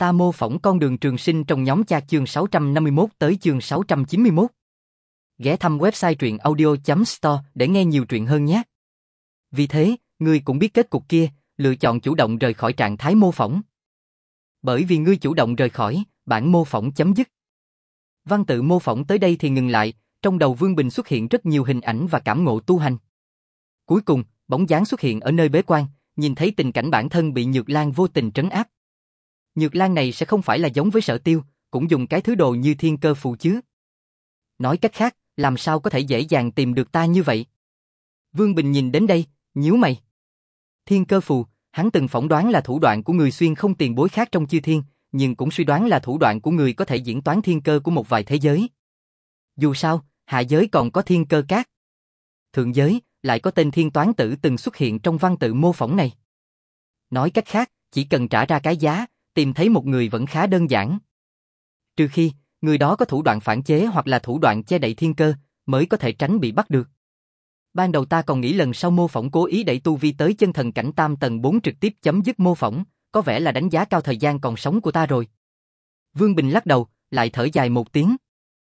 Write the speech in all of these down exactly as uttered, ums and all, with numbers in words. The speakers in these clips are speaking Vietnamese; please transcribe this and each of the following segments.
Ta mô phỏng con đường trường sinh trong nhóm chat chương sáu trăm năm mươi mốt tới chương sáu trăm chín mươi mốt. Ghé thăm website truyện audio chấm store để nghe nhiều truyện hơn nhé. Vì thế, ngươi cũng biết kết cục kia, lựa chọn chủ động rời khỏi trạng thái mô phỏng. Bởi vì ngươi chủ động rời khỏi, bản mô phỏng chấm dứt. Văn tự mô phỏng tới đây thì ngừng lại, trong đầu Vương Bình xuất hiện rất nhiều hình ảnh và cảm ngộ tu hành. Cuối cùng, bóng dáng xuất hiện ở nơi bế quan, nhìn thấy tình cảnh bản thân bị Nhược Lan vô tình trấn áp. Nhược Lan này sẽ không phải là giống với Sở Tiêu, cũng dùng cái thứ đồ như thiên cơ phù chứ. Nói cách khác, làm sao có thể dễ dàng tìm được ta như vậy? Vương Bình nhìn đến đây, nhíu mày. Thiên cơ phù, hắn từng phỏng đoán là thủ đoạn của người xuyên không tiền bối khác trong chư thiên, nhưng cũng suy đoán là thủ đoạn của người có thể diễn toán thiên cơ của một vài thế giới. Dù sao, hạ giới còn có thiên cơ các. Thượng giới, lại có tên thiên toán tử từng xuất hiện trong văn tự mô phỏng này. Nói cách khác, chỉ cần trả ra cái giá, tìm thấy một người vẫn khá đơn giản. Trừ khi, người đó có thủ đoạn phản chế hoặc là thủ đoạn che đậy thiên cơ, mới có thể tránh bị bắt được. Ban đầu ta còn nghĩ lần sau mô phỏng cố ý đẩy tu vi tới chân thần cảnh tam tầng bốn trực tiếp chấm dứt mô phỏng, có vẻ là đánh giá cao thời gian còn sống của ta rồi. Vương Bình lắc đầu, lại thở dài một tiếng.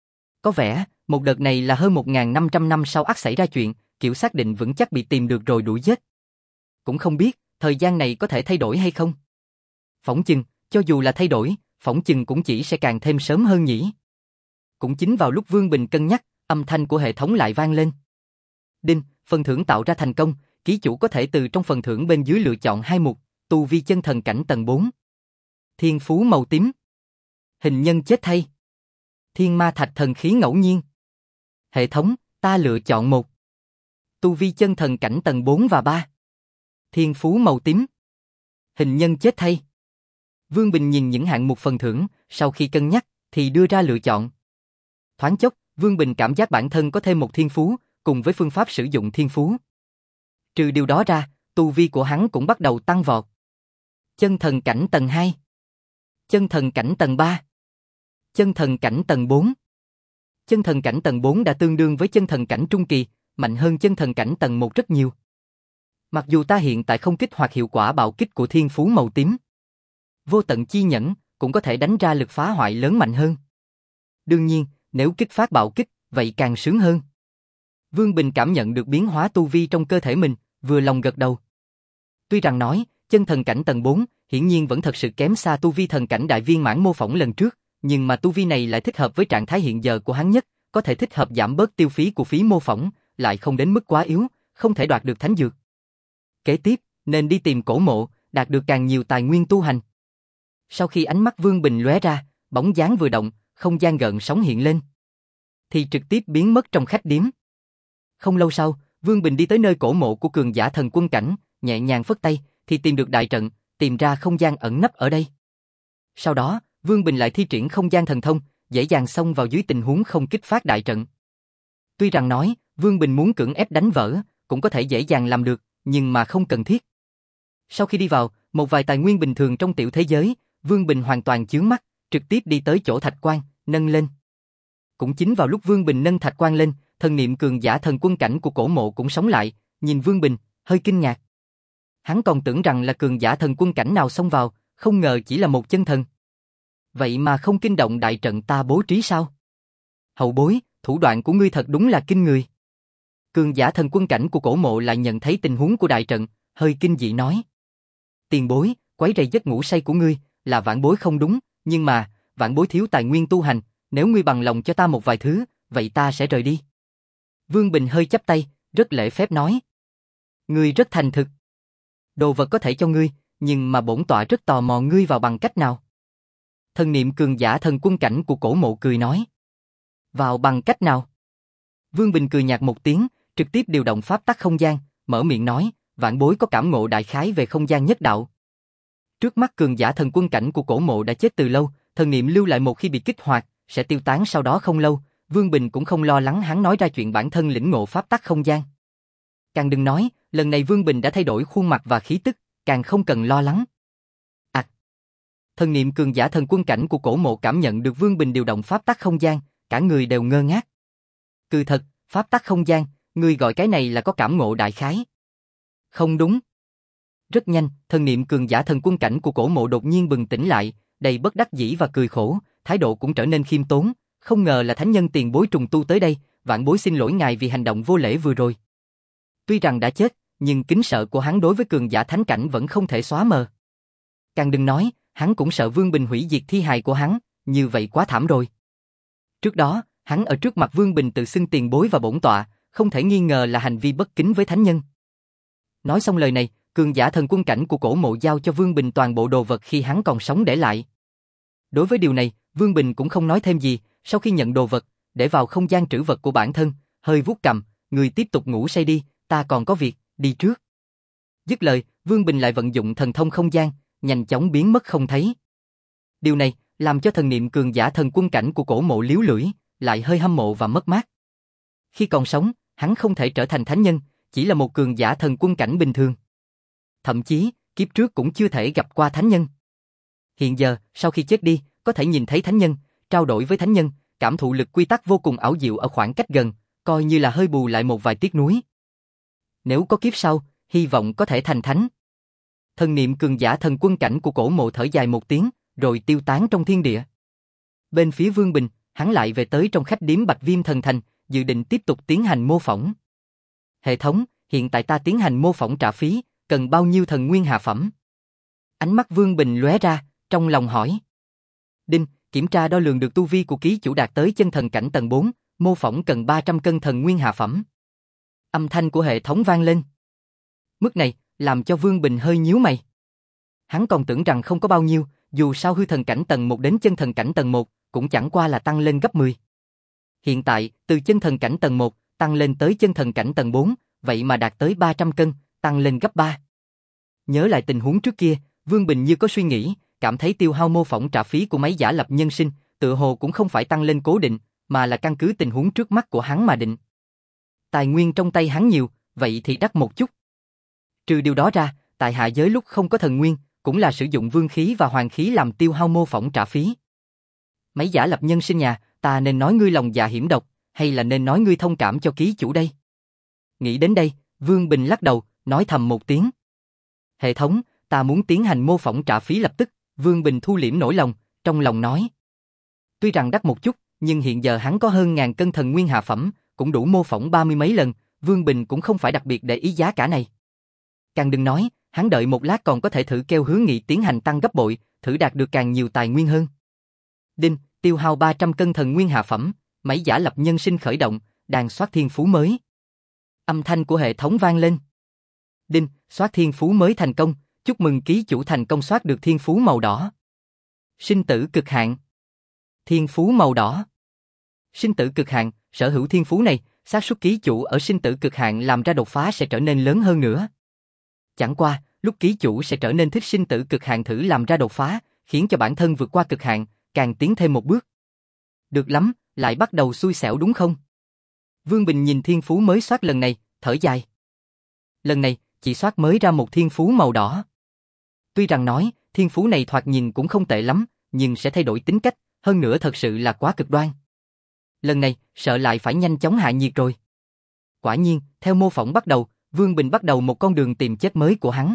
Có vẻ, một đợt này là hơn một nghìn năm trăm năm sau ắt xảy ra chuyện, kiểu xác định vững chắc bị tìm được rồi đuổi giết. Cũng không biết, thời gian này có thể thay đổi hay không? Phỏng chừng, cho dù là thay đổi, phỏng chừng cũng chỉ sẽ càng thêm sớm hơn nhỉ. Cũng chính vào lúc Vương Bình cân nhắc, âm thanh của hệ thống lại vang lên. Đinh, phần thưởng tạo ra thành công, ký chủ có thể từ trong phần thưởng bên dưới lựa chọn hai mục, tu vi chân thần cảnh tầng bốn. Thiên phú màu tím. Hình nhân chết thay. Thiên ma thạch thần khí ngẫu nhiên. Hệ thống, ta lựa chọn một. Tu vi chân thần cảnh tầng bốn và ba. Thiên phú màu tím. Hình nhân chết thay. Vương Bình nhìn những hạng mục phần thưởng, sau khi cân nhắc, thì đưa ra lựa chọn. Thoáng chốc, Vương Bình cảm giác bản thân có thêm một thiên phú, cùng với phương pháp sử dụng thiên phú. Trừ điều đó ra, tu vi của hắn cũng bắt đầu tăng vọt. Chân thần cảnh tầng hai. Chân thần cảnh tầng ba. Chân thần cảnh tầng bốn. Chân thần cảnh tầng bốn đã tương đương với chân thần cảnh trung kỳ, mạnh hơn chân thần cảnh tầng một rất nhiều. Mặc dù ta hiện tại không kích hoạt hiệu quả bạo kích của thiên phú màu tím, vô tận chi nhẫn cũng có thể đánh ra lực phá hoại lớn mạnh hơn. Đương nhiên, nếu kích phát bạo kích, vậy càng sướng hơn. Vương Bình cảm nhận được biến hóa tu vi trong cơ thể mình, vừa lòng gật đầu. Tuy rằng nói, chân thần cảnh tầng bốn, hiển nhiên vẫn thật sự kém xa tu vi thần cảnh đại viên mãn mô phỏng lần trước, nhưng mà tu vi này lại thích hợp với trạng thái hiện giờ của hắn nhất, có thể thích hợp giảm bớt tiêu phí của phí mô phỏng, lại không đến mức quá yếu, không thể đoạt được thánh dược. Kế tiếp, nên đi tìm cổ mộ, đạt được càng nhiều tài nguyên tu hành. Sau khi ánh mắt Vương Bình lóe ra, bóng dáng vừa động, không gian gợn sóng hiện lên, thì trực tiếp biến mất trong khách điếm. Không lâu sau, Vương Bình đi tới nơi cổ mộ của cường giả thần quân cảnh, nhẹ nhàng phất tay, thì tìm được đại trận, tìm ra không gian ẩn nấp ở đây. Sau đó, Vương Bình lại thi triển không gian thần thông, dễ dàng xông vào dưới tình huống không kích phát đại trận. Tuy rằng nói, Vương Bình muốn cưỡng ép đánh vỡ, cũng có thể dễ dàng làm được, nhưng mà không cần thiết. Sau khi đi vào, một vài tài nguyên bình thường trong tiểu thế giới, Vương Bình hoàn toàn chướng mắt, trực tiếp đi tới chỗ thạch quan, nâng lên. Cũng chính vào lúc Vương Bình nâng thạch quan lên, thần niệm cường giả thần quân cảnh của cổ mộ cũng sống lại, nhìn Vương Bình, hơi kinh ngạc. Hắn còn tưởng rằng là cường giả thần quân cảnh nào xông vào, không ngờ chỉ là một chân thần. Vậy mà không kinh động đại trận ta bố trí sao? Hậu bối, thủ đoạn của ngươi thật đúng là kinh người. Cường giả thần quân cảnh của cổ mộ lại nhận thấy tình huống của đại trận, hơi kinh dị nói. Tiền bối, quấy rầy giấc ngủ say của ngươi, là vãn bối không đúng, nhưng mà, vãn bối thiếu tài nguyên tu hành, nếu ngươi bằng lòng cho ta một vài thứ, vậy ta sẽ rời đi. Vương Bình hơi chắp tay, rất lễ phép nói. Ngươi rất thành thực. Đồ vật có thể cho ngươi, nhưng mà bổn tọa rất tò mò ngươi vào bằng cách nào. Thần niệm cường giả thần quân cảnh của cổ mộ cười nói. Vào bằng cách nào? Vương Bình cười nhạt một tiếng, trực tiếp điều động pháp tắc không gian, mở miệng nói, vãn bối có cảm ngộ đại khái về không gian nhất đạo. Trước mắt cường giả thần quân cảnh của cổ mộ đã chết từ lâu, thần niệm lưu lại một khi bị kích hoạt, sẽ tiêu tán sau đó không lâu, Vương Bình cũng không lo lắng hắn nói ra chuyện bản thân lĩnh ngộ pháp tắc không gian. Càng đừng nói, lần này Vương Bình đã thay đổi khuôn mặt và khí tức, càng không cần lo lắng. À, thần niệm cường giả thần quân cảnh của cổ mộ cảm nhận được Vương Bình điều động pháp tắc không gian, cả người đều ngơ ngác. Cứ thật, pháp tắc không gian, người gọi cái này là có cảm ngộ đại khái. Không đúng. Rất nhanh, thần niệm cường giả thần quân cảnh của cổ mộ đột nhiên bừng tỉnh lại, đầy bất đắc dĩ và cười khổ, thái độ cũng trở nên khiêm tốn, không ngờ là thánh nhân tiền bối trùng tu tới đây, vạn bối xin lỗi ngài vì hành động vô lễ vừa rồi. Tuy rằng đã chết, nhưng kính sợ của hắn đối với cường giả thánh cảnh vẫn không thể xóa mờ. Càng đừng nói, hắn cũng sợ Vương Bình hủy diệt thi hài của hắn, như vậy quá thảm rồi. Trước đó, hắn ở trước mặt Vương Bình tự xưng tiền bối và bổn tọa, không thể nghi ngờ là hành vi bất kính với thánh nhân. Nói xong lời này, cường giả thần quân cảnh của Cổ Mộ giao cho Vương Bình toàn bộ đồ vật khi hắn còn sống để lại. Đối với điều này, Vương Bình cũng không nói thêm gì, sau khi nhận đồ vật, để vào không gian trữ vật của bản thân, hơi vuốt cầm, người tiếp tục ngủ say đi, ta còn có việc, đi trước. Dứt lời, Vương Bình lại vận dụng thần thông không gian, nhanh chóng biến mất không thấy. Điều này làm cho thần niệm cường giả thần quân cảnh của Cổ Mộ liếu lưỡi, lại hơi hâm mộ và mất mát. Khi còn sống, hắn không thể trở thành thánh nhân, chỉ là một cường giả thần quân cảnh bình thường. Thậm chí, kiếp trước cũng chưa thể gặp qua thánh nhân. Hiện giờ, sau khi chết đi, có thể nhìn thấy thánh nhân, trao đổi với thánh nhân, cảm thụ lực quy tắc vô cùng ảo diệu ở khoảng cách gần, coi như là hơi bù lại một vài tiếc nuối. Nếu có kiếp sau, hy vọng có thể thành thánh. Thần niệm cường giả thần quân cảnh của Cổ Mộ thở dài một tiếng, rồi tiêu tán trong thiên địa. Bên phía Vương Bình, hắn lại về tới trong khách điếm Bạch Viêm Thần Thành, dự định tiếp tục tiến hành mô phỏng. Hệ thống, hiện tại ta tiến hành mô phỏng trả phí, cần bao nhiêu thần nguyên hạ phẩm? Ánh mắt Vương Bình lóe ra, trong lòng hỏi. Đinh, kiểm tra đo lường được tu vi của ký chủ đạt tới chân thần cảnh tầng bốn, mô phỏng cần ba trăm cân thần nguyên hạ phẩm. Âm thanh của hệ thống vang lên. Mức này, làm cho Vương Bình hơi nhíu mày. Hắn còn tưởng rằng không có bao nhiêu, dù sao hư thần cảnh tầng một đến chân thần cảnh tầng một, cũng chẳng qua là tăng lên gấp mười. Hiện tại, từ chân thần cảnh tầng một, tăng lên tới chân thần cảnh tầng bốn, vậy mà đạt tới ba trăm cân, tăng lên gấp ba. Nhớ lại tình huống trước kia, Vương Bình như có suy nghĩ, cảm thấy tiêu hao mô phỏng trả phí của máy giả lập nhân sinh, tựa hồ cũng không phải tăng lên cố định, mà là căn cứ tình huống trước mắt của hắn mà định. Tài nguyên trong tay hắn nhiều, vậy thì đắt một chút. Trừ điều đó ra, tại hạ giới lúc không có thần nguyên, cũng là sử dụng vương khí và hoàng khí làm tiêu hao mô phỏng trả phí. Máy giả lập nhân sinh nhà, ta nên nói ngươi lòng dạ hiểm độc, hay là nên nói ngươi thông cảm cho ký chủ đây? Nghĩ đến đây, Vương Bình lắc đầu, nói thầm một tiếng. Hệ thống, ta muốn tiến hành mô phỏng trả phí lập tức. Vương Bình thu liễm nỗi lòng, trong lòng nói. Tuy rằng đắt một chút, nhưng hiện giờ hắn có hơn ngàn cân thần nguyên hạ phẩm, cũng đủ mô phỏng ba mươi mấy lần, Vương Bình cũng không phải đặc biệt để ý giá cả này. Càng đừng nói, hắn đợi một lát còn có thể thử kêu Hứa Nghị tiến hành tăng gấp bội, thử đạt được càng nhiều tài nguyên hơn. Đinh, tiêu hao ba trăm cân thần nguyên hạ phẩm, máy giả lập nhân sinh khởi động, đàn soát thiên phú mới. Âm thanh của hệ thống vang lên. Đinh, soát thiên phú mới thành công, chúc mừng ký chủ thành công soát được thiên phú màu đỏ. Sinh tử cực hạn. Thiên phú màu đỏ. Sinh tử cực hạn, sở hữu thiên phú này, xác suất ký chủ ở sinh tử cực hạn làm ra đột phá sẽ trở nên lớn hơn nữa. Chẳng qua, lúc ký chủ sẽ trở nên thích sinh tử cực hạn thử làm ra đột phá, khiến cho bản thân vượt qua cực hạn, càng tiến thêm một bước. Được lắm, lại bắt đầu xui xẻo đúng không? Vương Bình nhìn thiên phú mới soát lần này, thở dài. Lần này, chỉ soát mới ra một thiên phú màu đỏ. Tuy rằng nói, thiên phú này thoạt nhìn cũng không tệ lắm, nhưng sẽ thay đổi tính cách, hơn nữa thật sự là quá cực đoan. Lần này, sợ lại phải nhanh chóng hạ nhiệt rồi. Quả nhiên, theo mô phỏng bắt đầu, Vương Bình bắt đầu một con đường tìm chết mới của hắn.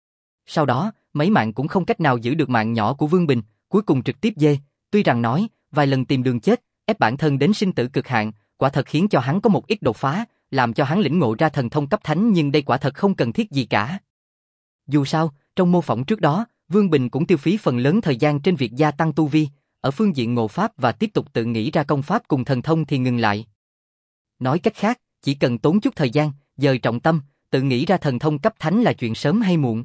Sau đó, mấy mạng cũng không cách nào giữ được mạng nhỏ của Vương Bình, cuối cùng trực tiếp dê, tuy rằng nói, vài lần tìm đường chết, ép bản thân đến sinh tử cực hạn, quả thật khiến cho hắn có một ít đột phá, làm cho hắn lĩnh ngộ ra thần thông cấp thánh, nhưng đây quả thật không cần thiết gì cả. Dù sao, trong mô phỏng trước đó, Vương Bình cũng tiêu phí phần lớn thời gian trên việc gia tăng tu vi, ở phương diện ngộ pháp và tiếp tục tự nghĩ ra công pháp cùng thần thông thì ngừng lại. Nói cách khác, chỉ cần tốn chút thời gian, dời trọng tâm, tự nghĩ ra thần thông cấp thánh là chuyện sớm hay muộn.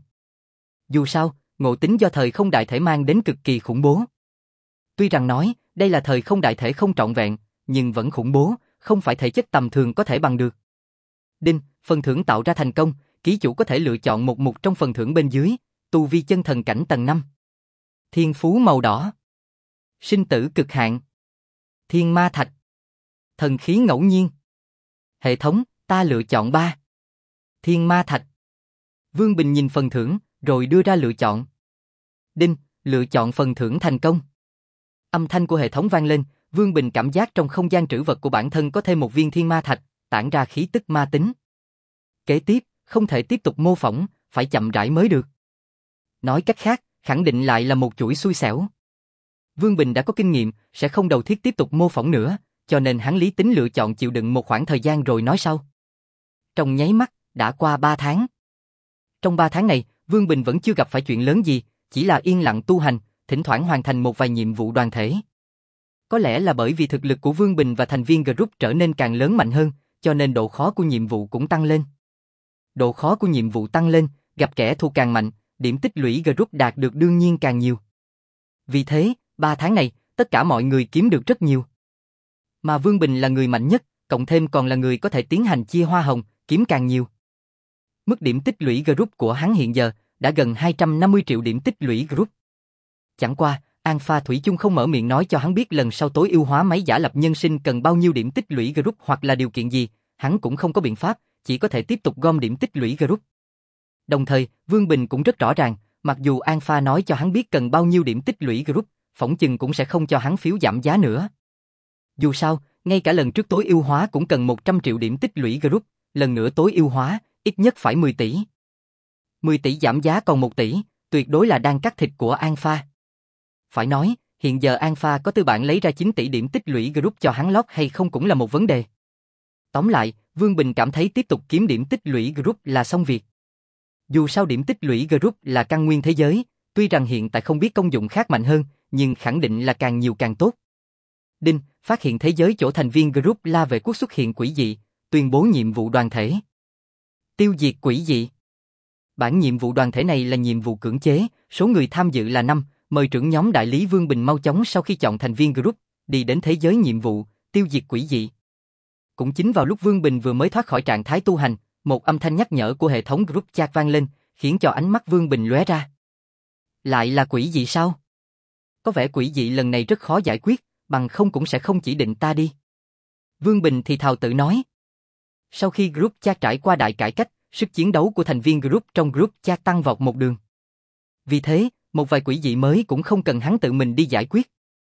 Dù sao, ngộ tính do thời không đại thể mang đến cực kỳ khủng bố. Tuy rằng nói, đây là thời không đại thể không trọn vẹn, nhưng vẫn khủng bố, không phải thể chất tầm thường có thể bằng được. Đinh, phần thưởng tạo ra thành công, ký chủ có thể lựa chọn một mục trong phần thưởng bên dưới, tu vi chân thần cảnh tầng năm. Thiên phú màu đỏ. Sinh tử cực hạn. Thiên ma thạch. Thần khí ngẫu nhiên. Hệ thống, ta lựa chọn ba. Thiên ma thạch. Vương Bình nhìn phần thưởng, rồi đưa ra lựa chọn. Đinh, lựa chọn phần thưởng thành công. Âm thanh của hệ thống vang lên, Vương Bình cảm giác trong không gian trữ vật của bản thân có thêm một viên thiên ma thạch, tản ra khí tức ma tính. Kế tiếp, không thể tiếp tục mô phỏng, phải chậm rãi mới được. Nói cách khác, khẳng định lại là một chuỗi xui xẻo. Vương Bình đã có kinh nghiệm, sẽ không đầu thiết tiếp tục mô phỏng nữa, cho nên hắn lý tính lựa chọn chịu đựng một khoảng thời gian rồi nói sau. Trong nháy mắt, đã qua ba tháng. Trong ba tháng này, Vương Bình vẫn chưa gặp phải chuyện lớn gì, chỉ là yên lặng tu hành, thỉnh thoảng hoàn thành một vài nhiệm vụ đoàn thể. Có lẽ là bởi vì thực lực của Vương Bình và thành viên group trở nên càng lớn mạnh hơn, cho nên độ khó của nhiệm vụ cũng tăng lên. Độ khó của nhiệm vụ tăng lên, gặp kẻ thù càng mạnh, điểm tích lũy group đạt được đương nhiên càng nhiều. Vì thế, ba tháng này, tất cả mọi người kiếm được rất nhiều. Mà Vương Bình là người mạnh nhất, cộng thêm còn là người có thể tiến hành chia hoa hồng, kiếm càng nhiều. Mức điểm tích lũy group của hắn hiện giờ đã gần hai trăm năm mươi triệu điểm tích lũy group. Chẳng qua, Alpha Thủy chung không mở miệng nói cho hắn biết lần sau tối ưu hóa máy giả lập nhân sinh cần bao nhiêu điểm tích lũy group hoặc là điều kiện gì, hắn cũng không có biện pháp, chỉ có thể tiếp tục gom điểm tích lũy group. Đồng thời, Vương Bình cũng rất rõ ràng, mặc dù Alpha nói cho hắn biết cần bao nhiêu điểm tích lũy group, phỏng chừng cũng sẽ không cho hắn phiếu giảm giá nữa. Dù sao, ngay cả lần trước tối ưu hóa cũng cần một trăm triệu điểm tích lũy group, lần nữa tối ưu hóa, ít nhất phải mười tỷ. mười tỷ giảm giá còn một tỷ, tuyệt đối là đang cắt thịt của Alpha. Phải nói, hiện giờ Alpha có tư bản lấy ra chín tỷ điểm tích lũy group cho hắn lót hay không cũng là một vấn đề. Tóm lại, Vương Bình cảm thấy tiếp tục kiếm điểm tích lũy group là xong việc. Dù sao điểm tích lũy group là căn nguyên thế giới, tuy rằng hiện tại không biết công dụng khác mạnh hơn, nhưng khẳng định là càng nhiều càng tốt. Đinh, phát hiện thế giới chỗ thành viên group La Vệ Quốc xuất hiện quỷ dị, tuyên bố nhiệm vụ đoàn thể. Tiêu diệt quỷ dị. Bản nhiệm vụ đoàn thể này là nhiệm vụ cưỡng chế, số người tham dự là năm, mời trưởng nhóm đại lý Vương Bình mau chóng sau khi chọn thành viên group, đi đến thế giới nhiệm vụ, tiêu diệt quỷ dị. Cũng chính vào lúc Vương Bình vừa mới thoát khỏi trạng thái tu hành, một âm thanh nhắc nhở của hệ thống group chat vang lên, khiến cho ánh mắt Vương Bình lóe ra. Lại là quỷ dị sao? Có vẻ quỷ dị lần này rất khó giải quyết, bằng không cũng sẽ không chỉ định ta đi. Vương Bình thì thào tự nói. Sau khi group chat trải qua đại cải cách, sức chiến đấu của thành viên group trong group chat tăng vọt một đường. Vì thế, một vài quỷ dị mới cũng không cần hắn tự mình đi giải quyết.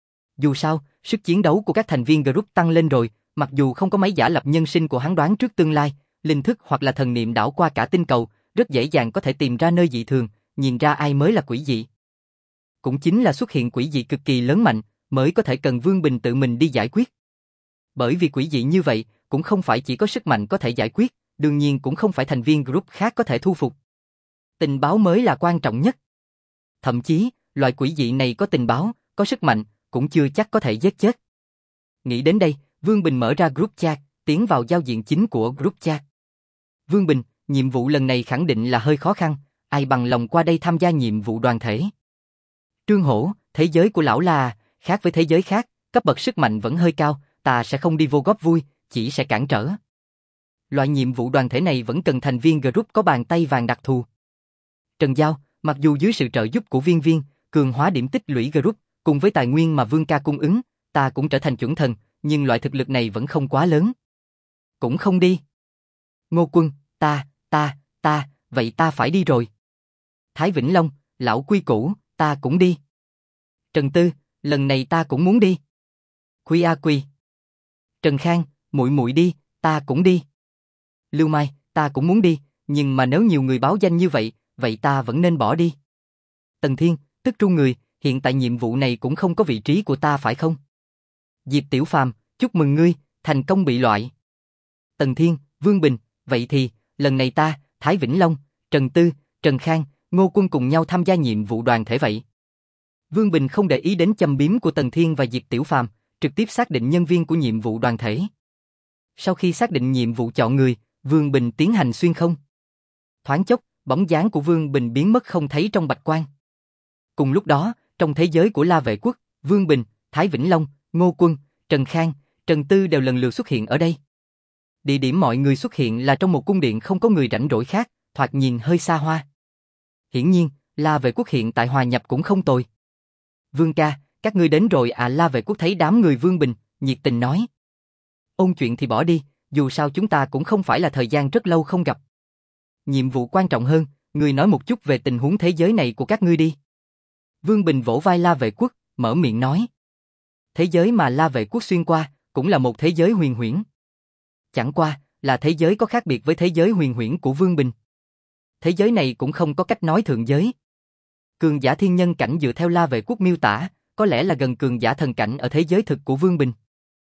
Dù sao, sức chiến đấu của các thành viên group tăng lên rồi, mặc dù không có máy giả lập nhân sinh của hắn đoán trước tương lai, linh thức hoặc là thần niệm đảo qua cả tinh cầu, rất dễ dàng có thể tìm ra nơi dị thường, nhìn ra ai mới là quỷ dị. Cũng chính là xuất hiện quỷ dị cực kỳ lớn mạnh, mới có thể cần Vương Bình tự mình đi giải quyết. Bởi vì quỷ dị như vậy, cũng không phải chỉ có sức mạnh có thể giải quyết, đương nhiên cũng không phải thành viên group khác có thể thu phục. Tình báo mới là quan trọng nhất. Thậm chí, loại quỷ dị này có tình báo, có sức mạnh, cũng chưa chắc có thể giết chết. Nghĩ đến đây, Vương Bình mở ra group chat, tiến vào giao diện chính của group chat. Vương Bình, nhiệm vụ lần này khẳng định là hơi khó khăn, ai bằng lòng qua đây tham gia nhiệm vụ đoàn thể. Trương Hổ, thế giới của lão là khác với thế giới khác, cấp bậc sức mạnh vẫn hơi cao, ta sẽ không đi vô góp vui, chỉ sẽ cản trở. Loại nhiệm vụ đoàn thể này vẫn cần thành viên group có bàn tay vàng đặc thù. Trần Giao, mặc dù dưới sự trợ giúp của Viên Viên, cường hóa điểm tích lũy group, cùng với tài nguyên mà Vương ca cung ứng, ta cũng trở thành chuẩn thần, nhưng loại thực lực này vẫn không quá lớn. Cũng không đi. Ngô Quân, ta, ta, ta, vậy ta phải đi rồi. Thái Vĩnh Long, lão quy củ, ta cũng đi. Trần Tư, lần này ta cũng muốn đi. Quy A Quy. Trần Khang, muội muội đi, ta cũng đi. Lưu Mai, ta cũng muốn đi, nhưng mà nếu nhiều người báo danh như vậy, vậy ta vẫn nên bỏ đi. Tần Thiên, tức tru người, hiện tại nhiệm vụ này cũng không có vị trí của ta phải không? Diệp Tiểu Phàm, chúc mừng ngươi, thành công bị loại. Tần Thiên, Vương Bình, vậy thì, lần này ta, Thái Vĩnh Long, Trần Tư, Trần Khang, Ngô Quân cùng nhau tham gia nhiệm vụ đoàn thể vậy. Vương Bình không để ý đến châm biếm của Tần Thiên và Diệp Tiểu Phàm, trực tiếp xác định nhân viên của nhiệm vụ đoàn thể. Sau khi xác định nhiệm vụ chọn người, Vương Bình tiến hành xuyên không. Thoáng chốc, bóng dáng của Vương Bình biến mất không thấy trong bạch quang. Cùng lúc đó, trong thế giới của La Vệ Quốc, Vương Bình, Thái Vĩnh Long, Ngô Quân, Trần Khang, Trần Tư đều lần lượt xuất hiện ở đây. Địa điểm mọi người xuất hiện là trong một cung điện không có người rảnh rỗi khác, thoạt nhìn hơi xa hoa. Hiển nhiên, La Vệ Quốc hiện tại hòa nhập cũng không tồi. Vương ca, các ngươi đến rồi à? La Vệ Quốc thấy đám người Vương Bình, nhiệt tình nói. Ôn chuyện thì bỏ đi, dù sao chúng ta cũng không phải là thời gian rất lâu không gặp. Nhiệm vụ quan trọng hơn, ngươi nói một chút về tình huống thế giới này của các ngươi đi. Vương Bình vỗ vai La Vệ Quốc, mở miệng nói. Thế giới mà La Vệ Quốc xuyên qua, cũng là một thế giới huyền huyễn. Chẳng qua, là thế giới có khác biệt với thế giới huyền huyễn của Vương Bình. Thế giới này cũng không có cách nói thượng giới. Cường giả thiên nhân cảnh dựa theo La Vệ Quốc miêu tả, có lẽ là gần cường giả thần cảnh ở thế giới thực của Vương Bình.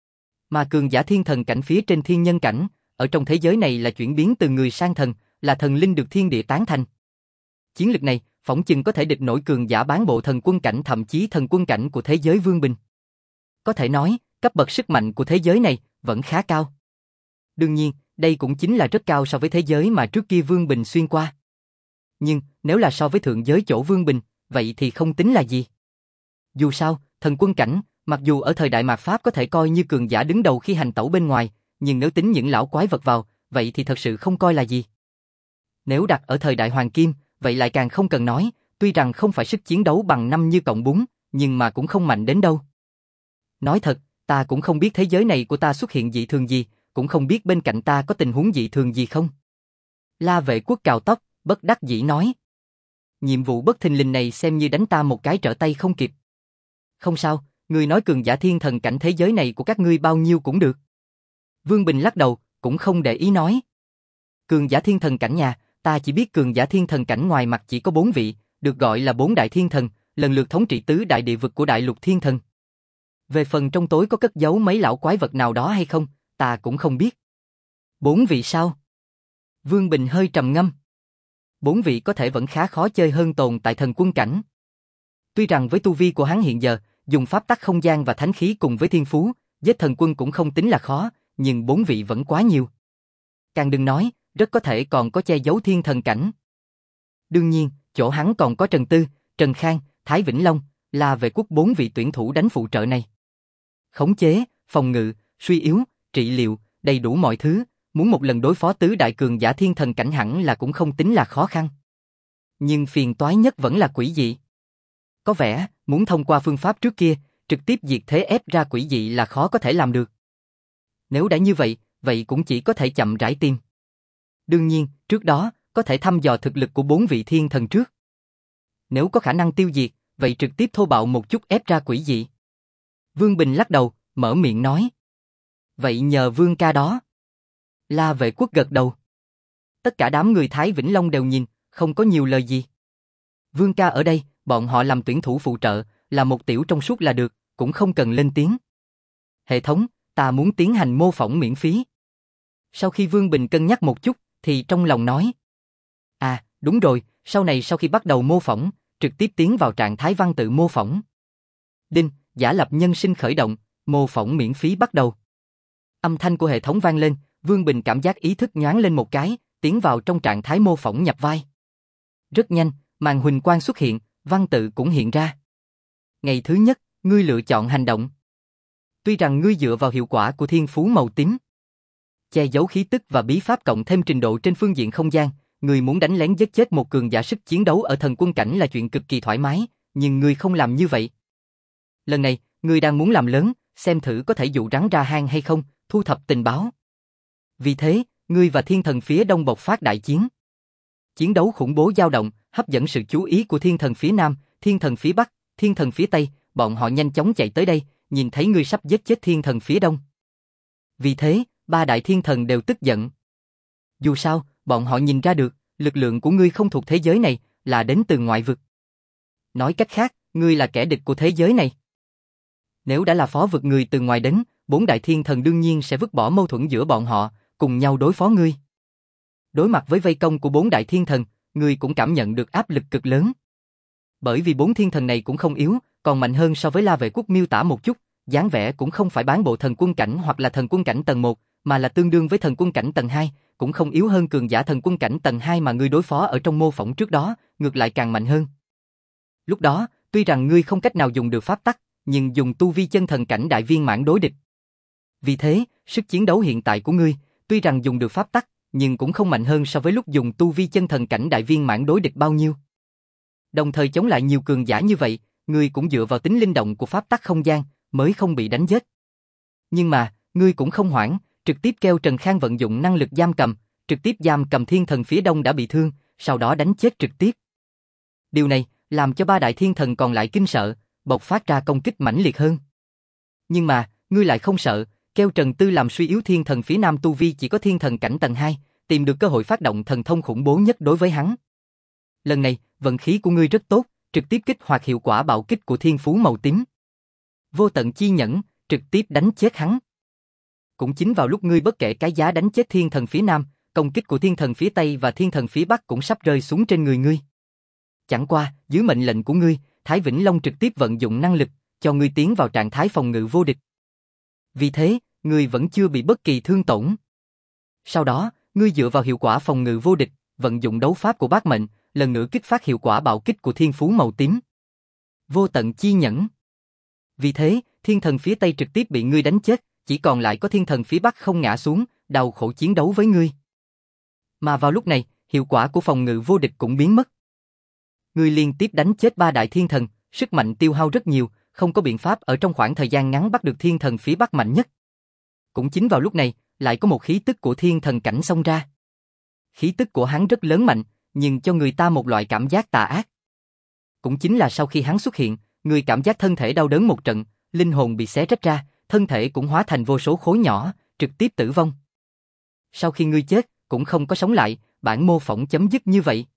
Mà cường giả thiên thần cảnh phía trên thiên nhân cảnh, ở trong thế giới này là chuyển biến từ người sang thần, là thần linh được thiên địa tán thành. Chiến lực này, phỏng chừng có thể địch nổi cường giả bán bộ thần quân cảnh thậm chí thần quân cảnh của thế giới Vương Bình. Có thể nói, cấp bậc sức mạnh của thế giới này vẫn khá cao. Đương nhiên, đây cũng chính là rất cao so với thế giới mà trước kia Vương Bình xuyên qua. Nhưng, nếu là so với thượng giới chỗ Vương Bình, vậy thì không tính là gì. Dù sao, thần quân cảnh, mặc dù ở thời đại mạt Pháp có thể coi như cường giả đứng đầu khi hành tẩu bên ngoài, nhưng nếu tính những lão quái vật vào, vậy thì thật sự không coi là gì. Nếu đặt ở thời đại Hoàng Kim, vậy lại càng không cần nói, tuy rằng không phải sức chiến đấu bằng năm như cộng bốn, nhưng mà cũng không mạnh đến đâu. Nói thật, ta cũng không biết thế giới này của ta xuất hiện dị thường gì, cũng không biết bên cạnh ta có tình huống dị thường gì không. La Vệ Quốc cào tóc, bất đắc dĩ nói. Nhiệm vụ bất thình lình này xem như đánh ta một cái trở tay không kịp. Không sao, ngươi nói cường giả thiên thần cảnh thế giới này của các ngươi bao nhiêu cũng được. Vương Bình lắc đầu, cũng không để ý nói. Cường giả thiên thần cảnh nhà, ta chỉ biết cường giả thiên thần cảnh ngoài mặt chỉ có bốn vị, được gọi là bốn đại thiên thần, lần lượt thống trị tứ đại địa vực của đại lục thiên thần. Về phần trong tối có cất giấu mấy lão quái vật nào đó hay không, ta cũng không biết. Bốn vị sao? Vương Bình hơi trầm ngâm. Bốn vị có thể vẫn khá khó chơi hơn tồn tại thần quân cảnh. Tuy rằng với tu vi của hắn hiện giờ, dùng pháp tắc không gian và thánh khí cùng với thiên phú, giết thần quân cũng không tính là khó, nhưng bốn vị vẫn quá nhiều. Càng đừng nói, rất có thể còn có che giấu thiên thần cảnh. Đương nhiên, chỗ hắn còn có Trần Tư, Trần Khang, Thái Vĩnh Long, là Vệ Quốc bốn vị tuyển thủ đánh phụ trợ này. Khống chế, phòng ngự, suy yếu, trị liệu, đầy đủ mọi thứ, muốn một lần đối phó tứ đại cường giả thiên thần cảnh hẳn là cũng không tính là khó khăn. Nhưng phiền toái nhất vẫn là quỷ dị. Có vẻ, muốn thông qua phương pháp trước kia, trực tiếp diệt thế ép ra quỷ dị là khó có thể làm được. Nếu đã như vậy, vậy cũng chỉ có thể chậm rãi tìm. Đương nhiên, trước đó, có thể thăm dò thực lực của bốn vị thiên thần trước. Nếu có khả năng tiêu diệt, vậy trực tiếp thô bạo một chút ép ra quỷ dị. Vương Bình lắc đầu, mở miệng nói. Vậy nhờ Vương ca đó. La Vệ Quốc gật đầu. Tất cả đám người Thái Vĩnh Long đều nhìn, không có nhiều lời gì. Vương ca ở đây, bọn họ làm tuyển thủ phụ trợ, là một tiểu trong suốt là được, cũng không cần lên tiếng. Hệ thống, ta muốn tiến hành mô phỏng miễn phí. Sau khi Vương Bình cân nhắc một chút, thì trong lòng nói. À, đúng rồi, sau này sau khi bắt đầu mô phỏng, trực tiếp tiến vào trạng thái văn tự mô phỏng. Đinh, giả lập nhân sinh khởi động, mô phỏng miễn phí bắt đầu. Âm thanh của hệ thống vang lên, Vương Bình cảm giác ý thức nhoáng lên một cái, tiến vào trong trạng thái mô phỏng nhập vai. Rất nhanh, màn huỳnh quang xuất hiện, văn tự cũng hiện ra. Ngày thứ nhất, ngươi lựa chọn hành động. Tuy rằng ngươi dựa vào hiệu quả của thiên phú màu tím, che giấu khí tức và bí pháp cộng thêm trình độ trên phương diện không gian, ngươi muốn đánh lén giết chết một cường giả sức chiến đấu ở thần quân cảnh là chuyện cực kỳ thoải mái, nhưng ngươi không làm như vậy. Lần này, ngươi đang muốn làm lớn, xem thử có thể dụ rắn ra hang hay không, thu thập tình báo. Vì thế, ngươi và thiên thần phía đông bộc phát đại chiến. Chiến đấu khủng bố dao động, hấp dẫn sự chú ý của thiên thần phía nam, thiên thần phía bắc, thiên thần phía tây, bọn họ nhanh chóng chạy tới đây, nhìn thấy ngươi sắp giết chết thiên thần phía đông. Vì thế, ba đại thiên thần đều tức giận. Dù sao, bọn họ nhìn ra được, lực lượng của ngươi không thuộc thế giới này, là đến từ ngoại vực. Nói cách khác, ngươi là kẻ địch của thế giới này. Nếu đã là phó vực người từ ngoài đến, bốn đại thiên thần đương nhiên sẽ vứt bỏ mâu thuẫn giữa bọn họ, cùng nhau đối phó ngươi. Đối mặt với vây công của bốn đại thiên thần, ngươi cũng cảm nhận được áp lực cực lớn. Bởi vì bốn thiên thần này cũng không yếu, còn mạnh hơn so với La Vệ Quốc miêu tả một chút, dáng vẻ cũng không phải bán bộ thần quân cảnh hoặc là thần quân cảnh tầng một, mà là tương đương với thần quân cảnh tầng hai, cũng không yếu hơn cường giả thần quân cảnh tầng hai mà ngươi đối phó ở trong mô phỏng trước đó, ngược lại càng mạnh hơn. Lúc đó, tuy rằng ngươi không cách nào dùng được pháp tắc, nhưng dùng tu vi chân thần cảnh đại viên mãn đối địch. Vì thế, sức chiến đấu hiện tại của ngươi, tuy rằng dùng được pháp tắc, nhưng cũng không mạnh hơn so với lúc dùng tu vi chân thần cảnh đại viên mãn đối địch bao nhiêu. Đồng thời chống lại nhiều cường giả như vậy, ngươi cũng dựa vào tính linh động của pháp tắc không gian, mới không bị đánh giết. Nhưng mà, ngươi cũng không hoảng, trực tiếp kêu Trần Khang vận dụng năng lực giam cầm, trực tiếp giam cầm thiên thần phía đông đã bị thương, sau đó đánh chết trực tiếp. Điều này, làm cho ba đại thiên thần còn lại kinh sợ, bộc phát ra công kích mãnh liệt hơn. Nhưng mà, ngươi lại không sợ, kêu Trần Tư làm suy yếu thiên thần phía nam tu vi chỉ có thiên thần cảnh tầng hai, tìm được cơ hội phát động thần thông khủng bố nhất đối với hắn. Lần này, vận khí của ngươi rất tốt, trực tiếp kích hoạt hiệu quả bạo kích của thiên phú màu tím. Vô tận chi nhẫn, trực tiếp đánh chết hắn. Cũng chính vào lúc ngươi bất kể cái giá đánh chết thiên thần phía nam, công kích của thiên thần phía tây và thiên thần phía bắc cũng sắp rơi xuống trên người ngươi. Chẳng qua, dưới mệnh lệnh của ngươi, Thái Vĩnh Long trực tiếp vận dụng năng lực, cho ngươi tiến vào trạng thái phòng ngự vô địch. Vì thế, ngươi vẫn chưa bị bất kỳ thương tổn. Sau đó, ngươi dựa vào hiệu quả phòng ngự vô địch, vận dụng đấu pháp của bát mệnh, lần nữa kích phát hiệu quả bạo kích của thiên phú màu tím. Vô tận chi nhẫn. Vì thế, thiên thần phía tây trực tiếp bị ngươi đánh chết, chỉ còn lại có thiên thần phía bắc không ngã xuống, đau khổ chiến đấu với ngươi. Mà vào lúc này, hiệu quả của phòng ngự vô địch cũng biến mất. Ngươi liên tiếp đánh chết ba đại thiên thần, sức mạnh tiêu hao rất nhiều, không có biện pháp ở trong khoảng thời gian ngắn bắt được thiên thần phía bắc mạnh nhất. Cũng chính vào lúc này, lại có một khí tức của thiên thần cảnh xông ra. Khí tức của hắn rất lớn mạnh, nhưng cho người ta một loại cảm giác tà ác. Cũng chính là sau khi hắn xuất hiện, người cảm giác thân thể đau đớn một trận, linh hồn bị xé rách ra, thân thể cũng hóa thành vô số khối nhỏ, trực tiếp tử vong. Sau khi ngươi chết, cũng không có sống lại, bản mô phỏng chấm dứt như vậy.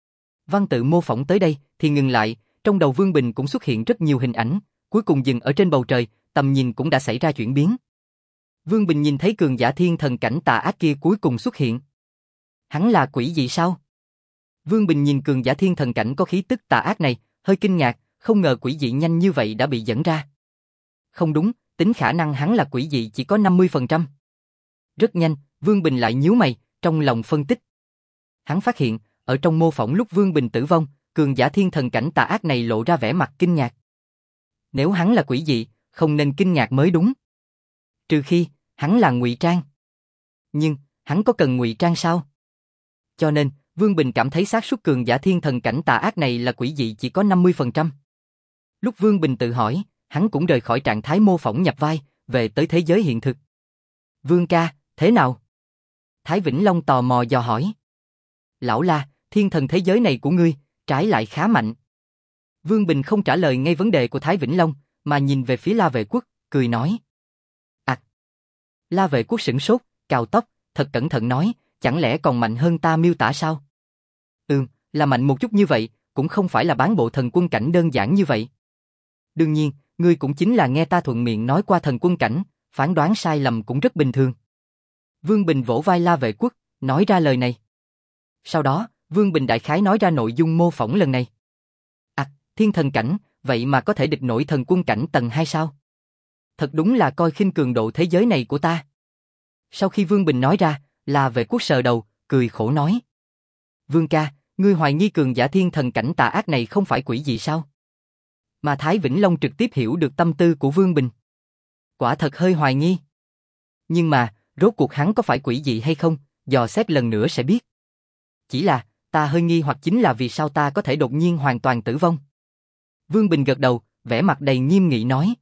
Văn tự mô phỏng tới đây thì ngừng lại, trong đầu Vương Bình cũng xuất hiện rất nhiều hình ảnh, cuối cùng dừng ở trên bầu trời, tầm nhìn cũng đã xảy ra chuyển biến. Vương Bình nhìn thấy cường giả thiên thần cảnh tà ác kia cuối cùng xuất hiện. Hắn là quỷ gì sao? Vương Bình nhìn cường giả thiên thần cảnh có khí tức tà ác này, hơi kinh ngạc, không ngờ quỷ dị nhanh như vậy đã bị dẫn ra. Không đúng, tính khả năng hắn là quỷ dị chỉ có năm mươi phần trăm. Rất nhanh, Vương Bình lại nhíu mày, trong lòng phân tích. Hắn phát hiện, ở trong mô phỏng lúc Vương Bình tử vong, cường giả thiên thần cảnh tà ác này lộ ra vẻ mặt kinh ngạc. Nếu hắn là quỷ dị, không nên kinh ngạc mới đúng. Trừ khi, hắn là ngụy trang. Nhưng, hắn có cần ngụy trang sao? Cho nên, Vương Bình cảm thấy xác suất cường giả thiên thần cảnh tà ác này là quỷ dị chỉ có năm mươi phần trăm. Lúc Vương Bình tự hỏi, hắn cũng rời khỏi trạng thái mô phỏng nhập vai, về tới thế giới hiện thực. Vương ca, thế nào? Thái Vĩnh Long tò mò dò hỏi. Lão La, thiên thần thế giới này của ngươi, trái lại khá mạnh. Vương Bình không trả lời ngay vấn đề của Thái Vĩnh Long, mà nhìn về phía La Vệ Quốc, cười nói. À! La Vệ Quốc sửng sốt, cào tóc, thật cẩn thận nói, chẳng lẽ còn mạnh hơn ta miêu tả sao? Ừm, là mạnh một chút như vậy, cũng không phải là bán bộ thần quân cảnh đơn giản như vậy. Đương nhiên, ngươi cũng chính là nghe ta thuận miệng nói qua thần quân cảnh, phán đoán sai lầm cũng rất bình thường. Vương Bình vỗ vai La Vệ Quốc, nói ra lời này. Sau đó, Vương Bình đại khái nói ra nội dung mô phỏng lần này. À, thiên thần cảnh, vậy mà có thể địch nổi thần quân cảnh tầng hai sao? Thật đúng là coi khinh cường độ thế giới này của ta. Sau khi Vương Bình nói ra, La Vệ Quốc sờ đầu, cười khổ nói. Vương ca, ngươi hoài nghi cường giả thiên thần cảnh tà ác này không phải quỷ gì sao? Mà Thái Vĩnh Long trực tiếp hiểu được tâm tư của Vương Bình. Quả thật hơi hoài nghi. Nhưng mà, rốt cuộc hắn có phải quỷ dị hay không, dò xét lần nữa sẽ biết. Chỉ là, ta hơi nghi hoặc chính là vì sao ta có thể đột nhiên hoàn toàn tử vong. Vương Bình gật đầu, vẻ mặt đầy nghiêm nghị nói.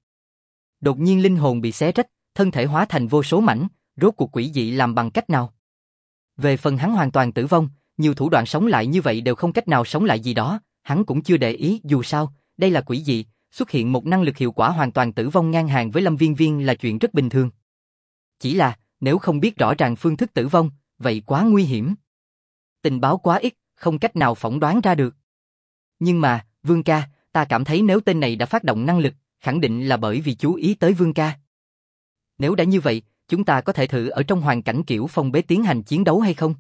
Đột nhiên linh hồn bị xé rách, thân thể hóa thành vô số mảnh, rốt cuộc quỷ dị làm bằng cách nào? Về phần hắn hoàn toàn tử vong, nhiều thủ đoạn sống lại như vậy đều không cách nào sống lại gì đó, hắn cũng chưa để ý, dù sao, đây là quỷ dị, xuất hiện một năng lực hiệu quả hoàn toàn tử vong ngang hàng với Lâm Viên Viên là chuyện rất bình thường. Chỉ là, nếu không biết rõ ràng phương thức tử vong, vậy quá nguy hiểm. Tình báo quá ít, không cách nào phỏng đoán ra được. Nhưng mà, Vương ca, ta cảm thấy nếu tên này đã phát động năng lực, khẳng định là bởi vì chú ý tới Vương ca. Nếu đã như vậy, chúng ta có thể thử ở trong hoàn cảnh kiểu phong bế tiến hành chiến đấu hay không?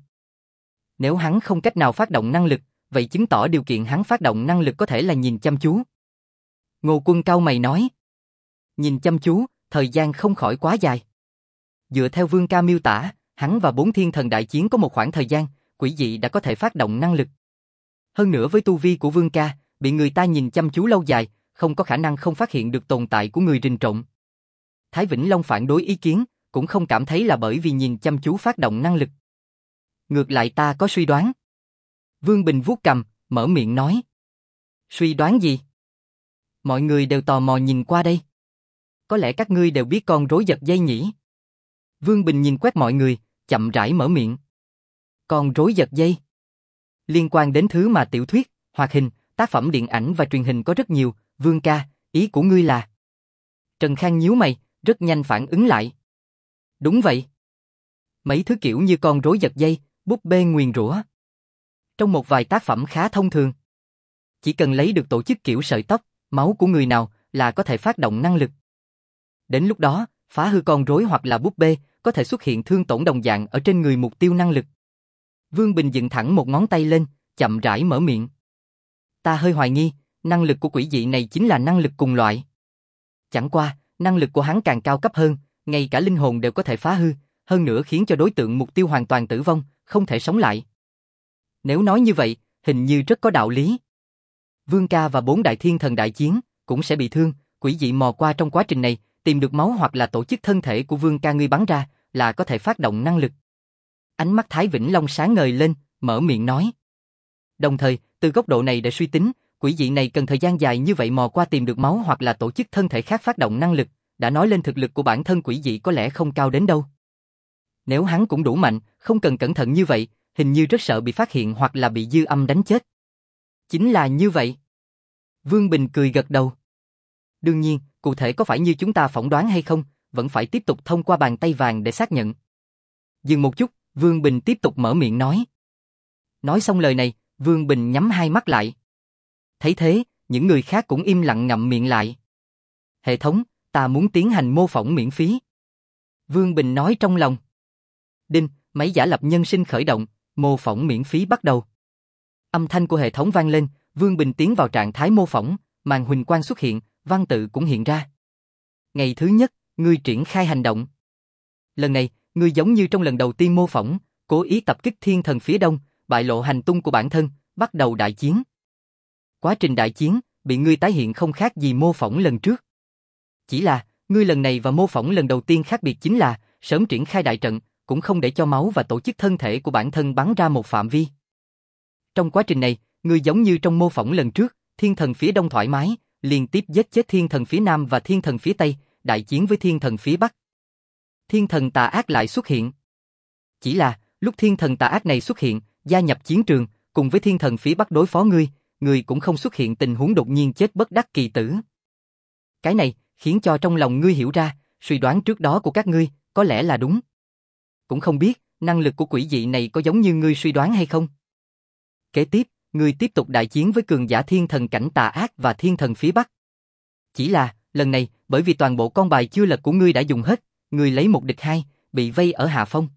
Nếu hắn không cách nào phát động năng lực, vậy chứng tỏ điều kiện hắn phát động năng lực có thể là nhìn chăm chú. Ngô Quân cau mày nói. Nhìn chăm chú, thời gian không khỏi quá dài. Dựa theo Vương ca miêu tả, hắn và bốn thiên thần đại chiến có một khoảng thời gian, quỷ dị đã có thể phát động năng lực. Hơn nữa với tu vi của Vương ca, bị người ta nhìn chăm chú lâu dài, không có khả năng không phát hiện được tồn tại của người rình trộm. Thái Vĩnh Long phản đối ý kiến, cũng không cảm thấy là bởi vì nhìn chăm chú phát động năng lực. Ngược lại ta có suy đoán. Vương Bình vuốt cằm, mở miệng nói. Suy đoán gì? Mọi người đều tò mò nhìn qua đây. Có lẽ các ngươi đều biết con rối giật dây nhỉ? Vương Bình nhìn quét mọi người, chậm rãi mở miệng. Con rối giật dây. Liên quan đến thứ mà tiểu thuyết, hoạt hình, tác phẩm điện ảnh và truyền hình có rất nhiều, Vương ca, ý của ngươi là... Trần Khang nhíu mày, rất nhanh phản ứng lại. Đúng vậy. Mấy thứ kiểu như con rối giật dây, búp bê nguyền rủa. Trong một vài tác phẩm khá thông thường. Chỉ cần lấy được tổ chức kiểu sợi tóc, máu của người nào là có thể phát động năng lực. Đến lúc đó, phá hư con rối hoặc là búp bê, có thể xuất hiện thương tổn đồng dạng ở trên người mục tiêu năng lực. Vương Bình dựng thẳng một ngón tay lên, chậm rãi mở miệng. Ta hơi hoài nghi, năng lực của quỷ dị này chính là năng lực cùng loại. Chẳng qua, năng lực của hắn càng cao cấp hơn, ngay cả linh hồn đều có thể phá hư, hơn nữa khiến cho đối tượng mục tiêu hoàn toàn tử vong, không thể sống lại. Nếu nói như vậy, hình như rất có đạo lý. Vương ca và bốn đại thiên thần đại chiến, cũng sẽ bị thương, quỷ dị mò qua trong quá trình này, tìm được máu hoặc là tổ chức thân thể của Vương ca ngươi bắn ra, là có thể phát động năng lực. Ánh mắt Thái Vĩnh Long sáng ngời lên, mở miệng nói. Đồng thời, từ góc độ này để suy tính, quỷ dị này cần thời gian dài như vậy mò qua tìm được máu hoặc là tổ chức thân thể khác phát động năng lực, đã nói lên thực lực của bản thân quỷ dị có lẽ không cao đến đâu. Nếu hắn cũng đủ mạnh, không cần cẩn thận như vậy, hình như rất sợ bị phát hiện hoặc là bị dư âm đánh chết. Chính là như vậy. Vương Bình cười gật đầu. Đương nhiên, cụ thể có phải như chúng ta phỏng đoán hay không, vẫn phải tiếp tục thông qua bàn tay vàng để xác nhận. Dừng một chút, Vương Bình tiếp tục mở miệng nói. Nói xong lời này, Vương Bình nhắm hai mắt lại. Thấy thế, những người khác cũng im lặng ngậm miệng lại. Hệ thống, ta muốn tiến hành mô phỏng miễn phí. Vương Bình nói trong lòng. Đinh, máy giả lập nhân sinh khởi động, mô phỏng miễn phí bắt đầu. Âm thanh của hệ thống vang lên, Vương Bình tiến vào trạng thái mô phỏng, màn huỳnh quang xuất hiện, văn tự cũng hiện ra. Ngày thứ nhất, ngươi triển khai hành động. Lần này, ngươi giống như trong lần đầu tiên mô phỏng, cố ý tập kích thiên thần phía đông, bại lộ hành tung của bản thân, bắt đầu đại chiến. Quá trình đại chiến, bị ngươi tái hiện không khác gì mô phỏng lần trước. Chỉ là, ngươi lần này và mô phỏng lần đầu tiên khác biệt chính là, sớm triển khai đại trận, cũng không để cho máu và tổ chức thân thể của bản thân bắn ra một phạm vi. Trong quá trình này, ngươi giống như trong mô phỏng lần trước, thiên thần phía đông thoải mái, liên tiếp giết chết thiên thần phía nam và thiên thần phía tây, đại chiến với thiên thần phía bắc. Thiên thần tà ác lại xuất hiện. Chỉ là, lúc thiên thần tà ác này xuất hiện, gia nhập chiến trường, cùng với thiên thần phía bắc đối phó ngươi, ngươi cũng không xuất hiện tình huống đột nhiên chết bất đắc kỳ tử. Cái này, khiến cho trong lòng ngươi hiểu ra, suy đoán trước đó của các ngươi, có lẽ là đúng. Cũng không biết, năng lực của quỷ dị này có giống như ngươi suy đoán hay không? Kế tiếp, ngươi tiếp tục đại chiến với cường giả thiên thần cảnh tà ác và thiên thần phía bắc. Chỉ là, lần này, bởi vì toàn bộ con bài chưa lật của ngươi đã dùng hết, ngươi lấy một địch hai, bị vây ở hạ phong.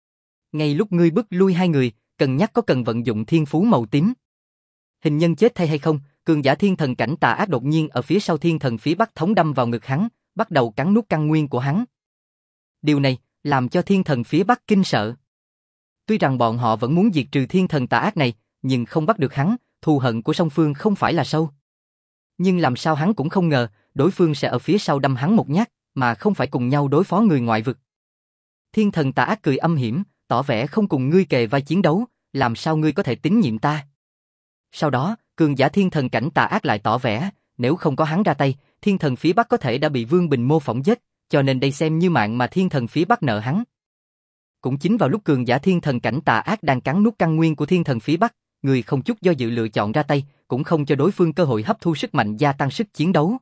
Ngay lúc ngươi bức lui hai người, cân nhắc có cần vận dụng thiên phú màu tím. Hình nhân chết thay hay không, cường giả thiên thần cảnh tà ác đột nhiên ở phía sau thiên thần phía bắc thống đâm vào ngực hắn, bắt đầu cắn nuốt căn nguyên của hắn. Điều này, làm cho thiên thần phía bắc kinh sợ. Tuy rằng bọn họ vẫn muốn diệt trừ thiên thần tà ác này, nhưng không bắt được hắn, thù hận của song phương không phải là sâu. Nhưng làm sao hắn cũng không ngờ, đối phương sẽ ở phía sau đâm hắn một nhát, mà không phải cùng nhau đối phó người ngoại vực. Thiên thần tà ác cười âm hiểm, tỏ vẻ không cùng ngươi kề vai chiến đấu, làm sao ngươi có thể tín nhiệm ta. Sau đó, cường giả thiên thần cảnh tà ác lại tỏ vẻ, nếu không có hắn ra tay, thiên thần phía bắc có thể đã bị Vương Bình mô phỏng giết, cho nên đây xem như mạng mà thiên thần phía bắc nợ hắn. Cũng chính vào lúc cường giả thiên thần cảnh tà ác đang cắn nuốt căn nguyên của thiên thần phía bắc, người không chút do dự lựa chọn ra tay, cũng không cho đối phương cơ hội hấp thu sức mạnh gia tăng sức chiến đấu.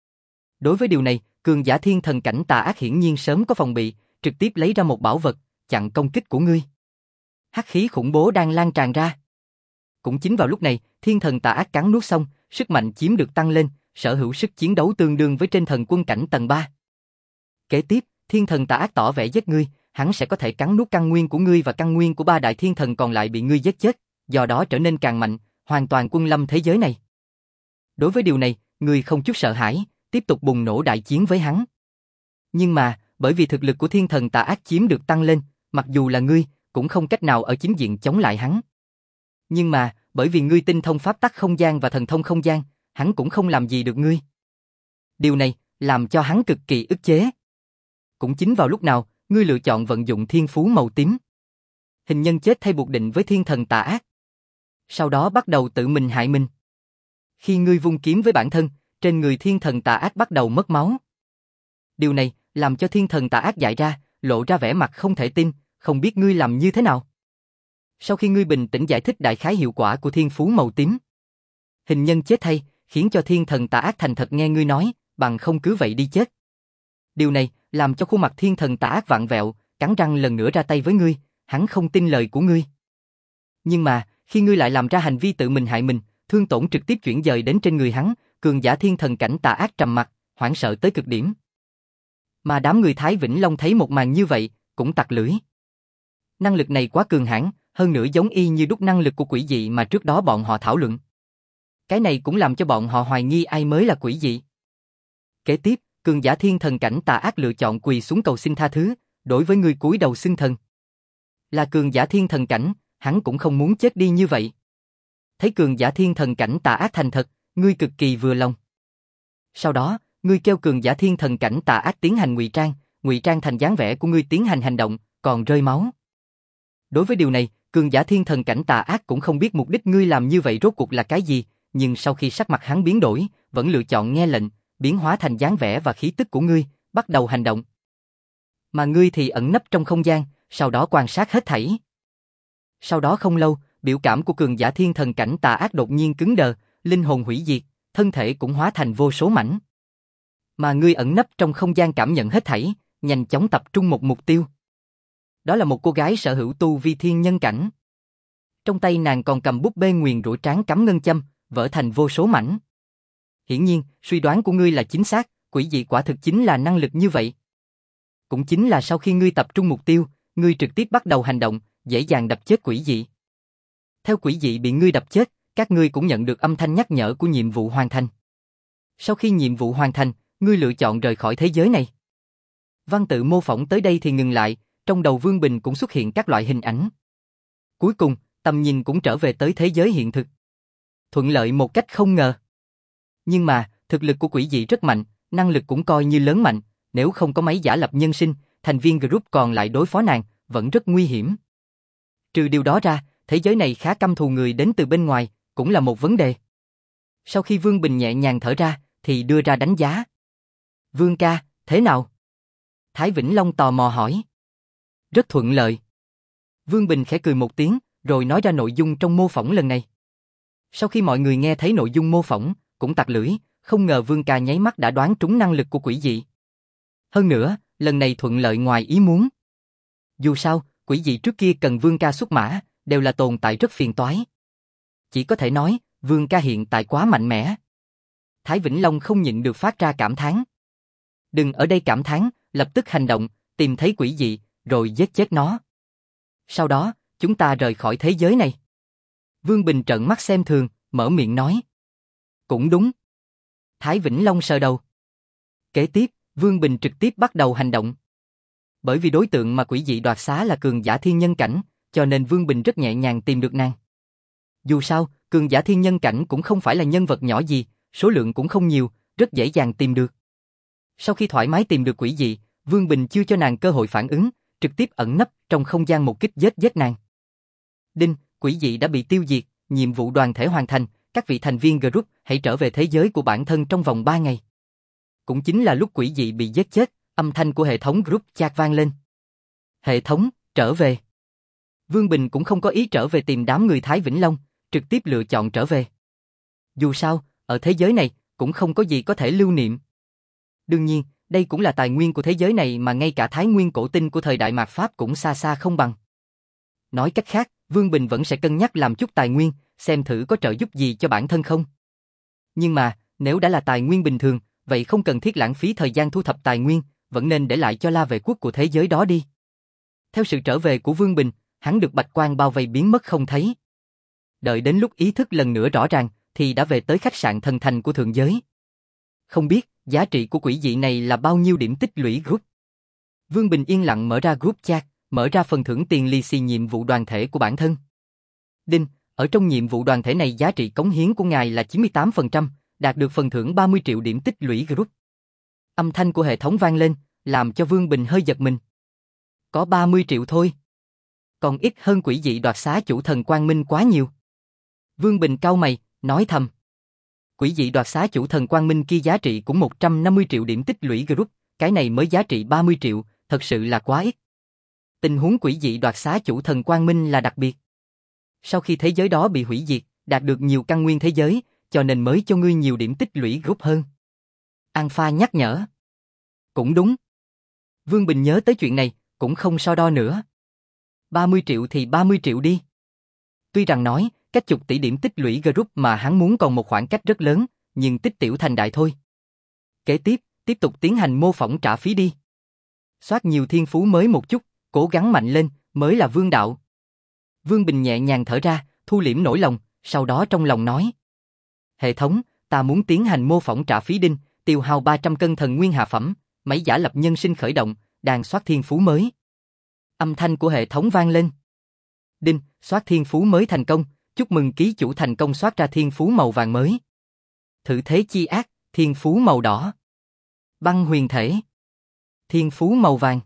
Đối với điều này, cường giả thiên thần cảnh tà ác hiển nhiên sớm có phòng bị, trực tiếp lấy ra một bảo vật, chặn công kích của ngươi. Hắc khí khủng bố đang lan tràn ra. Cũng chính vào lúc này, thiên thần tà ác cắn nuốt xong, sức mạnh chiếm được tăng lên, sở hữu sức chiến đấu tương đương với trên thần quân cảnh tầng ba. Kế tiếp, thiên thần tà ác tỏ vẻ giết ngươi, hắn sẽ có thể cắn nuốt căn nguyên của ngươi và căn nguyên của ba đại thiên thần còn lại bị ngươi giết chết, do đó trở nên càng mạnh, hoàn toàn quân lâm thế giới này. Đối với điều này, ngươi không chút sợ hãi, tiếp tục bùng nổ đại chiến với hắn. Nhưng mà, bởi vì thực lực của thiên thần tà ác chiếm được tăng lên, mặc dù là ngươi, cũng không cách nào ở chính diện chống lại hắn. Nhưng mà, bởi vì ngươi tinh thông pháp tắc không gian và thần thông không gian, hắn cũng không làm gì được ngươi. Điều này, làm cho hắn cực kỳ ức chế. Cũng chính vào lúc nào, ngươi lựa chọn vận dụng thiên phú màu tím. Hình nhân chết thay buộc định với thiên thần tà ác. Sau đó bắt đầu tự mình hại mình. Khi ngươi vung kiếm với bản thân, trên người thiên thần tà ác bắt đầu mất máu. Điều này, làm cho thiên thần tà ác dại ra, lộ ra vẻ mặt không thể tin, không biết ngươi làm như thế nào. Sau khi ngươi bình tĩnh giải thích đại khái hiệu quả của thiên phú màu tím, hình nhân chết thay, khiến cho thiên thần tà ác thành thật nghe ngươi nói, bằng không cứ vậy đi chết. Điều này, làm cho khuôn mặt thiên thần tà ác vặn vẹo, cắn răng lần nữa ra tay với ngươi, hắn không tin lời của ngươi. Nhưng mà, khi ngươi lại làm ra hành vi tự mình hại mình, thương tổn trực tiếp chuyển dời đến trên người hắn, cường giả thiên thần cảnh tà ác trầm mặt, hoảng sợ tới cực điểm. Mà đám người Thái Vĩnh Long thấy một màn như vậy, cũng tặc lưỡi. Năng lực này quá cường hãn, hơn nữa giống y như đúc năng lực của quỷ dị mà trước đó bọn họ thảo luận. Cái này cũng làm cho bọn họ hoài nghi ai mới là quỷ dị. Kế tiếp, cường giả thiên thần cảnh tà ác lựa chọn quỳ xuống cầu xin tha thứ, đối với người cúi đầu xưng thần. Là cường giả thiên thần cảnh, hắn cũng không muốn chết đi như vậy. Thấy cường giả thiên thần cảnh tà ác thành thật, ngươi cực kỳ vừa lòng. Sau đó, ngươi kêu cường giả thiên thần cảnh tà ác tiến hành ngụy trang, ngụy trang thành dáng vẻ của ngươi tiến hành hành động, còn rơi máu. Đối với điều này, cường giả thiên thần cảnh tà ác cũng không biết mục đích ngươi làm như vậy rốt cuộc là cái gì, nhưng sau khi sắc mặt hắn biến đổi, vẫn lựa chọn nghe lệnh, biến hóa thành dáng vẻ và khí tức của ngươi, bắt đầu hành động. Mà ngươi thì ẩn nấp trong không gian, sau đó quan sát hết thảy. Sau đó không lâu, biểu cảm của cường giả thiên thần cảnh tà ác đột nhiên cứng đờ, linh hồn hủy diệt, thân thể cũng hóa thành vô số mảnh. Mà ngươi ẩn nấp trong không gian cảm nhận hết thảy, nhanh chóng tập trung một mục tiêu. Đó là một cô gái sở hữu tu vi thiên nhân cảnh. Trong tay nàng còn cầm búp bê nguyền rủa tráng cắm ngân châm, vỡ thành vô số mảnh. Hiển nhiên, suy đoán của ngươi là chính xác, quỷ dị quả thực chính là năng lực như vậy. Cũng chính là sau khi ngươi tập trung mục tiêu, ngươi trực tiếp bắt đầu hành động, dễ dàng đập chết quỷ dị. Theo quỷ dị bị ngươi đập chết, các ngươi cũng nhận được âm thanh nhắc nhở của nhiệm vụ hoàn thành. Sau khi nhiệm vụ hoàn thành, ngươi lựa chọn rời khỏi thế giới này. Văn tự mô phỏng tới đây thì ngừng lại, trong đầu Vương Bình cũng xuất hiện các loại hình ảnh. Cuối cùng, tầm nhìn cũng trở về tới thế giới hiện thực. Thuận lợi một cách không ngờ. Nhưng mà, thực lực của quỷ dị rất mạnh, năng lực cũng coi như lớn mạnh, nếu không có máy giả lập nhân sinh, thành viên group còn lại đối phó nàng, vẫn rất nguy hiểm. Trừ điều đó ra, thế giới này khá căm thù người đến từ bên ngoài, cũng là một vấn đề. Sau khi Vương Bình nhẹ nhàng thở ra, thì đưa ra đánh giá. Vương ca, thế nào? Thái Vĩnh Long tò mò hỏi. Rất thuận lợi. Vương Bình khẽ cười một tiếng, rồi nói ra nội dung trong mô phỏng lần này. Sau khi mọi người nghe thấy nội dung mô phỏng, cũng tặc lưỡi, không ngờ Vương ca nháy mắt đã đoán trúng năng lực của quỷ dị. Hơn nữa, lần này thuận lợi ngoài ý muốn. Dù sao, quỷ dị trước kia cần Vương ca xuất mã, đều là tồn tại rất phiền toái. Chỉ có thể nói, Vương ca hiện tại quá mạnh mẽ. Thái Vĩnh Long không nhịn được phát ra cảm thán. Đừng ở đây cảm thán, lập tức hành động, tìm thấy quỷ dị, rồi giết chết nó. Sau đó, chúng ta rời khỏi thế giới này. Vương Bình trợn mắt xem thường, mở miệng nói. Cũng đúng. Thái Vĩnh Long sờ đầu. Kế tiếp, Vương Bình trực tiếp bắt đầu hành động. Bởi vì đối tượng mà quỷ dị đoạt xá là cường giả thiên nhân cảnh, cho nên Vương Bình rất nhẹ nhàng tìm được nàng. Dù sao, cường giả thiên nhân cảnh cũng không phải là nhân vật nhỏ gì, số lượng cũng không nhiều, rất dễ dàng tìm được. Sau khi thoải mái tìm được quỷ dị, Vương Bình chưa cho nàng cơ hội phản ứng, trực tiếp ẩn nấp trong không gian một kích giết giết nàng. Đinh, quỷ dị đã bị tiêu diệt, nhiệm vụ đoàn thể hoàn thành, các vị thành viên group hãy trở về thế giới của bản thân trong vòng ba ngày. Cũng chính là lúc quỷ dị bị giết chết, âm thanh của hệ thống group chat vang lên. Hệ thống, trở về. Vương Bình cũng không có ý trở về tìm đám người Thái Vĩnh Long, trực tiếp lựa chọn trở về. Dù sao, ở thế giới này, cũng không có gì có thể lưu niệm. Đương nhiên, đây cũng là tài nguyên của thế giới này mà ngay cả Thái Nguyên cổ tinh của thời đại mạt Pháp cũng xa xa không bằng. Nói cách khác, Vương Bình vẫn sẽ cân nhắc làm chút tài nguyên, xem thử có trợ giúp gì cho bản thân không. Nhưng mà, nếu đã là tài nguyên bình thường, vậy không cần thiết lãng phí thời gian thu thập tài nguyên, vẫn nên để lại cho La Vệ Quốc của thế giới đó đi. Theo sự trở về của Vương Bình, hắn được bạch quang bao vây biến mất không thấy. Đợi đến lúc ý thức lần nữa rõ ràng, thì đã về tới khách sạn thần thành của thượng giới. Không biết, giá trị của quỷ dị này là bao nhiêu điểm tích lũy group. Vương Bình yên lặng mở ra group chat, mở ra phần thưởng tiền lì xì nhiệm vụ đoàn thể của bản thân. Đinh, ở trong nhiệm vụ đoàn thể này giá trị cống hiến của ngài là chín mươi tám phần trăm, đạt được phần thưởng ba mươi triệu điểm tích lũy group. Âm thanh của hệ thống vang lên, làm cho Vương Bình hơi giật mình. Có ba mươi triệu thôi. Còn ít hơn quỷ dị đoạt xá chủ thần Quang Minh quá nhiều. Vương Bình cau mày, nói thầm. Quỷ dị đoạt xá chủ thần Quang Minh kia giá trị cũng một trăm năm mươi triệu điểm tích lũy group, cái này mới giá trị ba mươi triệu, thật sự là quá ít. Tình huống quỷ dị đoạt xá chủ thần Quang Minh là đặc biệt. Sau khi thế giới đó bị hủy diệt, đạt được nhiều căn nguyên thế giới, cho nên mới cho ngươi nhiều điểm tích lũy group hơn. Alpha nhắc nhở. Cũng đúng. Vương Bình nhớ tới chuyện này, cũng không so đo nữa. ba mươi triệu thì ba mươi triệu đi. Tuy rằng nói, cách chục tỷ điểm tích lũy group mà hắn muốn còn một khoảng cách rất lớn, nhưng tích tiểu thành đại thôi. Kế tiếp, tiếp tục tiến hành mô phỏng trả phí đi. Soát nhiều thiên phú mới một chút, cố gắng mạnh lên, mới là vương đạo. Vương Bình nhẹ nhàng thở ra, thu liễm nỗi lòng, sau đó trong lòng nói. Hệ thống, ta muốn tiến hành mô phỏng trả phí đinh, tiêu hao ba trăm cân thần nguyên hạ phẩm, máy giả lập nhân sinh khởi động, đang soát thiên phú mới. Âm thanh của hệ thống vang lên. Đinh, soát thiên phú mới thành công, chúc mừng ký chủ thành công soát ra thiên phú màu vàng mới. Thử thế chi ác, thiên phú màu đỏ. Băng huyền thể. Thiên phú màu vàng.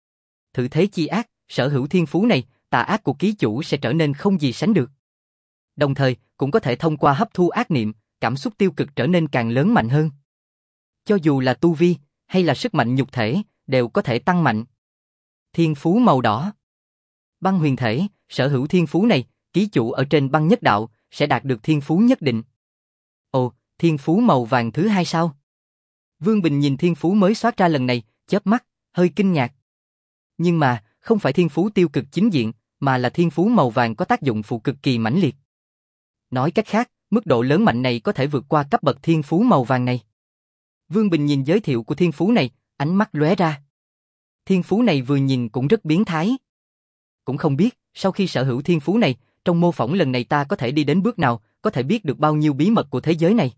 Thử thế chi ác, sở hữu thiên phú này, tà ác của ký chủ sẽ trở nên không gì sánh được. Đồng thời, cũng có thể thông qua hấp thu ác niệm, cảm xúc tiêu cực trở nên càng lớn mạnh hơn. Cho dù là tu vi, hay là sức mạnh nhục thể, đều có thể tăng mạnh. Thiên phú màu đỏ. Băng huyền thể, sở hữu thiên phú này, ký chủ ở trên băng nhất đạo, sẽ đạt được thiên phú nhất định. Ồ, thiên phú màu vàng thứ hai sao? Vương Bình nhìn thiên phú mới soát ra lần này, chớp mắt, hơi kinh ngạc. Nhưng mà, không phải thiên phú tiêu cực chính diện, mà là thiên phú màu vàng có tác dụng phụ cực kỳ mãnh liệt. Nói cách khác, mức độ lớn mạnh này có thể vượt qua cấp bậc thiên phú màu vàng này. Vương Bình nhìn giới thiệu của thiên phú này, ánh mắt lóe ra. Thiên phú này vừa nhìn cũng rất biến thái. Cũng không biết, sau khi sở hữu thiên phú này, trong mô phỏng lần này ta có thể đi đến bước nào, có thể biết được bao nhiêu bí mật của thế giới này.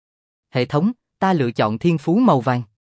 Hệ thống, ta lựa chọn thiên phú màu vàng.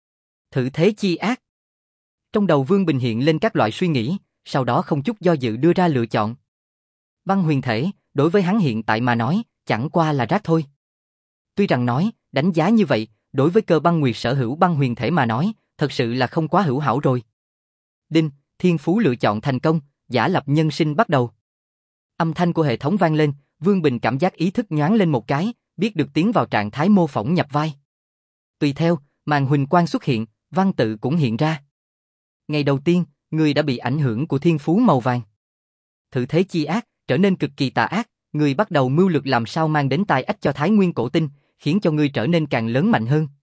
Thử thế chi ác. Trong đầu Vương Bình hiện lên các loại suy nghĩ, sau đó không chút do dự đưa ra lựa chọn. Băng huyền thể, đối với hắn hiện tại mà nói, chẳng qua là rác thôi. Tuy rằng nói, đánh giá như vậy, đối với Cơ Băng Nguyệt sở hữu băng huyền thể mà nói, thật sự là không quá hữu hảo rồi. Đinh, thiên phú lựa chọn thành công, giả lập nhân sinh bắt đầu. Âm thanh của hệ thống vang lên, Vương Bình cảm giác ý thức nhoáng lên một cái, biết được tiến vào trạng thái mô phỏng nhập vai. Tùy theo, màn huỳnh quang xuất hiện, văn tự cũng hiện ra. Ngày đầu tiên, người đã bị ảnh hưởng của thiên phú màu vàng. Thử thế chi ác, trở nên cực kỳ tà ác, người bắt đầu mưu lược làm sao mang đến tai ách cho Thái Nguyên cổ tinh, khiến cho ngươi trở nên càng lớn mạnh hơn.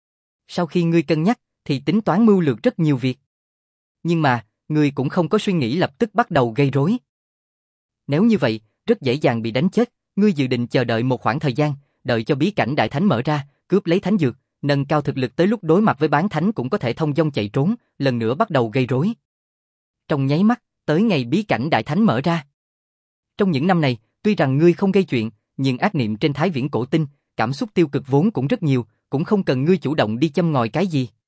Sau khi ngươi cân nhắc, thì tính toán mưu lược rất nhiều việc. Nhưng mà, ngươi cũng không có suy nghĩ lập tức bắt đầu gây rối. Nếu như vậy, rất dễ dàng bị đánh chết, ngươi dự định chờ đợi một khoảng thời gian, đợi cho bí cảnh đại thánh mở ra, cướp lấy thánh dược, nâng cao thực lực tới lúc đối mặt với bán thánh cũng có thể thông dong chạy trốn, lần nữa bắt đầu gây rối. Trong nháy mắt, tới ngày bí cảnh đại thánh mở ra. Trong những năm này, tuy rằng ngươi không gây chuyện, nhưng ác niệm trên Thái Viễn cổ tinh, cảm xúc tiêu cực vốn cũng rất nhiều, cũng không cần ngươi chủ động đi châm ngòi cái gì.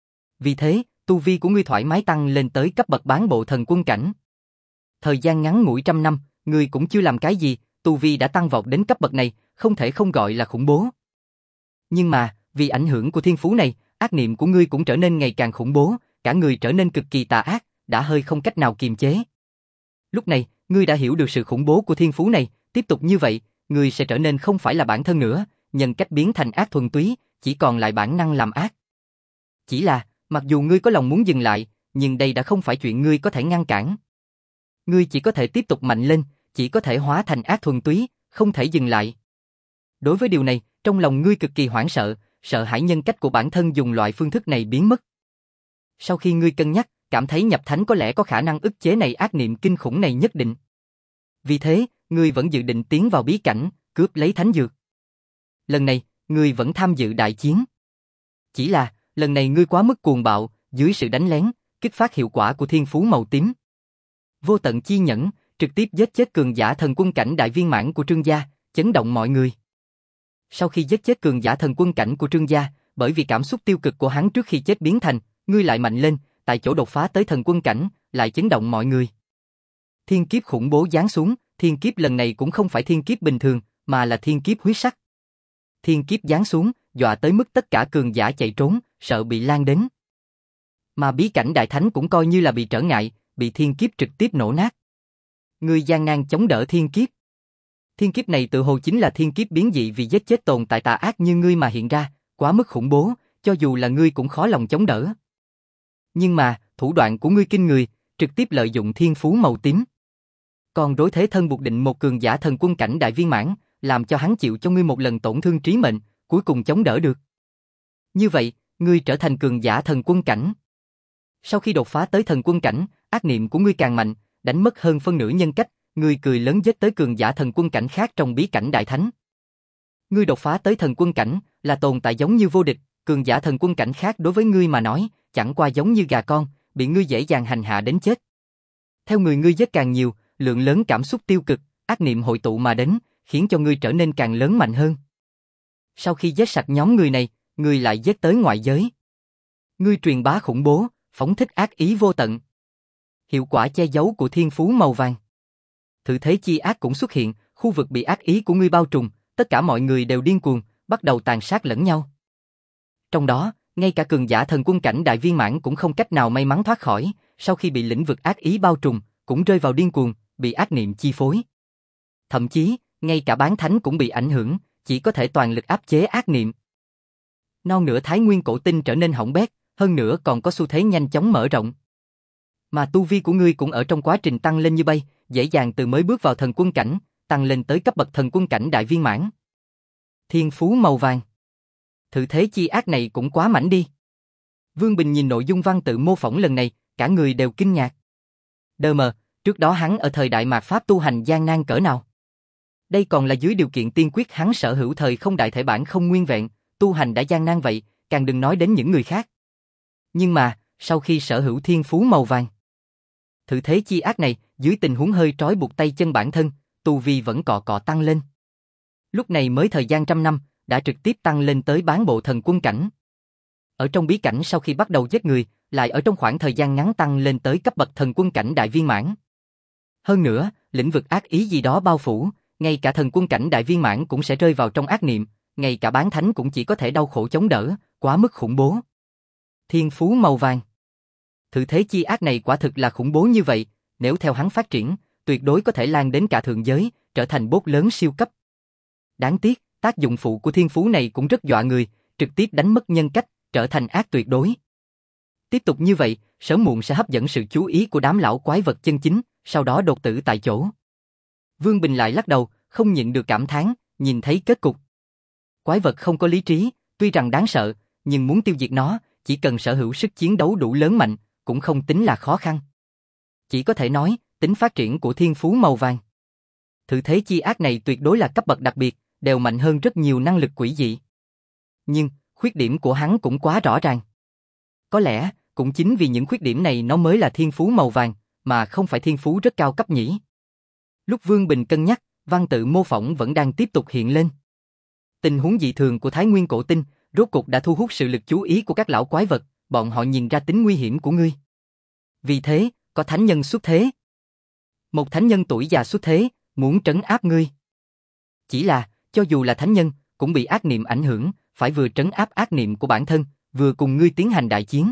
Vì thế, tu vi của ngươi thoải mái tăng lên tới cấp bậc bán bộ thần quân cảnh. Thời gian ngắn ngủi trăm năm, ngươi cũng chưa làm cái gì, tu vi đã tăng vọt đến cấp bậc này, không thể không gọi là khủng bố. Nhưng mà, vì ảnh hưởng của thiên phú này, ác niệm của ngươi cũng trở nên ngày càng khủng bố, cả người trở nên cực kỳ tà ác, đã hơi không cách nào kiềm chế. Lúc này, ngươi đã hiểu được sự khủng bố của thiên phú này, tiếp tục như vậy, ngươi sẽ trở nên không phải là bản thân nữa, nhân cách biến thành ác thuần túy, chỉ còn lại bản năng làm ác. Chỉ là, mặc dù ngươi có lòng muốn dừng lại, nhưng đây đã không phải chuyện ngươi có thể ngăn cản. Ngươi chỉ có thể tiếp tục mạnh lên, chỉ có thể hóa thành ác thuần túy, không thể dừng lại. Đối với điều này, trong lòng ngươi cực kỳ hoảng sợ, sợ hãi nhân cách của bản thân dùng loại phương thức này biến mất. Sau khi ngươi cân nhắc, cảm thấy nhập thánh có lẽ có khả năng ức chế này ác niệm kinh khủng này nhất định. Vì thế, ngươi vẫn dự định tiến vào bí cảnh, cướp lấy thánh dược. Lần này, ngươi vẫn tham dự đại chiến. Chỉ là, lần này ngươi quá mức cuồng bạo, dưới sự đánh lén, kích phát hiệu quả của thiên phú màu tím. Vô tận chi nhẫn, trực tiếp giết chết cường giả thần quân cảnh đại viên mãn của Trương gia, chấn động mọi người. Sau khi giết chết cường giả thần quân cảnh của Trương gia, bởi vì cảm xúc tiêu cực của hắn trước khi chết biến thành, ngươi lại mạnh lên, tại chỗ đột phá tới thần quân cảnh, lại chấn động mọi người. Thiên kiếp khủng bố giáng xuống, thiên kiếp lần này cũng không phải thiên kiếp bình thường, mà là thiên kiếp huyết sắc. Thiên kiếp giáng xuống, dọa tới mức tất cả cường giả chạy trốn, sợ bị lan đến. Mà bí cảnh đại thánh cũng coi như là bị trở ngại, bị thiên kiếp trực tiếp nổ nát. Ngươi gian nan chống đỡ thiên kiếp. Thiên kiếp này tự hồ chính là thiên kiếp biến dị vì giết chết tồn tại tà ác như ngươi mà hiện ra, quá mức khủng bố, cho dù là ngươi cũng khó lòng chống đỡ. Nhưng mà, thủ đoạn của ngươi kinh người, trực tiếp lợi dụng thiên phú màu tím. Còn đối thế thân buộc định một cường giả thần quân cảnh đại viên mãn, làm cho hắn chịu cho ngươi một lần tổn thương trí mệnh, cuối cùng chống đỡ được. Như vậy, ngươi trở thành cường giả thần quân cảnh. Sau khi đột phá tới thần quân cảnh, ác niệm của ngươi càng mạnh, đánh mất hơn phân nửa nhân cách, ngươi cười lớn giết tới cường giả thần quân cảnh khác trong bí cảnh đại thánh. Ngươi đột phá tới thần quân cảnh, là tồn tại giống như vô địch, cường giả thần quân cảnh khác đối với ngươi mà nói, chẳng qua giống như gà con, bị ngươi dễ dàng hành hạ đến chết. Theo người ngươi giết càng nhiều, lượng lớn cảm xúc tiêu cực, ác niệm hội tụ mà đến, khiến cho ngươi trở nên càng lớn mạnh hơn. Sau khi giết sạch nhóm người này, ngươi lại giết tới ngoại giới. Ngươi truyền bá khủng bố, phóng thích ác ý vô tận. Hiệu quả che giấu của thiên phú màu vàng. Thử thế chi ác cũng xuất hiện, khu vực bị ác ý của ngươi bao trùm, tất cả mọi người đều điên cuồng, bắt đầu tàn sát lẫn nhau. Trong đó, ngay cả cường giả thần quân cảnh đại viên mãn cũng không cách nào may mắn thoát khỏi, sau khi bị lĩnh vực ác ý bao trùm, cũng rơi vào điên cuồng, bị ác niệm chi phối. Thậm chí, ngay cả bán thánh cũng bị ảnh hưởng, chỉ có thể toàn lực áp chế ác niệm. Non nửa Thái Nguyên cổ tinh trở nên hỏng bét, hơn nữa còn có xu thế nhanh chóng mở rộng. Mà tu vi của ngươi cũng ở trong quá trình tăng lên như bay, dễ dàng từ mới bước vào thần quân cảnh, tăng lên tới cấp bậc thần quân cảnh đại viên mãn. Thiên phú màu vàng. Thử thế chi ác này cũng quá mãnh đi. Vương Bình nhìn nội dung văn tự mô phỏng lần này, cả người đều kinh ngạc. Đờ mờ, trước đó hắn ở thời đại mạt Pháp tu hành gian nan cỡ nào. Đây còn là dưới điều kiện tiên quyết hắn sở hữu thời không đại thể bản không nguyên vẹn, tu hành đã gian nan vậy, càng đừng nói đến những người khác. Nhưng mà, sau khi sở hữu thiên phú màu vàng, thử thế chi ác này, dưới tình huống hơi trói buộc tay chân bản thân, tu vi vẫn cọ cọ tăng lên. Lúc này mới thời gian trăm năm, đã trực tiếp tăng lên tới bán bộ thần quân cảnh. Ở trong bí cảnh sau khi bắt đầu giết người, lại ở trong khoảng thời gian ngắn tăng lên tới cấp bậc thần quân cảnh đại viên mãn. Hơn nữa, lĩnh vực ác ý gì đó bao phủ, ngay cả thần quân cảnh đại viên mãn cũng sẽ rơi vào trong ác niệm, ngay cả bán thánh cũng chỉ có thể đau khổ chống đỡ, quá mức khủng bố. Thiên phú màu vàng. Thử thế chi ác này quả thực là khủng bố như vậy, nếu theo hắn phát triển, tuyệt đối có thể lan đến cả thượng giới, trở thành bốt lớn siêu cấp. Đáng tiếc, tác dụng phụ của thiên phú này cũng rất dọa người, trực tiếp đánh mất nhân cách, trở thành ác tuyệt đối. Tiếp tục như vậy, sớm muộn sẽ hấp dẫn sự chú ý của đám lão quái vật chân chính, sau đó đột tử tại chỗ. Vương Bình lại lắc đầu, không nhịn được cảm thán, nhìn thấy kết cục. Quái vật không có lý trí, tuy rằng đáng sợ, nhưng muốn tiêu diệt nó, chỉ cần sở hữu sức chiến đấu đủ lớn mạnh, cũng không tính là khó khăn. Chỉ có thể nói, tính phát triển của thiên phú màu vàng. Thử thế chi ác này tuyệt đối là cấp bậc đặc biệt, đều mạnh hơn rất nhiều năng lực quỷ dị. Nhưng, khuyết điểm của hắn cũng quá rõ ràng. Có lẽ, cũng chính vì những khuyết điểm này nó mới là thiên phú màu vàng, mà không phải thiên phú rất cao cấp nhỉ. Lúc Vương Bình cân nhắc, văn tự mô phỏng vẫn đang tiếp tục hiện lên. Tình huống dị thường của Thái Nguyên cổ tinh, rốt cục đã thu hút sự lực chú ý của các lão quái vật, bọn họ nhìn ra tính nguy hiểm của ngươi. Vì thế, có thánh nhân xuất thế. Một thánh nhân tuổi già xuất thế, muốn trấn áp ngươi. Chỉ là, cho dù là thánh nhân, cũng bị ác niệm ảnh hưởng, phải vừa trấn áp ác niệm của bản thân, vừa cùng ngươi tiến hành đại chiến.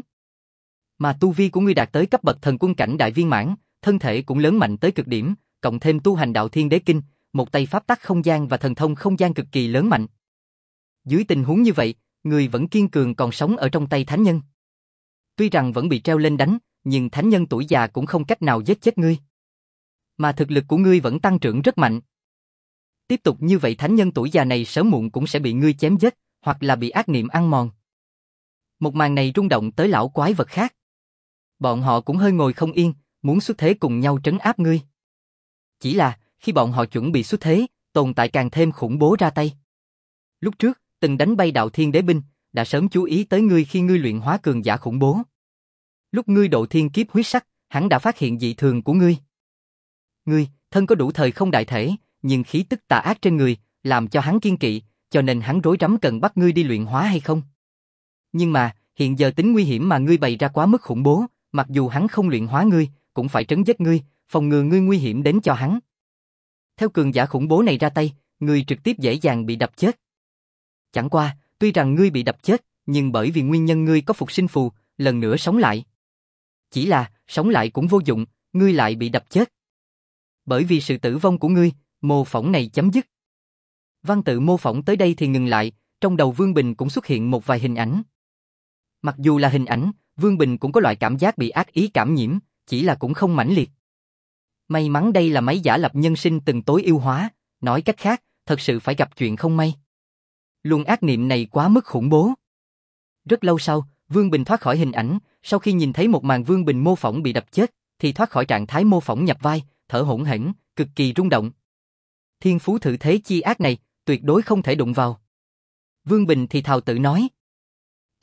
Mà tu vi của ngươi đạt tới cấp bậc thần quân cảnh đại viên mãn, thân thể cũng lớn mạnh tới cực điểm, cộng thêm tu hành đạo thiên đế kinh, một tay pháp tắc không gian và thần thông không gian cực kỳ lớn mạnh. Dưới tình huống như vậy, ngươi vẫn kiên cường còn sống ở trong tay thánh nhân. Tuy rằng vẫn bị treo lên đánh, nhưng thánh nhân tuổi già cũng không cách nào giết chết ngươi. Mà thực lực của ngươi vẫn tăng trưởng rất mạnh. Tiếp tục như vậy thánh nhân tuổi già này sớm muộn cũng sẽ bị ngươi chém giết, hoặc là bị ác niệm ăn mòn. Một màn này rung động tới lão quái vật khác. Bọn họ cũng hơi ngồi không yên, muốn xuất thế cùng nhau trấn áp ngươi. Chỉ là, khi bọn họ chuẩn bị xuất thế, tồn tại càng thêm khủng bố ra tay. Lúc trước, từng đánh bay đạo thiên đế binh, đã sớm chú ý tới ngươi khi ngươi luyện hóa cường giả khủng bố. Lúc ngươi độ thiên kiếp huyết sắc, hắn đã phát hiện dị thường của ngươi. Ngươi, thân có đủ thời không đại thể, nhưng khí tức tà ác trên người, làm cho hắn kiên kỵ, cho nên hắn rối rắm cần bắt ngươi đi luyện hóa hay không. Nhưng mà, hiện giờ tính nguy hiểm mà ngươi bày ra quá mức khủng bố, mặc dù hắn không luyện hóa ngươi, cũng phải trấn giết ngươi, phòng ngừa ngươi nguy hiểm đến cho hắn. Theo cường giả khủng bố này ra tay, ngươi trực tiếp dễ dàng bị đập chết. Chẳng qua, tuy rằng ngươi bị đập chết, nhưng bởi vì nguyên nhân ngươi có phục sinh phù, lần nữa sống lại. Chỉ là, sống lại cũng vô dụng, ngươi lại bị đập chết. Bởi vì sự tử vong của ngươi, mô phỏng này chấm dứt. Văn tự mô phỏng tới đây thì ngừng lại, trong đầu Vương Bình cũng xuất hiện một vài hình ảnh. Mặc dù là hình ảnh, Vương Bình cũng có loại cảm giác bị ác ý cảm nhiễm, chỉ là cũng không mãnh liệt. May mắn đây là máy giả lập nhân sinh từng tối ưu hóa, nói cách khác, thật sự phải gặp chuyện không may. Luồng ác niệm này quá mức khủng bố. Rất lâu sau, Vương Bình thoát khỏi hình ảnh, sau khi nhìn thấy một màn Vương Bình mô phỏng bị đập chết, thì thoát khỏi trạng thái mô phỏng nhập vai, thở hổn hển, cực kỳ rung động. Thiên phú thử thế chi ác này, tuyệt đối không thể đụng vào. Vương Bình thì thào tự nói.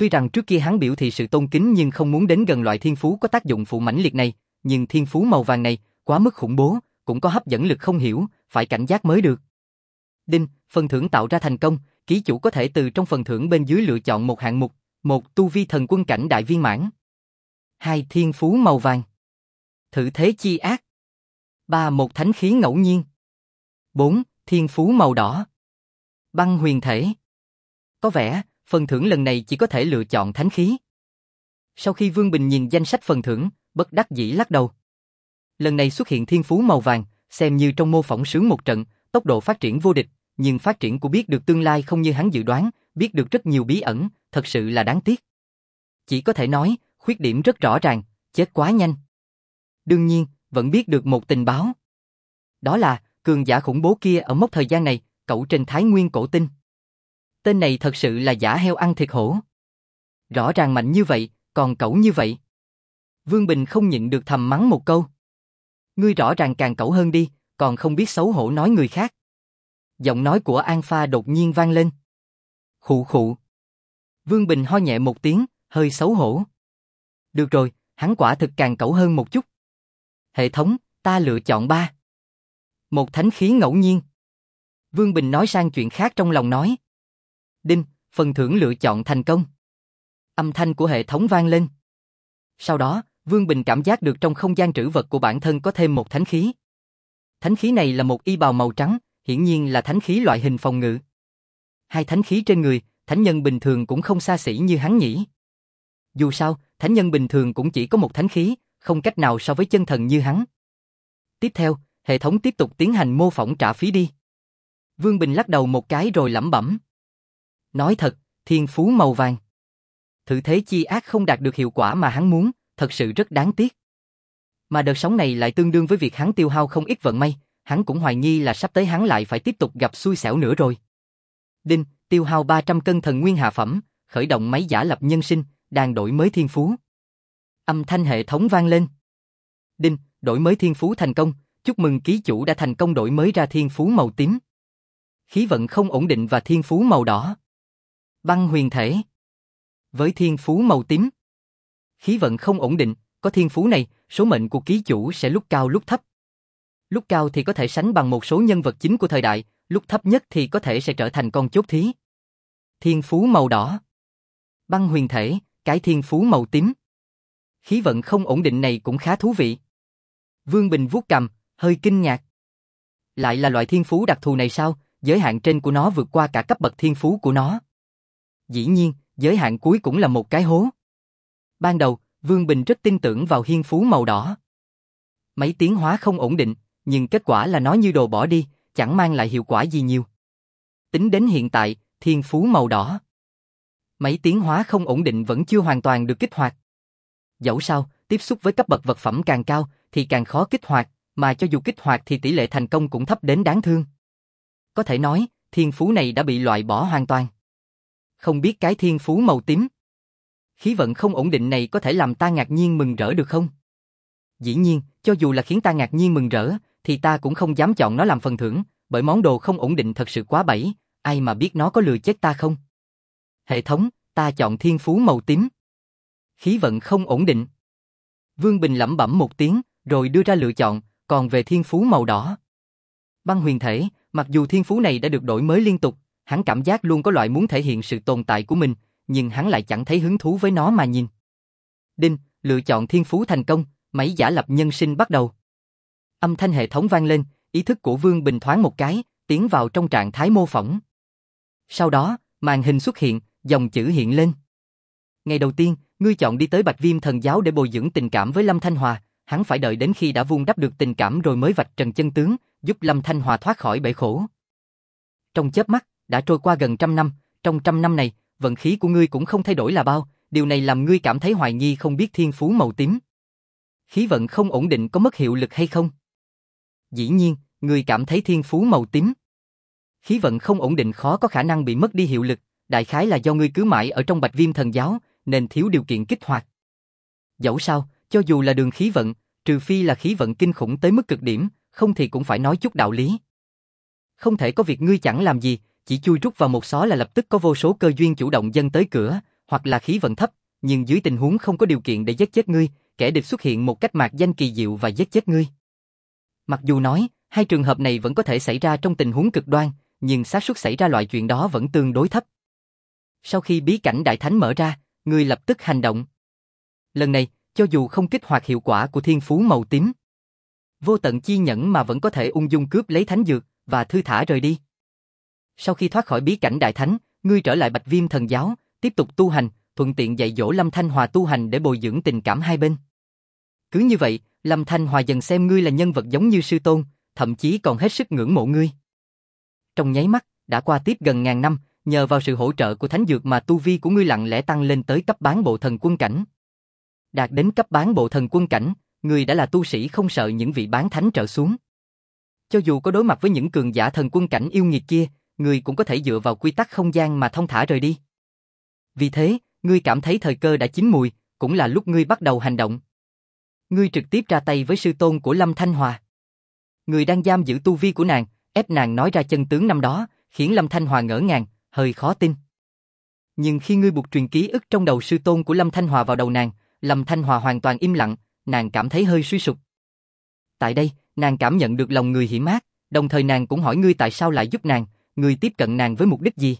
Tuy rằng trước kia hắn biểu thị sự tôn kính nhưng không muốn đến gần loại thiên phú có tác dụng phụ mãnh liệt này, nhưng thiên phú màu vàng này quá mức khủng bố, cũng có hấp dẫn lực không hiểu, phải cảnh giác mới được. Đinh, phần thưởng tạo ra thành công, ký chủ có thể từ trong phần thưởng bên dưới lựa chọn một hạng mục, một tu vi thần quân cảnh đại viên mãn. Hai thiên phú màu vàng. Thử thế chi ác. Ba một thánh khí ngẫu nhiên. Bốn thiên phú màu đỏ. Băng huyền thể. Có vẻ, phần thưởng lần này chỉ có thể lựa chọn thánh khí. Sau khi Vương Bình nhìn danh sách phần thưởng, bất đắc dĩ lắc đầu. Lần này xuất hiện thiên phú màu vàng, xem như trong mô phỏng sướng một trận, tốc độ phát triển vô địch, nhưng phát triển của biết được tương lai không như hắn dự đoán, biết được rất nhiều bí ẩn, thật sự là đáng tiếc. Chỉ có thể nói, khuyết điểm rất rõ ràng, chết quá nhanh. Đương nhiên, vẫn biết được một tình báo. Đó là, cường giả khủng bố kia ở mốc thời gian này, cẩu trên Thái Nguyên cổ tinh. Tên này thật sự là giả heo ăn thịt hổ. Rõ ràng mạnh như vậy, còn cẩu như vậy. Vương Bình không nhịn được thầm mắng một câu. Ngươi rõ ràng càng cẩu hơn đi, còn không biết xấu hổ nói người khác. Giọng nói của An Pha đột nhiên vang lên. Khụ khụ. Vương Bình ho nhẹ một tiếng, hơi xấu hổ. Được rồi, hắn quả thực càng cẩu hơn một chút. Hệ thống, ta lựa chọn ba. Một thánh khí ngẫu nhiên. Vương Bình nói sang chuyện khác trong lòng nói. Đinh, phần thưởng lựa chọn thành công. Âm thanh của hệ thống vang lên. Sau đó, Vương Bình cảm giác được trong không gian trữ vật của bản thân có thêm một thánh khí. Thánh khí này là một y bào màu trắng, hiển nhiên là thánh khí loại hình phòng ngự. Hai thánh khí trên người, thánh nhân bình thường cũng không xa xỉ như hắn nhỉ. Dù sao, thánh nhân bình thường cũng chỉ có một thánh khí, không cách nào so với chân thần như hắn. Tiếp theo, hệ thống tiếp tục tiến hành mô phỏng trả phí đi. Vương Bình lắc đầu một cái rồi lẩm bẩm. Nói thật, thiên phú màu vàng. Thử thế chi ác không đạt được hiệu quả mà hắn muốn, thật sự rất đáng tiếc. Mà đợt sóng này lại tương đương với việc hắn tiêu hao không ít vận may, hắn cũng hoài nghi là sắp tới hắn lại phải tiếp tục gặp xui xẻo nữa rồi. Đinh, tiêu hao ba trăm cân thần nguyên hạ phẩm, khởi động máy giả lập nhân sinh, đang đổi mới thiên phú. Âm thanh hệ thống vang lên. Đinh, đổi mới thiên phú thành công, chúc mừng ký chủ đã thành công đổi mới ra thiên phú màu tím. Khí vận không ổn định và thiên phú màu đỏ. Băng huyền thể. Với thiên phú màu tím, khí vận không ổn định, có thiên phú này, số mệnh của ký chủ sẽ lúc cao lúc thấp. Lúc cao thì có thể sánh bằng một số nhân vật chính của thời đại, lúc thấp nhất thì có thể sẽ trở thành con chốt thí. Thiên phú màu đỏ. Băng huyền thể, cái thiên phú màu tím. Khí vận không ổn định này cũng khá thú vị. Vương Bình vuốt cằm, hơi kinh ngạc. Lại là loại thiên phú đặc thù này sao, giới hạn trên của nó vượt qua cả cấp bậc thiên phú của nó. Dĩ nhiên, giới hạn cuối cũng là một cái hố. Ban đầu, Vương Bình rất tin tưởng vào thiên phú màu đỏ. Mấy tiến hóa không ổn định, nhưng kết quả là nó như đồ bỏ đi, chẳng mang lại hiệu quả gì nhiều. Tính đến hiện tại, thiên phú màu đỏ. Mấy tiến hóa không ổn định vẫn chưa hoàn toàn được kích hoạt. Dẫu sao, tiếp xúc với cấp bậc vật phẩm càng cao, thì càng khó kích hoạt, mà cho dù kích hoạt thì tỷ lệ thành công cũng thấp đến đáng thương. Có thể nói, thiên phú này đã bị loại bỏ hoàn toàn. Không biết cái thiên phú màu tím, khí vận không ổn định này có thể làm ta ngạc nhiên mừng rỡ được không? Dĩ nhiên, cho dù là khiến ta ngạc nhiên mừng rỡ, thì ta cũng không dám chọn nó làm phần thưởng, bởi món đồ không ổn định thật sự quá bẫy, ai mà biết nó có lừa chết ta không? Hệ thống, ta chọn thiên phú màu tím. Khí vận không ổn định. Vương Bình lẩm bẩm một tiếng, rồi đưa ra lựa chọn, còn về thiên phú màu đỏ. Băng huyền thể, mặc dù thiên phú này đã được đổi mới liên tục, hắn cảm giác luôn có loại muốn thể hiện sự tồn tại của mình, nhưng hắn lại chẳng thấy hứng thú với nó mà nhìn. Đinh, lựa chọn thiên phú thành công, máy giả lập nhân sinh bắt đầu. Âm thanh hệ thống vang lên, ý thức của Vương Bình thoáng một cái, tiến vào trong trạng thái mô phỏng. Sau đó, màn hình xuất hiện, dòng chữ hiện lên. Ngày đầu tiên, ngươi chọn đi tới Bạch Viêm Thần Giáo để bồi dưỡng tình cảm với Lâm Thanh Hòa, hắn phải đợi đến khi đã vun đắp được tình cảm rồi mới vạch trần chân tướng, giúp Lâm Thanh Hòa thoát khỏi bể khổ. Trong chớp mắt, đã trôi qua gần trăm năm, trong trăm năm này, vận khí của ngươi cũng không thay đổi là bao, điều này làm ngươi cảm thấy hoài nghi không biết thiên phú màu tím. Khí vận không ổn định có mất hiệu lực hay không? Dĩ nhiên, ngươi cảm thấy thiên phú màu tím. Khí vận không ổn định khó có khả năng bị mất đi hiệu lực, đại khái là do ngươi cứ mãi ở trong Bạch Viêm Thần Giáo, nên thiếu điều kiện kích hoạt. Dẫu sao, cho dù là đường khí vận, trừ phi là khí vận kinh khủng tới mức cực điểm, không thì cũng phải nói chút đạo lý. Không thể có việc ngươi chẳng làm gì, chỉ chui rút vào một xó là lập tức có vô số cơ duyên chủ động dâng tới cửa, hoặc là khí vận thấp, nhưng dưới tình huống không có điều kiện để giết chết ngươi, kẻ địch xuất hiện một cách mạc danh kỳ diệu và giết chết ngươi. Mặc dù nói, hai trường hợp này vẫn có thể xảy ra trong tình huống cực đoan, nhưng xác suất xảy ra loại chuyện đó vẫn tương đối thấp. Sau khi bí cảnh đại thánh mở ra, ngươi lập tức hành động. Lần này, cho dù không kích hoạt hiệu quả của thiên phú màu tím, vô tận chi nhẫn mà vẫn có thể ung dung cướp lấy thánh dược và thư thả rời đi. Sau khi thoát khỏi bí cảnh đại thánh, ngươi trở lại Bạch Viêm Thần Giáo, tiếp tục tu hành, thuận tiện dạy dỗ Lâm Thanh Hòa tu hành để bồi dưỡng tình cảm hai bên. Cứ như vậy, Lâm Thanh Hòa dần xem ngươi là nhân vật giống như sư tôn, thậm chí còn hết sức ngưỡng mộ ngươi. Trong nháy mắt, đã qua tiếp gần ngàn năm, nhờ vào sự hỗ trợ của thánh dược mà tu vi của ngươi lặng lẽ tăng lên tới cấp bán bộ thần quân cảnh. Đạt đến cấp bán bộ thần quân cảnh, ngươi đã là tu sĩ không sợ những vị bán thánh trở xuống. Cho dù có đối mặt với những cường giả thần quân cảnh yêu nghiệt kia, ngươi cũng có thể dựa vào quy tắc không gian mà thông thả rời đi. Vì thế, ngươi cảm thấy thời cơ đã chín mùi, cũng là lúc ngươi bắt đầu hành động. Ngươi trực tiếp ra tay với sư tôn của Lâm Thanh Hòa. Ngươi đang giam giữ tu vi của nàng, ép nàng nói ra chân tướng năm đó, khiến Lâm Thanh Hòa ngỡ ngàng, hơi khó tin. Nhưng khi ngươi buộc truyền ký ức trong đầu sư tôn của Lâm Thanh Hòa vào đầu nàng, Lâm Thanh Hòa hoàn toàn im lặng, nàng cảm thấy hơi suy sụp. Tại đây, nàng cảm nhận được lòng người hiểm ác, đồng thời nàng cũng hỏi ngươi tại sao lại giúp nàng, ngươi tiếp cận nàng với mục đích gì.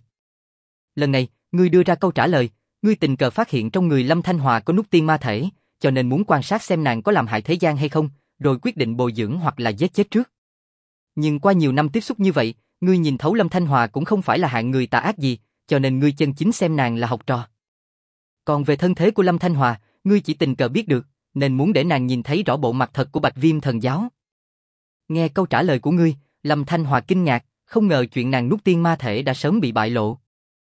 Lần này, ngươi đưa ra câu trả lời, ngươi tình cờ phát hiện trong người Lâm Thanh Hòa có nút tiên ma thể, cho nên muốn quan sát xem nàng có làm hại thế gian hay không, rồi quyết định bồi dưỡng hoặc là giết chết trước. Nhưng qua nhiều năm tiếp xúc như vậy, ngươi nhìn thấu Lâm Thanh Hòa cũng không phải là hạng người tà ác gì, cho nên ngươi chân chính xem nàng là học trò. Còn về thân thế của Lâm Thanh Hòa, ngươi chỉ tình cờ biết được, nên muốn để nàng nhìn thấy rõ bộ mặt thật của Bạch Viêm Thần Giáo. Nghe câu trả lời của ngươi, Lâm Thanh Hòa kinh ngạc, không ngờ chuyện nàng nuốt tiên ma thể đã sớm bị bại lộ.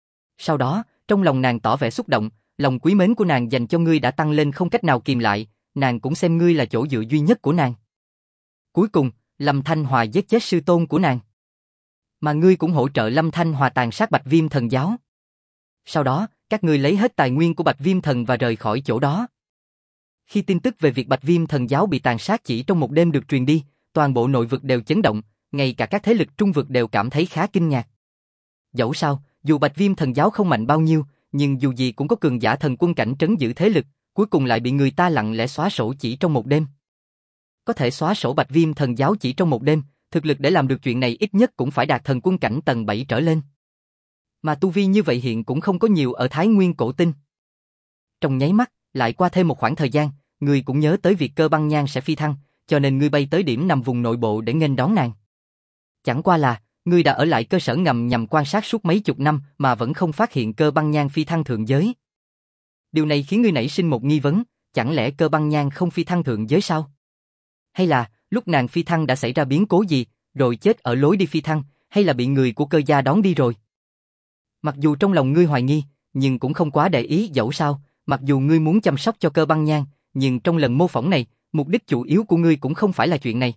Sau đó, trong lòng nàng tỏ vẻ xúc động, lòng quý mến của nàng dành cho ngươi đã tăng lên không cách nào kìm lại, nàng cũng xem ngươi là chỗ dựa duy nhất của nàng. Cuối cùng, Lâm Thanh Hòa giết chết sư tôn của nàng. Mà ngươi cũng hỗ trợ Lâm Thanh Hòa tàn sát Bạch Viêm Thần Giáo. Sau đó, các ngươi lấy hết tài nguyên của Bạch Viêm Thần và rời khỏi chỗ đó. Khi tin tức về việc Bạch Viêm Thần Giáo bị tàn sát chỉ trong một đêm được truyền đi, toàn bộ nội vực đều chấn động, ngay cả các thế lực trung vực đều cảm thấy khá kinh ngạc. Dẫu sao, dù Bạch Viêm Thần Giáo không mạnh bao nhiêu, nhưng dù gì cũng có cường giả thần quân cảnh trấn giữ thế lực, cuối cùng lại bị người ta lặng lẽ xóa sổ chỉ trong một đêm. Có thể xóa sổ Bạch Viêm Thần Giáo chỉ trong một đêm, thực lực để làm được chuyện này ít nhất cũng phải đạt thần quân cảnh tầng bảy trở lên. Mà tu vi như vậy hiện cũng không có nhiều ở Thái Nguyên Cổ Tinh. Trong nháy mắt, lại qua thêm một khoảng thời gian, ngươi cũng nhớ tới việc Cơ Băng Nhan sẽ phi thăng, cho nên ngươi bay tới điểm nằm vùng nội bộ để nghênh đón nàng. Chẳng qua là, ngươi đã ở lại cơ sở ngầm nhằm quan sát suốt mấy chục năm mà vẫn không phát hiện Cơ Băng Nhan phi thăng thượng giới. Điều này khiến ngươi nảy sinh một nghi vấn, chẳng lẽ Cơ Băng Nhan không phi thăng thượng giới sao? Hay là, lúc nàng phi thăng đã xảy ra biến cố gì, rồi chết ở lối đi phi thăng, hay là bị người của Cơ gia đón đi rồi? Mặc dù trong lòng ngươi hoài nghi, nhưng cũng không quá để ý dẫu sao, mặc dù ngươi muốn chăm sóc cho Cơ Băng Nhan, nhưng trong lần mô phỏng này, mục đích chủ yếu của ngươi cũng không phải là chuyện này.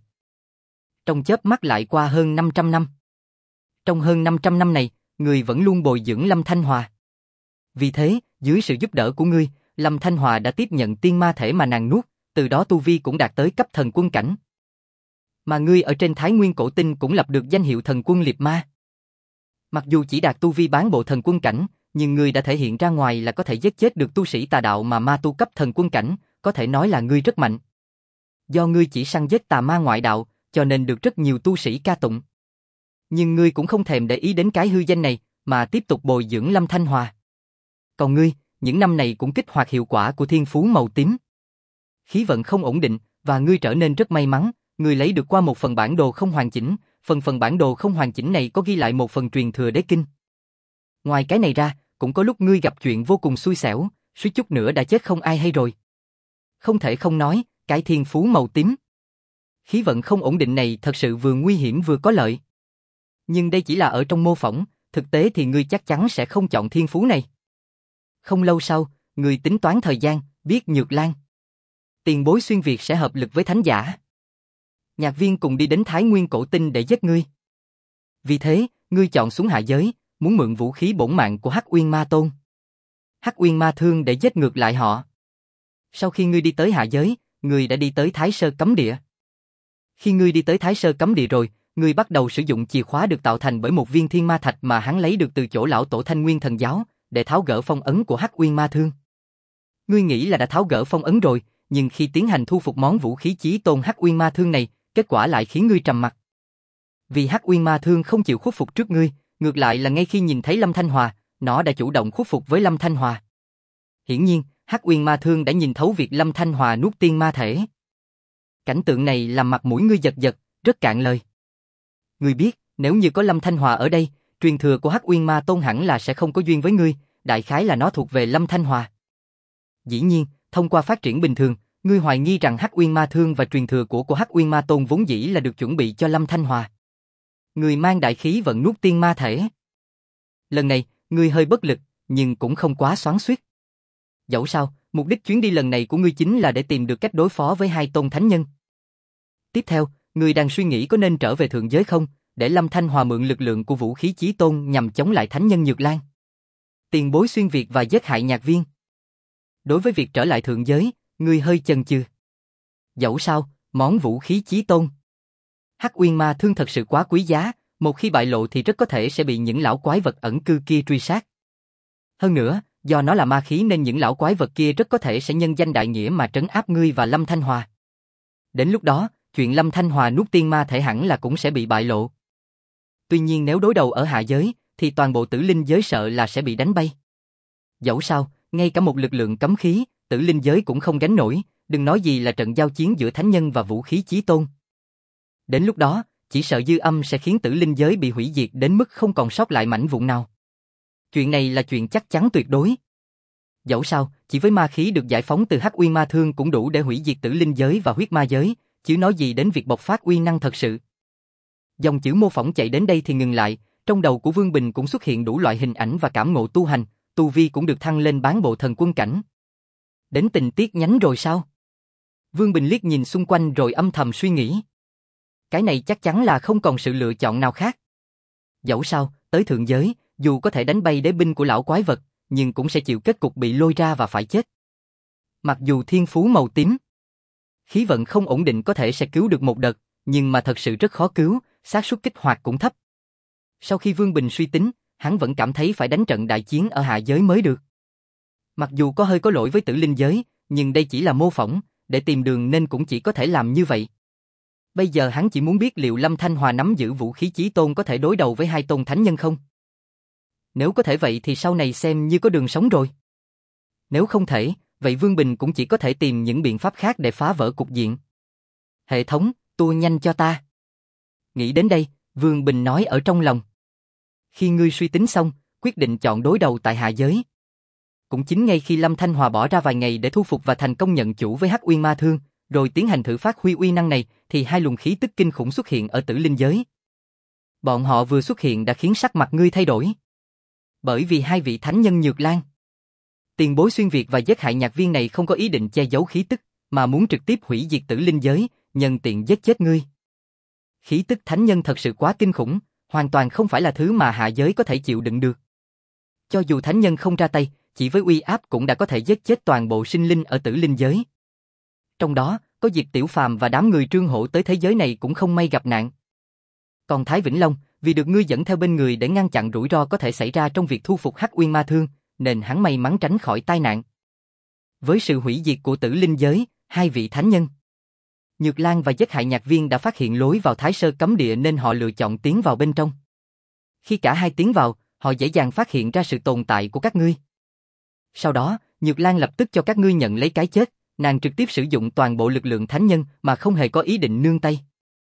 Trong chớp mắt lại qua hơn năm trăm năm. Trong hơn năm trăm năm này, ngươi vẫn luôn bồi dưỡng Lâm Thanh Hòa. Vì thế, dưới sự giúp đỡ của ngươi, Lâm Thanh Hòa đã tiếp nhận tiên ma thể mà nàng nuốt, từ đó tu vi cũng đạt tới cấp thần quân cảnh. Mà ngươi ở trên Thái Nguyên Cổ Tinh cũng lập được danh hiệu thần quân liệt ma. Mặc dù chỉ đạt tu vi bán bộ thần quân cảnh, nhưng ngươi đã thể hiện ra ngoài là có thể giết chết được tu sĩ tà đạo mà ma tu cấp thần quân cảnh, có thể nói là ngươi rất mạnh. Do ngươi chỉ săn giết tà ma ngoại đạo, cho nên được rất nhiều tu sĩ ca tụng. Nhưng ngươi cũng không thèm để ý đến cái hư danh này, mà tiếp tục bồi dưỡng Lâm Thanh Hòa. Còn ngươi, những năm này cũng kích hoạt hiệu quả của thiên phú màu tím. Khí vận không ổn định, và ngươi trở nên rất may mắn, ngươi lấy được qua một phần bản đồ không hoàn chỉnh, phần phần bản đồ không hoàn chỉnh này có ghi lại một phần truyền thừa đế kinh. Ngoài cái này ra, cũng có lúc ngươi gặp chuyện vô cùng xui xẻo, suýt chút nữa đã chết không ai hay rồi. Không thể không nói, cái thiên phú màu tím. Khí vận không ổn định này thật sự vừa nguy hiểm vừa có lợi. Nhưng đây chỉ là ở trong mô phỏng, thực tế thì ngươi chắc chắn sẽ không chọn thiên phú này. Không lâu sau, ngươi tính toán thời gian, biết Nhược Lan. Tiền bối xuyên Việt sẽ hợp lực với thánh giả. Nhạc Viên cùng đi đến Thái Nguyên Cổ Tinh để giết ngươi. Vì thế, ngươi chọn xuống hạ giới, muốn mượn vũ khí bổn mạng của Hắc Uyên Ma Tôn, Hắc Uyên Ma Thương để giết ngược lại họ. Sau khi ngươi đi tới hạ giới, ngươi đã đi tới Thái Sơ Cấm Địa. Khi ngươi đi tới Thái Sơ Cấm Địa rồi, ngươi bắt đầu sử dụng chìa khóa được tạo thành bởi một viên thiên ma thạch mà hắn lấy được từ chỗ lão tổ Thanh Nguyên Thần Giáo, để tháo gỡ phong ấn của Hắc Uyên Ma Thương. Ngươi nghĩ là đã tháo gỡ phong ấn rồi, nhưng khi tiến hành thu phục món vũ khí chí tôn Hắc Uyên Ma Thương này, kết quả lại khiến ngươi trầm mặc. Vì Hắc Uyên Ma Thương không chịu khuất phục trước ngươi, ngược lại là ngay khi nhìn thấy Lâm Thanh Hòa, nó đã chủ động khuất phục với Lâm Thanh Hòa. Hiển nhiên, Hắc Uyên Ma Thương đã nhìn thấu việc Lâm Thanh Hòa nuốt tiên ma thể. Cảnh tượng này làm mặt mũi ngươi giật giật, rất cạn lời. Ngươi biết, nếu như có Lâm Thanh Hòa ở đây, truyền thừa của Hắc Uyên Ma Tôn hẳn là sẽ không có duyên với ngươi, đại khái là nó thuộc về Lâm Thanh Hòa. Dĩ nhiên, thông qua phát triển bình thường, ngươi hoài nghi rằng Hắc Uyên Ma Thương và truyền thừa của của Hắc Uyên Ma Tôn vốn dĩ là được chuẩn bị cho Lâm Thanh Hòa. Ngươi mang đại khí vận nuốt tiên ma thể. Lần này, ngươi hơi bất lực, nhưng cũng không quá xoắn xuýt. Dẫu sao, mục đích chuyến đi lần này của ngươi chính là để tìm được cách đối phó với hai tôn thánh nhân. Tiếp theo, ngươi đang suy nghĩ có nên trở về thượng giới không, để Lâm Thanh Hòa mượn lực lượng của vũ khí chí tôn nhằm chống lại thánh nhân Nhược Lan. Tiền bối xuyên Việt và giết hại nhạc viên. Đối với việc trở lại thượng giới, ngươi hơi chần chừ. Dẫu sao, món vũ khí chí tôn Hắc Uyên Ma Thương thật sự quá quý giá, một khi bại lộ thì rất có thể sẽ bị những lão quái vật ẩn cư kia truy sát. Hơn nữa, do nó là ma khí nên những lão quái vật kia rất có thể sẽ nhân danh đại nghĩa mà trấn áp ngươi và Lâm Thanh Hòa. Đến lúc đó, chuyện Lâm Thanh Hòa nuốt tiên ma thể hẳn là cũng sẽ bị bại lộ. Tuy nhiên nếu đối đầu ở hạ giới, thì toàn bộ tử linh giới sợ là sẽ bị đánh bay. Dẫu sao, ngay cả một lực lượng cấm khí, tử linh giới cũng không gánh nổi, đừng nói gì là trận giao chiến giữa thánh nhân và vũ khí chí tôn. Đến lúc đó, chỉ sợ dư âm sẽ khiến tử linh giới bị hủy diệt đến mức không còn sót lại mảnh vụn nào. Chuyện này là chuyện chắc chắn tuyệt đối. Dẫu sao, chỉ với ma khí được giải phóng từ Hắc Uyên Ma Thương cũng đủ để hủy diệt tử linh giới và huyết ma giới, chứ nói gì đến việc bộc phát uy năng thật sự. Dòng chữ mô phỏng chạy đến đây thì ngừng lại, trong đầu của Vương Bình cũng xuất hiện đủ loại hình ảnh và cảm ngộ tu hành, tu vi cũng được thăng lên bán bộ thần quân cảnh. Đến tình tiết nhánh rồi sao? Vương Bình liếc nhìn xung quanh rồi âm thầm suy nghĩ. Cái này chắc chắn là không còn sự lựa chọn nào khác. Dẫu sao, tới thượng giới, dù có thể đánh bay đế binh của lão quái vật, nhưng cũng sẽ chịu kết cục bị lôi ra và phải chết. Mặc dù thiên phú màu tím, khí vận không ổn định có thể sẽ cứu được một đợt, nhưng mà thật sự rất khó cứu, xác suất kích hoạt cũng thấp. Sau khi Vương Bình suy tính, hắn vẫn cảm thấy phải đánh trận đại chiến ở hạ giới mới được. Mặc dù có hơi có lỗi với tử linh giới, nhưng đây chỉ là mô phỏng, để tìm đường nên cũng chỉ có thể làm như vậy. Bây giờ hắn chỉ muốn biết liệu Lâm Thanh Hòa nắm giữ vũ khí chí tôn có thể đối đầu với hai tôn thánh nhân không? Nếu có thể vậy thì sau này xem như có đường sống rồi. Nếu không thể, vậy Vương Bình cũng chỉ có thể tìm những biện pháp khác để phá vỡ cục diện. Hệ thống, tua nhanh cho ta. Nghĩ đến đây, Vương Bình nói ở trong lòng. Khi ngươi suy tính xong, quyết định chọn đối đầu tại hạ giới. Cũng chính ngay khi Lâm Thanh Hòa bỏ ra vài ngày để thu phục và thành công nhận chủ với Hắc Uyên Ma Thương, rồi tiến hành thử phát huy uy năng này, thì hai luồng khí tức kinh khủng xuất hiện ở tử linh giới. Bọn họ vừa xuất hiện đã khiến sắc mặt ngươi thay đổi. Bởi vì hai vị thánh nhân Nhược Lan, tiền bối xuyên Việt và giết hại nhạc viên này không có ý định che giấu khí tức, mà muốn trực tiếp hủy diệt tử linh giới, nhân tiện giết chết ngươi. Khí tức thánh nhân thật sự quá kinh khủng, hoàn toàn không phải là thứ mà hạ giới có thể chịu đựng được. Cho dù thánh nhân không ra tay, chỉ với uy áp cũng đã có thể giết chết toàn bộ sinh linh ở tử linh giới. Trong đó, có Diệp Tiểu Phàm và đám người Trương Hổ tới thế giới này cũng không may gặp nạn. Còn Thái Vĩnh Long, vì được ngươi dẫn theo bên người để ngăn chặn rủi ro có thể xảy ra trong việc thu phục Hắc Uyên Ma Thương, nên hắn may mắn tránh khỏi tai nạn. Với sự hủy diệt của tử linh giới, hai vị thánh nhân Nhược Lan và giết hại nhạc viên đã phát hiện lối vào Thái Sơ cấm địa nên họ lựa chọn tiến vào bên trong. Khi cả hai tiến vào, họ dễ dàng phát hiện ra sự tồn tại của các ngươi. Sau đó, Nhược Lan lập tức cho các ngươi nhận lấy cái chết, nàng trực tiếp sử dụng toàn bộ lực lượng thánh nhân mà không hề có ý định nương tay.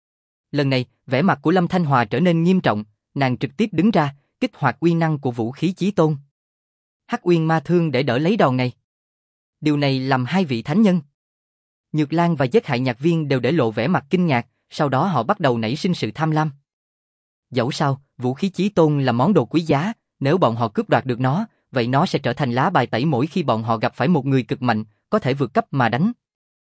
Lần này, vẻ mặt của Lâm Thanh Hòa trở nên nghiêm trọng, nàng trực tiếp đứng ra, kích hoạt uy năng của vũ khí chí tôn Hắc Uyên Ma Thương để đỡ lấy đòn này. Điều này làm hai vị thánh nhân Nhược Lan và giết hại nhạc viên đều để lộ vẻ mặt kinh ngạc, sau đó họ bắt đầu nảy sinh sự tham lam. Dẫu sao, vũ khí chí tôn là món đồ quý giá, nếu bọn họ cướp đoạt được nó, vậy nó sẽ trở thành lá bài tẩy mỗi khi bọn họ gặp phải một người cực mạnh, có thể vượt cấp mà đánh.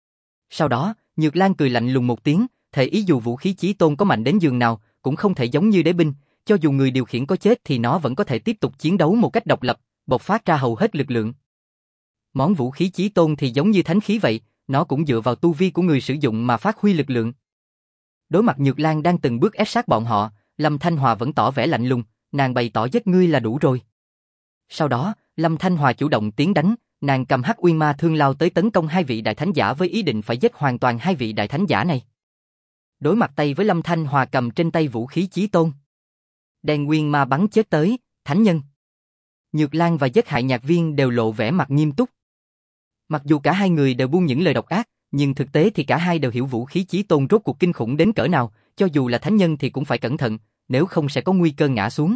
Sau đó, Nhược Lan cười lạnh lùng một tiếng, thể ý dù vũ khí chí tôn có mạnh đến giường nào, cũng không thể giống như đế binh, cho dù người điều khiển có chết thì nó vẫn có thể tiếp tục chiến đấu một cách độc lập, bộc phát ra hầu hết lực lượng. Món vũ khí chí tôn thì giống như thánh khí vậy, nó cũng dựa vào tu vi của người sử dụng mà phát huy lực lượng. Đối mặt Nhược Lan đang từng bước ép sát bọn họ, Lâm Thanh Hòa vẫn tỏ vẻ lạnh lùng, nàng bày tỏ giết ngươi là đủ rồi. Sau đó, Lâm Thanh Hòa chủ động tiến đánh, nàng cầm Hắc Uyên Ma Thương lao tới tấn công hai vị đại thánh giả với ý định phải giết hoàn toàn hai vị đại thánh giả này. Đối mặt tay với Lâm Thanh Hòa cầm trên tay vũ khí chí tôn. Đen Nguyên Ma bắn chết tới, thánh nhân. Nhược Lan và Giết Hại Nhạc Viên đều lộ vẻ mặt nghiêm túc. Mặc dù cả hai người đều buông những lời độc ác, nhưng thực tế thì cả hai đều hiểu vũ khí chí tôn rốt cuộc kinh khủng đến cỡ nào, cho dù là thánh nhân thì cũng phải cẩn thận, nếu không sẽ có nguy cơ ngã xuống.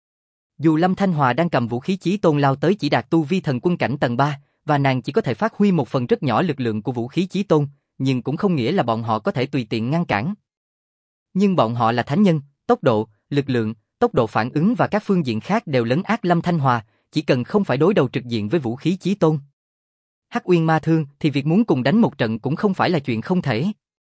Dù Lâm Thanh Hòa đang cầm vũ khí chí tôn lao tới chỉ đạt tu vi thần quân cảnh tầng ba, và nàng chỉ có thể phát huy một phần rất nhỏ lực lượng của vũ khí chí tôn, nhưng cũng không nghĩa là bọn họ có thể tùy tiện ngăn cản. Nhưng bọn họ là thánh nhân, tốc độ, lực lượng, tốc độ phản ứng và các phương diện khác đều lấn át Lâm Thanh Hòa, chỉ cần không phải đối đầu trực diện với vũ khí chí tôn. Hắc Uyên Ma Thương thì việc muốn cùng đánh một trận cũng không phải là chuyện không thể.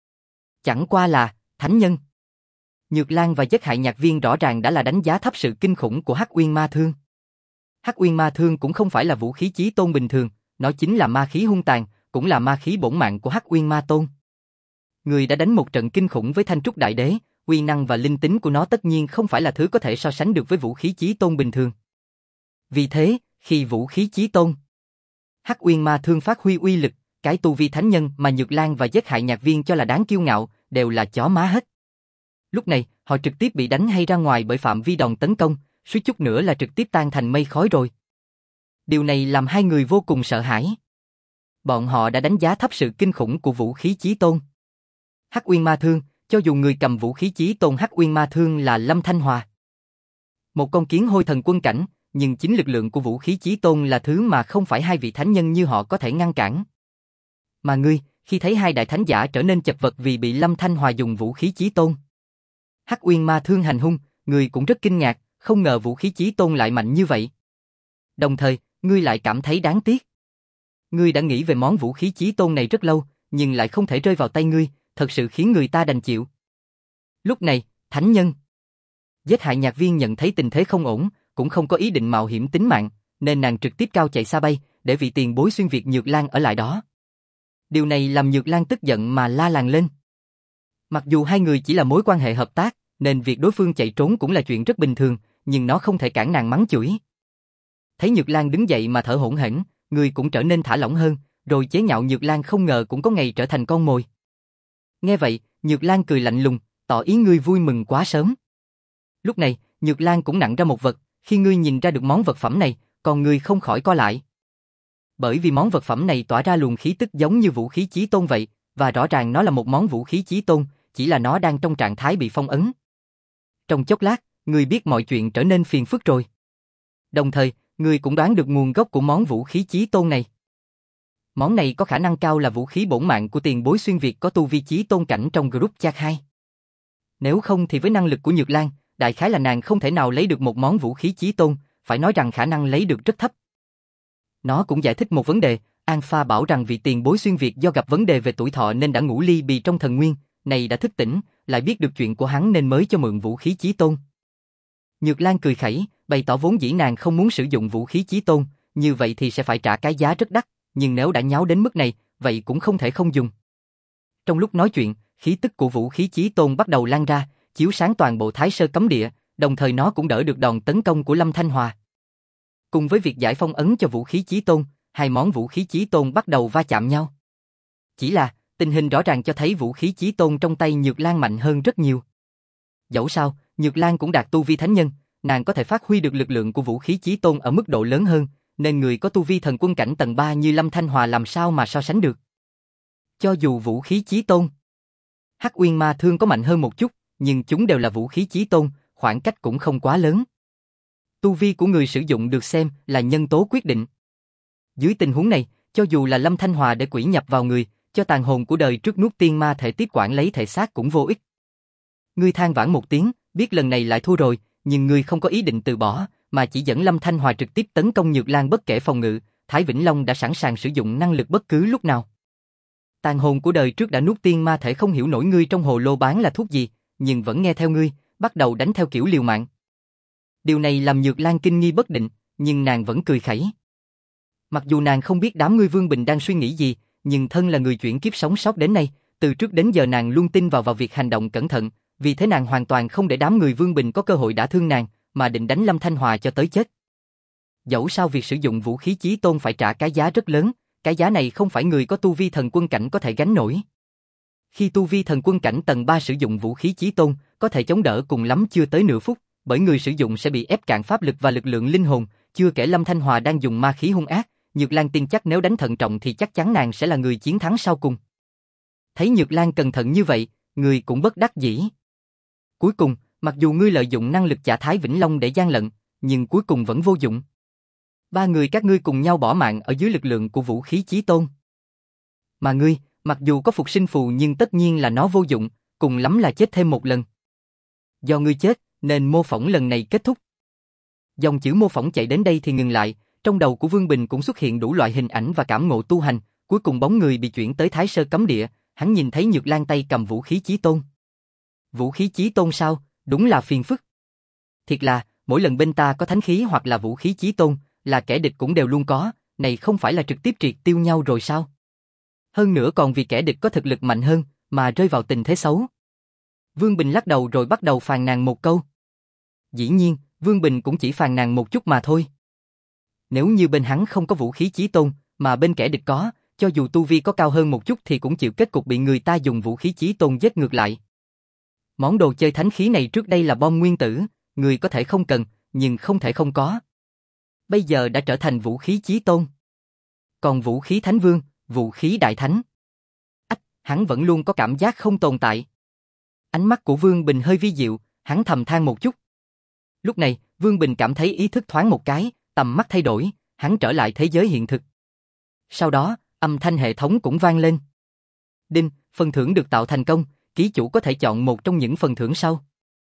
Chẳng qua là, thánh nhân. Nhược Lan và Giết Hại Nhạc Viên rõ ràng đã là đánh giá thấp sự kinh khủng của Hắc Uyên Ma Thương. Hắc Uyên Ma Thương cũng không phải là vũ khí chí tôn bình thường, nó chính là ma khí hung tàn, cũng là ma khí bổn mạng của Hắc Uyên Ma Tôn. Người đã đánh một trận kinh khủng với Thanh Trúc Đại Đế, uy năng và linh tính của nó tất nhiên không phải là thứ có thể so sánh được với vũ khí chí tôn bình thường. Vì thế, khi vũ khí chí tôn, Hắc Uyên Ma Thương phát huy uy lực, cái tu vi thánh nhân mà Nhược Lan và Giết Hại Nhạc Viên cho là đáng kiêu ngạo, đều là chó má hết. Lúc này, họ trực tiếp bị đánh hay ra ngoài bởi phạm vi đòn tấn công, suýt chút nữa là trực tiếp tan thành mây khói rồi. Điều này làm hai người vô cùng sợ hãi. Bọn họ đã đánh giá thấp sự kinh khủng của vũ khí chí tôn. Hắc Uyên Ma Thương, cho dù người cầm vũ khí chí tôn Hắc Uyên Ma Thương là Lâm Thanh Hòa, một con kiến hôi thần quân cảnh, nhưng chính lực lượng của vũ khí chí tôn là thứ mà không phải hai vị thánh nhân như họ có thể ngăn cản. Mà ngươi, khi thấy hai đại thánh giả trở nên chật vật vì bị Lâm Thanh Hòa dùng vũ khí chí tôn Hắc Uyên Ma Thương hành hung, ngươi cũng rất kinh ngạc, không ngờ vũ khí chí tôn lại mạnh như vậy. Đồng thời, ngươi lại cảm thấy đáng tiếc. Ngươi đã nghĩ về món vũ khí chí tôn này rất lâu, nhưng lại không thể rơi vào tay ngươi, thật sự khiến người ta đành chịu. Lúc này, thánh nhân Giết Hại Nhạc Viên nhận thấy tình thế không ổn, cũng không có ý định mạo hiểm tính mạng, nên nàng trực tiếp cao chạy xa bay, để vị tiền bối xuyên Việt Nhược Lan ở lại đó. Điều này làm Nhược Lan tức giận mà la làng lên. Mặc dù hai người chỉ là mối quan hệ hợp tác, nên việc đối phương chạy trốn cũng là chuyện rất bình thường, nhưng nó không thể cản nàng mắng chửi. Thấy Nhược Lan đứng dậy mà thở hổn hển, người cũng trở nên thả lỏng hơn, rồi chế nhạo Nhược Lan không ngờ cũng có ngày trở thành con mồi. Nghe vậy, Nhược Lan cười lạnh lùng, tỏ ý ngươi vui mừng quá sớm. Lúc này, Nhược Lan cũng nặng ra một vật, khi ngươi nhìn ra được món vật phẩm này, còn ngươi không khỏi co lại. Bởi vì món vật phẩm này tỏa ra luồng khí tức giống như vũ khí chí tôn vậy, và rõ ràng nó là một món vũ khí chí tôn, chỉ là nó đang trong trạng thái bị phong ấn. Trong chốc lát, ngươi biết mọi chuyện trở nên phiền phức rồi. Đồng thời, ngươi cũng đoán được nguồn gốc của món vũ khí chí tôn này. Món này có khả năng cao là vũ khí bổn mạng của tiền bối xuyên Việt có tu vi chí tôn cảnh trong group chat hai. Nếu không thì với năng lực của Nhược Lan, đại khái là nàng không thể nào lấy được một món vũ khí chí tôn, phải nói rằng khả năng lấy được rất thấp. Nó cũng giải thích một vấn đề, Alpha bảo rằng vị tiền bối xuyên Việt do gặp vấn đề về tuổi thọ nên đã ngủ ly bì trong thần nguyên, này đã thức tỉnh, lại biết được chuyện của hắn nên mới cho mượn vũ khí chí tôn. Nhược Lan cười khẩy, bày tỏ vốn dĩ nàng không muốn sử dụng vũ khí chí tôn, như vậy thì sẽ phải trả cái giá rất đắt, nhưng nếu đã nháo đến mức này, vậy cũng không thể không dùng. Trong lúc nói chuyện, khí tức của vũ khí chí tôn bắt đầu lan ra, chiếu sáng toàn bộ Thái Sơ Cấm Địa, đồng thời nó cũng đỡ được đòn tấn công của Lâm Thanh Hòa. Cùng với việc giải phong ấn cho vũ khí chí tôn, hai món vũ khí chí tôn bắt đầu va chạm nhau. Chỉ là, tình hình rõ ràng cho thấy vũ khí chí tôn trong tay Nhược Lan mạnh hơn rất nhiều. Dẫu sao, Nhược Lan cũng đạt tu vi thánh nhân, nàng có thể phát huy được lực lượng của vũ khí chí tôn ở mức độ lớn hơn, nên người có tu vi thần quân cảnh tầng ba như Lâm Thanh Hòa làm sao mà so sánh được. Cho dù vũ khí chí tôn, Hắc Uyên Ma Thương có mạnh hơn một chút, nhưng chúng đều là vũ khí chí tôn, khoảng cách cũng không quá lớn. Tu vi của người sử dụng được xem là nhân tố quyết định. Dưới tình huống này, cho dù là Lâm Thanh Hòa để quỷ nhập vào người, cho tàn hồn của đời trước nuốt tiên ma thể tiếp quản lấy thể xác cũng vô ích. Ngươi than vãn một tiếng, biết lần này lại thua rồi, nhưng ngươi không có ý định từ bỏ, mà chỉ dẫn Lâm Thanh Hòa trực tiếp tấn công Nhược Lan bất kể phòng ngự, Thái Vĩnh Long đã sẵn sàng sử dụng năng lực bất cứ lúc nào. Tàn hồn của đời trước đã nuốt tiên ma thể không hiểu nổi ngươi trong hồ lô bán là thuốc gì, nhưng vẫn nghe theo ngươi, bắt đầu đánh theo kiểu liều mạng. Điều này làm Nhược Lan kinh nghi bất định, nhưng nàng vẫn cười khẩy. Mặc dù nàng không biết đám ngươi Vương Bình đang suy nghĩ gì, nhưng thân là người chuyển kiếp sống sót đến nay, từ trước đến giờ nàng luôn tin vào vào việc hành động cẩn thận, vì thế nàng hoàn toàn không để đám người Vương Bình có cơ hội đả thương nàng, mà định đánh Lâm Thanh Hòa cho tới chết. Dẫu sao việc sử dụng vũ khí chí tôn phải trả cái giá rất lớn, cái giá này không phải người có tu vi thần quân cảnh có thể gánh nổi. Khi tu vi thần quân cảnh tầng ba sử dụng vũ khí chí tôn, có thể chống đỡ cùng lắm chưa tới nửa phút, bởi người sử dụng sẽ bị ép cạn pháp lực và lực lượng linh hồn, chưa kể Lâm Thanh Hòa đang dùng ma khí hung ác, Nhược Lan tin chắc nếu đánh thận trọng thì chắc chắn nàng sẽ là người chiến thắng sau cùng. Thấy Nhược Lan cẩn thận như vậy, người cũng bất đắc dĩ. Cuối cùng, mặc dù ngươi lợi dụng năng lực Chả Thái Vĩnh Long để gian lận, nhưng cuối cùng vẫn vô dụng. Ba người các ngươi cùng nhau bỏ mạng ở dưới lực lượng của vũ khí chí tôn. Mà ngươi, mặc dù có phục sinh phù nhưng tất nhiên là nó vô dụng, cùng lắm là chết thêm một lần. Do ngươi chết, nên mô phỏng lần này kết thúc. Dòng chữ mô phỏng chạy đến đây thì ngừng lại, trong đầu của Vương Bình cũng xuất hiện đủ loại hình ảnh và cảm ngộ tu hành, cuối cùng bóng người bị chuyển tới Thái Sơ Cấm Địa, hắn nhìn thấy Nhược Lan tay cầm vũ khí chí tôn. Vũ khí chí tôn sao, đúng là phiền phức. Thiệt là, mỗi lần bên ta có thánh khí hoặc là vũ khí chí tôn, là kẻ địch cũng đều luôn có, này không phải là trực tiếp triệt tiêu nhau rồi sao? Hơn nữa còn vì kẻ địch có thực lực mạnh hơn, mà rơi vào tình thế xấu. Vương Bình lắc đầu rồi bắt đầu phàn nàn một câu. Dĩ nhiên, Vương Bình cũng chỉ phàn nàn một chút mà thôi. Nếu như bên hắn không có vũ khí chí tôn, mà bên kẻ địch có, cho dù tu vi có cao hơn một chút thì cũng chịu kết cục bị người ta dùng vũ khí chí tôn giết ngược lại. Món đồ chơi thánh khí này trước đây là bom nguyên tử, người có thể không cần, nhưng không thể không có. Bây giờ đã trở thành vũ khí chí tôn. Còn vũ khí thánh vương, vũ khí đại thánh. Ách, hắn vẫn luôn có cảm giác không tồn tại. Ánh mắt của Vương Bình hơi vi diệu, hắn thầm than một chút. Lúc này, Vương Bình cảm thấy ý thức thoáng một cái, tầm mắt thay đổi, hắn trở lại thế giới hiện thực. Sau đó, âm thanh hệ thống cũng vang lên. Đinh, phần thưởng được tạo thành công, ký chủ có thể chọn một trong những phần thưởng sau.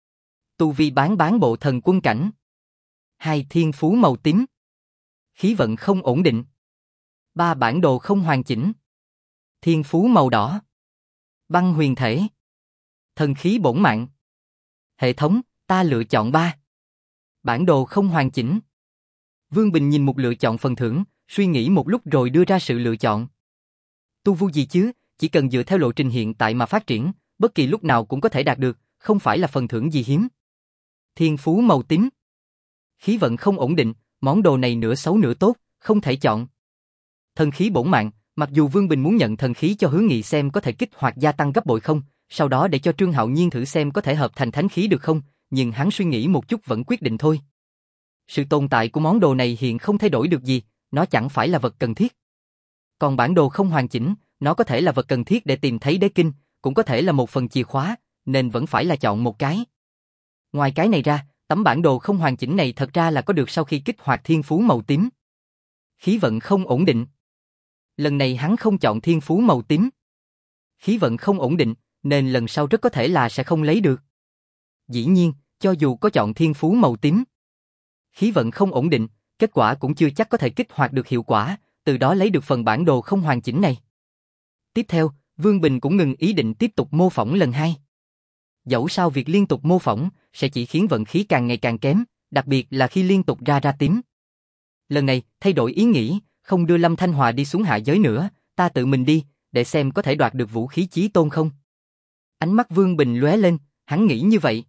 Tu vi bán bán bộ thần quân cảnh. Hai thiên phú màu tím. Khí vận không ổn định. Ba bản đồ không hoàn chỉnh. Thiên phú màu đỏ. Băng huyền thể. Thần khí bổn mạng. Hệ thống, ta lựa chọn ba. Bản đồ không hoàn chỉnh. Vương Bình nhìn một lựa chọn phần thưởng, suy nghĩ một lúc rồi đưa ra sự lựa chọn. Tu vu gì chứ, chỉ cần dựa theo lộ trình hiện tại mà phát triển, bất kỳ lúc nào cũng có thể đạt được, không phải là phần thưởng gì hiếm. Thiên phú màu tím. Khí vận không ổn định, món đồ này nửa xấu nửa tốt, không thể chọn. Thần khí bổn mạng, mặc dù Vương Bình muốn nhận thần khí cho Hứa Nghị xem có thể kích hoạt gia tăng gấp bội không, sau đó để cho Trương Hạo Nhiên thử xem có thể hợp thành thánh khí được không, nhưng hắn suy nghĩ một chút vẫn quyết định thôi. Sự tồn tại của món đồ này hiện không thay đổi được gì, nó chẳng phải là vật cần thiết. Còn bản đồ không hoàn chỉnh, nó có thể là vật cần thiết để tìm thấy đế kinh, cũng có thể là một phần chìa khóa, nên vẫn phải là chọn một cái. Ngoài cái này ra, tấm bản đồ không hoàn chỉnh này thật ra là có được sau khi kích hoạt thiên phú màu tím. Khí vận không ổn định. Lần này hắn không chọn thiên phú màu tím. Khí vận không ổn định, nên lần sau rất có thể là sẽ không lấy được. Dĩ nhiên, cho dù có chọn thiên phú màu tím, khí vận không ổn định, kết quả cũng chưa chắc có thể kích hoạt được hiệu quả, từ đó lấy được phần bản đồ không hoàn chỉnh này. Tiếp theo, Vương Bình cũng ngừng ý định tiếp tục mô phỏng lần hai. Dẫu sao việc liên tục mô phỏng sẽ chỉ khiến vận khí càng ngày càng kém, đặc biệt là khi liên tục ra ra tím. Lần này, thay đổi ý nghĩ, không đưa Lâm Thanh Hòa đi xuống hạ giới nữa, ta tự mình đi, để xem có thể đoạt được vũ khí chí tôn không. Ánh mắt Vương Bình lóe lên, hắn nghĩ như vậy.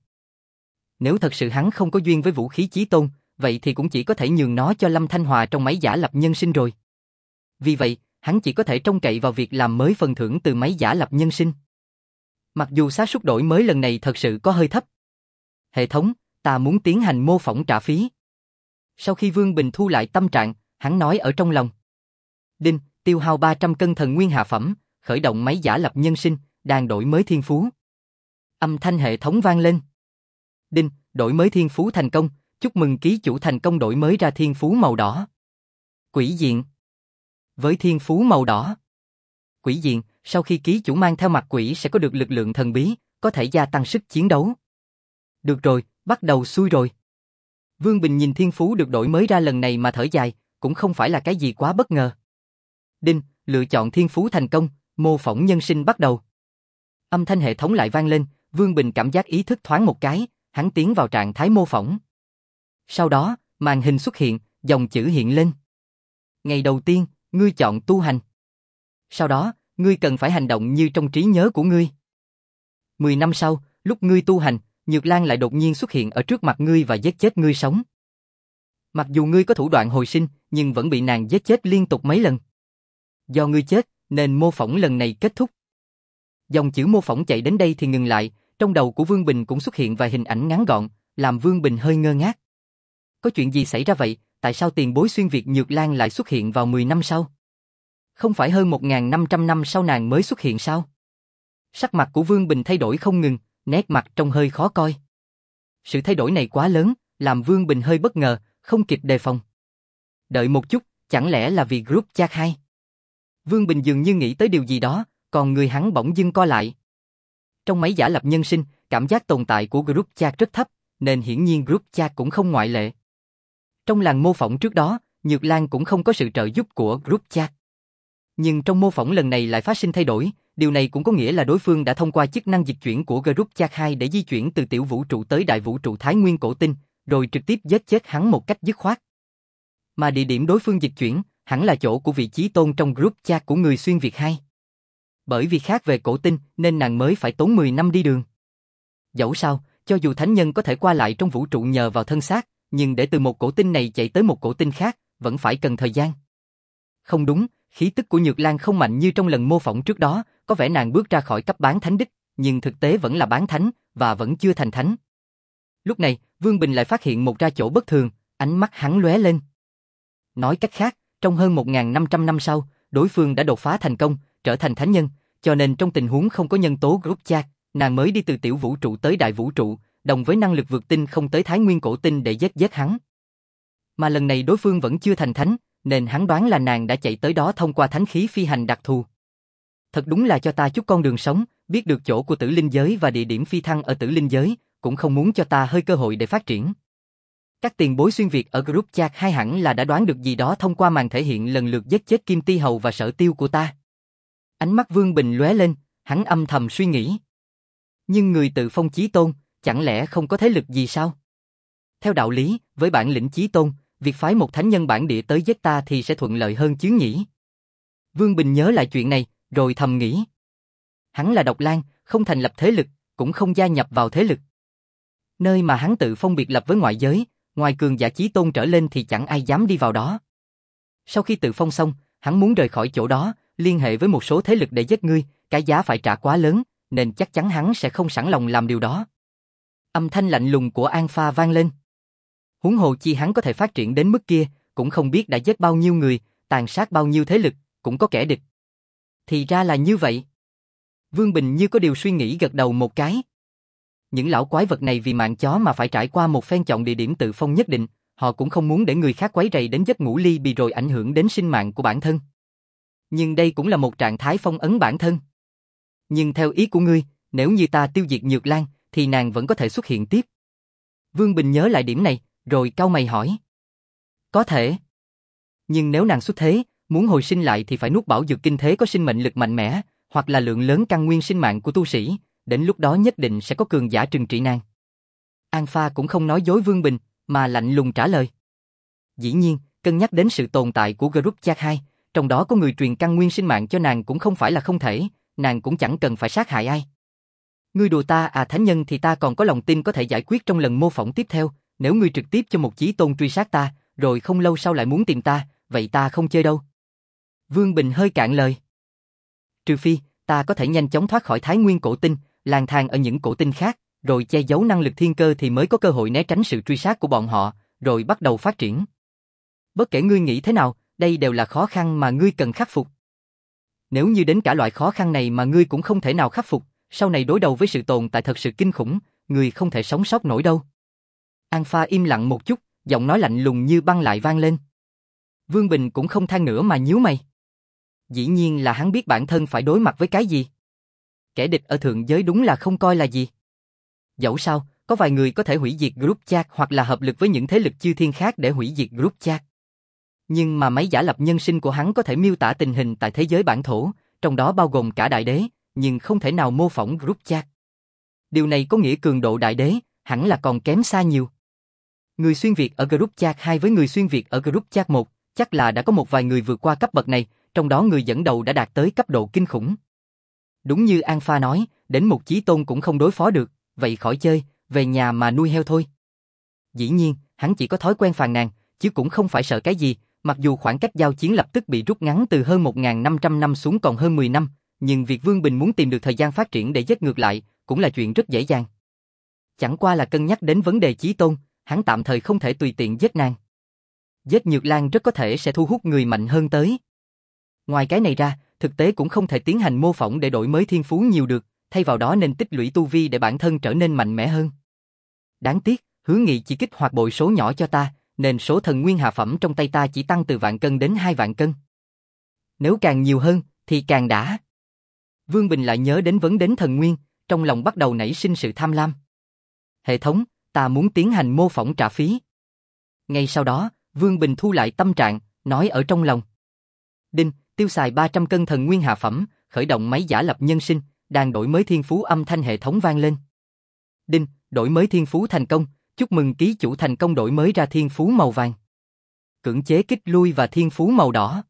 Nếu thật sự hắn không có duyên với vũ khí chí tôn, vậy thì cũng chỉ có thể nhường nó cho Lâm Thanh Hòa trong máy giả lập nhân sinh rồi. Vì vậy, hắn chỉ có thể trông cậy vào việc làm mới phần thưởng từ máy giả lập nhân sinh. Mặc dù xác suất đổi mới lần này thật sự có hơi thấp. Hệ thống, ta muốn tiến hành mô phỏng trả phí. Sau khi Vương Bình thu lại tâm trạng, hắn nói ở trong lòng. Đinh, tiêu hao ba trăm cân thần nguyên hạ phẩm, khởi động máy giả lập nhân sinh, đang đổi mới thiên phú. Âm thanh hệ thống vang lên. Đinh, đổi mới thiên phú thành công, chúc mừng ký chủ thành công đổi mới ra thiên phú màu đỏ. Quỷ diện. Với thiên phú màu đỏ, quỷ diện, sau khi ký chủ mang theo mặt quỷ sẽ có được lực lượng thần bí, có thể gia tăng sức chiến đấu. Được rồi, bắt đầu xui rồi. Vương Bình nhìn thiên phú được đổi mới ra lần này mà thở dài, cũng không phải là cái gì quá bất ngờ. Đinh, lựa chọn thiên phú thành công, mô phỏng nhân sinh bắt đầu. Âm thanh hệ thống lại vang lên, Vương Bình cảm giác ý thức thoáng một cái, hắn tiến vào trạng thái mô phỏng. Sau đó, màn hình xuất hiện, dòng chữ hiện lên. Ngày đầu tiên, ngươi chọn tu hành. Sau đó, ngươi cần phải hành động như trong trí nhớ của ngươi. Mười năm sau, lúc ngươi tu hành, Nhược Lan lại đột nhiên xuất hiện ở trước mặt ngươi và giết chết ngươi sống. Mặc dù ngươi có thủ đoạn hồi sinh, nhưng vẫn bị nàng giết chết liên tục mấy lần. Do ngươi chết, nên mô phỏng lần này kết thúc. Dòng chữ mô phỏng chạy đến đây thì ngừng lại, trong đầu của Vương Bình cũng xuất hiện vài hình ảnh ngắn gọn, làm Vương Bình hơi ngơ ngác. Có chuyện gì xảy ra vậy, tại sao tiền bối xuyên Việt Nhược Lan lại xuất hiện vào mười năm sau? Không phải hơn một nghìn năm trăm năm sau nàng mới xuất hiện sao? Sắc mặt của Vương Bình thay đổi không ngừng, nét mặt trông hơi khó coi. Sự thay đổi này quá lớn, làm Vương Bình hơi bất ngờ, không kịp đề phòng. Đợi một chút, chẳng lẽ là vì group chat hai? Vương Bình dường như nghĩ tới điều gì đó, còn người hắn bỗng dưng co lại. Trong máy giả lập nhân sinh, cảm giác tồn tại của group chat rất thấp, nên hiển nhiên group chat cũng không ngoại lệ. Trong làng mô phỏng trước đó, Nhược Lan cũng không có sự trợ giúp của group chat. Nhưng trong mô phỏng lần này lại phát sinh thay đổi, điều này cũng có nghĩa là đối phương đã thông qua chức năng dịch chuyển của group chat hai để di chuyển từ tiểu vũ trụ tới đại vũ trụ Thái Nguyên cổ tinh, rồi trực tiếp giết chết hắn một cách dứt khoát. Mà địa điểm đối phương dịch chuyển, hẳn là chỗ của vị chí tôn trong group chat của người xuyên Việt hai. Bởi vì khác về cổ tinh, nên nàng mới phải tốn mười năm đi đường. Dẫu sao, cho dù thánh nhân có thể qua lại trong vũ trụ nhờ vào thân xác, nhưng để từ một cổ tinh này chạy tới một cổ tinh khác, vẫn phải cần thời gian. Không đúng, khí tức của Nhược Lan không mạnh như trong lần mô phỏng trước đó, có vẻ nàng bước ra khỏi cấp bán thánh đích, nhưng thực tế vẫn là bán thánh, và vẫn chưa thành thánh. Lúc này, Vương Bình lại phát hiện một ra chỗ bất thường, ánh mắt hắn lóe lên. Nói cách khác, trong hơn một nghìn năm trăm năm sau, đối phương đã đột phá thành công, trở thành thánh nhân, cho nên trong tình huống không có nhân tố group chat, nàng mới đi từ tiểu vũ trụ tới đại vũ trụ, đồng với năng lực vượt tinh không tới Thái Nguyên cổ tinh để giết giết hắn. Mà lần này đối phương vẫn chưa thành thánh, nên hắn đoán là nàng đã chạy tới đó thông qua thánh khí phi hành đặc thù. Thật đúng là cho ta chút con đường sống, biết được chỗ của tử linh giới và địa điểm phi thăng ở tử linh giới, cũng không muốn cho ta hơi cơ hội để phát triển. Các tiền bối xuyên Việt ở group chat hai hẳn là đã đoán được gì đó thông qua màn thể hiện lần lượt giết chết Kim Ti Hầu và Sở Tiêu của ta. Ánh mắt Vương Bình lóe lên, hắn âm thầm suy nghĩ. Nhưng người tự phong chí tôn, chẳng lẽ không có thế lực gì sao? Theo đạo lý, với bản lĩnh chí tôn, việc phái một thánh nhân bản địa tới giết ta thì sẽ thuận lợi hơn chứ nhỉ? Vương Bình nhớ lại chuyện này, rồi thầm nghĩ. Hắn là độc lang, không thành lập thế lực, cũng không gia nhập vào thế lực. Nơi mà hắn tự phong biệt lập với ngoại giới, ngoài cường giả chí tôn trở lên thì chẳng ai dám đi vào đó. Sau khi tự phong xong, hắn muốn rời khỏi chỗ đó, liên hệ với một số thế lực để giết ngươi, cái giá phải trả quá lớn, nên chắc chắn hắn sẽ không sẵn lòng làm điều đó. Âm thanh lạnh lùng của An Pha vang lên. Huống hồ chi hắn có thể phát triển đến mức kia, cũng không biết đã giết bao nhiêu người, tàn sát bao nhiêu thế lực, cũng có kẻ địch. Thì ra là như vậy. Vương Bình như có điều suy nghĩ gật đầu một cái. Những lão quái vật này vì mạng chó mà phải trải qua một phen chọn địa điểm tự phong nhất định, họ cũng không muốn để người khác quấy rầy đến giấc ngủ ly bì rồi ảnh hưởng đến sinh mạng của bản thân. Nhưng đây cũng là một trạng thái phong ấn bản thân. Nhưng theo ý của ngươi, nếu như ta tiêu diệt Nhược Lan, thì nàng vẫn có thể xuất hiện tiếp. Vương Bình nhớ lại điểm này, rồi cau mày hỏi. Có thể. Nhưng nếu nàng xuất thế, muốn hồi sinh lại thì phải nuốt bảo dược kinh thế có sinh mệnh lực mạnh mẽ, hoặc là lượng lớn căn nguyên sinh mạng của tu sĩ, đến lúc đó nhất định sẽ có cường giả trừng trị nàng. An Pha cũng không nói dối Vương Bình, mà lạnh lùng trả lời. Dĩ nhiên, cân nhắc đến sự tồn tại của group chat hai, trong đó có người truyền căn nguyên sinh mạng cho nàng cũng không phải là không thể, nàng cũng chẳng cần phải sát hại ai. Ngươi đùa ta à, thánh nhân thì ta còn có lòng tin có thể giải quyết trong lần mô phỏng tiếp theo, nếu ngươi trực tiếp cho một chí tôn truy sát ta, rồi không lâu sau lại muốn tìm ta, vậy ta không chơi đâu. Vương Bình hơi cạn lời. Trừ phi, ta có thể nhanh chóng thoát khỏi Thái Nguyên cổ tinh, lang thang ở những cổ tinh khác, rồi che giấu năng lực thiên cơ thì mới có cơ hội né tránh sự truy sát của bọn họ, rồi bắt đầu phát triển. Bất kể ngươi nghĩ thế nào, đây đều là khó khăn mà ngươi cần khắc phục. Nếu như đến cả loại khó khăn này mà ngươi cũng không thể nào khắc phục, sau này đối đầu với sự tồn tại thật sự kinh khủng, ngươi không thể sống sót nổi đâu. An Pha im lặng một chút, giọng nói lạnh lùng như băng lại vang lên. Vương Bình cũng không than nữa mà nhíu mày. Dĩ nhiên là hắn biết bản thân phải đối mặt với cái gì. Kẻ địch ở thượng giới đúng là không coi là gì. Dẫu sao, có vài người có thể hủy diệt group chat hoặc là hợp lực với những thế lực chư thiên khác để hủy diệt group chat. Nhưng mà máy giả lập nhân sinh của hắn có thể miêu tả tình hình tại thế giới bản thổ, trong đó bao gồm cả đại đế, nhưng không thể nào mô phỏng group chat. Điều này có nghĩa cường độ đại đế, hẳn là còn kém xa nhiều. Người xuyên Việt ở group chat hai với người xuyên Việt ở group chat một, chắc là đã có một vài người vượt qua cấp bậc này, trong đó người dẫn đầu đã đạt tới cấp độ kinh khủng. Đúng như An Pha nói, đến một chí tôn cũng không đối phó được, vậy khỏi chơi, về nhà mà nuôi heo thôi. Dĩ nhiên, hắn chỉ có thói quen phàn nàn, chứ cũng không phải sợ cái gì, mặc dù khoảng cách giao chiến lập tức bị rút ngắn từ hơn một nghìn năm trăm năm xuống còn hơn mười năm, nhưng việc Vương Bình muốn tìm được thời gian phát triển để giết ngược lại, cũng là chuyện rất dễ dàng. Chẳng qua là cân nhắc đến vấn đề chí tôn, hắn tạm thời không thể tùy tiện giết nàng. Giết Nhược Lan rất có thể sẽ thu hút người mạnh hơn tới. Ngoài cái này ra, thực tế cũng không thể tiến hành mô phỏng để đổi mới thiên phú nhiều được, thay vào đó nên tích lũy tu vi để bản thân trở nên mạnh mẽ hơn. Đáng tiếc, Hứa Nghị chỉ kích hoạt bội số nhỏ cho ta, nên số thần nguyên hạ phẩm trong tay ta chỉ tăng từ vạn cân đến hai vạn cân. Nếu càng nhiều hơn, thì càng đã. Vương Bình lại nhớ đến vấn đến thần nguyên, trong lòng bắt đầu nảy sinh sự tham lam. Hệ thống, ta muốn tiến hành mô phỏng trả phí. Ngay sau đó, Vương Bình thu lại tâm trạng, nói ở trong lòng. Đinh, tiêu xài ba trăm cân thần nguyên hạ phẩm, khởi động máy giả lập nhân sinh, đang đổi mới thiên phú âm thanh hệ thống vang lên. Đinh, đổi mới thiên phú thành công, chúc mừng ký chủ thành công đổi mới ra thiên phú màu vàng. Cưỡng chế kích lui và thiên phú màu đỏ.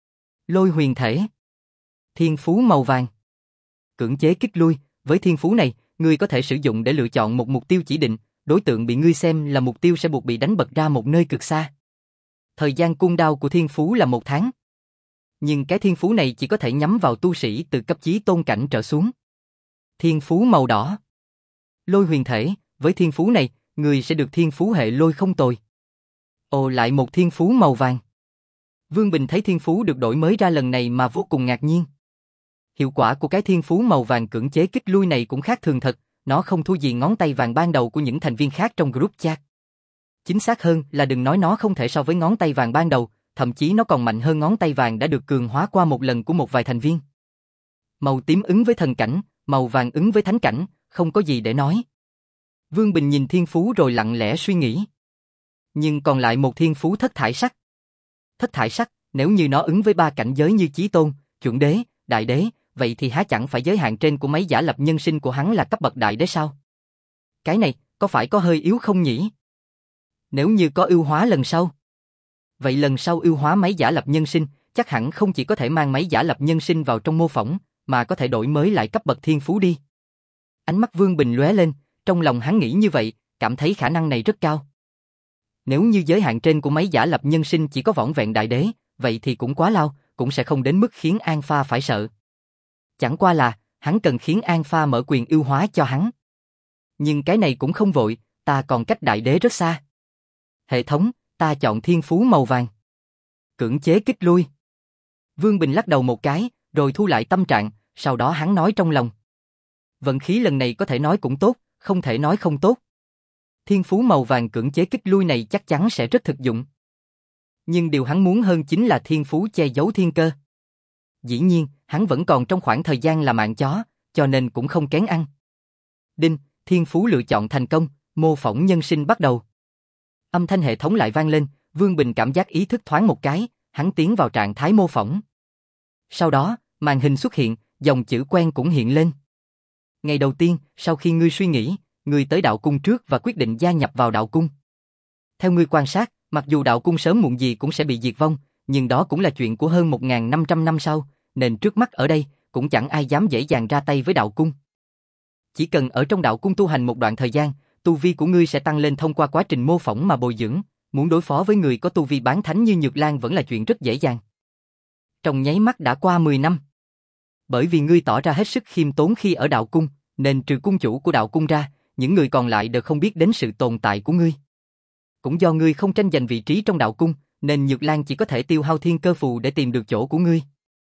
Lôi huyền thể. Thiên phú màu vàng. Cưỡng chế kích lui, với thiên phú này, ngươi có thể sử dụng để lựa chọn một mục tiêu chỉ định, đối tượng bị ngươi xem là mục tiêu sẽ buộc bị đánh bật ra một nơi cực xa. Thời gian cung đao của thiên phú là một tháng. Nhưng cái thiên phú này chỉ có thể nhắm vào tu sĩ từ cấp chí tôn cảnh trở xuống. Thiên phú màu đỏ. Lôi huyền thể, với thiên phú này, người sẽ được thiên phú hệ lôi không tồi. Ồ, lại một thiên phú màu vàng. Vương Bình thấy thiên phú được đổi mới ra lần này mà vô cùng ngạc nhiên. Hiệu quả của cái thiên phú màu vàng cưỡng chế kích lui này cũng khác thường thật, nó không thua gì ngón tay vàng ban đầu của những thành viên khác trong group chat. Chính xác hơn là đừng nói nó không thể so với ngón tay vàng ban đầu, thậm chí nó còn mạnh hơn ngón tay vàng đã được cường hóa qua một lần của một vài thành viên. Màu tím ứng với thần cảnh, màu vàng ứng với thánh cảnh, không có gì để nói. Vương Bình nhìn thiên phú rồi lặng lẽ suy nghĩ. Nhưng còn lại một thiên phú thất thải sắc. Thất thải sắc, nếu như nó ứng với ba cảnh giới như chí tôn, chuẩn đế, đại đế, vậy thì há chẳng phải giới hạn trên của máy giả lập nhân sinh của hắn là cấp bậc đại đế sao? Cái này, có phải có hơi yếu không nhỉ? Nếu như có ưu hóa lần sau. Vậy lần sau ưu hóa máy giả lập nhân sinh, chắc hẳn không chỉ có thể mang máy giả lập nhân sinh vào trong mô phỏng, mà có thể đổi mới lại cấp bậc thiên phú đi. Ánh mắt Vương Bình lóe lên, trong lòng hắn nghĩ như vậy, cảm thấy khả năng này rất cao. Nếu như giới hạn trên của máy giả lập nhân sinh chỉ có vỏn vẹn đại đế, vậy thì cũng quá lao, cũng sẽ không đến mức khiến An Pha phải sợ. Chẳng qua là, hắn cần khiến An Pha mở quyền ưu hóa cho hắn. Nhưng cái này cũng không vội, ta còn cách đại đế rất xa. Hệ thống, ta chọn thiên phú màu vàng. Cưỡng chế kích lui. Vương Bình lắc đầu một cái, rồi thu lại tâm trạng, sau đó hắn nói trong lòng. Vận khí lần này có thể nói cũng tốt, không thể nói không tốt. Thiên phú màu vàng cưỡng chế kích lui này chắc chắn sẽ rất thực dụng. Nhưng điều hắn muốn hơn chính là thiên phú che giấu thiên cơ. Dĩ nhiên, hắn vẫn còn trong khoảng thời gian là mạng chó, cho nên cũng không kén ăn. Đinh, thiên phú lựa chọn thành công, mô phỏng nhân sinh bắt đầu. Âm thanh hệ thống lại vang lên, Vương Bình cảm giác ý thức thoáng một cái, hắn tiến vào trạng thái mô phỏng. Sau đó, màn hình xuất hiện, dòng chữ quen cũng hiện lên. Ngày đầu tiên, sau khi ngươi suy nghĩ, ngươi tới đạo cung trước và quyết định gia nhập vào đạo cung. Theo ngươi quan sát, mặc dù đạo cung sớm muộn gì cũng sẽ bị diệt vong, nhưng đó cũng là chuyện của hơn một nghìn năm trăm năm sau, nên trước mắt ở đây, cũng chẳng ai dám dễ dàng ra tay với đạo cung. Chỉ cần ở trong đạo cung tu hành một đoạn thời gian, tu vi của ngươi sẽ tăng lên thông qua quá trình mô phỏng mà bồi dưỡng, muốn đối phó với người có tu vi bán thánh như Nhược Lan vẫn là chuyện rất dễ dàng. Trong nháy mắt đã qua mười năm. Bởi vì ngươi tỏ ra hết sức khiêm tốn khi ở đạo cung, nên trừ cung chủ của đạo cung ra, những người còn lại đều không biết đến sự tồn tại của ngươi. Cũng do ngươi không tranh giành vị trí trong đạo cung, nên Nhược Lan chỉ có thể tiêu hao thiên cơ phù để tìm được chỗ của ngươi.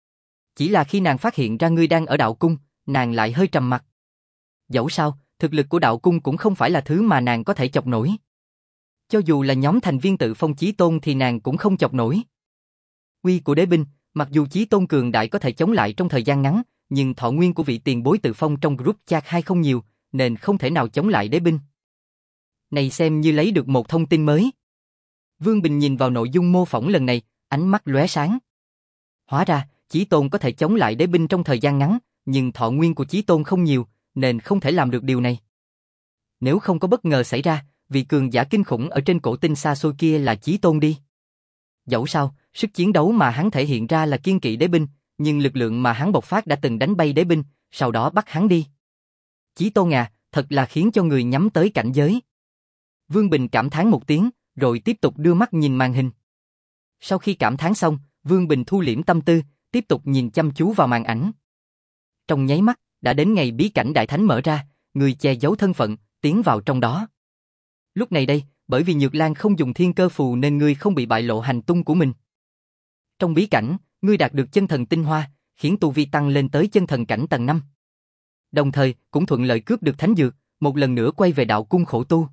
Chỉ là khi nàng phát hiện ra ngươi đang ở đạo cung, nàng lại hơi trầm mặc. Dẫu sao, thực lực của đạo cung cũng không phải là thứ mà nàng có thể chọc nổi. Cho dù là nhóm thành viên tự phong chí tôn thì nàng cũng không chọc nổi. Uy của đế binh, mặc dù chí tôn cường đại có thể chống lại trong thời gian ngắn, nhưng thọ nguyên của vị tiền bối tự phong trong group chat hai không nhiều, nên không thể nào chống lại đế binh. Này xem như lấy được một thông tin mới. Vương Bình nhìn vào nội dung mô phỏng lần này, ánh mắt lóe sáng. Hóa ra, chí tôn có thể chống lại đế binh trong thời gian ngắn, nhưng thọ nguyên của chí tôn không nhiều, nên không thể làm được điều này. Nếu không có bất ngờ xảy ra, vị cường giả kinh khủng ở trên cổ tinh xa xôi kia là chí tôn đi. Dẫu sao, sức chiến đấu mà hắn thể hiện ra là kiên kỵ đế binh, nhưng lực lượng mà hắn bộc phát đã từng đánh bay đế binh, sau đó bắt hắn đi. Chí tôn à, thật là khiến cho người nhắm tới cảnh giới. Vương Bình cảm thán một tiếng, rồi tiếp tục đưa mắt nhìn màn hình. Sau khi cảm thán xong, Vương Bình thu liễm tâm tư, tiếp tục nhìn chăm chú vào màn ảnh. Trong nháy mắt, đã đến ngày bí cảnh đại thánh mở ra, người che giấu thân phận, tiến vào trong đó. Lúc này đây, bởi vì Nhược Lan không dùng thiên cơ phù nên ngươi không bị bại lộ hành tung của mình. Trong bí cảnh, ngươi đạt được chân thần tinh hoa, khiến tu vi tăng lên tới chân thần cảnh tầng năm. Đồng thời, cũng thuận lợi cướp được thánh dược, một lần nữa quay về đạo cung khổ tu.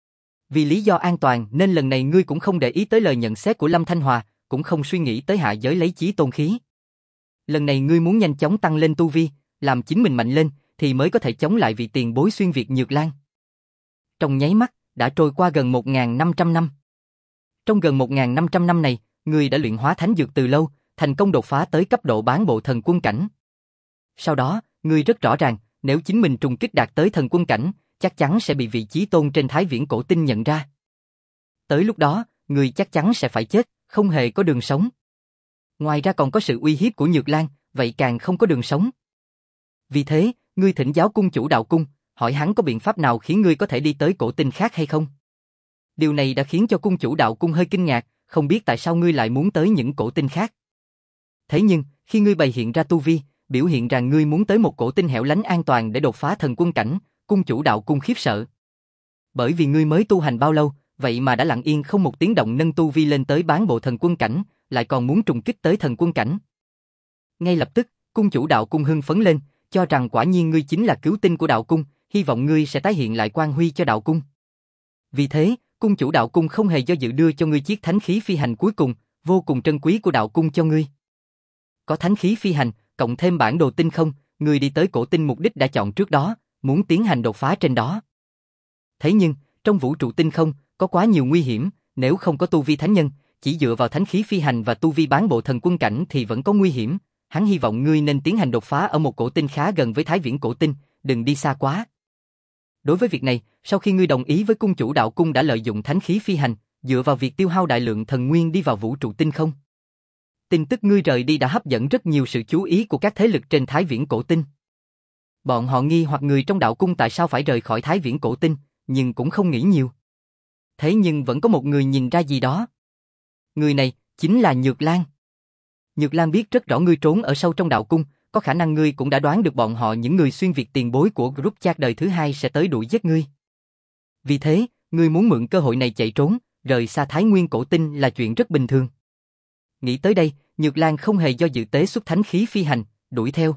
Vì lý do an toàn nên lần này ngươi cũng không để ý tới lời nhận xét của Lâm Thanh Hòa, cũng không suy nghĩ tới hạ giới lấy chí tôn khí. Lần này ngươi muốn nhanh chóng tăng lên tu vi, làm chính mình mạnh lên, thì mới có thể chống lại vị tiền bối xuyên Việt Nhược Lan. Trong nháy mắt, đã trôi qua gần một nghìn năm trăm năm. Trong gần một nghìn năm trăm năm này, ngươi đã luyện hóa thánh dược từ lâu, thành công đột phá tới cấp độ bán bộ thần quân cảnh. Sau đó, ngươi rất rõ ràng, nếu chính mình trùng kích đạt tới thần quân cảnh, chắc chắn sẽ bị vị chí tôn trên Thái Viễn Cổ Tinh nhận ra. Tới lúc đó, ngươi chắc chắn sẽ phải chết, không hề có đường sống. Ngoài ra còn có sự uy hiếp của Nhược Lan, vậy càng không có đường sống. Vì thế, ngươi thỉnh giáo cung chủ đạo cung, hỏi hắn có biện pháp nào khiến ngươi có thể đi tới cổ tinh khác hay không? Điều này đã khiến cho cung chủ đạo cung hơi kinh ngạc, không biết tại sao ngươi lại muốn tới những cổ tinh khác. Thế nhưng, khi ngươi bày hiện ra tu vi, biểu hiện rằng ngươi muốn tới một cổ tinh hẻo lánh an toàn để đột phá thần quân cảnh, cung chủ đạo cung khiếp sợ. Bởi vì ngươi mới tu hành bao lâu, vậy mà đã lặng yên không một tiếng động nâng tu vi lên tới bán bộ thần quân cảnh, lại còn muốn trùng kích tới thần quân cảnh. Ngay lập tức, cung chủ đạo cung hưng phấn lên, cho rằng quả nhiên ngươi chính là cứu tinh của đạo cung, hy vọng ngươi sẽ tái hiện lại quang huy cho đạo cung. Vì thế, cung chủ đạo cung không hề do dự đưa cho ngươi chiếc thánh khí phi hành cuối cùng, vô cùng trân quý của đạo cung cho ngươi. Có thánh khí phi hành, cộng thêm bản đồ tinh không, ngươi đi tới cổ tinh mục đích đã chọn trước đó, muốn tiến hành đột phá trên đó. Thế nhưng, trong vũ trụ tinh không, có quá nhiều nguy hiểm, nếu không có tu vi thánh nhân, chỉ dựa vào thánh khí phi hành và tu vi bán bộ thần quân cảnh thì vẫn có nguy hiểm. Hắn hy vọng ngươi nên tiến hành đột phá ở một cổ tinh khá gần với Thái Viễn Cổ Tinh, đừng đi xa quá. Đối với việc này, sau khi ngươi đồng ý với cung chủ đạo cung đã lợi dụng thánh khí phi hành, dựa vào việc tiêu hao đại lượng thần nguyên đi vào vũ trụ tinh không. Tin tức ngươi rời đi đã hấp dẫn rất nhiều sự chú ý của các thế lực trên Thái Viễn Cổ Tinh. Bọn họ nghi hoặc người trong đạo cung tại sao phải rời khỏi Thái Viễn Cổ Tinh, nhưng cũng không nghĩ nhiều. Thế nhưng vẫn có một người nhìn ra gì đó. Người này chính là Nhược Lan. Nhược Lan biết rất rõ ngươi trốn ở sâu trong đạo cung, có khả năng ngươi cũng đã đoán được bọn họ những người xuyên việt tiền bối của group chat đời thứ hai sẽ tới đuổi giết ngươi. Vì thế, ngươi muốn mượn cơ hội này chạy trốn, rời xa Thái Nguyên Cổ Tinh là chuyện rất bình thường. Nghĩ tới đây, Nhược Lan không hề do dự tế xuất thánh khí phi hành, đuổi theo.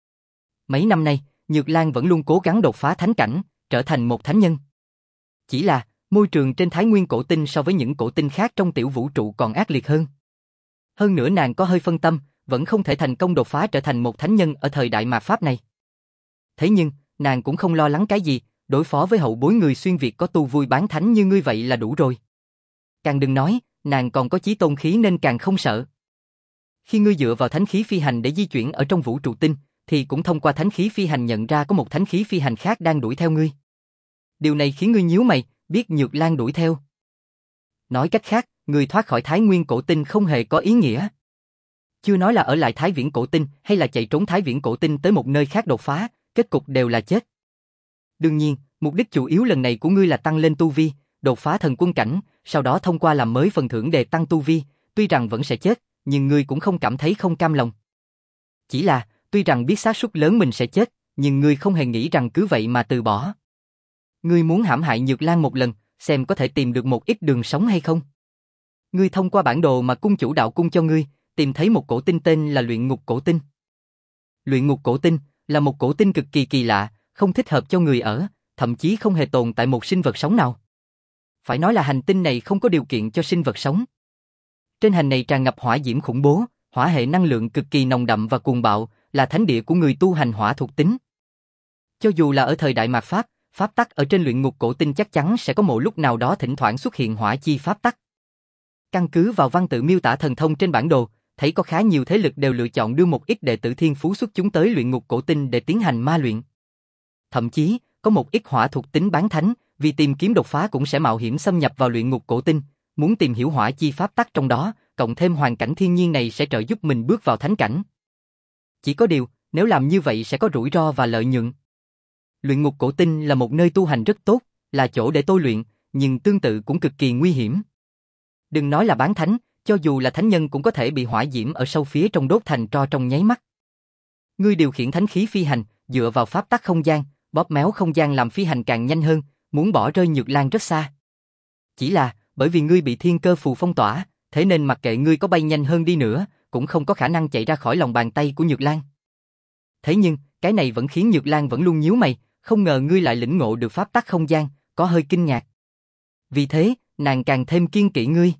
Mấy năm nay, Nhược Lan vẫn luôn cố gắng đột phá thánh cảnh, trở thành một thánh nhân. Chỉ là, môi trường trên Thái Nguyên Cổ Tinh so với những cổ tinh khác trong tiểu vũ trụ còn ác liệt hơn. Hơn nữa nàng có hơi phân tâm, vẫn không thể thành công đột phá trở thành một thánh nhân ở thời đại mạt Pháp này. Thế nhưng, nàng cũng không lo lắng cái gì, đối phó với hậu bối người xuyên Việt có tu vui bán thánh như ngươi vậy là đủ rồi. Càng đừng nói, nàng còn có chí tôn khí nên càng không sợ. Khi ngươi dựa vào thánh khí phi hành để di chuyển ở trong vũ trụ tinh, thì cũng thông qua thánh khí phi hành nhận ra có một thánh khí phi hành khác đang đuổi theo ngươi. Điều này khiến ngươi nhíu mày, biết Nhược Lan đuổi theo. Nói cách khác, người thoát khỏi Thái Nguyên Cổ Tinh không hề có ý nghĩa. Chưa nói là ở lại Thái Viễn Cổ Tinh hay là chạy trốn Thái Viễn Cổ Tinh tới một nơi khác đột phá, kết cục đều là chết. Đương nhiên, mục đích chủ yếu lần này của ngươi là tăng lên tu vi, đột phá thần quân cảnh, sau đó thông qua làm mới phần thưởng để tăng tu vi, tuy rằng vẫn sẽ chết, nhưng ngươi cũng không cảm thấy không cam lòng. Chỉ là, tuy rằng biết xác suất lớn mình sẽ chết, nhưng ngươi không hề nghĩ rằng cứ vậy mà từ bỏ. Ngươi muốn hãm hại Nhược Lan một lần, xem có thể tìm được một ít đường sống hay không. Ngươi thông qua bản đồ mà cung chủ đạo cung cho ngươi, tìm thấy một cổ tinh tên là Luyện Ngục Cổ Tinh. Luyện Ngục Cổ Tinh là một cổ tinh cực kỳ kỳ lạ, không thích hợp cho người ở, thậm chí không hề tồn tại một sinh vật sống nào. Phải nói là hành tinh này không có điều kiện cho sinh vật sống. Trên hành này tràn ngập hỏa diễm khủng bố, hỏa hệ năng lượng cực kỳ nồng đậm và cuồng bạo, là thánh địa của người tu hành hỏa thuộc tính. Cho dù là ở thời đại mạt Pháp, pháp tắc ở trên Luyện Ngục Cổ Tinh chắc chắn sẽ có một lúc nào đó thỉnh thoảng xuất hiện hỏa chi pháp tắc. Căn cứ vào văn tự miêu tả thần thông trên bản đồ, thấy có khá nhiều thế lực đều lựa chọn đưa một ít đệ tử thiên phú xuất chúng tới Luyện Ngục Cổ Tinh để tiến hành ma luyện. Thậm chí, có một ít hỏa thuộc tính bán thánh, vì tìm kiếm đột phá cũng sẽ mạo hiểm xâm nhập vào Luyện Ngục Cổ Tinh, muốn tìm hiểu hỏa chi pháp tắc trong đó, cộng thêm hoàn cảnh thiên nhiên này sẽ trợ giúp mình bước vào thánh cảnh. Chỉ có điều, nếu làm như vậy sẽ có rủi ro và lợi nhuận. Luyện Ngục Cổ Tinh là một nơi tu hành rất tốt, là chỗ để tôi luyện, nhưng tương tự cũng cực kỳ nguy hiểm. Đừng nói là bán thánh, cho dù là thánh nhân cũng có thể bị hỏa diễm ở sâu phía trong đốt thành tro trong nháy mắt. Ngươi điều khiển thánh khí phi hành, dựa vào pháp tắc không gian, bóp méo không gian làm phi hành càng nhanh hơn, muốn bỏ rơi Nhược Lan rất xa. Chỉ là, bởi vì ngươi bị thiên cơ phù phong tỏa, thế nên mặc kệ ngươi có bay nhanh hơn đi nữa, cũng không có khả năng chạy ra khỏi lòng bàn tay của Nhược Lan. Thế nhưng, cái này vẫn khiến Nhược Lan vẫn luôn nhíu mày, không ngờ ngươi lại lĩnh ngộ được pháp tắc không gian, có hơi kinh ngạc. Vì thế, nàng càng thêm kiêng kỵ ngươi.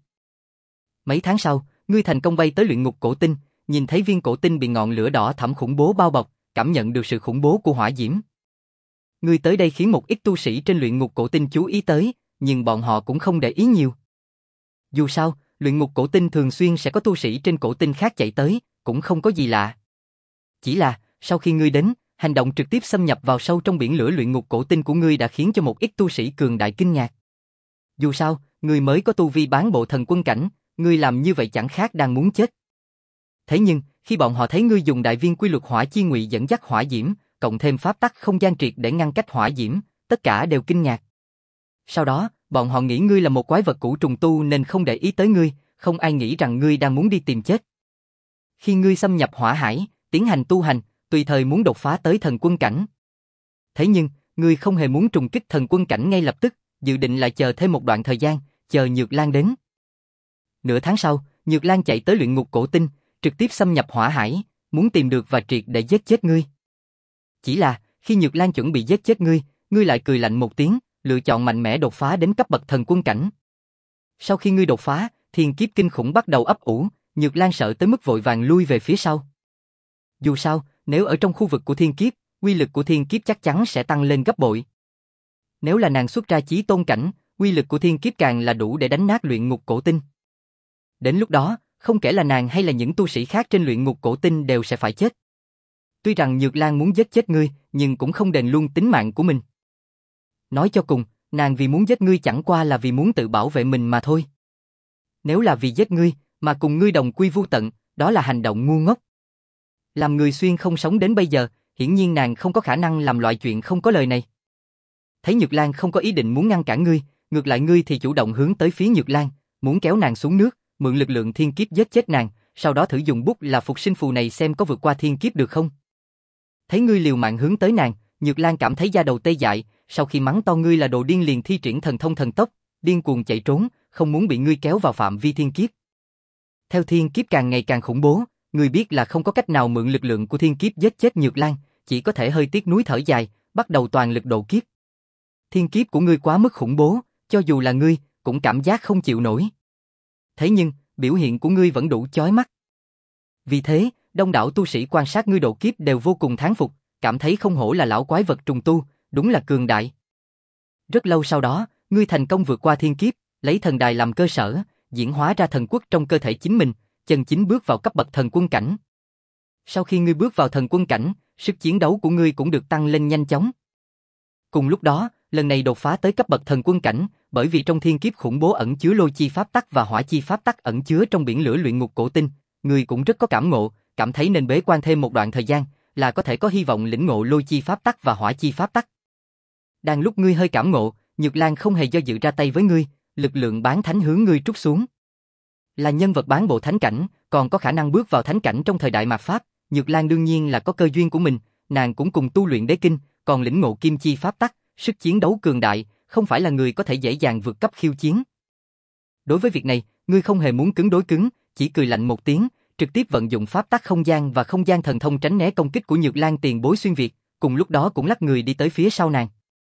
Mấy tháng sau, ngươi thành công bay tới luyện ngục cổ tinh, nhìn thấy viên cổ tinh bị ngọn lửa đỏ thẫm khủng bố bao bọc, cảm nhận được sự khủng bố của hỏa diễm. Ngươi tới đây khiến một ít tu sĩ trên luyện ngục cổ tinh chú ý tới, nhưng bọn họ cũng không để ý nhiều. Dù sao, luyện ngục cổ tinh thường xuyên sẽ có tu sĩ trên cổ tinh khác chạy tới, cũng không có gì lạ. Chỉ là, sau khi ngươi đến, hành động trực tiếp xâm nhập vào sâu trong biển lửa luyện ngục cổ tinh của ngươi đã khiến cho một ít tu sĩ cường đại kinh ngạc. Dù sao, ngươi mới có tu vi bán bộ thần quân cảnh, ngươi làm như vậy chẳng khác đang muốn chết. Thế nhưng, khi bọn họ thấy ngươi dùng đại viên quy luật hỏa chi ngụy dẫn dắt hỏa diễm, cộng thêm pháp tắc không gian triệt để ngăn cách hỏa diễm, tất cả đều kinh ngạc. Sau đó, bọn họ nghĩ ngươi là một quái vật cũ trùng tu nên không để ý tới ngươi, không ai nghĩ rằng ngươi đang muốn đi tìm chết. Khi ngươi xâm nhập hỏa hải, tiến hành tu hành, tùy thời muốn đột phá tới thần quân cảnh. Thế nhưng, ngươi không hề muốn trùng kích thần quân cảnh ngay lập tức, dự định lại chờ thêm một đoạn thời gian, chờ Nhược Lan đến. Nửa tháng sau, Nhược Lan chạy tới luyện ngục cổ tinh, trực tiếp xâm nhập hỏa hải, muốn tìm được và triệt để giết chết ngươi. Chỉ là, khi Nhược Lan chuẩn bị giết chết ngươi, ngươi lại cười lạnh một tiếng, lựa chọn mạnh mẽ đột phá đến cấp bậc thần quân cảnh. Sau khi ngươi đột phá, thiên kiếp kinh khủng bắt đầu ấp ủ, Nhược Lan sợ tới mức vội vàng lui về phía sau. Dù sao, nếu ở trong khu vực của thiên kiếp, uy lực của thiên kiếp chắc chắn sẽ tăng lên gấp bội. Nếu là nàng xuất ra chí tôn cảnh, uy lực của thiên kiếp càng là đủ để đánh nát luyện ngục cổ tinh. Đến lúc đó, không kể là nàng hay là những tu sĩ khác trên luyện ngục cổ tinh đều sẽ phải chết. Tuy rằng Nhược Lan muốn giết chết ngươi, nhưng cũng không đền luôn tính mạng của mình. Nói cho cùng, nàng vì muốn giết ngươi chẳng qua là vì muốn tự bảo vệ mình mà thôi. Nếu là vì giết ngươi, mà cùng ngươi đồng quy vu tận, đó là hành động ngu ngốc. Làm người xuyên không sống đến bây giờ, hiển nhiên nàng không có khả năng làm loại chuyện không có lời này. Thấy Nhược Lan không có ý định muốn ngăn cản ngươi, ngược lại ngươi thì chủ động hướng tới phía Nhược Lan, muốn kéo nàng xuống nước, mượn lực lượng thiên kiếp giết chết nàng, sau đó thử dùng bút là phục sinh phù này xem có vượt qua thiên kiếp được không. Thấy ngươi liều mạng hướng tới nàng, Nhược Lan cảm thấy da đầu tê dại, sau khi mắng to ngươi là đồ điên liền thi triển thần thông thần tốc, điên cuồng chạy trốn, không muốn bị ngươi kéo vào phạm vi thiên kiếp. Theo thiên kiếp càng ngày càng khủng bố, ngươi biết là không có cách nào mượn lực lượng của thiên kiếp giết chết Nhược Lan, chỉ có thể hơi tiếc nuối thở dài, bắt đầu toàn lực độ kiếp. Thiên kiếp của ngươi quá mức khủng bố, cho dù là ngươi, cũng cảm giác không chịu nổi. Thế nhưng, biểu hiện của ngươi vẫn đủ chói mắt. Vì thế, đông đảo tu sĩ quan sát ngươi độ kiếp đều vô cùng thán phục, cảm thấy không hổ là lão quái vật trùng tu, đúng là cường đại. Rất lâu sau đó, ngươi thành công vượt qua thiên kiếp, lấy thần đài làm cơ sở, diễn hóa ra thần quốc trong cơ thể chính mình, chân chính bước vào cấp bậc thần quân cảnh. Sau khi ngươi bước vào thần quân cảnh, sức chiến đấu của ngươi cũng được tăng lên nhanh chóng. Cùng lúc đó, lần này đột phá tới cấp bậc thần quân cảnh, bởi vì trong thiên kiếp khủng bố ẩn chứa lôi chi pháp tắc và hỏa chi pháp tắc ẩn chứa trong biển lửa luyện ngục cổ tinh, ngươi cũng rất có cảm ngộ, cảm thấy nên bế quan thêm một đoạn thời gian, là có thể có hy vọng lĩnh ngộ lôi chi pháp tắc và hỏa chi pháp tắc. Đang lúc ngươi hơi cảm ngộ, Nhược Lan không hề do dự ra tay với ngươi, lực lượng bán thánh hướng ngươi trút xuống. Là nhân vật bán bộ thánh cảnh, còn có khả năng bước vào thánh cảnh trong thời đại mạt Pháp, Nhược Lan đương nhiên là có cơ duyên của mình, nàng cũng cùng tu luyện đế kinh, còn lĩnh ngộ kim chi pháp tắc, sức chiến đấu cường đại, không phải là người có thể dễ dàng vượt cấp khiêu chiến. Đối với việc này, ngươi không hề muốn cứng đối cứng, chỉ cười lạnh một tiếng, trực tiếp vận dụng pháp tắc không gian và không gian thần thông tránh né công kích của Nhược Lan tiền bối xuyên việt, cùng lúc đó cũng lắc người đi tới phía sau nàng.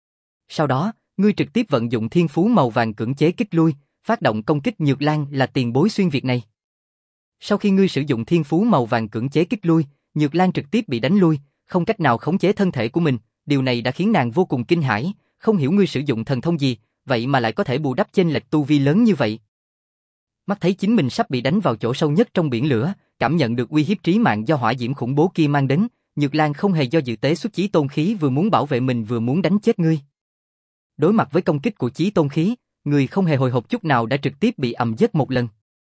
Sau đó, ngươi trực tiếp vận dụng thiên phú màu vàng cưỡng chế kích lui, phát động công kích Nhược Lan là tiền bối xuyên việt này. Sau khi ngươi sử dụng thiên phú màu vàng cưỡng chế kích lui, Nhược Lan trực tiếp bị đánh lui, không cách nào khống chế thân thể của mình, điều này đã khiến nàng vô cùng kinh hãi, không hiểu ngươi sử dụng thần thông gì, vậy mà lại có thể bù đắp chênh lệch tu vi lớn như vậy. Mắt thấy chính mình sắp bị đánh vào chỗ sâu nhất trong biển lửa, cảm nhận được uy hiếp trí mạng do hỏa diễm khủng bố kia mang đến, Nhược Lan không hề do dự tế xuất chí tôn khí vừa muốn bảo vệ mình vừa muốn đánh chết ngươi. Đối mặt với công kích của chí tôn khí, ngươi không hề hồi hộp chút nào đã trực tiếp bị ầm chết một lần.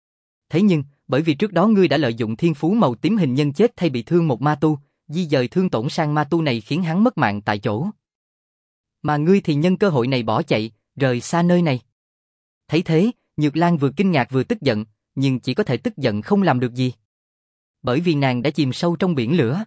Thế nhưng, bởi vì trước đó ngươi đã lợi dụng thiên phú màu tím hình nhân chết thay bị thương một ma tu, di dời thương tổn sang ma tu này khiến hắn mất mạng tại chỗ. Mà ngươi thì nhân cơ hội này bỏ chạy, rời xa nơi này. Thấy thế, Nhược Lan vừa kinh ngạc vừa tức giận, nhưng chỉ có thể tức giận không làm được gì. Bởi vì nàng đã chìm sâu trong biển lửa.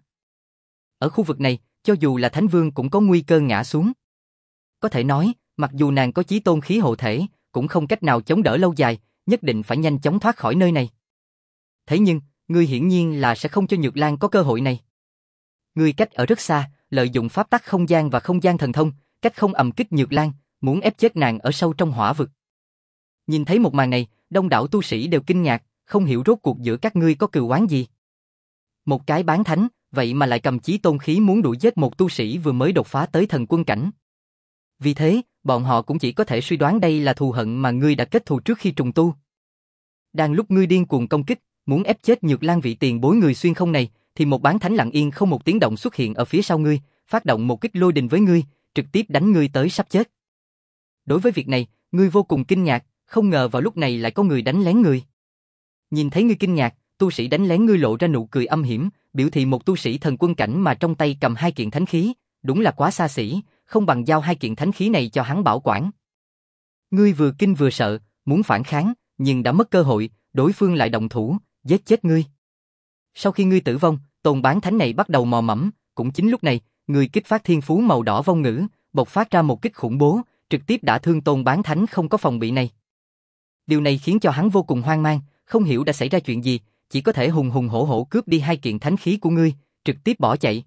Ở khu vực này, cho dù là Thánh Vương cũng có nguy cơ ngã xuống. Có thể nói, mặc dù nàng có chí tôn khí hộ thể, cũng không cách nào chống đỡ lâu dài, nhất định phải nhanh chóng thoát khỏi nơi này. Thế nhưng, ngươi hiển nhiên là sẽ không cho Nhược Lan có cơ hội này. Ngươi cách ở rất xa, lợi dụng pháp tắc không gian và không gian thần thông, cách không ầm kích Nhược Lan, muốn ép chết nàng ở sâu trong hỏa vực. Nhìn thấy một màn này, đông đảo tu sĩ đều kinh ngạc, không hiểu rốt cuộc giữa các ngươi có cừu oán gì. Một cái bán thánh, vậy mà lại cầm chí tôn khí muốn đuổi giết một tu sĩ vừa mới đột phá tới thần quân cảnh. Vì thế, bọn họ cũng chỉ có thể suy đoán đây là thù hận mà ngươi đã kết thù trước khi trùng tu. Đang lúc ngươi điên cuồng công kích, muốn ép chết Nhược Lan vị tiền bối người xuyên không này, thì một bán thánh lặng yên không một tiếng động xuất hiện ở phía sau ngươi, phát động một kích lôi đình với ngươi, trực tiếp đánh ngươi tới sắp chết. Đối với việc này, ngươi vô cùng kinh ngạc, không ngờ vào lúc này lại có người đánh lén ngươi. Nhìn thấy ngươi kinh ngạc, tu sĩ đánh lén ngươi lộ ra nụ cười âm hiểm, biểu thị một tu sĩ thần quân cảnh mà trong tay cầm hai kiện thánh khí, đúng là quá xa xỉ, không bằng giao hai kiện thánh khí này cho hắn bảo quản. Ngươi vừa kinh vừa sợ, muốn phản kháng, nhưng đã mất cơ hội, đối phương lại động thủ, giết chết ngươi. Sau khi ngươi tử vong, tôn bán thánh này bắt đầu mò mẫm, cũng chính lúc này, ngươi kích phát thiên phú màu đỏ vong ngữ, bộc phát ra một kích khủng bố, trực tiếp đả thương tôn bán thánh không có phòng bị này. Điều này khiến cho hắn vô cùng hoang mang, không hiểu đã xảy ra chuyện gì, chỉ có thể hùng hùng hổ hổ cướp đi hai kiện thánh khí của ngươi, trực tiếp bỏ chạy.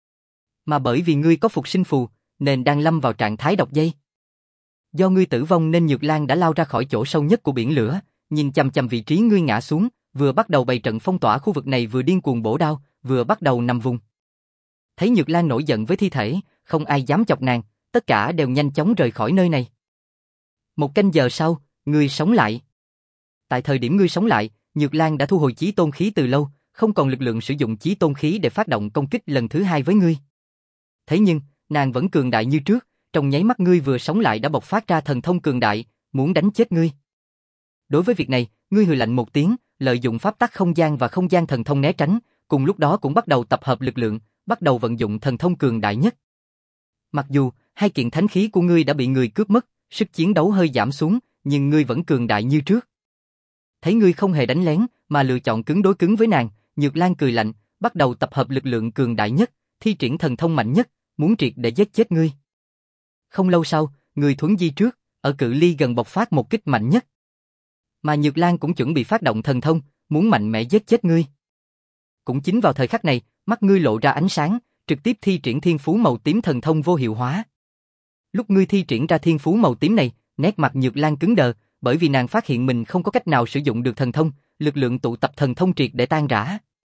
Mà bởi vì ngươi có phục sinh phù, nên đang lâm vào trạng thái độc dây. Do ngươi tử vong nên Nhược Lan đã lao ra khỏi chỗ sâu nhất của biển lửa, nhìn chằm chằm vị trí ngươi ngã xuống, vừa bắt đầu bày trận phong tỏa khu vực này vừa điên cuồng bổ đao, vừa bắt đầu nằm vùng. Thấy Nhược Lan nổi giận với thi thể, không ai dám chọc nàng, tất cả đều nhanh chóng rời khỏi nơi này. Một canh giờ sau, ngươi sống lại. Tại thời điểm ngươi sống lại, Nhược Lan đã thu hồi chí tôn khí từ lâu, không còn lực lượng sử dụng chí tôn khí để phát động công kích lần thứ hai với ngươi. Thế nhưng, nàng vẫn cường đại như trước, trong nháy mắt ngươi vừa sống lại đã bộc phát ra thần thông cường đại, muốn đánh chết ngươi. Đối với việc này, ngươi hừ lạnh một tiếng, lợi dụng pháp tắc không gian và không gian thần thông né tránh, cùng lúc đó cũng bắt đầu tập hợp lực lượng, bắt đầu vận dụng thần thông cường đại nhất. Mặc dù hai kiện thánh khí của ngươi đã bị người cướp mất, sức chiến đấu hơi giảm xuống, nhưng ngươi vẫn cường đại như trước. Thấy ngươi không hề đánh lén, mà lựa chọn cứng đối cứng với nàng, Nhược Lan cười lạnh, bắt đầu tập hợp lực lượng cường đại nhất, thi triển thần thông mạnh nhất, muốn triệt để giết chết ngươi. Không lâu sau, ngươi thuấn di trước, ở cự ly gần bộc phát một kích mạnh nhất. Mà Nhược Lan cũng chuẩn bị phát động thần thông, muốn mạnh mẽ giết chết ngươi. Cũng chính vào thời khắc này, mắt ngươi lộ ra ánh sáng, trực tiếp thi triển thiên phú màu tím thần thông vô hiệu hóa. Lúc ngươi thi triển ra thiên phú màu tím này, nét mặt Nhược Lan cứng đờ, bởi vì nàng phát hiện mình không có cách nào sử dụng được thần thông, lực lượng tụ tập thần thông triệt để tan rã.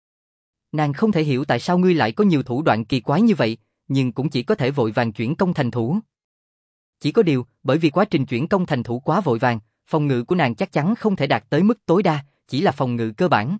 Nàng không thể hiểu tại sao ngươi lại có nhiều thủ đoạn kỳ quái như vậy, nhưng cũng chỉ có thể vội vàng chuyển công thành thủ. Chỉ có điều, bởi vì quá trình chuyển công thành thủ quá vội vàng, phòng ngự của nàng chắc chắn không thể đạt tới mức tối đa, chỉ là phòng ngự cơ bản.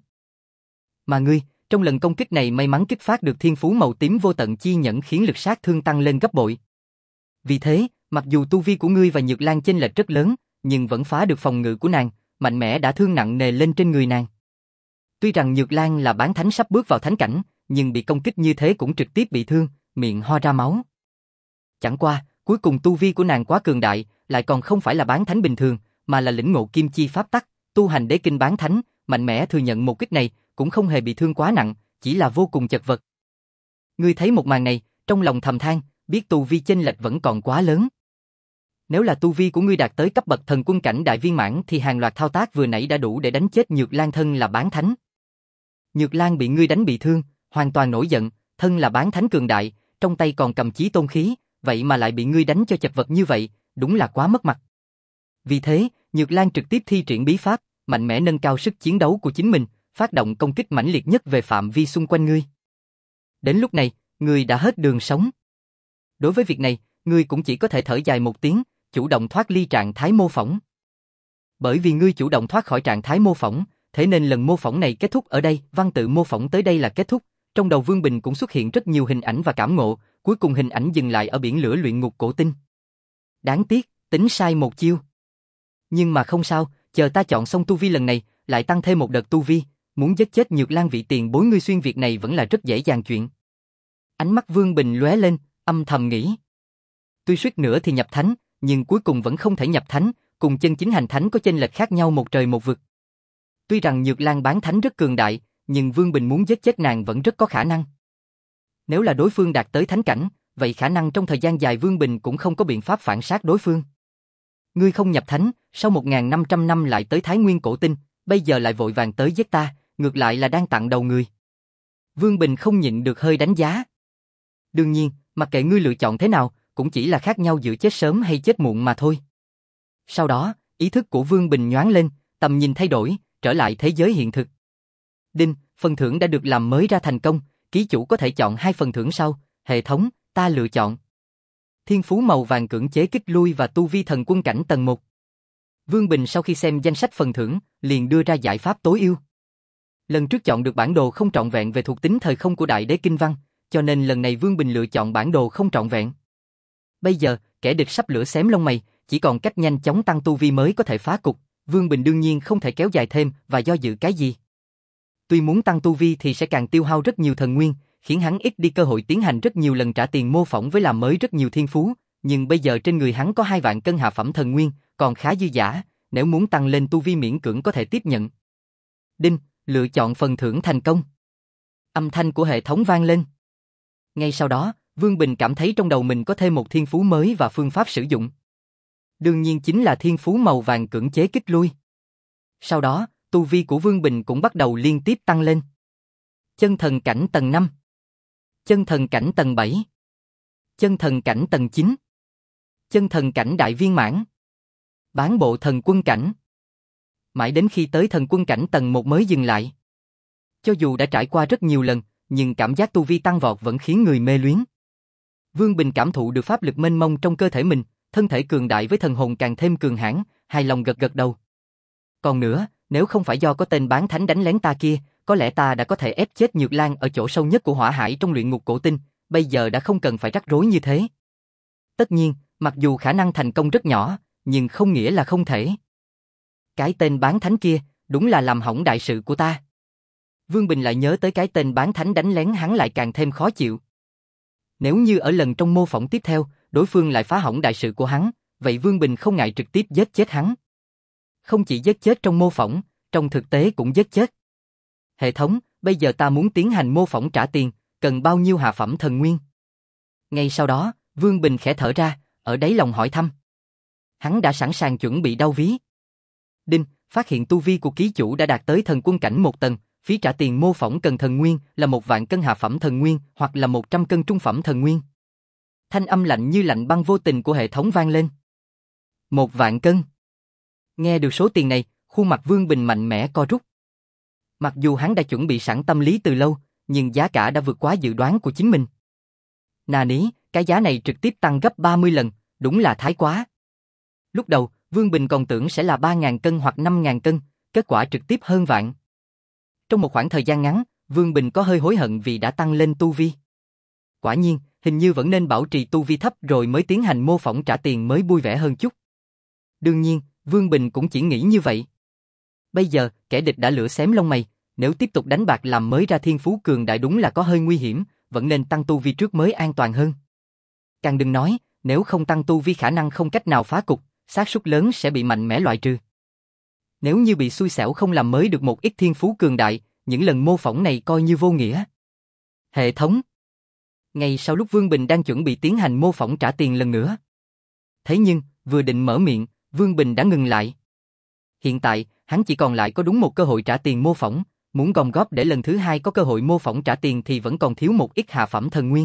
Mà ngươi, trong lần công kích này may mắn kích phát được thiên phú màu tím vô tận chi nhẫn khiến lực sát thương tăng lên gấp bội. Vì thế, mặc dù tu vi của ngươi và Nhược Lan chênh lệch rất lớn, nhưng vẫn phá được phòng ngự của nàng, mạnh mẽ đã thương nặng nề lên trên người nàng. Tuy rằng Nhược Lan là bán thánh sắp bước vào thánh cảnh, nhưng bị công kích như thế cũng trực tiếp bị thương, miệng ho ra máu. Chẳng qua, cuối cùng tu vi của nàng quá cường đại, lại còn không phải là bán thánh bình thường, mà là lĩnh ngộ kim chi pháp tắc, tu hành đế kinh bán thánh, mạnh mẽ thừa nhận một kích này, cũng không hề bị thương quá nặng, chỉ là vô cùng chật vật. Ngươi thấy một màn này, trong lòng thầm than, biết tu vi chênh lệch vẫn còn quá lớn. Nếu là tu vi của ngươi đạt tới cấp bậc thần quân cảnh đại viên mãn thì hàng loạt thao tác vừa nãy đã đủ để đánh chết Nhược Lan thân là bán thánh. Nhược Lan bị ngươi đánh bị thương, hoàn toàn nổi giận, thân là bán thánh cường đại, trong tay còn cầm chí tôn khí, vậy mà lại bị ngươi đánh cho chật vật như vậy, đúng là quá mất mặt. Vì thế, Nhược Lan trực tiếp thi triển bí pháp, mạnh mẽ nâng cao sức chiến đấu của chính mình, phát động công kích mãnh liệt nhất về phạm vi xung quanh ngươi. Đến lúc này, ngươi đã hết đường sống. Đối với việc này, ngươi cũng chỉ có thể thở dài một tiếng, chủ động thoát ly trạng thái mô phỏng. Bởi vì ngươi chủ động thoát khỏi trạng thái mô phỏng, thế nên lần mô phỏng này kết thúc ở đây, văn tự mô phỏng tới đây là kết thúc. Trong đầu Vương Bình cũng xuất hiện rất nhiều hình ảnh và cảm ngộ, cuối cùng hình ảnh dừng lại ở biển lửa luyện ngục cổ tinh. Đáng tiếc, tính sai một chiêu. Nhưng mà không sao, chờ ta chọn xong tu vi lần này, lại tăng thêm một đợt tu vi, muốn giết chết Nhược Lan vị tiền bối ngươi xuyên việc này vẫn là rất dễ dàng chuyện. Ánh mắt Vương Bình lóe lên, âm thầm nghĩ. Tuy suýt nữa thì nhập thánh, nhưng cuối cùng vẫn không thể nhập thánh, cùng chân chính hành thánh có chênh lệch khác nhau một trời một vực. Tuy rằng Nhược Lan bán thánh rất cường đại, nhưng Vương Bình muốn giết chết nàng vẫn rất có khả năng. Nếu là đối phương đạt tới thánh cảnh, vậy khả năng trong thời gian dài Vương Bình cũng không có biện pháp phản sát đối phương. Ngươi không nhập thánh, sau một nghìn năm trăm năm lại tới Thái Nguyên cổ tinh, bây giờ lại vội vàng tới giết ta, ngược lại là đang tặng đầu người. Vương Bình không nhịn được hơi đánh giá. Đương nhiên, mặc kệ ngươi lựa chọn thế nào, cũng chỉ là khác nhau giữa chết sớm hay chết muộn mà thôi. Sau đó, ý thức của Vương Bình nhoáng lên, tầm nhìn thay đổi, trở lại thế giới hiện thực. Đinh, phần thưởng đã được làm mới ra thành công, ký chủ có thể chọn hai phần thưởng sau, hệ thống, ta lựa chọn. Thiên phú màu vàng cưỡng chế kích lui và tu vi thần quân cảnh tầng một. Vương Bình sau khi xem danh sách phần thưởng, liền đưa ra giải pháp tối ưu. Lần trước chọn được bản đồ không trọn vẹn về thuộc tính thời không của Đại Đế Kinh Văn, cho nên lần này Vương Bình lựa chọn bản đồ không trọn vẹn. Bây giờ, kẻ địch sắp lửa xém lông mày, chỉ còn cách nhanh chóng tăng tu vi mới có thể phá cục, Vương Bình đương nhiên không thể kéo dài thêm và do dự cái gì. Tuy muốn tăng tu vi thì sẽ càng tiêu hao rất nhiều thần nguyên, khiến hắn ít đi cơ hội tiến hành rất nhiều lần trả tiền mô phỏng với làm mới rất nhiều thiên phú, nhưng bây giờ trên người hắn có hai vạn cân hạ phẩm thần nguyên, còn khá dư dả, nếu muốn tăng lên tu vi miễn cưỡng có thể tiếp nhận. Đinh, lựa chọn phần thưởng thành công. Âm thanh của hệ thống vang lên. Ngay sau đó, Vương Bình cảm thấy trong đầu mình có thêm một thiên phú mới và phương pháp sử dụng. Đương nhiên chính là thiên phú màu vàng cưỡng chế kích lui. Sau đó, tu vi của Vương Bình cũng bắt đầu liên tiếp tăng lên. Chân thần cảnh tầng năm, chân thần cảnh tầng bảy, chân thần cảnh tầng chín, chân thần cảnh đại viên mãn, bán bộ thần quân cảnh. Mãi đến khi tới thần quân cảnh tầng một mới dừng lại. Cho dù đã trải qua rất nhiều lần, nhưng cảm giác tu vi tăng vọt vẫn khiến người mê luyến. Vương Bình cảm thụ được pháp lực mênh mông trong cơ thể mình, thân thể cường đại với thần hồn càng thêm cường hãn, hài lòng gật gật đầu. Còn nữa, nếu không phải do có tên bán thánh đánh lén ta kia, có lẽ ta đã có thể ép chết Nhược Lan ở chỗ sâu nhất của hỏa hải trong luyện ngục cổ tinh, bây giờ đã không cần phải rắc rối như thế. Tất nhiên, mặc dù khả năng thành công rất nhỏ, nhưng không nghĩa là không thể. Cái tên bán thánh kia, đúng là làm hỏng đại sự của ta. Vương Bình lại nhớ tới cái tên bán thánh đánh lén hắn lại càng thêm khó chịu. Nếu như ở lần trong mô phỏng tiếp theo, đối phương lại phá hỏng đại sự của hắn, vậy Vương Bình không ngại trực tiếp giết chết hắn. Không chỉ giết chết trong mô phỏng, trong thực tế cũng giết chết. Hệ thống, bây giờ ta muốn tiến hành mô phỏng trả tiền, cần bao nhiêu hạ phẩm thần nguyên? Ngay sau đó, Vương Bình khẽ thở ra, ở đáy lòng hỏi thăm. Hắn đã sẵn sàng chuẩn bị đao ví. Đinh, phát hiện tu vi của ký chủ đã đạt tới thần quân cảnh một tầng, phí trả tiền mô phỏng cần thần nguyên là một vạn cân hạ phẩm thần nguyên hoặc là một trăm cân trung phẩm thần nguyên. Thanh âm lạnh như lạnh băng vô tình của hệ thống vang lên. Một vạn cân. Nghe được số tiền này, khuôn mặt Vương Bình mạnh mẽ co rút. Mặc dù hắn đã chuẩn bị sẵn tâm lý từ lâu, nhưng giá cả đã vượt quá dự đoán của chính mình. Nà ní, cái giá này trực tiếp tăng gấp ba mươi lần, đúng là thái quá. Lúc đầu, Vương Bình còn tưởng sẽ là ba nghìn cân hoặc năm nghìn cân, kết quả trực tiếp hơn vạn. Trong một khoảng thời gian ngắn, Vương Bình có hơi hối hận vì đã tăng lên tu vi. Quả nhiên, hình như vẫn nên bảo trì tu vi thấp rồi mới tiến hành mô phỏng trả tiền mới vui vẻ hơn chút. Đương nhiên, Vương Bình cũng chỉ nghĩ như vậy. Bây giờ, kẻ địch đã lửa xém lông mày, nếu tiếp tục đánh bạc làm mới ra thiên phú cường đại đúng là có hơi nguy hiểm, vẫn nên tăng tu vi trước mới an toàn hơn. Càng đừng nói, nếu không tăng tu vi khả năng không cách nào phá cục, xác suất lớn sẽ bị mạnh mẽ loại trừ. Nếu như bị xui xẻo không làm mới được một ít thiên phú cường đại, những lần mô phỏng này coi như vô nghĩa. Hệ thống. Ngay sau lúc Vương Bình đang chuẩn bị tiến hành mô phỏng trả tiền lần nữa. Thế nhưng, vừa định mở miệng, Vương Bình đã ngừng lại. Hiện tại, hắn chỉ còn lại có đúng một cơ hội trả tiền mô phỏng, muốn gom góp để lần thứ hai có cơ hội mô phỏng trả tiền thì vẫn còn thiếu một ít hạ phẩm thần nguyên.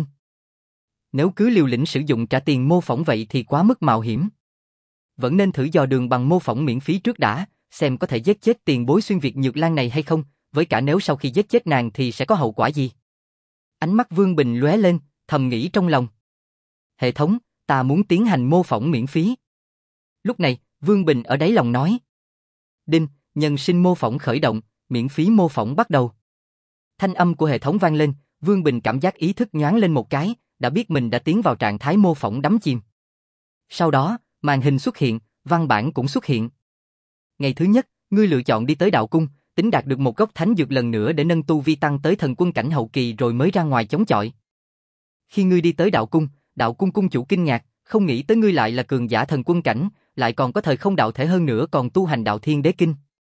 Nếu cứ liều lĩnh sử dụng trả tiền mô phỏng vậy thì quá mức mạo hiểm. Vẫn nên thử dò đường bằng mô phỏng miễn phí trước đã, xem có thể giết chết tiền bối xuyên việt Nhược Lan này hay không, với cả nếu sau khi giết chết nàng thì sẽ có hậu quả gì. Ánh mắt Vương Bình lóe lên, thầm nghĩ trong lòng. Hệ thống, ta muốn tiến hành mô phỏng miễn phí. Lúc này, Vương Bình ở đáy lòng nói. Đinh, nhân sinh mô phỏng khởi động, miễn phí mô phỏng bắt đầu. Thanh âm của hệ thống vang lên, Vương Bình cảm giác ý thức nhoáng lên một cái, đã biết mình đã tiến vào trạng thái mô phỏng đắm chìm. Sau đó, màn hình xuất hiện, văn bản cũng xuất hiện. Ngày thứ nhất, ngươi lựa chọn đi tới đạo cung, tính đạt được một gốc thánh dược lần nữa để nâng tu vi tăng tới thần quân cảnh hậu kỳ rồi mới ra ngoài chống chọi. Khi ngươi đi tới đạo cung, đạo cung cung chủ kinh ngạc, Không nghĩ tới ngươi lại là cường giả thần quân cảnh, lại còn có thời không đạo thể hơn nữa còn tu hành đạo thiên đế kinh.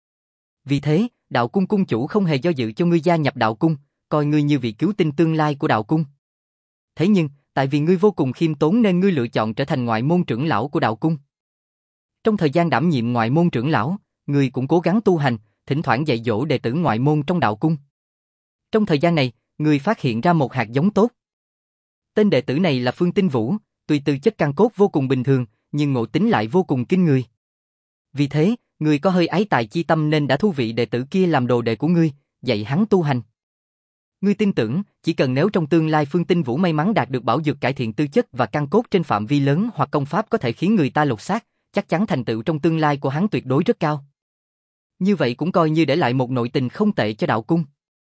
Vì thế, đạo cung cung chủ không hề do dự cho ngươi gia nhập đạo cung, coi ngươi như vị cứu tinh tương lai của đạo cung. Thế nhưng, tại vì ngươi vô cùng khiêm tốn nên ngươi lựa chọn trở thành ngoại môn trưởng lão của đạo cung. Trong thời gian đảm nhiệm ngoại môn trưởng lão, ngươi cũng cố gắng tu hành, thỉnh thoảng dạy dỗ đệ tử ngoại môn trong đạo cung. Trong thời gian này, ngươi phát hiện ra một hạt giống tốt. Tên đệ tử này là Phương Tinh Vũ, tuy tư chất căn cốt vô cùng bình thường, nhưng ngộ tính lại vô cùng kinh người. Vì thế, ngươi có hơi ái tài chi tâm nên đã thu vị đệ tử kia làm đồ đệ của ngươi, dạy hắn tu hành. Ngươi tin tưởng, chỉ cần nếu trong tương lai Phương Tinh Vũ may mắn đạt được bảo dược cải thiện tư chất và căn cốt trên phạm vi lớn hoặc công pháp có thể khiến người ta lột xác, chắc chắn thành tựu trong tương lai của hắn tuyệt đối rất cao. Như vậy cũng coi như để lại một nội tình không tệ cho đạo cung.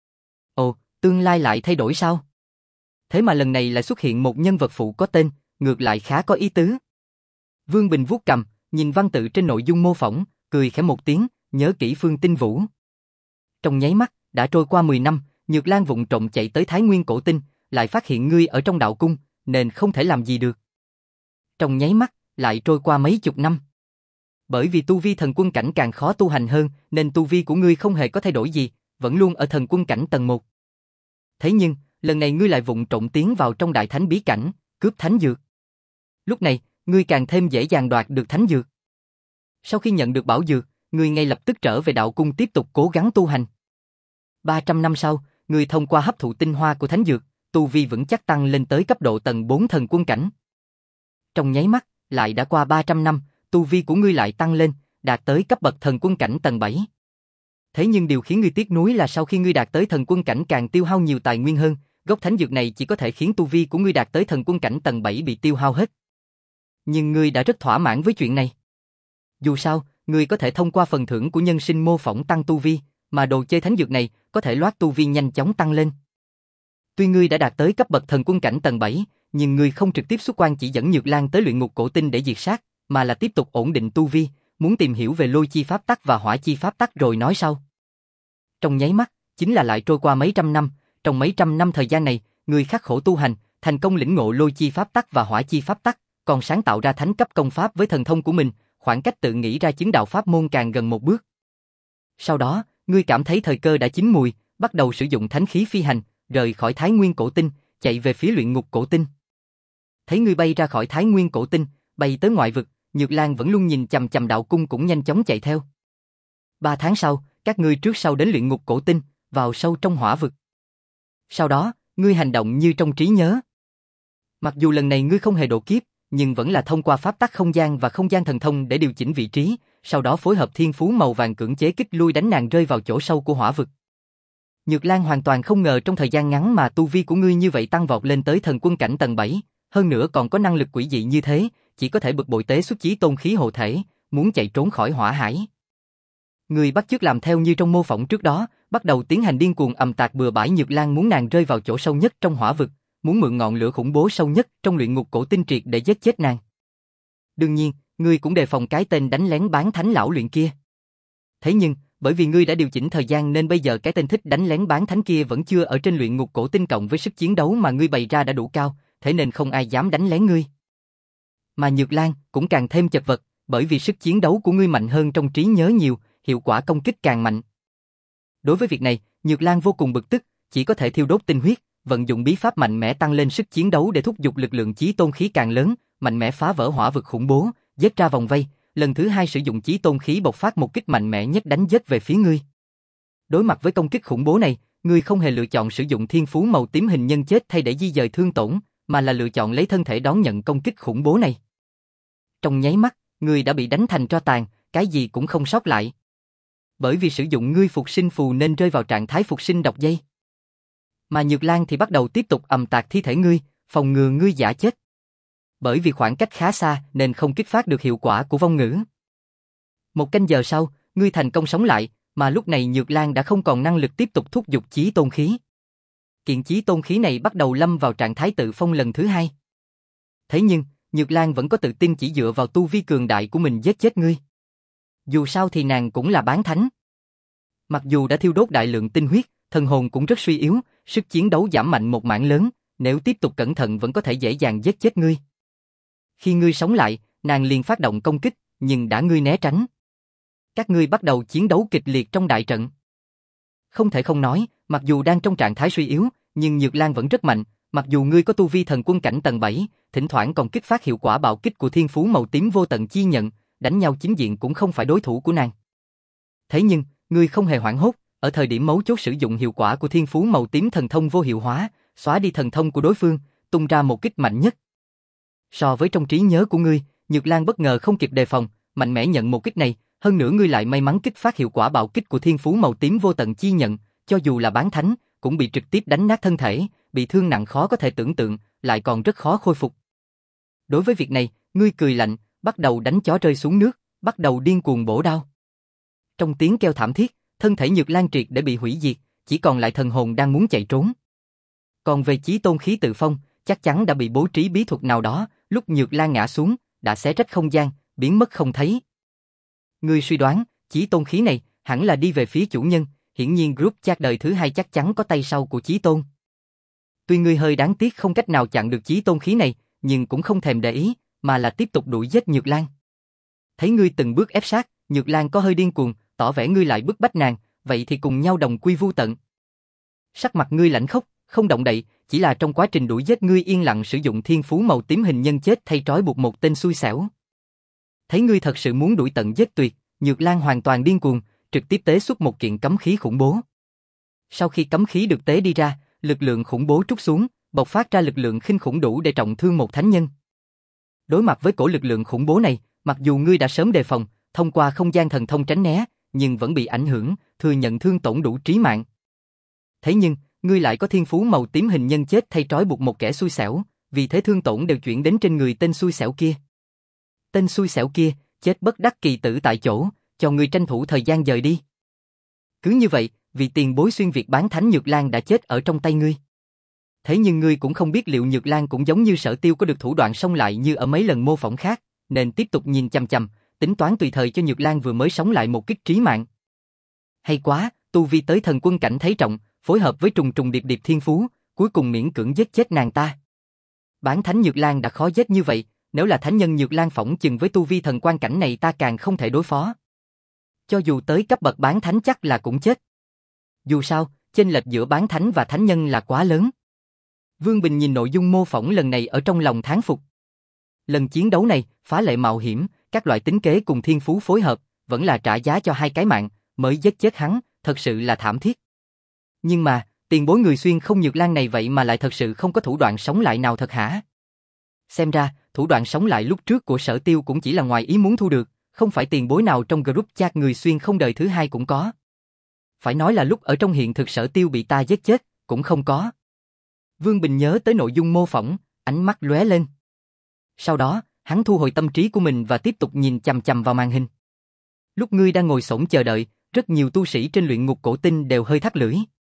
Ồ, tương lai lại thay đổi sao? Thế mà lần này lại xuất hiện một nhân vật phụ có tên, ngược lại khá có ý tứ. Vương Bình vuốt cầm, nhìn văn tự trên nội dung mô phỏng, cười khẽ một tiếng, nhớ kỹ Phương Tinh Vũ. Trong nháy mắt, đã trôi qua mười năm, Nhược Lan vụng trộm chạy tới Thái Nguyên Cổ Tinh, lại phát hiện ngươi ở trong đạo cung, nên không thể làm gì được. Trong nháy mắt, lại trôi qua mấy chục năm. Bởi vì tu vi thần quân cảnh càng khó tu hành hơn, nên tu vi của ngươi không hề có thay đổi gì, vẫn luôn ở thần quân cảnh tầng một. Thế nhưng, lần này ngươi lại vụng trộm tiến vào trong đại thánh bí cảnh, cướp thánh dược. Lúc này, ngươi càng thêm dễ dàng đoạt được thánh dược. Sau khi nhận được bảo dược, ngươi ngay lập tức trở về đạo cung tiếp tục cố gắng tu hành. ba trăm năm sau, ngươi thông qua hấp thụ tinh hoa của thánh dược, tu vi vững chắc tăng lên tới cấp độ tầng bốn thần quân cảnh. Trong nháy mắt, lại đã qua ba trăm năm, tu vi của ngươi lại tăng lên, đạt tới cấp bậc thần quân cảnh tầng bảy. Thế nhưng điều khiến ngươi tiếc nuối là sau khi ngươi đạt tới thần quân cảnh càng tiêu hao nhiều tài nguyên hơn, gốc thánh dược này chỉ có thể khiến tu vi của ngươi đạt tới thần quân cảnh tầng bảy bị tiêu hao hết. Nhưng ngươi đã rất thỏa mãn với chuyện này. Dù sao, ngươi có thể thông qua phần thưởng của nhân sinh mô phỏng tăng tu vi, mà đồ chơi thánh dược này có thể loát tu vi nhanh chóng tăng lên. Tuy ngươi đã đạt tới cấp bậc thần quân cảnh tầng bảy, nhưng ngươi không trực tiếp xuất quan chỉ dẫn Nhược Lan tới luyện ngục cổ tinh để diệt sát, mà là tiếp tục ổn định tu vi, muốn tìm hiểu về lôi chi pháp tắc và hỏa chi pháp tắc rồi nói sau. Trong nháy mắt, chính là lại trôi qua mấy trăm năm, trong mấy trăm năm thời gian này, ngươi khắc khổ tu hành, thành công lĩnh ngộ lôi chi pháp tắc và hỏa chi pháp tắc, còn sáng tạo ra thánh cấp công pháp với thần thông của mình, khoảng cách tự nghĩ ra chứng đạo pháp môn càng gần một bước. Sau đó, ngươi cảm thấy thời cơ đã chín mùi, bắt đầu sử dụng thánh khí phi hành, rời khỏi Thái Nguyên Cổ Tinh, chạy về phía luyện ngục cổ tinh. Thấy ngươi bay ra khỏi Thái Nguyên Cổ Tinh, bay tới ngoại vực, Nhược Lan vẫn luôn nhìn chằm chằm đạo cung cũng nhanh chóng chạy theo. Ba tháng sau, các ngươi trước sau đến luyện ngục cổ tinh, vào sâu trong hỏa vực. Sau đó, ngươi hành động như trong trí nhớ. Mặc dù lần này ngươi không hề độ kiếp, nhưng vẫn là thông qua pháp tắc không gian và không gian thần thông để điều chỉnh vị trí, sau đó phối hợp thiên phú màu vàng cưỡng chế kích lui đánh nàng rơi vào chỗ sâu của hỏa vực. Nhược Lan hoàn toàn không ngờ trong thời gian ngắn mà tu vi của ngươi như vậy tăng vọt lên tới thần quân cảnh tầng bảy, hơn nữa còn có năng lực quỷ dị như thế, chỉ có thể bực bội tế xuất chí tôn khí hộ thể, muốn chạy trốn khỏi hỏa hải. Ngươi bắt chước làm theo như trong mô phỏng trước đó, bắt đầu tiến hành điên cuồng ầm tạc bừa bãi. Nhược Lan muốn nàng rơi vào chỗ sâu nhất trong hỏa vực, muốn mượn ngọn lửa khủng bố sâu nhất trong luyện ngục cổ tinh triệt để giết chết nàng. Đương nhiên, ngươi cũng đề phòng cái tên đánh lén bán thánh lão luyện kia. Thế nhưng, bởi vì ngươi đã điều chỉnh thời gian nên bây giờ cái tên thích đánh lén bán thánh kia vẫn chưa ở trên luyện ngục cổ tinh, cộng với sức chiến đấu mà ngươi bày ra đã đủ cao, thế nên không ai dám đánh lén ngươi. Mà Nhược Lan cũng càng thêm chật vật, bởi vì sức chiến đấu của ngươi mạnh hơn trong trí nhớ nhiều, hiệu quả công kích càng mạnh. Đối với việc này, Nhược Lan vô cùng bực tức, chỉ có thể thiêu đốt tinh huyết, vận dụng bí pháp mạnh mẽ tăng lên sức chiến đấu để thúc giục lực lượng chí tôn khí càng lớn, mạnh mẽ phá vỡ hỏa vực khủng bố, giết ra vòng vây, lần thứ hai sử dụng chí tôn khí bộc phát một kích mạnh mẽ nhất đánh giết về phía ngươi. Đối mặt với công kích khủng bố này, ngươi không hề lựa chọn sử dụng thiên phú màu tím hình nhân chết thay để di dời thương tổn, mà là lựa chọn lấy thân thể đón nhận công kích khủng bố này. Trong nháy mắt, ngươi đã bị đánh thành tro tàn, cái gì cũng không sót lại. Bởi vì sử dụng ngươi phục sinh phù nên rơi vào trạng thái phục sinh độc dây. Mà Nhược Lan thì bắt đầu tiếp tục ầm tạc thi thể ngươi, phòng ngừa ngươi giả chết. Bởi vì khoảng cách khá xa nên không kích phát được hiệu quả của vong ngữ. Một canh giờ sau, ngươi thành công sống lại, mà lúc này Nhược Lan đã không còn năng lực tiếp tục thúc giục chí tôn khí. Kiện chí tôn khí này bắt đầu lâm vào trạng thái tự phong lần thứ hai. Thế nhưng, Nhược Lan vẫn có tự tin chỉ dựa vào tu vi cường đại của mình giết chết ngươi. Dù sao thì nàng cũng là bán thánh. Mặc dù đã thiêu đốt đại lượng tinh huyết, thần hồn cũng rất suy yếu, sức chiến đấu giảm mạnh một mảng lớn, nếu tiếp tục cẩn thận vẫn có thể dễ dàng giết chết ngươi. Khi ngươi sống lại, nàng liền phát động công kích, nhưng đã ngươi né tránh. Các ngươi bắt đầu chiến đấu kịch liệt trong đại trận. Không thể không nói, mặc dù đang trong trạng thái suy yếu, nhưng Nhược Lan vẫn rất mạnh, mặc dù ngươi có tu vi thần quân cảnh tầng bảy, thỉnh thoảng còn kích phát hiệu quả bạo kích của thiên phú màu tím vô tận chi nhận, đánh nhau chính diện cũng không phải đối thủ của nàng. Thế nhưng, ngươi không hề hoảng hốt, ở thời điểm mấu chốt sử dụng hiệu quả của thiên phú màu tím thần thông vô hiệu hóa, xóa đi thần thông của đối phương, tung ra một kích mạnh nhất. So với trong trí nhớ của ngươi, Nhược Lan bất ngờ không kịp đề phòng, mạnh mẽ nhận một kích này, hơn nữa ngươi lại may mắn kích phát hiệu quả bạo kích của thiên phú màu tím vô tận chi nhận, cho dù là bán thánh, cũng bị trực tiếp đánh nát thân thể, bị thương nặng khó có thể tưởng tượng, lại còn rất khó khôi phục. Đối với việc này, ngươi cười lạnh, bắt đầu đánh chó rơi xuống nước, bắt đầu điên cuồng bổ đao. Trong tiếng kêu thảm thiết, thân thể Nhược Lan triệt để bị hủy diệt, chỉ còn lại thần hồn đang muốn chạy trốn. Còn về chí tôn khí tự phong, chắc chắn đã bị bố trí bí thuật nào đó, lúc Nhược Lan ngã xuống, đã xé rách không gian, biến mất không thấy. Ngươi suy đoán, chí tôn khí này hẳn là đi về phía chủ nhân, hiển nhiên group chat đời thứ hai chắc chắn có tay sau của chí tôn. Tuy ngươi hơi đáng tiếc không cách nào chặn được chí tôn khí này, nhưng cũng không thèm để ý, mà là tiếp tục đuổi giết Nhược Lan. Thấy ngươi từng bước ép sát, Nhược Lan có hơi điên cuồng, tỏ vẻ ngươi lại bức bách nàng, vậy thì cùng nhau đồng quy vu tận. Sắc mặt ngươi lạnh khốc, không động đậy, chỉ là trong quá trình đuổi giết ngươi yên lặng sử dụng thiên phú màu tím hình nhân chết thay trói buộc một tên xui xẻo. Thấy ngươi thật sự muốn đuổi tận giết tuyệt, Nhược Lan hoàn toàn điên cuồng, trực tiếp tế xuất một kiện cấm khí khủng bố. Sau khi cấm khí được tế đi ra, lực lượng khủng bố trút xuống, bộc phát ra lực lượng kinh khủng đủ để trọng thương một thánh nhân. Đối mặt với cổ lực lượng khủng bố này, mặc dù ngươi đã sớm đề phòng, thông qua không gian thần thông tránh né, nhưng vẫn bị ảnh hưởng, thừa nhận thương tổn đủ trí mạng. Thế nhưng, ngươi lại có thiên phú màu tím hình nhân chết thay trói buộc một kẻ xui xẻo, vì thế thương tổn đều chuyển đến trên người tên xui xẻo kia. Tên xui xẻo kia, chết bất đắc kỳ tử tại chỗ, cho ngươi tranh thủ thời gian dời đi. Cứ như vậy, vì tiền bối xuyên việt bán thánh Nhược Lan đã chết ở trong tay ngươi. Thế nhưng ngươi cũng không biết liệu Nhược Lan cũng giống như Sở Tiêu có được thủ đoạn sống lại như ở mấy lần mô phỏng khác, nên tiếp tục nhìn chằm chằm, tính toán tùy thời cho Nhược Lan vừa mới sống lại một kích trí mạng. Hay quá, tu vi tới thần quân cảnh thấy trọng, phối hợp với trùng trùng điệp điệp thiên phú, cuối cùng miễn cưỡng giết chết nàng ta. Bán thánh Nhược Lan đã khó giết như vậy, nếu là thánh nhân Nhược Lan phỏng chừng với tu vi thần quan cảnh này ta càng không thể đối phó. Cho dù tới cấp bậc bán thánh chắc là cũng chết. Dù sao, chênh lệch giữa bán thánh và thánh nhân là quá lớn. Vương Bình nhìn nội dung mô phỏng lần này ở trong lòng thán phục. Lần chiến đấu này, phá lệ mạo hiểm, các loại tính kế cùng thiên phú phối hợp, vẫn là trả giá cho hai cái mạng, mới giết chết hắn, thật sự là thảm thiết. Nhưng mà, tiền bối người xuyên không Nhược Lan này vậy mà lại thật sự không có thủ đoạn sống lại nào thật hả? Xem ra, thủ đoạn sống lại lúc trước của Sở Tiêu cũng chỉ là ngoài ý muốn thu được, không phải tiền bối nào trong group chat người xuyên không đời thứ hai cũng có. Phải nói là lúc ở trong hiện thực Sở Tiêu bị ta giết chết, cũng không có. Vương Bình nhớ tới nội dung mô phỏng, ánh mắt lóe lên. Sau đó, hắn thu hồi tâm trí của mình và tiếp tục nhìn chằm chằm vào màn hình. Lúc ngươi đang ngồi xổm chờ đợi, rất nhiều tu sĩ trên luyện ngục cổ tinh đều hơi thắt lưỡi.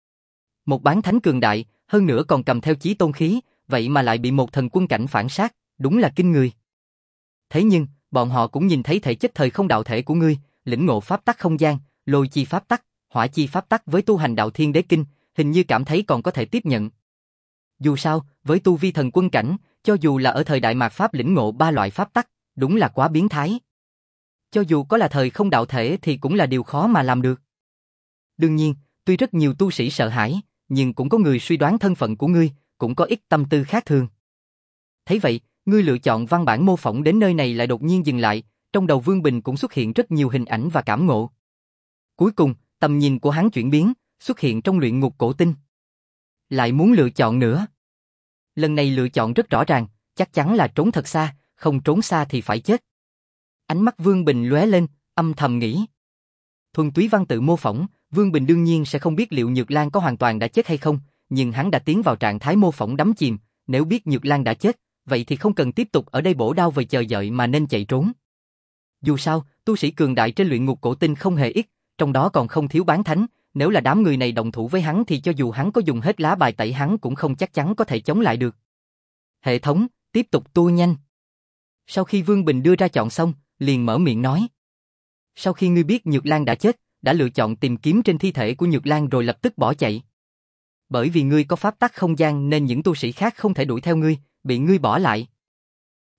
Một bán thánh cường đại, hơn nữa còn cầm theo chí tôn khí, vậy mà lại bị một thần quân cảnh phản sát, đúng là kinh người. Thế nhưng, bọn họ cũng nhìn thấy thể chất thời không đạo thể của ngươi, lĩnh ngộ pháp tắc không gian, lôi chi pháp tắc, hỏa chi pháp tắc với tu hành đạo thiên đế kinh, hình như cảm thấy còn có thể tiếp nhận. Dù sao, với tu vi thần quân cảnh, cho dù là ở thời đại mạt pháp lĩnh ngộ ba loại pháp tắc, đúng là quá biến thái. Cho dù có là thời không đạo thể thì cũng là điều khó mà làm được. Đương nhiên, tuy rất nhiều tu sĩ sợ hãi, nhưng cũng có người suy đoán thân phận của ngươi, cũng có ít tâm tư khác thường. Thấy vậy, ngươi lựa chọn văn bản mô phỏng đến nơi này lại đột nhiên dừng lại, trong đầu Vương Bình cũng xuất hiện rất nhiều hình ảnh và cảm ngộ. Cuối cùng, tầm nhìn của hắn chuyển biến, xuất hiện trong luyện ngục cổ tinh. Lại muốn lựa chọn nữa. Lần này lựa chọn rất rõ ràng, chắc chắn là trốn thật xa, không trốn xa thì phải chết. Ánh mắt Vương Bình lóe lên, âm thầm nghĩ. Thuần túy văn tự mô phỏng, Vương Bình đương nhiên sẽ không biết liệu Nhược Lan có hoàn toàn đã chết hay không, nhưng hắn đã tiến vào trạng thái mô phỏng đắm chìm, nếu biết Nhược Lan đã chết, vậy thì không cần tiếp tục ở đây bổ đao về chờ đợi mà nên chạy trốn. Dù sao, tu sĩ cường đại trên luyện ngục cổ tinh không hề ít, trong đó còn không thiếu bán thánh, nếu là đám người này động thủ với hắn thì cho dù hắn có dùng hết lá bài tẩy hắn cũng không chắc chắn có thể chống lại được. Hệ thống, tiếp tục tua nhanh. Sau khi Vương Bình đưa ra chọn xong, liền mở miệng nói. Sau khi ngươi biết Nhược Lan đã chết, đã lựa chọn tìm kiếm trên thi thể của Nhược Lan rồi lập tức bỏ chạy. Bởi vì ngươi có pháp tắc không gian nên những tu sĩ khác không thể đuổi theo ngươi, bị ngươi bỏ lại.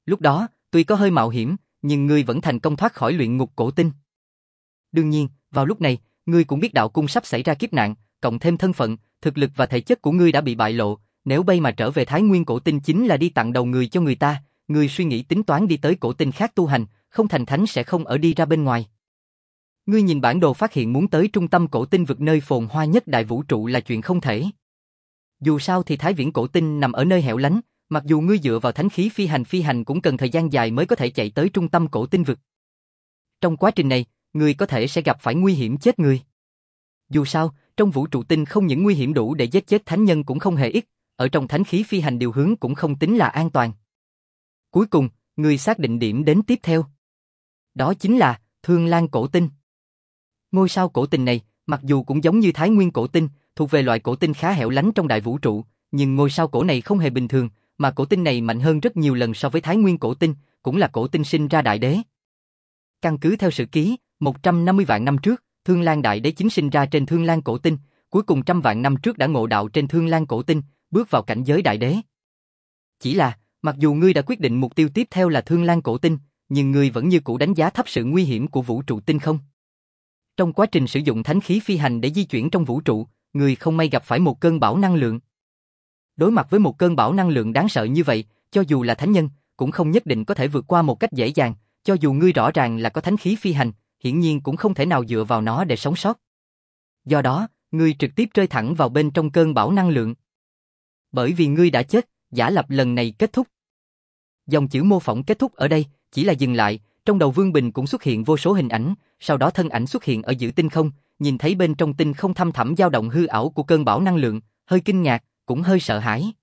Lúc đó, tuy có hơi mạo hiểm, nhưng ngươi vẫn thành công thoát khỏi luyện ngục cổ tinh. Đương nhiên, vào lúc này, ngươi cũng biết đạo cung sắp xảy ra kiếp nạn, cộng thêm thân phận, thực lực và thể chất của ngươi đã bị bại lộ, nếu bay mà trở về Thái Nguyên cổ tinh chính là đi tặng đầu người cho người ta, ngươi suy nghĩ tính toán đi tới cổ tinh khác tu hành, không thành thánh sẽ không ở đi ra bên ngoài. Ngươi nhìn bản đồ phát hiện muốn tới trung tâm cổ tinh vực nơi phồn hoa nhất đại vũ trụ là chuyện không thể. Dù sao thì Thái Viễn cổ tinh nằm ở nơi hẻo lánh, mặc dù ngươi dựa vào thánh khí phi hành phi hành cũng cần thời gian dài mới có thể chạy tới trung tâm cổ tinh vực. Trong quá trình này, ngươi có thể sẽ gặp phải nguy hiểm chết người. Dù sao, trong vũ trụ tinh không những nguy hiểm đủ để giết chết thánh nhân cũng không hề ít, ở trong thánh khí phi hành điều hướng cũng không tính là an toàn. Cuối cùng, ngươi xác định điểm đến tiếp theo. Đó chính là Thương Lan cổ tinh. Ngôi sao cổ tinh này, mặc dù cũng giống như Thái Nguyên cổ tinh, thuộc về loại cổ tinh khá hẻo lánh trong đại vũ trụ, nhưng ngôi sao cổ này không hề bình thường, mà cổ tinh này mạnh hơn rất nhiều lần so với Thái Nguyên cổ tinh, cũng là cổ tinh sinh ra đại đế. Căn cứ theo sử ký, một trăm năm mươi vạn năm trước, Thương Lan đại đế chính sinh ra trên Thương Lan cổ tinh, cuối cùng trăm vạn năm trước đã ngộ đạo trên Thương Lan cổ tinh, bước vào cảnh giới đại đế. Chỉ là, mặc dù ngươi đã quyết định mục tiêu tiếp theo là Thương Lan cổ tinh, nhưng ngươi vẫn như cũ đánh giá thấp sự nguy hiểm của vũ trụ tinh không. Trong quá trình sử dụng thánh khí phi hành để di chuyển trong vũ trụ, ngươi không may gặp phải một cơn bão năng lượng. Đối mặt với một cơn bão năng lượng đáng sợ như vậy, cho dù là thánh nhân, cũng không nhất định có thể vượt qua một cách dễ dàng, cho dù ngươi rõ ràng là có thánh khí phi hành, hiển nhiên cũng không thể nào dựa vào nó để sống sót. Do đó, ngươi trực tiếp rơi thẳng vào bên trong cơn bão năng lượng. Bởi vì ngươi đã chết, giả lập lần này kết thúc. Dòng chữ mô phỏng kết thúc ở đây, chỉ là dừng lại, trong đầu Vương Bình cũng xuất hiện vô số hình ảnh, sau đó thân ảnh xuất hiện ở giữa tinh không, nhìn thấy bên trong tinh không thăm thẳm dao động hư ảo của cơn bão năng lượng, hơi kinh ngạc, cũng hơi sợ hãi.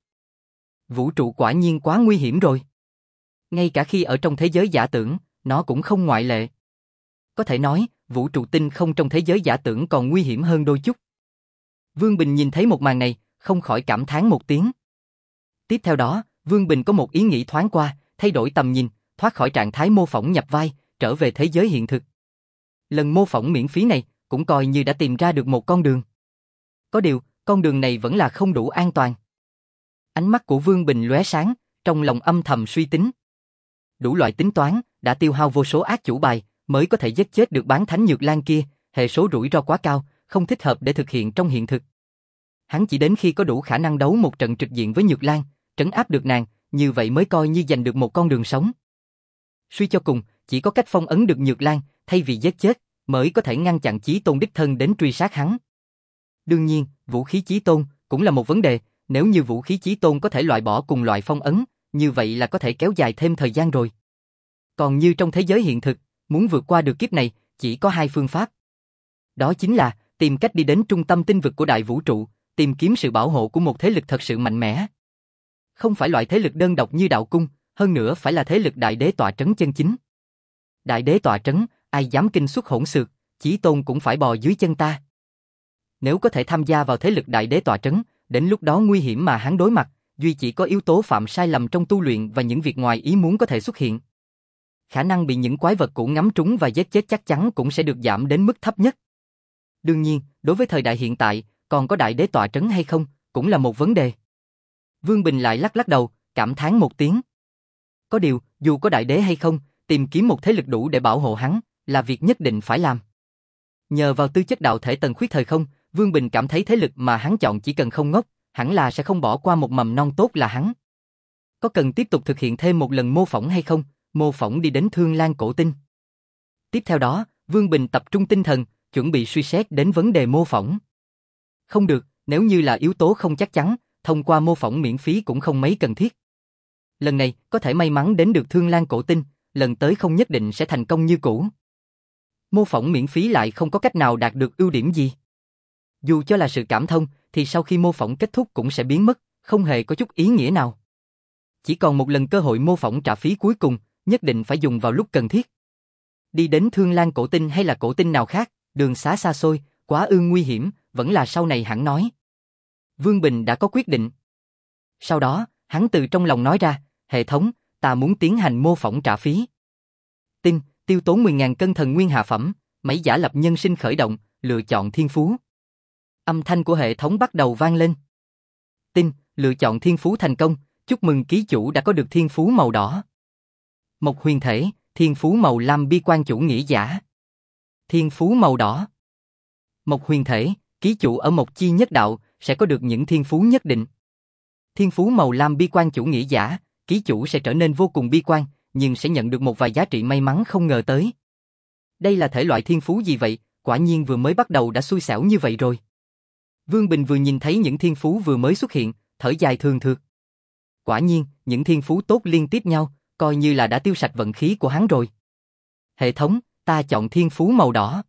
Vũ trụ quả nhiên quá nguy hiểm rồi. Ngay cả khi ở trong thế giới giả tưởng, nó cũng không ngoại lệ. Có thể nói, vũ trụ tinh không trong thế giới giả tưởng còn nguy hiểm hơn đôi chút. Vương Bình nhìn thấy một màn này, không khỏi cảm thán một tiếng. Tiếp theo đó, Vương Bình có một ý nghĩ thoáng qua, thay đổi tầm nhìn, thoát khỏi trạng thái mô phỏng nhập vai, trở về thế giới hiện thực. Lần mô phỏng miễn phí này, cũng coi như đã tìm ra được một con đường. Có điều, con đường này vẫn là không đủ an toàn. Ánh mắt của Vương Bình lóe sáng, trong lòng âm thầm suy tính. Đủ loại tính toán, đã tiêu hao vô số ác chủ bài, mới có thể giết chết được bán thánh Nhược Lan kia, hệ số rủi ro quá cao, không thích hợp để thực hiện trong hiện thực. Hắn chỉ đến khi có đủ khả năng đấu một trận trực diện với Nhược Lan, trấn áp được nàng, như vậy mới coi như giành được một con đường sống. Suy cho cùng, chỉ có cách phong ấn được Nhược Lan, thay vì giết chết, mới có thể ngăn chặn Chí Tôn đích thân đến truy sát hắn. Đương nhiên, vũ khí Chí Tôn cũng là một vấn đề, nếu như vũ khí Chí Tôn có thể loại bỏ cùng loại phong ấn, như vậy là có thể kéo dài thêm thời gian rồi. Còn như trong thế giới hiện thực, muốn vượt qua được kiếp này, chỉ có hai phương pháp. Đó chính là tìm cách đi đến trung tâm tinh vực của đại vũ trụ, tìm kiếm sự bảo hộ của một thế lực thật sự mạnh mẽ. Không phải loại thế lực đơn độc như đạo cung, hơn nữa phải là thế lực đại đế tọa trấn chân chính. Đại đế tọa trấn, ai dám kinh xuất hỗn xược, Chí Tôn cũng phải bò dưới chân ta. Nếu có thể tham gia vào thế lực đại đế tọa trấn, đến lúc đó nguy hiểm mà hắn đối mặt, duy chỉ có yếu tố phạm sai lầm trong tu luyện và những việc ngoài ý muốn có thể xuất hiện. Khả năng bị những quái vật cũ ngắm trúng và giết chết chắc chắn cũng sẽ được giảm đến mức thấp nhất. Đương nhiên, đối với thời đại hiện tại, còn có đại đế tọa trấn hay không, cũng là một vấn đề. Vương Bình lại lắc lắc đầu, cảm thán một tiếng. Có điều, dù có đại đế hay không, tìm kiếm một thế lực đủ để bảo hộ hắn, là việc nhất định phải làm. Nhờ vào tư chất đạo thể tầng khuyết thời không, Vương Bình cảm thấy thế lực mà hắn chọn chỉ cần không ngốc, hẳn là sẽ không bỏ qua một mầm non tốt là hắn. Có cần tiếp tục thực hiện thêm một lần mô phỏng hay không? Mô phỏng đi đến Thương Lan cổ tinh. Tiếp theo đó, Vương Bình tập trung tinh thần, chuẩn bị suy xét đến vấn đề mô phỏng. Không được, nếu như là yếu tố không chắc chắn, thông qua mô phỏng miễn phí cũng không mấy cần thiết. Lần này, có thể may mắn đến được Thương Lan cổ tinh, lần tới không nhất định sẽ thành công như cũ. Mô phỏng miễn phí lại không có cách nào đạt được ưu điểm gì. Dù cho là sự cảm thông, thì sau khi mô phỏng kết thúc cũng sẽ biến mất, không hề có chút ý nghĩa nào. Chỉ còn một lần cơ hội mô phỏng trả phí cuối cùng, nhất định phải dùng vào lúc cần thiết. Đi đến Thương Lan cổ tinh hay là cổ tinh nào khác, đường xá xa xôi, quá ư nguy hiểm, vẫn là sau này hẳn nói. Vương Bình đã có quyết định. Sau đó, hắn từ trong lòng nói ra, hệ thống, ta muốn tiến hành mô phỏng trả phí. Tin, tiêu tốn mười nghìn cân thần nguyên hạ phẩm, máy giả lập nhân sinh khởi động, lựa chọn thiên phú. Âm thanh của hệ thống bắt đầu vang lên. Tin, lựa chọn thiên phú thành công, chúc mừng ký chủ đã có được thiên phú màu đỏ. Một huyền thể, thiên phú màu lam bi quan chủ nghĩa giả. Thiên phú màu đỏ. Một huyền thể, ký chủ ở một chi nhất đạo, sẽ có được những thiên phú nhất định. Thiên phú màu lam bi quan chủ nghĩa giả, ký chủ sẽ trở nên vô cùng bi quan, nhưng sẽ nhận được một vài giá trị may mắn không ngờ tới. Đây là thể loại thiên phú gì vậy, quả nhiên vừa mới bắt đầu đã xui xẻo như vậy rồi. Vương Bình vừa nhìn thấy những thiên phú vừa mới xuất hiện, thở dài thường thượt. Quả nhiên, những thiên phú tốt liên tiếp nhau, coi như là đã tiêu sạch vận khí của hắn rồi. Hệ thống, ta chọn thiên phú màu đỏ.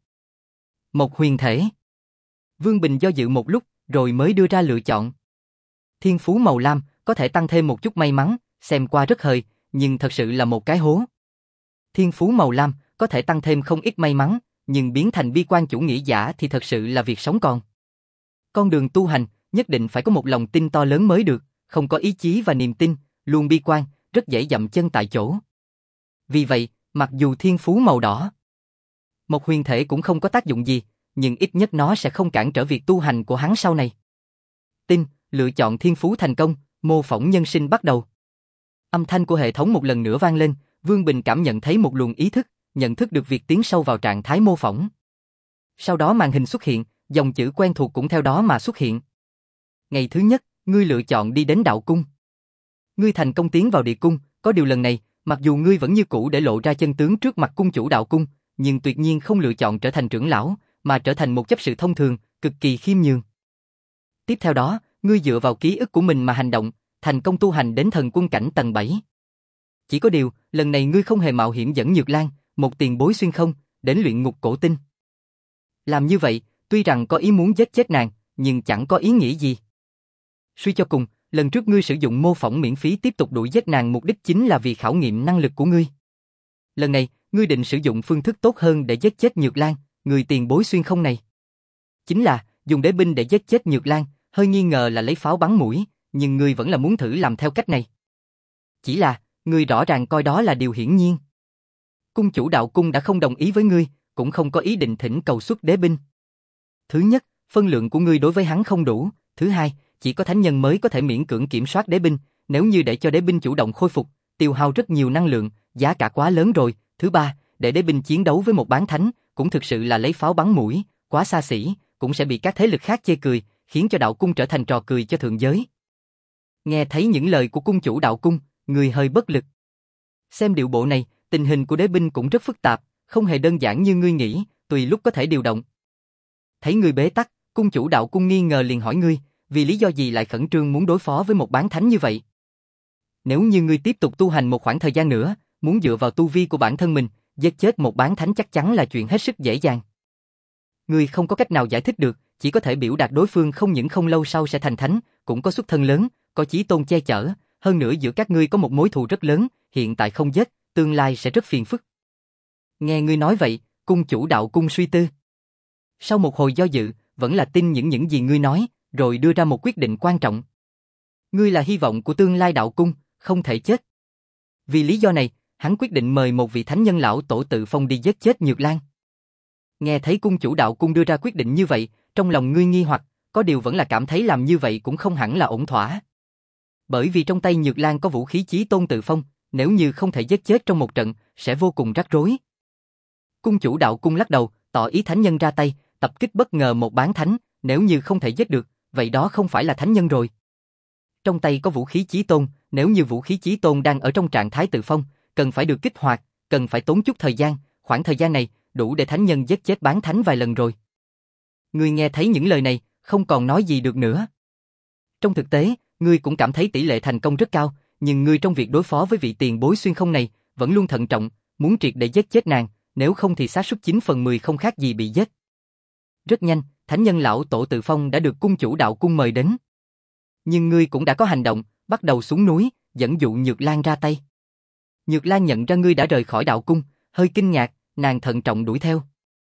Một huyền thể. Vương Bình do dự một lúc, rồi mới đưa ra lựa chọn. Thiên phú màu lam, có thể tăng thêm một chút may mắn, xem qua rất hời, nhưng thật sự là một cái hố. Thiên phú màu lam, có thể tăng thêm không ít may mắn, nhưng biến thành bi quan chủ nghĩa giả thì thật sự là việc sống còn. Con đường tu hành, nhất định phải có một lòng tin to lớn mới được, không có ý chí và niềm tin, luôn bi quan, rất dễ dậm chân tại chỗ. Vì vậy, mặc dù thiên phú màu đỏ, một huyền thể cũng không có tác dụng gì, nhưng ít nhất nó sẽ không cản trở việc tu hành của hắn sau này. Tin, lựa chọn thiên phú thành công, mô phỏng nhân sinh bắt đầu. Âm thanh của hệ thống một lần nữa vang lên, Vương Bình cảm nhận thấy một luồng ý thức, nhận thức được việc tiến sâu vào trạng thái mô phỏng. Sau đó màn hình xuất hiện, dòng chữ quen thuộc cũng theo đó mà xuất hiện. Ngày thứ nhất, ngươi lựa chọn đi đến đạo cung. Ngươi thành công tiến vào địa cung, có điều lần này, mặc dù ngươi vẫn như cũ để lộ ra chân tướng trước mặt cung chủ đạo cung, nhưng tuyệt nhiên không lựa chọn trở thành trưởng lão, mà trở thành một chấp sự thông thường, cực kỳ khiêm nhường. Tiếp theo đó, ngươi dựa vào ký ức của mình mà hành động, thành công tu hành đến thần quân cảnh tầng bảy. Chỉ có điều, lần này ngươi không hề mạo hiểm dẫn Nhược Lan, một tiền bối xuyên không, đến luyện ngục cổ tinh. Làm như vậy, tuy rằng có ý muốn giết chết nàng, nhưng chẳng có ý nghĩa gì. Suy cho cùng, lần trước ngươi sử dụng mô phỏng miễn phí tiếp tục đuổi giết nàng mục đích chính là vì khảo nghiệm năng lực của ngươi. Lần này, ngươi định sử dụng phương thức tốt hơn để giết chết Nhược Lan, người tiền bối xuyên không này. Chính là, dùng đế binh để giết chết Nhược Lan, hơi nghi ngờ là lấy pháo bắn mũi, nhưng ngươi vẫn là muốn thử làm theo cách này. Chỉ là, ngươi rõ ràng coi đó là điều hiển nhiên. Cung chủ đạo cung đã không đồng ý với ngươi, cũng không có ý định thỉnh cầu xuất đế binh. Thứ nhất, phân lượng của ngươi đối với hắn không đủ. Thứ hai, chỉ có thánh nhân mới có thể miễn cưỡng kiểm soát đế binh, nếu như để cho đế binh chủ động khôi phục, tiêu hao rất nhiều năng lượng, giá cả quá lớn rồi. Thứ ba, để đế binh chiến đấu với một bán thánh, cũng thực sự là lấy pháo bắn mũi, quá xa xỉ, cũng sẽ bị các thế lực khác chê cười, khiến cho đạo cung trở thành trò cười cho thượng giới. Nghe thấy những lời của cung chủ đạo cung, người hơi bất lực. Xem điệu bộ này, tình hình của đế binh cũng rất phức tạp, không hề đơn giản như ngươi nghĩ, tùy lúc có thể điều động. Thấy ngươi bế tắc, cung chủ đạo cung nghi ngờ liền hỏi ngươi, vì lý do gì lại khẩn trương muốn đối phó với một bán thánh như vậy? Nếu như ngươi tiếp tục tu hành một khoảng thời gian nữa, muốn dựa vào tu vi của bản thân mình, giết chết một bán thánh chắc chắn là chuyện hết sức dễ dàng. Ngươi không có cách nào giải thích được, chỉ có thể biểu đạt đối phương không những không lâu sau sẽ thành thánh, cũng có xuất thân lớn, có chí tôn che chở, hơn nữa giữa các ngươi có một mối thù rất lớn, hiện tại không giết, tương lai sẽ rất phiền phức. Nghe ngươi nói vậy, cung chủ đạo cung suy tư. Sau một hồi do dự, vẫn là tin những những gì ngươi nói, rồi đưa ra một quyết định quan trọng. Ngươi là hy vọng của tương lai đạo cung, không thể chết. Vì lý do này, hắn quyết định mời một vị thánh nhân lão tổ tự phong đi giết chết Nhược Lan. Nghe thấy cung chủ đạo cung đưa ra quyết định như vậy, trong lòng ngươi nghi hoặc, có điều vẫn là cảm thấy làm như vậy cũng không hẳn là ổn thỏa. Bởi vì trong tay Nhược Lan có vũ khí chí tôn tự phong, nếu như không thể giết chết trong một trận, sẽ vô cùng rắc rối. Cung chủ đạo cung lắc đầu, tỏ ý thánh nhân ra tay, tập kích bất ngờ một bán thánh, nếu như không thể giết được, vậy đó không phải là thánh nhân rồi. Trong tay có vũ khí chí tôn, nếu như vũ khí chí tôn đang ở trong trạng thái tự phong, cần phải được kích hoạt, cần phải tốn chút thời gian, khoảng thời gian này đủ để thánh nhân giết chết bán thánh vài lần rồi. Ngươi nghe thấy những lời này, không còn nói gì được nữa. Trong thực tế, ngươi cũng cảm thấy tỷ lệ thành công rất cao, nhưng ngươi trong việc đối phó với vị tiền bối xuyên không này, vẫn luôn thận trọng, muốn triệt để giết chết nàng, nếu không thì xác suất chín phần mười không khác gì bị giết. Rất nhanh, thánh nhân lão tổ tự phong đã được cung chủ đạo cung mời đến. Nhưng ngươi cũng đã có hành động, bắt đầu xuống núi, dẫn dụ Nhược Lan ra tay. Nhược Lan nhận ra ngươi đã rời khỏi đạo cung, hơi kinh ngạc, nàng thận trọng đuổi theo.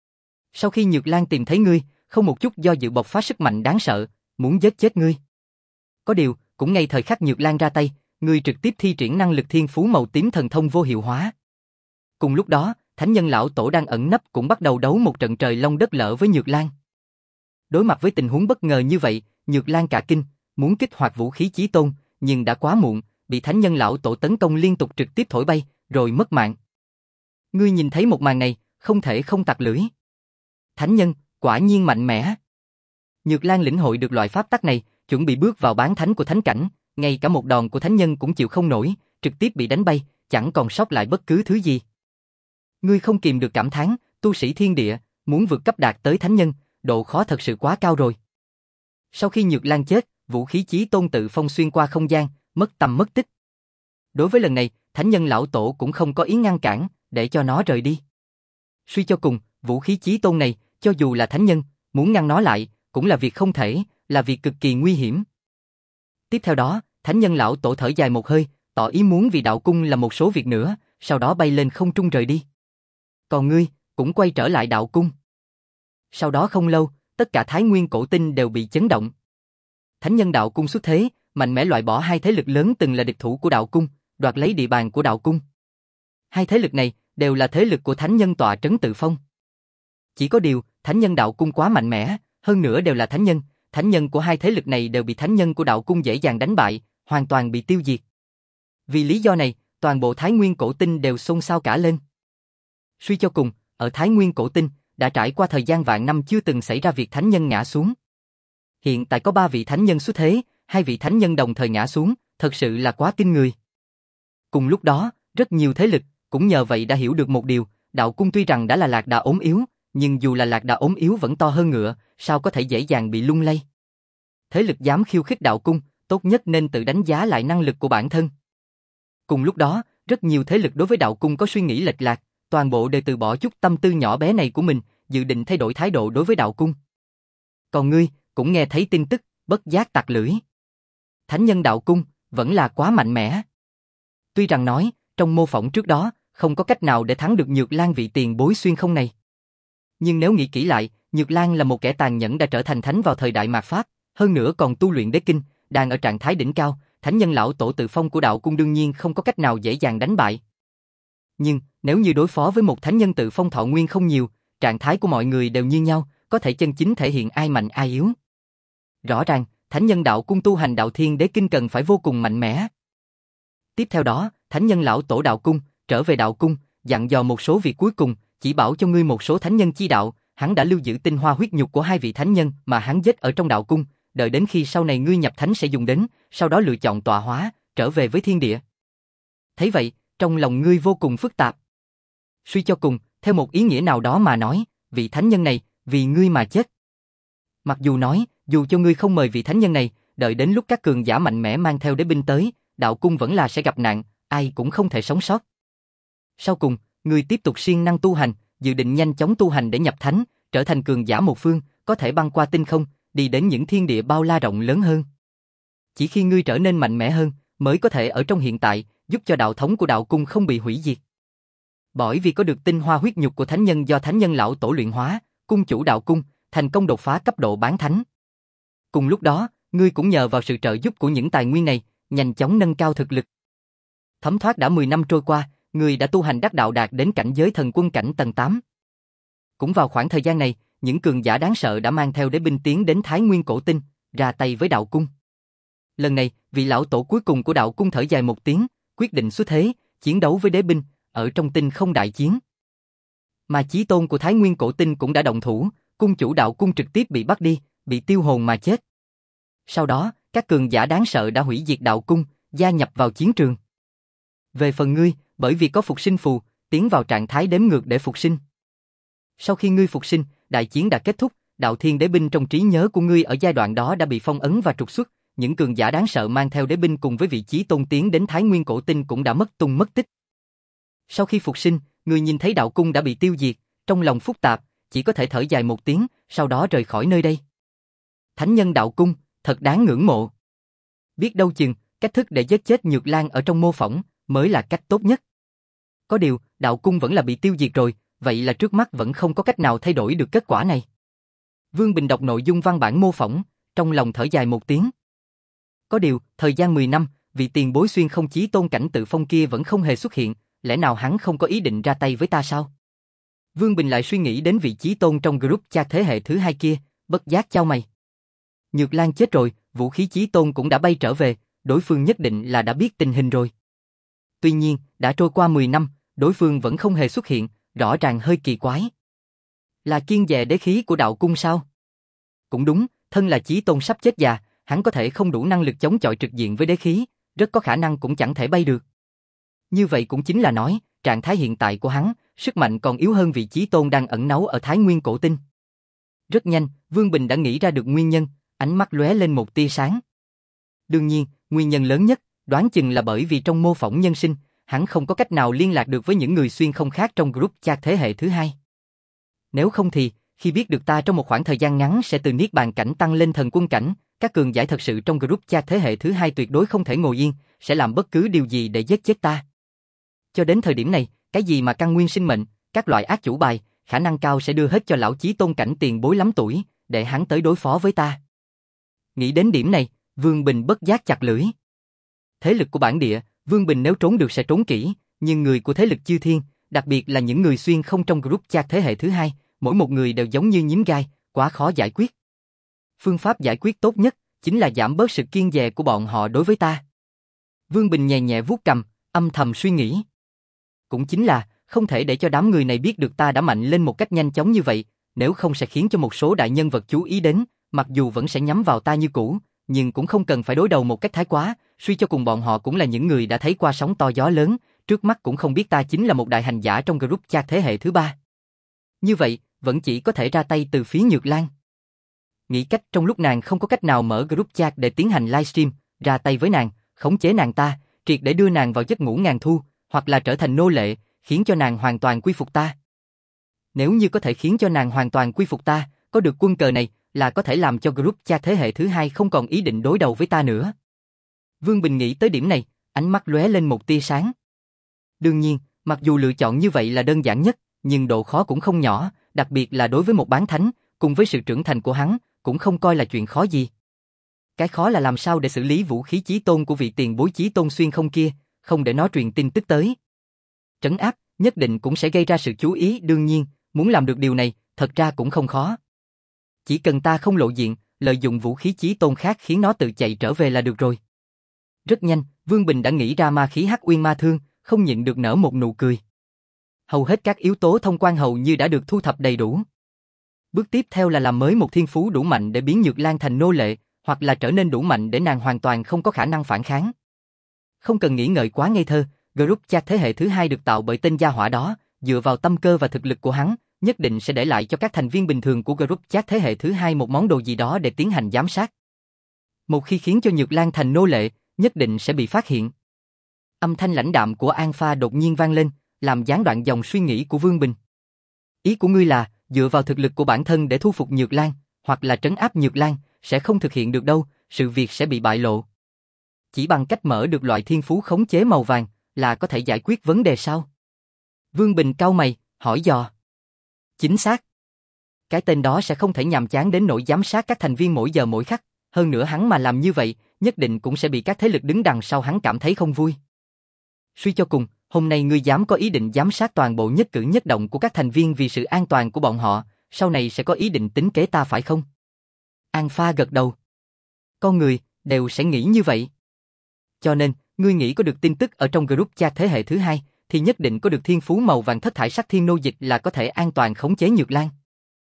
Sau khi Nhược Lan tìm thấy ngươi, không một chút do dự bộc phát sức mạnh đáng sợ, muốn giết chết ngươi. Có điều, cũng ngay thời khắc Nhược Lan ra tay, ngươi trực tiếp thi triển năng lực thiên phú màu tím thần thông vô hiệu hóa. Cùng lúc đó, thánh nhân lão tổ đang ẩn nấp cũng bắt đầu đấu một trận trời long đất lở với Nhược Lan. Đối mặt với tình huống bất ngờ như vậy, Nhược Lan cả kinh, muốn kích hoạt vũ khí chí tôn, nhưng đã quá muộn, bị thánh nhân lão tổ tấn công liên tục trực tiếp thổi bay, rồi mất mạng. Ngươi nhìn thấy một màn này, không thể không tặc lưỡi. Thánh nhân, quả nhiên mạnh mẽ. Nhược Lan lĩnh hội được loại pháp tắc này, chuẩn bị bước vào bán thánh của thánh cảnh, ngay cả một đòn của thánh nhân cũng chịu không nổi, trực tiếp bị đánh bay, chẳng còn sót lại bất cứ thứ gì. Ngươi không kìm được cảm thán, tu sĩ thiên địa, muốn vượt cấp đạt tới thánh nhân, độ khó thật sự quá cao rồi. Sau khi Nhược Lan chết, vũ khí chí tôn tự phong xuyên qua không gian, mất tầm mất tích. Đối với lần này, thánh nhân lão tổ cũng không có ý ngăn cản, để cho nó rời đi. Suy cho cùng, vũ khí chí tôn này, cho dù là thánh nhân, muốn ngăn nó lại, cũng là việc không thể, là việc cực kỳ nguy hiểm. Tiếp theo đó, thánh nhân lão tổ thở dài một hơi, tỏ ý muốn vì đạo cung làm một số việc nữa, sau đó bay lên không trung rời đi. Còn ngươi, cũng quay trở lại đạo cung. Sau đó không lâu, tất cả Thái Nguyên cổ tinh đều bị chấn động. Thánh nhân đạo cung xuất thế, mạnh mẽ loại bỏ hai thế lực lớn từng là địch thủ của đạo cung, đoạt lấy địa bàn của đạo cung. Hai thế lực này đều là thế lực của thánh nhân tọa trấn tự phong. Chỉ có điều, thánh nhân đạo cung quá mạnh mẽ, hơn nữa đều là thánh nhân, thánh nhân của hai thế lực này đều bị thánh nhân của đạo cung dễ dàng đánh bại, hoàn toàn bị tiêu diệt. Vì lý do này, toàn bộ Thái Nguyên cổ tinh đều xôn xao cả lên. Suy cho cùng, ở Thái Nguyên cổ tinh, đã trải qua thời gian vạn năm chưa từng xảy ra việc thánh nhân ngã xuống. Hiện tại có ba vị thánh nhân xuất thế, hai vị thánh nhân đồng thời ngã xuống, thật sự là quá kinh người. Cùng lúc đó, rất nhiều thế lực, cũng nhờ vậy đã hiểu được một điều, đạo cung tuy rằng đã là lạc đà ốm yếu, nhưng dù là lạc đà ốm yếu vẫn to hơn ngựa, sao có thể dễ dàng bị lung lay. Thế lực dám khiêu khích đạo cung, tốt nhất nên tự đánh giá lại năng lực của bản thân. Cùng lúc đó, rất nhiều thế lực đối với đạo cung có suy nghĩ lệch lạc, toàn bộ đều từ bỏ chút tâm tư nhỏ bé này của mình, dự định thay đổi thái độ đối với đạo cung. Còn ngươi, cũng nghe thấy tin tức, bất giác tặc lưỡi. Thánh nhân đạo cung, vẫn là quá mạnh mẽ. Tuy rằng nói, trong mô phỏng trước đó, không có cách nào để thắng được Nhược Lan vị tiền bối xuyên không này. Nhưng nếu nghĩ kỹ lại, Nhược Lan là một kẻ tàn nhẫn đã trở thành thánh vào thời đại mạt Pháp, hơn nữa còn tu luyện đế kinh, đang ở trạng thái đỉnh cao, thánh nhân lão tổ tự phong của đạo cung đương nhiên không có cách nào dễ dàng đánh bại. Nhưng, nếu như đối phó với một thánh nhân tự phong thọ nguyên không nhiều, trạng thái của mọi người đều như nhau, có thể chân chính thể hiện ai mạnh ai yếu. Rõ ràng, thánh nhân đạo cung tu hành đạo thiên đế kinh cần phải vô cùng mạnh mẽ. Tiếp theo đó, thánh nhân lão tổ đạo cung, trở về đạo cung, dặn dò một số việc cuối cùng, chỉ bảo cho ngươi một số thánh nhân chi đạo, hắn đã lưu giữ tinh hoa huyết nhục của hai vị thánh nhân mà hắn giết ở trong đạo cung, đợi đến khi sau này ngươi nhập thánh sẽ dùng đến, sau đó lựa chọn tọa hóa, trở về với thiên địa. Thấy vậy, trong lòng ngươi vô cùng phức tạp. Suy cho cùng, theo một ý nghĩa nào đó mà nói, vị thánh nhân này, vì ngươi mà chết. Mặc dù nói, dù cho ngươi không mời vị thánh nhân này, đợi đến lúc các cường giả mạnh mẽ mang theo đế binh tới, đạo cung vẫn là sẽ gặp nạn, ai cũng không thể sống sót. Sau cùng, ngươi tiếp tục siêng năng tu hành, dự định nhanh chóng tu hành để nhập thánh, trở thành cường giả một phương, có thể băng qua tinh không, đi đến những thiên địa bao la rộng lớn hơn. Chỉ khi ngươi trở nên mạnh mẽ hơn, mới có thể ở trong hiện tại, giúp cho đạo thống của đạo cung không bị hủy diệt. Bởi vì có được tinh hoa huyết nhục của thánh nhân do thánh nhân lão tổ luyện hóa, cung chủ đạo cung, thành công đột phá cấp độ bán thánh. Cùng lúc đó, ngươi cũng nhờ vào sự trợ giúp của những tài nguyên này, nhanh chóng nâng cao thực lực. Thấm thoát đã mười năm trôi qua, ngươi đã tu hành đắc đạo đạt đến cảnh giới thần quân cảnh tầng tám. Cũng vào khoảng thời gian này, những cường giả đáng sợ đã mang theo đế binh tiến đến Thái Nguyên cổ tinh, ra tay với đạo cung. Lần này, vị lão tổ cuối cùng của đạo cung thở dài một tiếng, quyết định xuất thế, chiến đấu với đế binh, ở trong tinh không đại chiến. Mà chí tôn của Thái Nguyên cổ tinh cũng đã động thủ, cung chủ đạo cung trực tiếp bị bắt đi, bị tiêu hồn mà chết. Sau đó, các cường giả đáng sợ đã hủy diệt đạo cung, gia nhập vào chiến trường. Về phần ngươi, bởi vì có phục sinh phù, tiến vào trạng thái đếm ngược để phục sinh. Sau khi ngươi phục sinh, đại chiến đã kết thúc, đạo thiên đế binh trong trí nhớ của ngươi ở giai đoạn đó đã bị phong ấn và trục xuất, những cường giả đáng sợ mang theo đế binh cùng với vị chí tôn tiến đến Thái Nguyên cổ tinh cũng đã mất tung mất tích. Sau khi phục sinh, ngươi nhìn thấy đạo cung đã bị tiêu diệt, trong lòng phức tạp, chỉ có thể thở dài một tiếng, sau đó rời khỏi nơi đây. Thánh nhân đạo cung, thật đáng ngưỡng mộ. Biết đâu chừng, cách thức để giết chết Nhược Lan ở trong mô phỏng, mới là cách tốt nhất. Có điều, đạo cung vẫn là bị tiêu diệt rồi, vậy là trước mắt vẫn không có cách nào thay đổi được kết quả này. Vương Bình đọc nội dung văn bản mô phỏng, trong lòng thở dài một tiếng. Có điều, thời gian mười năm, vị tiền bối xuyên không chí tôn cảnh tự phong kia vẫn không hề xuất hiện, lẽ nào hắn không có ý định ra tay với ta sao? Vương Bình lại suy nghĩ đến vị chí tôn trong group chat thế hệ thứ hai kia, bất giác chau mày. Nhược Lan chết rồi, vũ khí chí tôn cũng đã bay trở về, đối phương nhất định là đã biết tình hình rồi. Tuy nhiên, đã trôi qua mười năm, đối phương vẫn không hề xuất hiện, rõ ràng hơi kỳ quái. Là kiên dè đế khí của đạo cung sao? Cũng đúng, thân là Chí Tôn sắp chết già, hắn có thể không đủ năng lực chống chọi trực diện với đế khí, rất có khả năng cũng chẳng thể bay được. Như vậy cũng chính là nói, trạng thái hiện tại của hắn, sức mạnh còn yếu hơn vị Chí Tôn đang ẩn náu ở Thái Nguyên cổ tinh. Rất nhanh, Vương Bình đã nghĩ ra được nguyên nhân, ánh mắt lóe lên một tia sáng. Đương nhiên, nguyên nhân lớn nhất, đoán chừng là bởi vì trong mô phỏng nhân sinh, hắn không có cách nào liên lạc được với những người xuyên không khác trong group chat thế hệ thứ hai. Nếu không thì, khi biết được ta trong một khoảng thời gian ngắn sẽ từ niết bàn cảnh tăng lên thần quân cảnh, các cường giải thật sự trong group chat thế hệ thứ hai tuyệt đối không thể ngồi yên, sẽ làm bất cứ điều gì để giết chết ta. Cho đến thời điểm này, cái gì mà căn nguyên sinh mệnh, các loại ác chủ bài, khả năng cao sẽ đưa hết cho lão Chí Tôn cảnh tiền bối lắm tuổi, để hắn tới đối phó với ta. Nghĩ đến điểm này, Vương Bình bất giác chặt lưỡi. Thế lực của bản địa, Vương Bình nếu trốn được sẽ trốn kỹ, nhưng người của thế lực chư thiên, đặc biệt là những người xuyên không trong group chat thế hệ thứ hai, mỗi một người đều giống như nhím gai, quá khó giải quyết. Phương pháp giải quyết tốt nhất chính là giảm bớt sự kiêng dè của bọn họ đối với ta. Vương Bình nhẹ nhẹ vuốt cầm, âm thầm suy nghĩ. Cũng chính là, không thể để cho đám người này biết được ta đã mạnh lên một cách nhanh chóng như vậy, nếu không sẽ khiến cho một số đại nhân vật chú ý đến, mặc dù vẫn sẽ nhắm vào ta như cũ, nhưng cũng không cần phải đối đầu một cách thái quá, suy cho cùng bọn họ cũng là những người đã thấy qua sóng to gió lớn, trước mắt cũng không biết ta chính là một đại hành giả trong group chat thế hệ thứ ba. Như vậy, vẫn chỉ có thể ra tay từ phía Nhược Lan. Nghĩ cách trong lúc nàng không có cách nào mở group chat để tiến hành livestream, ra tay với nàng, khống chế nàng ta, triệt để đưa nàng vào giấc ngủ ngàn thu, hoặc là trở thành nô lệ, khiến cho nàng hoàn toàn quy phục ta. Nếu như có thể khiến cho nàng hoàn toàn quy phục ta, có được quân cờ này, là có thể làm cho group chat thế hệ thứ hai không còn ý định đối đầu với ta nữa. Vương Bình nghĩ tới điểm này, ánh mắt lóe lên một tia sáng. Đương nhiên, mặc dù lựa chọn như vậy là đơn giản nhất, nhưng độ khó cũng không nhỏ, đặc biệt là đối với một bán thánh, cùng với sự trưởng thành của hắn, cũng không coi là chuyện khó gì. Cái khó là làm sao để xử lý vũ khí chí tôn của vị tiền bối chí tôn xuyên không kia, không để nó truyền tin tức tới. Trấn áp, nhất định cũng sẽ gây ra sự chú ý, đương nhiên, muốn làm được điều này, thật ra cũng không khó. Chỉ cần ta không lộ diện, lợi dụng vũ khí chí tôn khác khiến nó tự chạy trở về là được rồi. Rất nhanh, Vương Bình đã nghĩ ra ma khí Hắc Uyên Ma Thương, không nhịn được nở một nụ cười. Hầu hết các yếu tố thông quan hầu như đã được thu thập đầy đủ. Bước tiếp theo là làm mới một thiên phú đủ mạnh để biến Nhược Lan thành nô lệ, hoặc là trở nên đủ mạnh để nàng hoàn toàn không có khả năng phản kháng. Không cần nghĩ ngợi quá ngây thơ, group chat thế hệ thứ hai được tạo bởi tên gia hỏa đó, dựa vào tâm cơ và thực lực của hắn, nhất định sẽ để lại cho các thành viên bình thường của group chat thế hệ thứ hai một món đồ gì đó để tiến hành giám sát. Một khi khiến cho Nhược Lan thành nô lệ, nhất định sẽ bị phát hiện. Âm thanh lãnh đạm của An Pha đột nhiên vang lên, làm gián đoạn dòng suy nghĩ của Vương Bình. Ý của ngươi là, dựa vào thực lực của bản thân để thu phục Nhược Lan, hoặc là trấn áp Nhược Lan, sẽ không thực hiện được đâu, sự việc sẽ bị bại lộ. Chỉ bằng cách mở được loại thiên phú khống chế màu vàng, là có thể giải quyết vấn đề sao? Vương Bình cau mày, hỏi dò. Chính xác. Cái tên đó sẽ không thể nhàm chán đến nỗi giám sát các thành viên mỗi giờ mỗi khắc, hơn nữa hắn mà làm như vậy, nhất định cũng sẽ bị các thế lực đứng đằng sau hắn cảm thấy không vui. Suy cho cùng, hôm nay ngươi dám có ý định giám sát toàn bộ nhất cử nhất động của các thành viên vì sự an toàn của bọn họ, sau này sẽ có ý định tính kế ta phải không? An Pha gật đầu. Con người, đều sẽ nghĩ như vậy. Cho nên, ngươi nghĩ có được tin tức ở trong group chat thế hệ thứ hai, thì nhất định có được thiên phú màu vàng thất thải sắc thiên nô dịch là có thể an toàn khống chế Nhược Lan.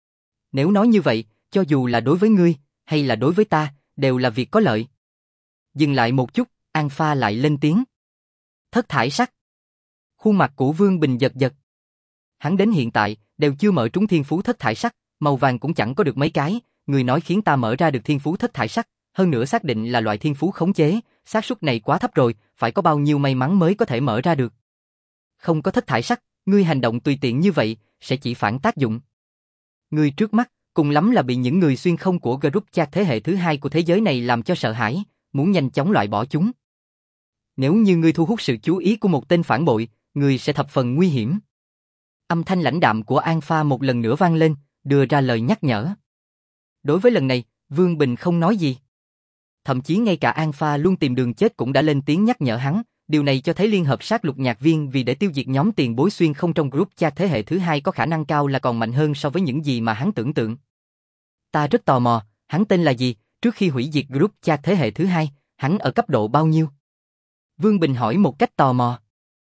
Nếu nói như vậy, cho dù là đối với ngươi, hay là đối với ta, đều là việc có lợi. Dừng lại một chút, An Pha lại lên tiếng. Thất thải sắc. Khuôn mặt của Vương Bình giật giật. Hắn đến hiện tại, đều chưa mở trúng thiên phú thất thải sắc, màu vàng cũng chẳng có được mấy cái, người nói khiến ta mở ra được thiên phú thất thải sắc, hơn nữa xác định là loại thiên phú khống chế, xác suất này quá thấp rồi, phải có bao nhiêu may mắn mới có thể mở ra được. Không có thất thải sắc, ngươi hành động tùy tiện như vậy, sẽ chỉ phản tác dụng. Ngươi trước mắt, cùng lắm là bị những người xuyên không của group chat thế hệ thứ hai của thế giới này làm cho sợ hãi, muốn nhanh chóng loại bỏ chúng. Nếu như ngươi thu hút sự chú ý của một tên phản bội, ngươi sẽ thập phần nguy hiểm. Âm thanh lãnh đạm của An Pha một lần nữa vang lên, đưa ra lời nhắc nhở. Đối với lần này, Vương Bình không nói gì. Thậm chí ngay cả An Pha luôn tìm đường chết cũng đã lên tiếng nhắc nhở hắn, điều này cho thấy liên hợp sát lục nhạc viên vì để tiêu diệt nhóm tiền bối xuyên không trong group chat thế hệ thứ hai có khả năng cao là còn mạnh hơn so với những gì mà hắn tưởng tượng. Ta rất tò mò, hắn tên là gì, trước khi hủy diệt group chat thế hệ thứ hai, hắn ở cấp độ bao nhiêu? Vương Bình hỏi một cách tò mò.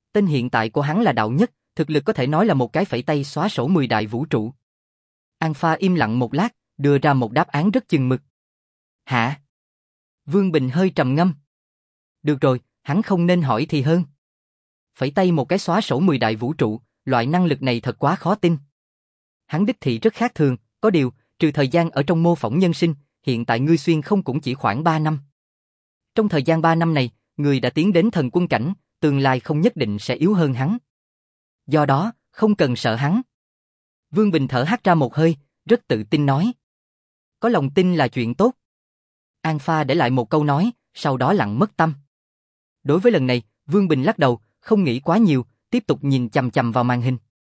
Tên hiện tại của hắn là Đạo Nhất, thực lực có thể nói là một cái phẩy tay xóa sổ mười đại vũ trụ. Alpha im lặng một lát, đưa ra một đáp án rất chừng mực. Hả? Vương Bình hơi trầm ngâm. Được rồi, hắn không nên hỏi thì hơn. Phẩy tay một cái xóa sổ mười đại vũ trụ, loại năng lực này thật quá khó tin. Hắn đích thị rất khác thường, có điều, trừ thời gian ở trong mô phỏng nhân sinh, hiện tại ngươi xuyên không cũng chỉ khoảng ba năm. Trong thời gian ba năm này, ngươi đã tiến đến thần quân cảnh, tương lai không nhất định sẽ yếu hơn hắn. Do đó, không cần sợ hắn. Vương Bình thở hắt ra một hơi, rất tự tin nói. Có lòng tin là chuyện tốt. Alpha để lại một câu nói, sau đó lặng mất tâm. Đối với lần này, Vương Bình lắc đầu, không nghĩ quá nhiều, tiếp tục nhìn chằm chằm vào màn hình.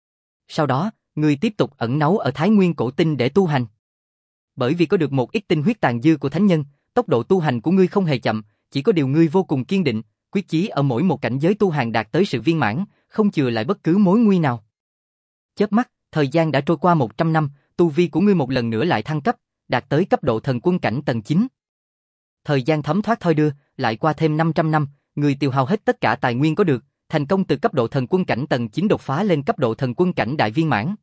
Sau đó, ngươi tiếp tục ẩn náu ở Thái Nguyên Cổ Tinh để tu hành. Bởi vì có được một ít tinh huyết tàn dư của thánh nhân, tốc độ tu hành của ngươi không hề chậm, chỉ có điều ngươi vô cùng kiên định, quyết chí ở mỗi một cảnh giới tu hành đạt tới sự viên mãn, không chừa lại bất cứ mối nguy nào. Chớp mắt, thời gian đã trôi qua một trăm năm, tu vi của ngươi một lần nữa lại thăng cấp, đạt tới cấp độ thần quân cảnh tầng chín. Thời gian thấm thoát thoi đưa, lại qua thêm năm trăm năm, ngươi tiêu hao hết tất cả tài nguyên có được, thành công từ cấp độ thần quân cảnh tầng chín đột phá lên cấp độ thần quân cảnh đại viên mãn.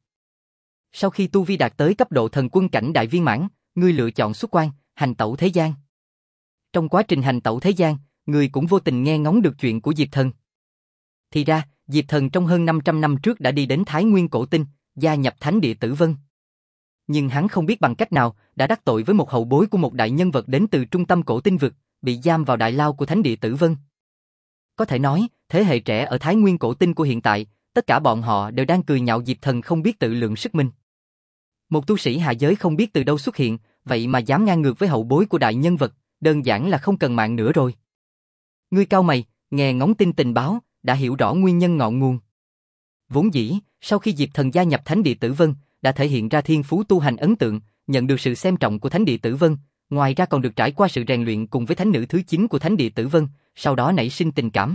Sau khi tu vi đạt tới cấp độ thần quân cảnh đại viên mãn, ngươi lựa chọn xuất quan, hành tẩu thế gian. Trong quá trình hành tẩu thế gian, ngươi cũng vô tình nghe ngóng được chuyện của Diệp Thần. Thì ra, Diệp Thần trong hơn năm trăm năm trước đã đi đến Thái Nguyên Cổ Tinh, gia nhập Thánh Địa Tử Vân. Nhưng hắn không biết bằng cách nào đã đắc tội với một hậu bối của một đại nhân vật đến từ trung tâm cổ tinh vực, bị giam vào đại lao của Thánh Địa Tử Vân. Có thể nói, thế hệ trẻ ở Thái Nguyên Cổ Tinh của hiện tại, tất cả bọn họ đều đang cười nhạo Diệp Thần không biết tự lượng sức mình. Một tu sĩ hạ giới không biết từ đâu xuất hiện, vậy mà dám ngang ngược với hậu bối của đại nhân vật, đơn giản là không cần mạng nữa rồi. Ngươi cau mày, nghe ngóng tin tình báo, đã hiểu rõ nguyên nhân ngọn nguồn. Vốn dĩ, sau khi Diệp Thần gia nhập Thánh Địa Tử Vân, đã thể hiện ra thiên phú tu hành ấn tượng, nhận được sự xem trọng của Thánh Địa Tử Vân, ngoài ra còn được trải qua sự rèn luyện cùng với thánh nữ thứ chín của Thánh Địa Tử Vân, sau đó nảy sinh tình cảm.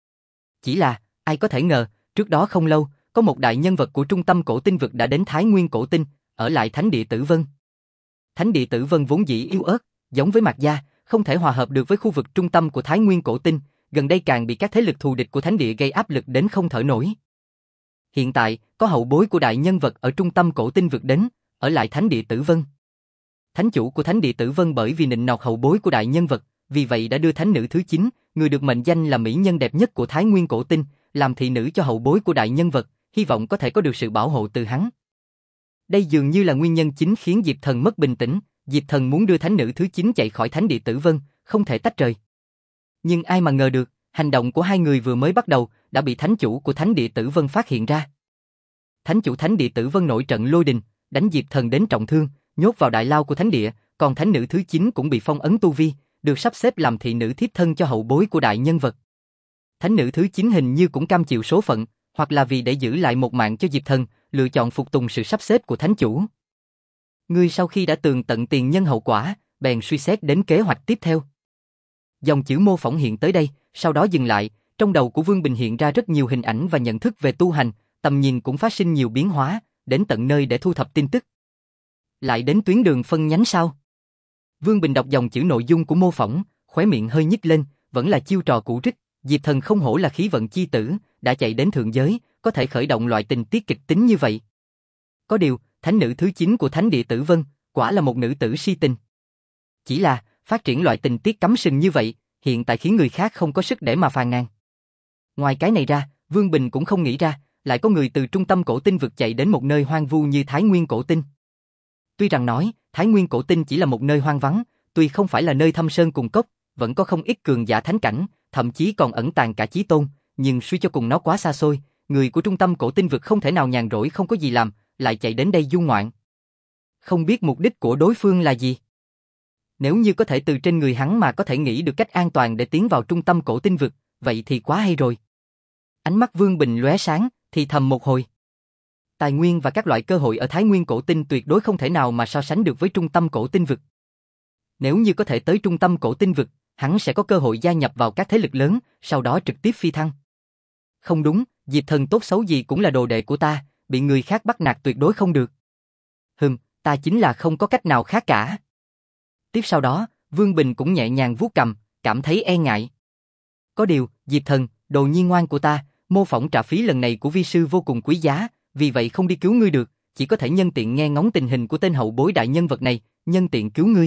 Chỉ là, ai có thể ngờ, trước đó không lâu, có một đại nhân vật của trung tâm cổ tinh vực đã đến Thái Nguyên Cổ Tinh, ở lại Thánh Địa Tử Vân. Thánh Địa Tử Vân vốn dĩ yếu ớt, giống với Mạc Gia, không thể hòa hợp được với khu vực trung tâm của Thái Nguyên Cổ Tinh, gần đây càng bị các thế lực thù địch của Thánh Địa gây áp lực đến không thở nổi. Hiện tại, có hậu bối của đại nhân vật ở trung tâm cổ tinh vực đến, ở lại Thánh Địa Tử Vân. Thánh chủ của Thánh Địa Tử Vân bởi vì nịnh nọt hậu bối của đại nhân vật, vì vậy đã đưa thánh nữ thứ chín, người được mệnh danh là mỹ nhân đẹp nhất của Thái Nguyên Cổ Tinh, làm thị nữ cho hậu bối của đại nhân vật, hy vọng có thể có được sự bảo hộ từ hắn. Đây dường như là nguyên nhân chính khiến Diệp Thần mất bình tĩnh, Diệp Thần muốn đưa thánh nữ thứ chín chạy khỏi Thánh Địa Tử Vân, không thể tách rời. Nhưng ai mà ngờ được, hành động của hai người vừa mới bắt đầu, đã bị thánh chủ của Thánh Địa Tử Vân phát hiện ra. Thánh chủ Thánh Địa Tử Vân nổi trận lôi đình, đánh Diệp Thần đến trọng thương, nhốt vào đại lao của Thánh Địa, còn thánh nữ thứ chín cũng bị phong ấn tu vi, được sắp xếp làm thị nữ thiếp thân cho hậu bối của đại nhân vật. Thánh nữ thứ chín hình như cũng cam chịu số phận, hoặc là vì để giữ lại một mạng cho Diệp Thần, lựa chọn phục tùng sự sắp xếp của thánh chủ. Ngươi sau khi đã tường tận tiền nhân hậu quả, bèn suy xét đến kế hoạch tiếp theo. Dòng chữ mô phỏng hiện tới đây, sau đó dừng lại, trong đầu của Vương Bình hiện ra rất nhiều hình ảnh và nhận thức về tu hành, tầm nhìn cũng phát sinh nhiều biến hóa, đến tận nơi để thu thập tin tức. Lại đến tuyến đường phân nhánh sao? Vương Bình đọc dòng chữ nội dung của mô phỏng, khóe miệng hơi nhích lên, vẫn là chiêu trò cũ rích, Diệp Thần không hổ là khí vận chi tử, đã chạy đến thượng giới, có thể khởi động loại tình tiết kịch tính như vậy. Có điều, thánh nữ thứ chín của Thánh Địa Tử Vân, quả là một nữ tử si tình. Chỉ là, phát triển loại tình tiết cắm sừng như vậy, hiện tại khiến người khác không có sức để mà phàn nàn. Ngoài cái này ra, Vương Bình cũng không nghĩ ra, lại có người từ trung tâm cổ tinh vực chạy đến một nơi hoang vu như Thái Nguyên Cổ Tinh. Tuy rằng nói, Thái Nguyên Cổ Tinh chỉ là một nơi hoang vắng, tuy không phải là nơi thâm sơn cùng cốc, vẫn có không ít cường giả thánh cảnh, thậm chí còn ẩn tàng cả chí tôn, nhưng suy cho cùng nó quá xa xôi, người của trung tâm cổ tinh vực không thể nào nhàn rỗi không có gì làm, lại chạy đến đây du ngoạn. Không biết mục đích của đối phương là gì. Nếu như có thể từ trên người hắn mà có thể nghĩ được cách an toàn để tiến vào trung tâm cổ tinh vực, vậy thì quá hay rồi. Ánh mắt Vương Bình lóe sáng, thì thầm một hồi. Tài nguyên và các loại cơ hội ở Thái Nguyên Cổ Tinh tuyệt đối không thể nào mà so sánh được với trung tâm cổ tinh vực. Nếu như có thể tới trung tâm cổ tinh vực, hắn sẽ có cơ hội gia nhập vào các thế lực lớn, sau đó trực tiếp phi thăng. Không đúng, Diệp Thần tốt xấu gì cũng là đồ đệ của ta, bị người khác bắt nạt tuyệt đối không được. Hừm, ta chính là không có cách nào khác cả. Tiếp sau đó, Vương Bình cũng nhẹ nhàng vuốt cằm, cảm thấy e ngại. Có điều, Diệp Thần, đồ nhi ngoan của ta, Mô phỏng trả phí lần này của vi sư vô cùng quý giá, vì vậy không đi cứu ngươi được, chỉ có thể nhân tiện nghe ngóng tình hình của tên hậu bối đại nhân vật này, nhân tiện cứu ngươi.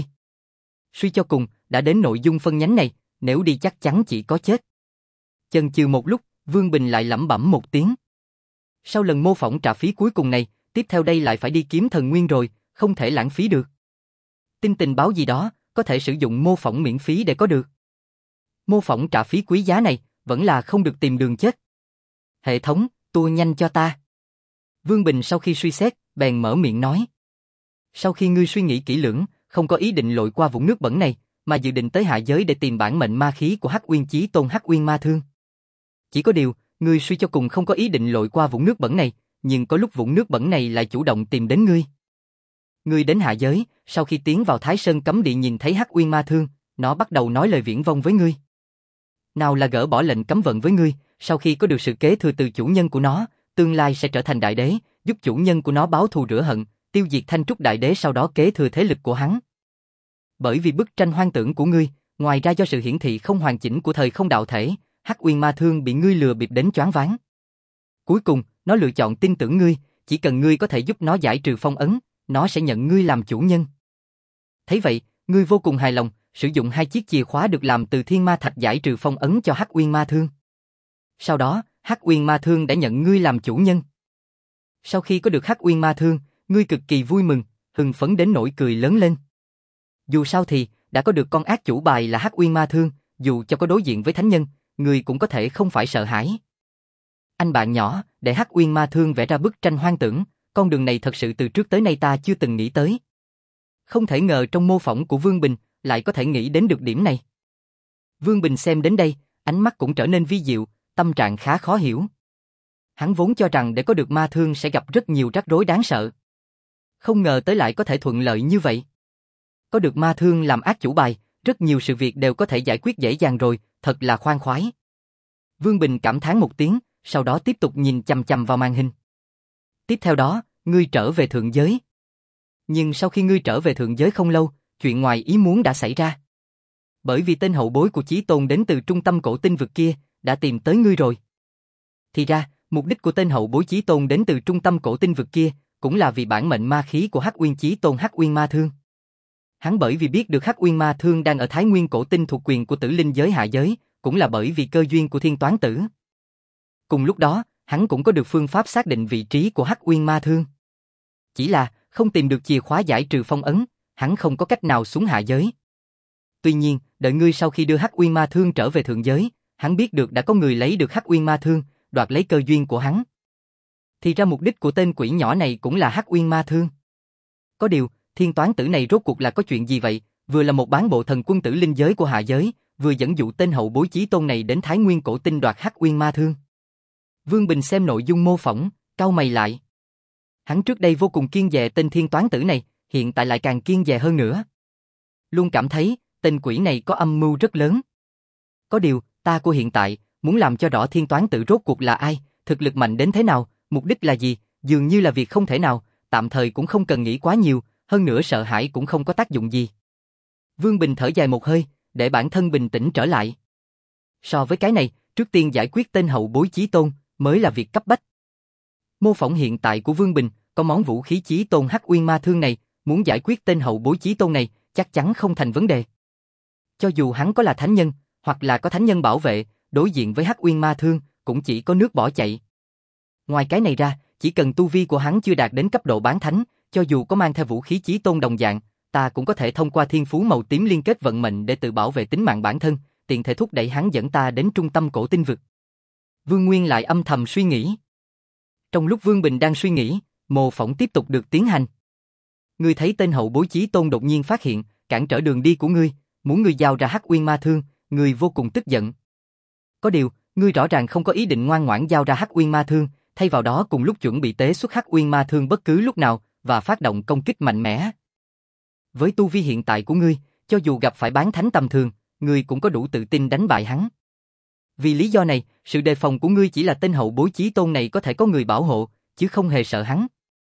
Suy cho cùng, đã đến nội dung phân nhánh này, nếu đi chắc chắn chỉ có chết. Chần chừ một lúc, Vương Bình lại lẩm bẩm một tiếng. Sau lần mô phỏng trả phí cuối cùng này, tiếp theo đây lại phải đi kiếm thần nguyên rồi, không thể lãng phí được. Tin tình báo gì đó, có thể sử dụng mô phỏng miễn phí để có được. Mô phỏng trả phí quý giá này, vẫn là không được tìm đường chết. Hệ thống, tua nhanh cho ta. Vương Bình sau khi suy xét, bèn mở miệng nói. Sau khi ngươi suy nghĩ kỹ lưỡng, không có ý định lội qua vũng nước bẩn này, mà dự định tới hạ giới để tìm bản mệnh ma khí của Hắc Uyên Chí Tôn Hắc Uyên Ma Thương. Chỉ có điều, ngươi suy cho cùng không có ý định lội qua vũng nước bẩn này, nhưng có lúc vũng nước bẩn này lại chủ động tìm đến ngươi. Ngươi đến hạ giới, sau khi tiến vào Thái Sơn cấm địa nhìn thấy Hắc Uyên Ma Thương, nó bắt đầu nói lời viển vông với ngươi. Nào là gỡ bỏ lệnh cấm vận với ngươi, sau khi có được sự kế thừa từ chủ nhân của nó, tương lai sẽ trở thành đại đế, giúp chủ nhân của nó báo thù rửa hận, tiêu diệt Thanh Trúc đại đế sau đó kế thừa thế lực của hắn. Bởi vì bức tranh hoang tưởng của ngươi, ngoài ra do sự hiển thị không hoàn chỉnh của thời không đạo thể, Hắc Uyên Ma Thương bị ngươi lừa bịp đến choáng váng. Cuối cùng, nó lựa chọn tin tưởng ngươi, chỉ cần ngươi có thể giúp nó giải trừ phong ấn, nó sẽ nhận ngươi làm chủ nhân. Thấy vậy, ngươi vô cùng hài lòng, sử dụng hai chiếc chìa khóa được làm từ thiên ma thạch giải trừ phong ấn cho Hắc Uyên Ma Thương. Sau đó, Hắc Uyên Ma Thương đã nhận ngươi làm chủ nhân. Sau khi có được Hắc Uyên Ma Thương, ngươi cực kỳ vui mừng, hưng phấn đến nỗi cười lớn lên. Dù sao thì, đã có được con ác chủ bài là Hắc Uyên Ma Thương, dù cho có đối diện với thánh nhân, ngươi cũng có thể không phải sợ hãi. Anh bạn nhỏ, để Hắc Uyên Ma Thương vẽ ra bức tranh hoang tưởng, con đường này thật sự từ trước tới nay ta chưa từng nghĩ tới. Không thể ngờ trong mô phỏng của Vương Bình, lại có thể nghĩ đến được điểm này. Vương Bình xem đến đây, ánh mắt cũng trở nên vi diệu, tâm trạng khá khó hiểu. Hắn vốn cho rằng để có được ma thương sẽ gặp rất nhiều rắc rối đáng sợ. Không ngờ tới lại có thể thuận lợi như vậy. Có được ma thương làm ác chủ bài, rất nhiều sự việc đều có thể giải quyết dễ dàng rồi, thật là khoan khoái. Vương Bình cảm thán một tiếng, sau đó tiếp tục nhìn chằm chằm vào màn hình. Tiếp theo đó, ngươi trở về thượng giới. Nhưng sau khi ngươi trở về thượng giới không lâu, chuyện ngoài ý muốn đã xảy ra. Bởi vì tên hậu bối của Chí Tôn đến từ trung tâm cổ tinh vực kia, đã tìm tới ngươi rồi. Thì ra, mục đích của tên hậu bối Chí Tôn đến từ trung tâm cổ tinh vực kia, cũng là vì bản mệnh ma khí của Hắc Uyên Chí Tôn Hắc Uyên Ma Thương. Hắn bởi vì biết được Hắc Uyên Ma Thương đang ở Thái Nguyên cổ tinh thuộc quyền của Tử Linh giới hạ giới, cũng là bởi vì cơ duyên của Thiên Toán Tử. Cùng lúc đó, hắn cũng có được phương pháp xác định vị trí của Hắc Uyên Ma Thương. Chỉ là, không tìm được chìa khóa giải trừ phong ấn, hắn không có cách nào xuống hạ giới. Tuy nhiên, đợi ngươi sau khi đưa Hắc Uyên Ma Thương trở về thượng giới, hắn biết được đã có người lấy được Hắc Uyên Ma Thương, đoạt lấy cơ duyên của hắn. Thì ra mục đích của tên quỷ nhỏ này cũng là Hắc Uyên Ma Thương. Có điều, Thiên Toán Tử này rốt cuộc là có chuyện gì vậy? Vừa là một bán bộ thần quân tử linh giới của hạ giới, vừa dẫn dụ tên hậu bối Chí Tôn này đến Thái Nguyên cổ tinh đoạt Hắc Uyên Ma Thương. Vương Bình xem nội dung mô phỏng, cau mày lại. Hắn trước đây vô cùng kiêng dè tên Thiên Toán Tử này, hiện tại lại càng kiêng dè hơn nữa. Luôn cảm thấy, tên quỷ này có âm mưu rất lớn. Có điều, ta của hiện tại, muốn làm cho rõ Thiên Toán Tử rốt cuộc là ai, thực lực mạnh đến thế nào, mục đích là gì, dường như là việc không thể nào, tạm thời cũng không cần nghĩ quá nhiều, hơn nữa sợ hãi cũng không có tác dụng gì. Vương Bình thở dài một hơi, để bản thân bình tĩnh trở lại. So với cái này, trước tiên giải quyết tên hậu bối Chí Tôn, mới là việc cấp bách. Mô phỏng hiện tại của Vương Bình, có món vũ khí Chí Tôn Hắc Uyên Ma Thương này, muốn giải quyết tên hậu bối Chí Tôn này, chắc chắn không thành vấn đề. Cho dù hắn có là thánh nhân, hoặc là có thánh nhân bảo vệ, đối diện với Hắc Uyên Ma Thương, cũng chỉ có nước bỏ chạy. Ngoài cái này ra, chỉ cần tu vi của hắn chưa đạt đến cấp độ bán thánh, cho dù có mang theo vũ khí Chí Tôn đồng dạng, ta cũng có thể thông qua thiên phú màu tím liên kết vận mệnh để tự bảo vệ tính mạng bản thân, tiện thể thúc đẩy hắn dẫn ta đến trung tâm cổ tinh vực. Vương Nguyên lại âm thầm suy nghĩ. Trong lúc Vương Bình đang suy nghĩ, mô phỏng tiếp tục được tiến hành. Ngươi thấy tên hậu bối Chí Tôn đột nhiên phát hiện, cản trở đường đi của ngươi, muốn ngươi giao ra Hắc Uyên Ma Thương, ngươi vô cùng tức giận. Có điều, ngươi rõ ràng không có ý định ngoan ngoãn giao ra Hắc Uyên Ma Thương, thay vào đó cùng lúc chuẩn bị tế xuất Hắc Uyên Ma Thương bất cứ lúc nào và phát động công kích mạnh mẽ. Với tu vi hiện tại của ngươi, cho dù gặp phải bán thánh tầm thường, ngươi cũng có đủ tự tin đánh bại hắn. Vì lý do này, sự đề phòng của ngươi chỉ là tên hậu bối Chí Tôn này có thể có người bảo hộ, chứ không hề sợ hắn.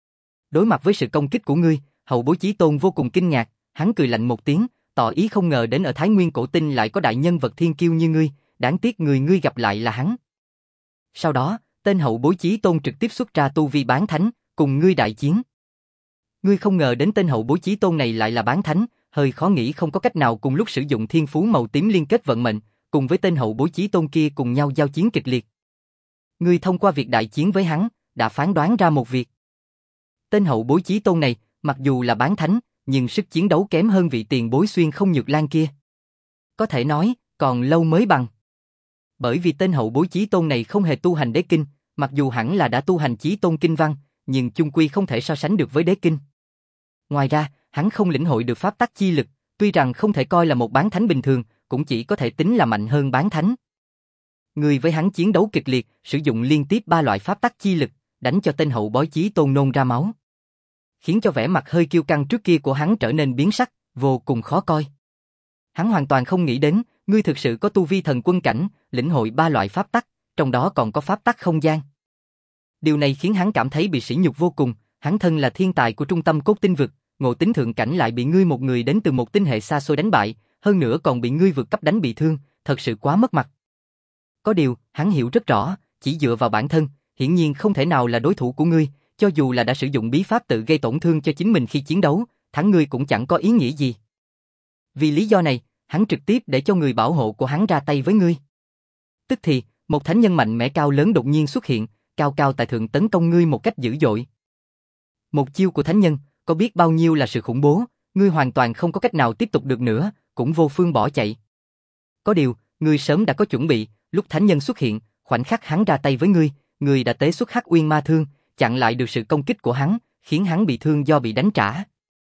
Đối mặt với sự công kích của ngươi, hậu bối Chí Tôn vô cùng kinh ngạc, hắn cười lạnh một tiếng, tỏ ý không ngờ đến ở Thái Nguyên cổ tinh lại có đại nhân vật thiên kiêu như ngươi, đáng tiếc người ngươi gặp lại là hắn. Sau đó, tên hậu bối Chí Tôn trực tiếp xuất ra tu vi bán thánh, cùng ngươi đại chiến. Ngươi không ngờ đến tên hậu bối Chí Tôn này lại là bán thánh, hơi khó nghĩ không có cách nào cùng lúc sử dụng thiên phú màu tím liên kết vận mệnh, cùng với tên hậu bối Chí Tôn kia cùng nhau giao chiến kịch liệt. Ngươi thông qua việc đại chiến với hắn, đã phán đoán ra một việc. Tên hậu bối Chí Tôn này, mặc dù là bán thánh, nhưng sức chiến đấu kém hơn vị tiền bối Xuyên Không Nhược Lan kia. Có thể nói, còn lâu mới bằng. Bởi vì tên hậu bối Chí Tôn này không hề tu hành đế kinh, mặc dù hẳn là đã tu hành Chí Tôn kinh văn, nhưng chung quy không thể so sánh được với đế kinh. Ngoài ra, hắn không lĩnh hội được pháp tắc chi lực, tuy rằng không thể coi là một bán thánh bình thường, cũng chỉ có thể tính là mạnh hơn bán thánh. Người với hắn chiến đấu kịch liệt, sử dụng liên tiếp ba loại pháp tắc chi lực, đánh cho tên hậu bối Chí Tôn nôn ra máu, khiến cho vẻ mặt hơi kiêu căng trước kia của hắn trở nên biến sắc, vô cùng khó coi. Hắn hoàn toàn không nghĩ đến, ngươi thực sự có tu vi thần quân cảnh, lĩnh hội ba loại pháp tắc, trong đó còn có pháp tắc không gian. Điều này khiến hắn cảm thấy bị sỉ nhục vô cùng, hắn thân là thiên tài của trung tâm cốt tinh vực, ngộ tính thượng cảnh lại bị ngươi một người đến từ một tinh hệ xa xôi đánh bại, hơn nữa còn bị ngươi vượt cấp đánh bị thương, thật sự quá mất mặt. Có điều, hắn hiểu rất rõ, chỉ dựa vào bản thân, hiển nhiên không thể nào là đối thủ của ngươi, cho dù là đã sử dụng bí pháp tự gây tổn thương cho chính mình khi chiến đấu, thắng ngươi cũng chẳng có ý nghĩa gì. Vì lý do này, hắn trực tiếp để cho người bảo hộ của hắn ra tay với ngươi. Tức thì, một thánh nhân mạnh mẽ cao lớn đột nhiên xuất hiện, cao cao tại thượng tấn công ngươi một cách dữ dội. Một chiêu của thánh nhân, có biết bao nhiêu là sự khủng bố, ngươi hoàn toàn không có cách nào tiếp tục được nữa, cũng vô phương bỏ chạy. Có điều, ngươi sớm đã có chuẩn bị, lúc thánh nhân xuất hiện, khoảnh khắc hắn ra tay với ngươi, ngươi đã tế xuất Hắc Uyên Ma Thương, chặn lại được sự công kích của hắn, khiến hắn bị thương do bị đánh trả.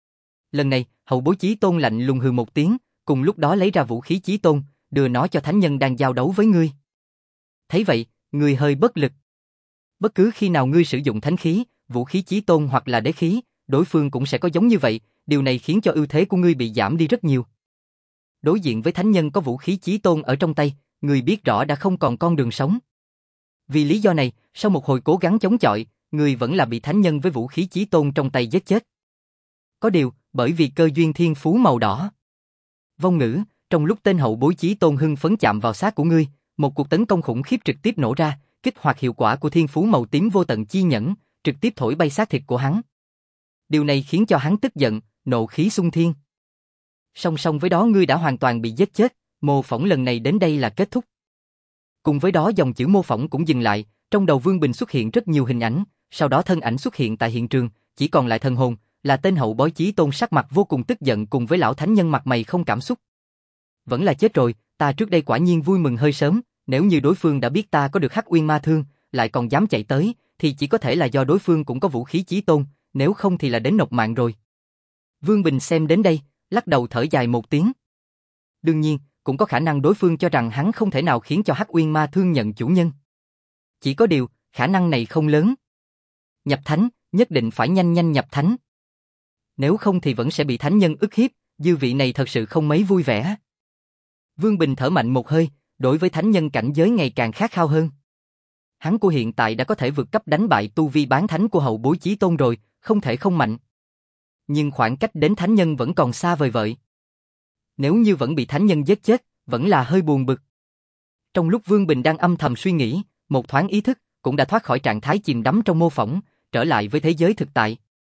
Lần này, hậu bối Chí Tôn lạnh lùng hừ một tiếng, cùng lúc đó lấy ra vũ khí Chí Tôn, đưa nó cho thánh nhân đang giao đấu với ngươi. Thấy vậy, ngươi hơi bất lực. Bất cứ khi nào ngươi sử dụng thánh khí, vũ khí Chí Tôn hoặc là đế khí, đối phương cũng sẽ có giống như vậy, điều này khiến cho ưu thế của ngươi bị giảm đi rất nhiều. Đối diện với thánh nhân có vũ khí Chí Tôn ở trong tay, ngươi biết rõ đã không còn con đường sống. Vì lý do này, sau một hồi cố gắng chống chọi, ngươi vẫn là bị thánh nhân với vũ khí Chí Tôn trong tay giết chết. Có điều, bởi vì cơ duyên thiên phú màu đỏ. Vong ngữ, trong lúc tên hậu bối Chí Tôn hưng phấn chạm vào xác của ngươi, một cuộc tấn công khủng khiếp trực tiếp nổ ra, kích hoạt hiệu quả của thiên phú màu tím vô tận chi nhẫn, trực tiếp thổi bay xác thịt của hắn. Điều này khiến cho hắn tức giận, nộ khí xung thiên. Song song với đó ngươi đã hoàn toàn bị giết chết, mô phỏng lần này đến đây là kết thúc. Cùng với đó dòng chữ mô phỏng cũng dừng lại, trong đầu Vương Bình xuất hiện rất nhiều hình ảnh, sau đó thân ảnh xuất hiện tại hiện trường, chỉ còn lại thần hồn, là tên hậu bối Chí Tôn sắc mặt vô cùng tức giận cùng với lão thánh nhân mặt mày không cảm xúc. Vẫn là chết rồi, ta trước đây quả nhiên vui mừng hơi sớm, nếu như đối phương đã biết ta có được Hắc Uyên Ma Thương, lại còn dám chạy tới, thì chỉ có thể là do đối phương cũng có vũ khí Chí Tôn, nếu không thì là đến nộp mạng rồi. Vương Bình xem đến đây, lắc đầu thở dài một tiếng. Đương nhiên, cũng có khả năng đối phương cho rằng hắn không thể nào khiến cho Hắc Uyên Ma Thương nhận chủ nhân. Chỉ có điều, khả năng này không lớn. Nhập thánh, nhất định phải nhanh nhanh nhập thánh. Nếu không thì vẫn sẽ bị thánh nhân ức hiếp, dư vị này thật sự không mấy vui vẻ. Vương Bình thở mạnh một hơi, đối với thánh nhân cảnh giới ngày càng khát khao hơn. Hắn của hiện tại đã có thể vượt cấp đánh bại tu vi bán thánh của hậu bối Chí Tôn rồi, không thể không mạnh. Nhưng khoảng cách đến thánh nhân vẫn còn xa vời vợi. Nếu như vẫn bị thánh nhân giết chết, vẫn là hơi buồn bực. Trong lúc Vương Bình đang âm thầm suy nghĩ, một thoáng ý thức cũng đã thoát khỏi trạng thái chìm đắm trong mô phỏng, trở lại với thế giới thực tại.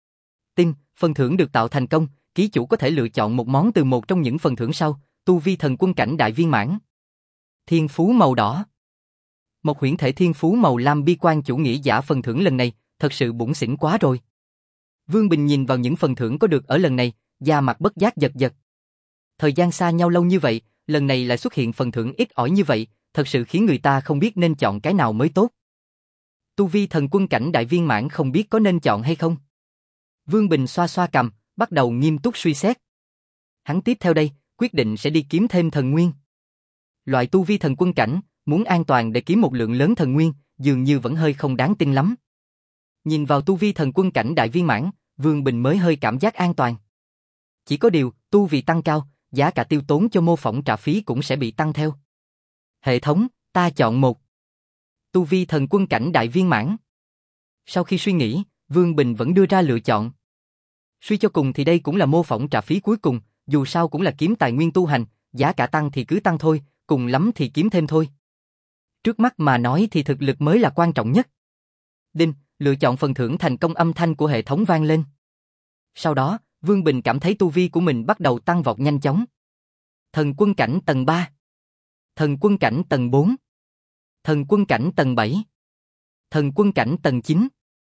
Tin, phần thưởng được tạo thành công, ký chủ có thể lựa chọn một món từ một trong những phần thưởng sau, tu vi thần quân cảnh đại viên mãn. Thiên phú màu đỏ. Một huyễn thể thiên phú màu lam bi quan chủ nghĩa giả phần thưởng lần này, thật sự bủn xỉn quá rồi. Vương Bình nhìn vào những phần thưởng có được ở lần này, da mặt bất giác giật giật. Thời gian xa nhau lâu như vậy, lần này lại xuất hiện phần thưởng ít ỏi như vậy, thật sự khiến người ta không biết nên chọn cái nào mới tốt. Tu vi thần quân cảnh đại viên mãn không biết có nên chọn hay không. Vương Bình xoa xoa cằm, bắt đầu nghiêm túc suy xét. Hắn tiếp theo đây, quyết định sẽ đi kiếm thêm thần nguyên. Loại tu vi thần quân cảnh, muốn an toàn để kiếm một lượng lớn thần nguyên, dường như vẫn hơi không đáng tin lắm. Nhìn vào tu vi thần quân cảnh đại viên mãn, Vương Bình mới hơi cảm giác an toàn. Chỉ có điều, tu vi tăng cao, giá cả tiêu tốn cho mô phỏng trả phí cũng sẽ bị tăng theo. Hệ thống, ta chọn một. Tu vi thần quân cảnh đại viên mãn. Sau khi suy nghĩ, Vương Bình vẫn đưa ra lựa chọn. Suy cho cùng thì đây cũng là mô phỏng trả phí cuối cùng, dù sao cũng là kiếm tài nguyên tu hành, giá cả tăng thì cứ tăng thôi, cùng lắm thì kiếm thêm thôi. Trước mắt mà nói thì thực lực mới là quan trọng nhất. Đinh, lựa chọn phần thưởng thành công âm thanh của hệ thống vang lên. Sau đó, Vương Bình cảm thấy tu vi của mình bắt đầu tăng vọt nhanh chóng. Thần quân cảnh tầng ba, thần quân cảnh tầng bốn, thần quân cảnh tầng bảy, thần quân cảnh tầng chín.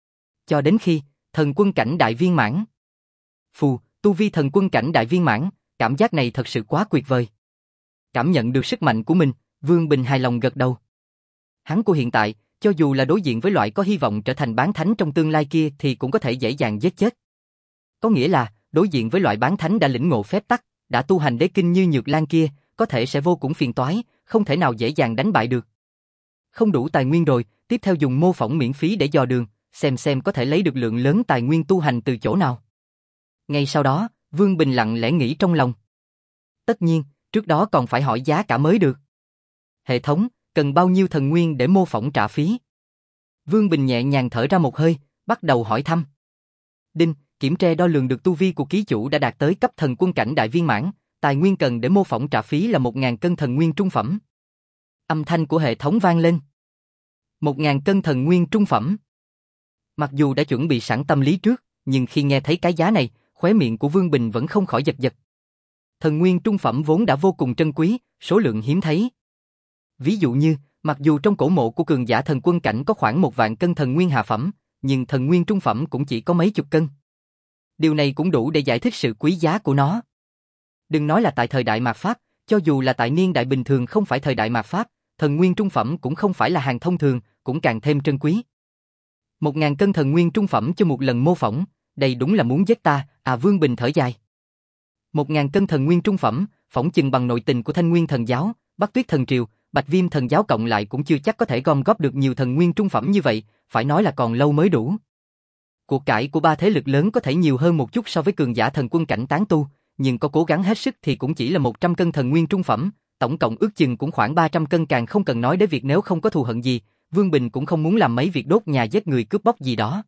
Cho đến khi, thần quân cảnh đại viên mãn. Phù, tu vi thần quân cảnh đại viên mãn, cảm giác này thật sự quá tuyệt vời. Cảm nhận được sức mạnh của mình, Vương Bình hài lòng gật đầu. Hắn của hiện tại, cho dù là đối diện với loại có hy vọng trở thành bán thánh trong tương lai kia thì cũng có thể dễ dàng giết chết. Có nghĩa là, đối diện với loại bán thánh đã lĩnh ngộ phép tắc, đã tu hành đế kinh như Nhược Lan kia, có thể sẽ vô cùng phiền toái, không thể nào dễ dàng đánh bại được. Không đủ tài nguyên rồi, tiếp theo dùng mô phỏng miễn phí để dò đường, xem xem có thể lấy được lượng lớn tài nguyên tu hành từ chỗ nào. Ngay sau đó, Vương Bình lặng lẽ nghĩ trong lòng. Tất nhiên, trước đó còn phải hỏi giá cả mới được. Hệ thống, cần bao nhiêu thần nguyên để mô phỏng trả phí? Vương Bình nhẹ nhàng thở ra một hơi, bắt đầu hỏi thăm. Đinh, kiểm tra đo lường được tu vi của ký chủ đã đạt tới cấp thần quân cảnh đại viên mãn, tài nguyên cần để mô phỏng trả phí là một nghìn cân thần nguyên trung phẩm. Âm thanh của hệ thống vang lên. một nghìn cân thần nguyên trung phẩm. Mặc dù đã chuẩn bị sẵn tâm lý trước, nhưng khi nghe thấy cái giá này, khóe miệng của Vương Bình vẫn không khỏi giật giật. Thần nguyên trung phẩm vốn đã vô cùng trân quý, số lượng hiếm thấy. Ví dụ như, mặc dù trong cổ mộ của cường giả thần quân cảnh có khoảng một vạn cân thần nguyên hạ phẩm, nhưng thần nguyên trung phẩm cũng chỉ có mấy chục cân. Điều này cũng đủ để giải thích sự quý giá của nó. Đừng nói là tại thời đại mạt Pháp, cho dù là tại niên đại bình thường không phải thời đại mạt Pháp, thần nguyên trung phẩm cũng không phải là hàng thông thường, cũng càng thêm trân quý. Một ngàn cân thần nguyên trung phẩm cho một lần mô phỏng, đây đúng là muốn giết ta, à Vương Bình thở dài. Một ngàn cân thần nguyên trung phẩm, phỏng chừng bằng nội tình của Thanh Nguyên thần giáo, Bắc Tuyết thần triều, Bạch Viêm thần giáo cộng lại cũng chưa chắc có thể gom góp được nhiều thần nguyên trung phẩm như vậy, phải nói là còn lâu mới đủ. Cuộc cải của ba thế lực lớn có thể nhiều hơn một chút so với cường giả thần quân cảnh tán tu, nhưng có cố gắng hết sức thì cũng chỉ là một trăm cân thần nguyên trung phẩm, tổng cộng ước chừng cũng khoảng ba trăm cân, càng không cần nói đến việc nếu không có thù hận gì, Vương Bình cũng không muốn làm mấy việc đốt nhà giết người cướp bóc gì đó.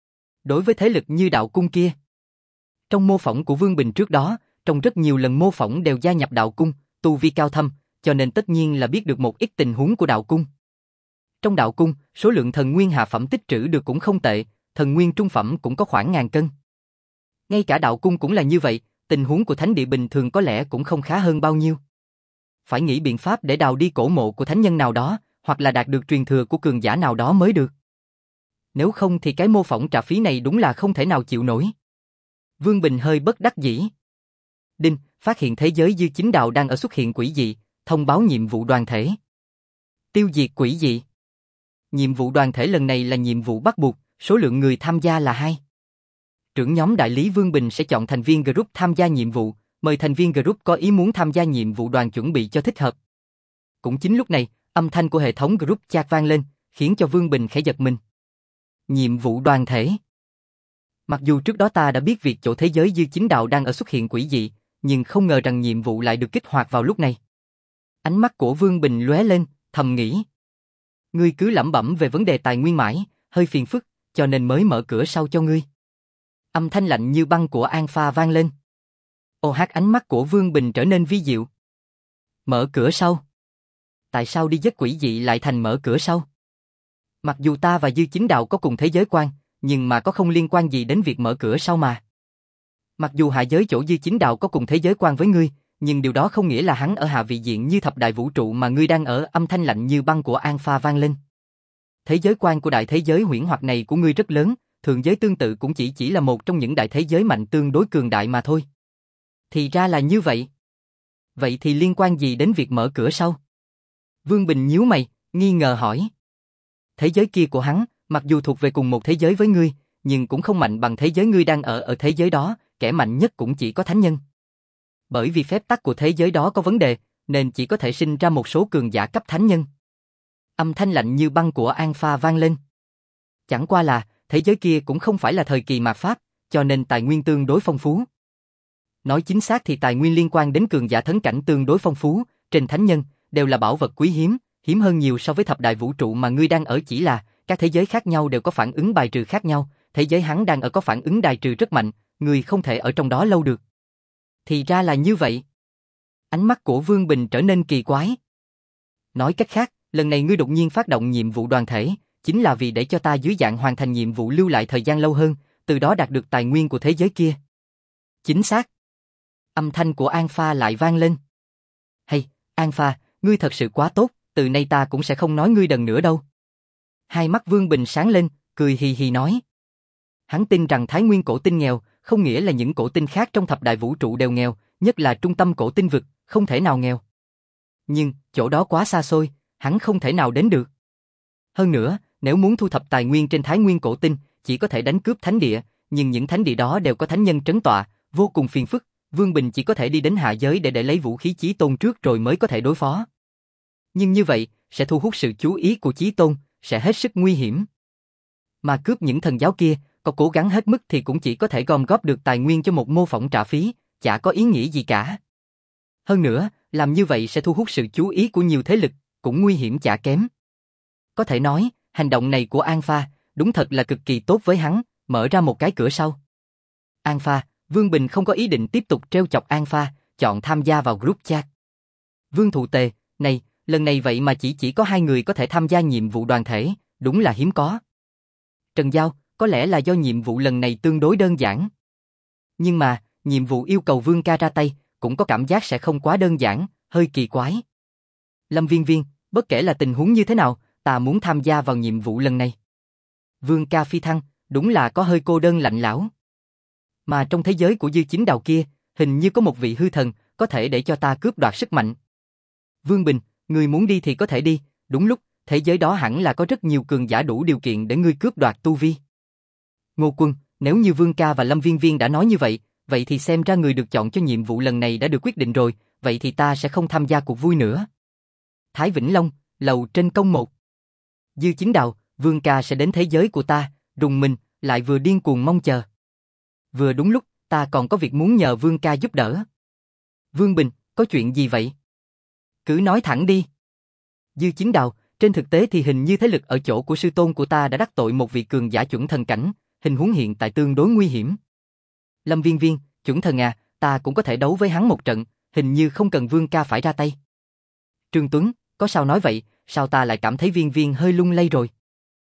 Đối với thế lực như đạo cung kia, trong mô phỏng của Vương Bình trước đó, trong rất nhiều lần mô phỏng đều gia nhập đạo cung, tu vi cao thâm, cho nên tất nhiên là biết được một ít tình huống của đạo cung. Trong đạo cung, số lượng thần nguyên hạ phẩm tích trữ được cũng không tệ, thần nguyên trung phẩm cũng có khoảng ngàn cân. Ngay cả đạo cung cũng là như vậy, tình huống của thánh địa bình thường có lẽ cũng không khá hơn bao nhiêu. Phải nghĩ biện pháp để đào đi cổ mộ của thánh nhân nào đó, hoặc là đạt được truyền thừa của cường giả nào đó mới được. Nếu không thì cái mô phỏng trả phí này đúng là không thể nào chịu nổi. Vương Bình hơi bất đắc dĩ. Đinh, phát hiện thế giới Dư Chính Đạo đang ở xuất hiện quỷ dị, thông báo nhiệm vụ đoàn thể. Tiêu diệt quỷ dị. Nhiệm vụ đoàn thể lần này là nhiệm vụ bắt buộc, số lượng người tham gia là hai. Trưởng nhóm đại lý Vương Bình sẽ chọn thành viên group tham gia nhiệm vụ, mời thành viên group có ý muốn tham gia nhiệm vụ đoàn chuẩn bị cho thích hợp. Cũng chính lúc này, âm thanh của hệ thống group chat vang lên, khiến cho Vương Bình khẽ giật mình. Nhiệm vụ đoàn thể. Mặc dù trước đó ta đã biết việc chỗ thế giới Dư Chính Đạo đang ở xuất hiện quỷ dị, nhưng không ngờ rằng nhiệm vụ lại được kích hoạt vào lúc này. Ánh mắt của Vương Bình lóe lên, thầm nghĩ. Ngươi cứ lẩm bẩm về vấn đề tài nguyên mãi, hơi phiền phức, cho nên mới mở cửa sau cho ngươi. Âm thanh lạnh như băng của An Pha vang lên. Ô hát, ánh mắt của Vương Bình trở nên vi diệu. Mở cửa sau? Tại sao đi giết quỷ dị lại thành mở cửa sau? Mặc dù ta và Dư Chính Đạo có cùng thế giới quan, nhưng mà có không liên quan gì đến việc mở cửa sau mà. Mặc dù hạ giới chỗ Dư Chính Đạo có cùng thế giới quan với ngươi, nhưng điều đó không nghĩa là hắn ở hạ vị diện như thập đại vũ trụ mà ngươi đang ở. Âm thanh lạnh như băng của An Pha vang lên. Thế giới quan của đại thế giới huyễn hoặc này của ngươi rất lớn, thượng giới tương tự cũng chỉ chỉ là một trong những đại thế giới mạnh tương đối cường đại mà thôi. Thì ra là như vậy. Vậy thì liên quan gì đến việc mở cửa sau? Vương Bình nhíu mày, nghi ngờ hỏi. Thế giới kia của hắn, mặc dù thuộc về cùng một thế giới với ngươi, nhưng cũng không mạnh bằng thế giới ngươi đang ở ở thế giới đó, kẻ mạnh nhất cũng chỉ có thánh nhân. Bởi vì phép tắc của thế giới đó có vấn đề, nên chỉ có thể sinh ra một số cường giả cấp thánh nhân. Âm thanh lạnh như băng của An Pha vang lên. Chẳng qua là, thế giới kia cũng không phải là thời kỳ mạt Pháp, cho nên tài nguyên tương đối phong phú. Nói chính xác thì tài nguyên liên quan đến cường giả thấn cảnh tương đối phong phú, trên thánh nhân, đều là bảo vật quý hiếm, hiếm hơn nhiều so với thập đại vũ trụ mà ngươi đang ở, chỉ là, các thế giới khác nhau đều có phản ứng bài trừ khác nhau, thế giới hắn đang ở có phản ứng đài trừ rất mạnh, ngươi không thể ở trong đó lâu được. Thì ra là như vậy. Ánh mắt của Vương Bình trở nên kỳ quái. Nói cách khác, lần này ngươi đột nhiên phát động nhiệm vụ đoàn thể, chính là vì để cho ta dưới dạng hoàn thành nhiệm vụ lưu lại thời gian lâu hơn, từ đó đạt được tài nguyên của thế giới kia. Chính xác. Âm thanh của An Pha lại vang lên. Hay, An Pha, ngươi thật sự quá tốt, từ nay ta cũng sẽ không nói ngươi đần nữa đâu. Hai mắt Vương Bình sáng lên, cười hì hì nói. Hắn tin rằng Thái Nguyên cổ tinh nghèo, không nghĩa là những cổ tinh khác trong thập đại vũ trụ đều nghèo, nhất là trung tâm cổ tinh vực, không thể nào nghèo. Nhưng, chỗ đó quá xa xôi, hắn không thể nào đến được. Hơn nữa, nếu muốn thu thập tài nguyên trên Thái Nguyên cổ tinh, chỉ có thể đánh cướp thánh địa, nhưng những thánh địa đó đều có thánh nhân trấn tọa, vô cùng phiền phức, Vương Bình chỉ có thể đi đến hạ giới để để lấy vũ khí Chí Tôn trước rồi mới có thể đối phó. Nhưng như vậy, sẽ thu hút sự chú ý của Chí Tôn, sẽ hết sức nguy hiểm. Mà cướp những thần giáo kia, có cố gắng hết mức thì cũng chỉ có thể gom góp được tài nguyên cho một mô phỏng trả phí, chả có ý nghĩa gì cả. Hơn nữa, làm như vậy sẽ thu hút sự chú ý của nhiều thế lực, cũng nguy hiểm chả kém. Có thể nói, hành động này của An Pha, đúng thật là cực kỳ tốt với hắn, mở ra một cái cửa sau. An Pha, Vương Bình không có ý định tiếp tục trêu chọc An Pha, chọn tham gia vào group chat. Vương Thụ Tề, này, lần này vậy mà chỉ chỉ có hai người có thể tham gia nhiệm vụ đoàn thể, đúng là hiếm có. Trần Giao, có lẽ là do nhiệm vụ lần này tương đối đơn giản. Nhưng mà, nhiệm vụ yêu cầu Vương ca ra tay, cũng có cảm giác sẽ không quá đơn giản, hơi kỳ quái. Lâm Viên Viên, bất kể là tình huống như thế nào, ta muốn tham gia vào nhiệm vụ lần này. Vương ca phi thăng, đúng là có hơi cô đơn lạnh lẽo. Mà trong thế giới của Dư Chính Đào kia, hình như có một vị hư thần, có thể để cho ta cướp đoạt sức mạnh. Vương Bình, người muốn đi thì có thể đi, đúng lúc, thế giới đó hẳn là có rất nhiều cường giả đủ điều kiện để ngươi cướp đoạt tu vi. Ngô Quân, nếu như Vương ca và Lâm Viên Viên đã nói như vậy, vậy thì xem ra người được chọn cho nhiệm vụ lần này đã được quyết định rồi, vậy thì ta sẽ không tham gia cuộc vui nữa. Thái Vĩnh Long, lầu trên công một. Dư Chính Đào, Vương ca sẽ đến thế giới của ta, rùng mình, lại vừa điên cuồng mong chờ. Vừa đúng lúc, ta còn có việc muốn nhờ Vương ca giúp đỡ. Vương Bình, có chuyện gì vậy? Cứ nói thẳng đi. Dư Chính Đào, trên thực tế thì hình như thế lực ở chỗ của sư tôn của ta đã đắc tội một vị cường giả chuẩn thần cảnh, hình huống hiện tại tương đối nguy hiểm. Lâm Viên Viên, chuẩn thần à, ta cũng có thể đấu với hắn một trận, hình như không cần Vương ca phải ra tay. Trương Tuấn, có sao nói vậy, sao ta lại cảm thấy Viên Viên hơi lung lay rồi?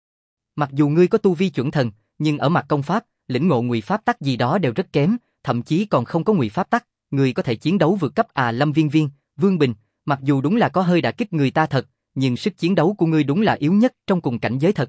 Mặc dù ngươi có tu vi chuẩn thần, nhưng ở mặt công pháp, lĩnh ngộ ngụy pháp tắc gì đó đều rất kém, thậm chí còn không có ngụy pháp tắc, ngươi có thể chiến đấu vượt cấp à? Lâm Viên Viên, Vương Bình, mặc dù đúng là có hơi đả kích người ta thật, nhưng sức chiến đấu của ngươi đúng là yếu nhất trong cùng cảnh giới thật.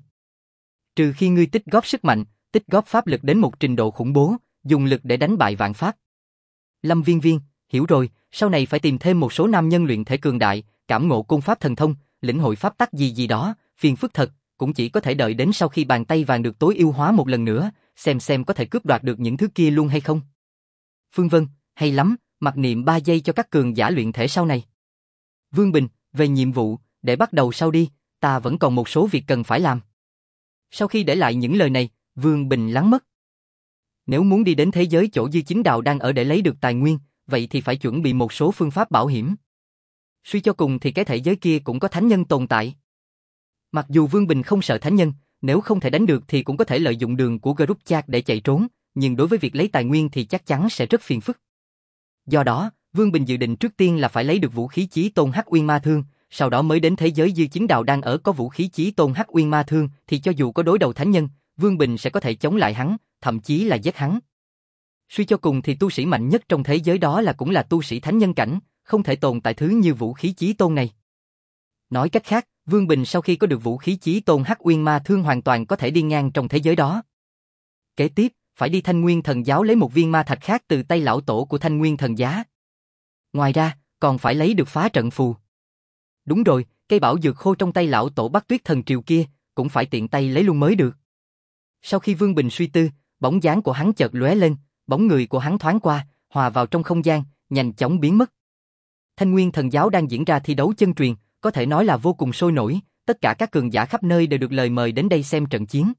Trừ khi ngươi tích góp sức mạnh, tích góp pháp lực đến một trình độ khủng bố, dùng lực để đánh bại vạn pháp. Lâm Viên Viên, hiểu rồi, sau này phải tìm thêm một số nam nhân luyện thể cường đại, cảm ngộ công pháp thần thông, lĩnh hội pháp tắc gì gì đó, phiền phức thật, cũng chỉ có thể đợi đến sau khi bàn tay vàng được tối ưu hóa một lần nữa, xem xem có thể cướp đoạt được những thứ kia luôn hay không. Phương Vân, hay lắm, mặc niệm ba giây cho các cường giả luyện thể sau này. Vương Bình, về nhiệm vụ, để bắt đầu sau đi, ta vẫn còn một số việc cần phải làm. Sau khi để lại những lời này, Vương Bình lắng mất. Nếu muốn đi đến thế giới chỗ Dư Chính Đào đang ở để lấy được tài nguyên, vậy thì phải chuẩn bị một số phương pháp bảo hiểm. Suy cho cùng thì cái thể giới kia cũng có thánh nhân tồn tại. Mặc dù Vương Bình không sợ thánh nhân, nếu không thể đánh được thì cũng có thể lợi dụng đường của group chat để chạy trốn, nhưng đối với việc lấy tài nguyên thì chắc chắn sẽ rất phiền phức. Do đó, Vương Bình dự định trước tiên là phải lấy được vũ khí Chí Tôn Hắc Uyên Ma Thương, sau đó mới đến thế giới Dư Chính Đào đang ở có vũ khí Chí Tôn Hắc Uyên Ma Thương thì cho dù có đối đầu thánh nhân, Vương Bình sẽ có thể chống lại hắn, thậm chí là giết hắn. Suy cho cùng thì tu sĩ mạnh nhất trong thế giới đó là cũng là tu sĩ thánh nhân cảnh, không thể tồn tại thứ như vũ khí Chí Tôn này. Nói cách khác, Vương Bình sau khi có được vũ khí Chí Tôn Hắc Uyên Ma Thương hoàn toàn có thể đi ngang trong thế giới đó. Kế tiếp, phải đi Thanh Nguyên Thần Giáo lấy một viên ma thạch khác từ tay lão tổ của Thanh Nguyên Thần Giá. Ngoài ra, còn phải lấy được phá trận phù. Đúng rồi, cây bảo dược khô trong tay lão tổ Bắc Tuyết Thần Triều kia, cũng phải tiện tay lấy luôn mới được. Sau khi Vương Bình suy tư, bóng dáng của hắn chợt lóe lên, bóng người của hắn thoáng qua, hòa vào trong không gian, nhanh chóng biến mất. Thanh Nguyên Thần Giáo đang diễn ra thi đấu chân truyền, có thể nói là vô cùng sôi nổi, tất cả các cường giả khắp nơi đều được lời mời đến đây xem trận chiến.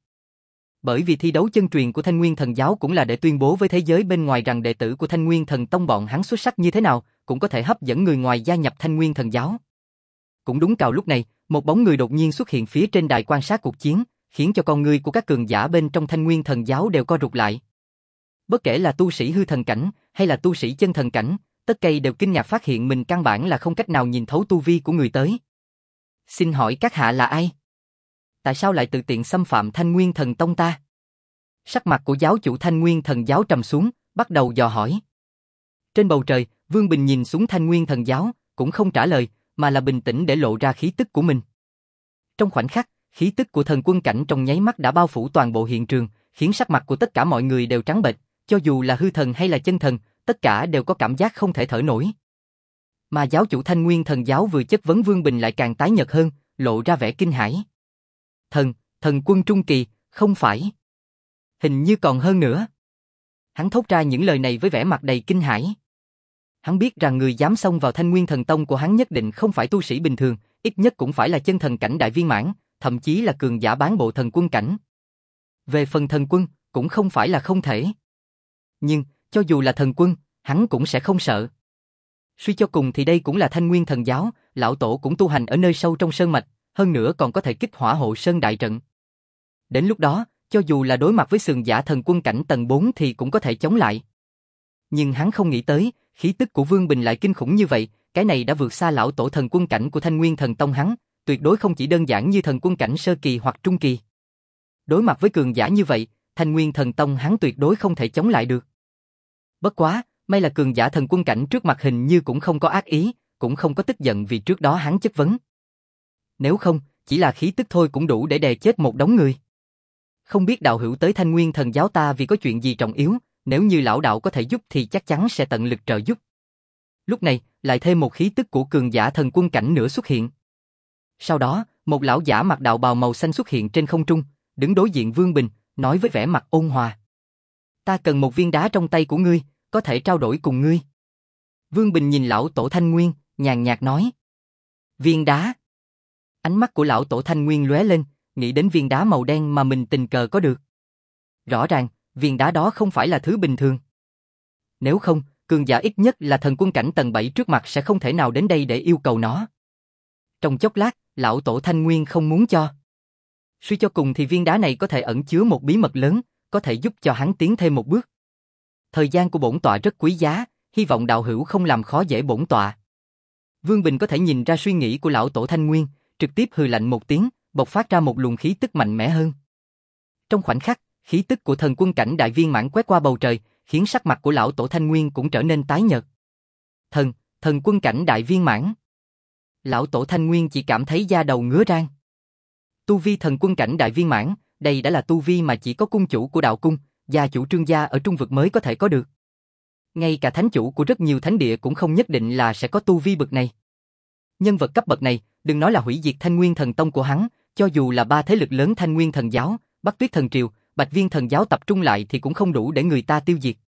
Bởi vì thi đấu chân truyền của Thanh Nguyên Thần Giáo cũng là để tuyên bố với thế giới bên ngoài rằng đệ tử của Thanh Nguyên Thần Tông bọn hắn xuất sắc như thế nào, cũng có thể hấp dẫn người ngoài gia nhập Thanh Nguyên Thần Giáo. Cũng đúng vào lúc này, một bóng người đột nhiên xuất hiện phía trên đài quan sát cuộc chiến, khiến cho con người của các cường giả bên trong Thanh Nguyên Thần Giáo đều co rụt lại. Bất kể là tu sĩ hư thần cảnh hay là tu sĩ chân thần cảnh, tất cả đều kinh ngạc phát hiện mình căn bản là không cách nào nhìn thấu tu vi của người tới. Xin hỏi các hạ là ai? Tại sao lại tự tiện xâm phạm Thanh Nguyên Thần Tông ta? Sắc mặt của giáo chủ Thanh Nguyên Thần Giáo trầm xuống, bắt đầu dò hỏi. Trên bầu trời, Vương Bình nhìn xuống Thanh Nguyên Thần Giáo, cũng không trả lời, mà là bình tĩnh để lộ ra khí tức của mình. Trong khoảnh khắc, khí tức của thần quân cảnh trong nháy mắt đã bao phủ toàn bộ hiện trường, khiến sắc mặt của tất cả mọi người đều trắng bệch, cho dù là hư thần hay là chân thần, tất cả đều có cảm giác không thể thở nổi. Mà giáo chủ Thanh Nguyên Thần Giáo vừa chất vấn Vương Bình lại càng tái nhợt hơn, lộ ra vẻ kinh hãi. Thần, thần quân trung kỳ, không phải. Hình như còn hơn nữa. Hắn thốt ra những lời này với vẻ mặt đầy kinh hãi. Hắn biết rằng người dám xông vào Thanh Nguyên Thần Tông của hắn nhất định không phải tu sĩ bình thường, ít nhất cũng phải là chân thần cảnh đại viên mãn, thậm chí là cường giả bán bộ thần quân cảnh. Về phần thần quân, cũng không phải là không thể. Nhưng, cho dù là thần quân, hắn cũng sẽ không sợ. Suy cho cùng thì đây cũng là Thanh Nguyên Thần Giáo, lão tổ cũng tu hành ở nơi sâu trong sơn mạch, hơn nữa còn có thể kích hỏa hộ sơn đại trận. Đến lúc đó, cho dù là đối mặt với sừng giả thần quân cảnh tầng bốn thì cũng có thể chống lại. Nhưng hắn không nghĩ tới, khí tức của Vương Bình lại kinh khủng như vậy, cái này đã vượt xa lão tổ thần quân cảnh của Thanh Nguyên Thần Tông hắn, tuyệt đối không chỉ đơn giản như thần quân cảnh sơ kỳ hoặc trung kỳ. Đối mặt với cường giả như vậy, Thanh Nguyên Thần Tông hắn tuyệt đối không thể chống lại được. Bất quá, may là cường giả thần quân cảnh trước mặt hình như cũng không có ác ý, cũng không có tức giận vì trước đó hắn chất vấn. Nếu không, chỉ là khí tức thôi cũng đủ để đè chết một đống người. Không biết đạo hữu tới Thanh Nguyên Thần Giáo ta vì có chuyện gì trọng yếu, nếu như lão đạo có thể giúp thì chắc chắn sẽ tận lực trợ giúp. Lúc này, lại thêm một khí tức của cường giả thần quân cảnh nữa xuất hiện. Sau đó, một lão giả mặc đạo bào màu xanh xuất hiện trên không trung, đứng đối diện Vương Bình, nói với vẻ mặt ôn hòa. Ta cần một viên đá trong tay của ngươi, có thể trao đổi cùng ngươi. Vương Bình nhìn lão tổ Thanh Nguyên, nhàn nhạt nói. Viên đá. Ánh mắt của lão tổ Thanh Nguyên lóe lên, nghĩ đến viên đá màu đen mà mình tình cờ có được. Rõ ràng, viên đá đó không phải là thứ bình thường. Nếu không, cường giả ít nhất là thần quân cảnh tầng bảy trước mặt sẽ không thể nào đến đây để yêu cầu nó. Trong chốc lát, lão tổ Thanh Nguyên không muốn cho. Suy cho cùng thì viên đá này có thể ẩn chứa một bí mật lớn, có thể giúp cho hắn tiến thêm một bước. Thời gian của bổn tọa rất quý giá, hy vọng đạo hữu không làm khó dễ bổn tọa. Vương Bình có thể nhìn ra suy nghĩ của lão tổ Thanh Nguyên, trực tiếp hừ lạnh một tiếng, bộc phát ra một luồng khí tức mạnh mẽ hơn. Trong khoảnh khắc, khí tức của thần quân cảnh đại viên mãn quét qua bầu trời, khiến sắc mặt của lão tổ Thanh Nguyên cũng trở nên tái nhợt. Thần, thần quân cảnh đại viên mãn. Lão tổ Thanh Nguyên chỉ cảm thấy da đầu ngứa rang. Tu vi thần quân cảnh đại viên mãn, đây đã là tu vi mà chỉ có cung chủ của đạo cung, gia chủ Trương gia ở trung vực mới có thể có được. Ngay cả thánh chủ của rất nhiều thánh địa cũng không nhất định là sẽ có tu vi bậc này. Nhân vật cấp bậc này, đừng nói là hủy diệt Thanh Nguyên Thần Tông của hắn, cho dù là ba thế lực lớn Thanh Nguyên Thần Giáo, Bắc Tuyết Thần Triều, Bạch Viên Thần Giáo tập trung lại thì cũng không đủ để người ta tiêu diệt.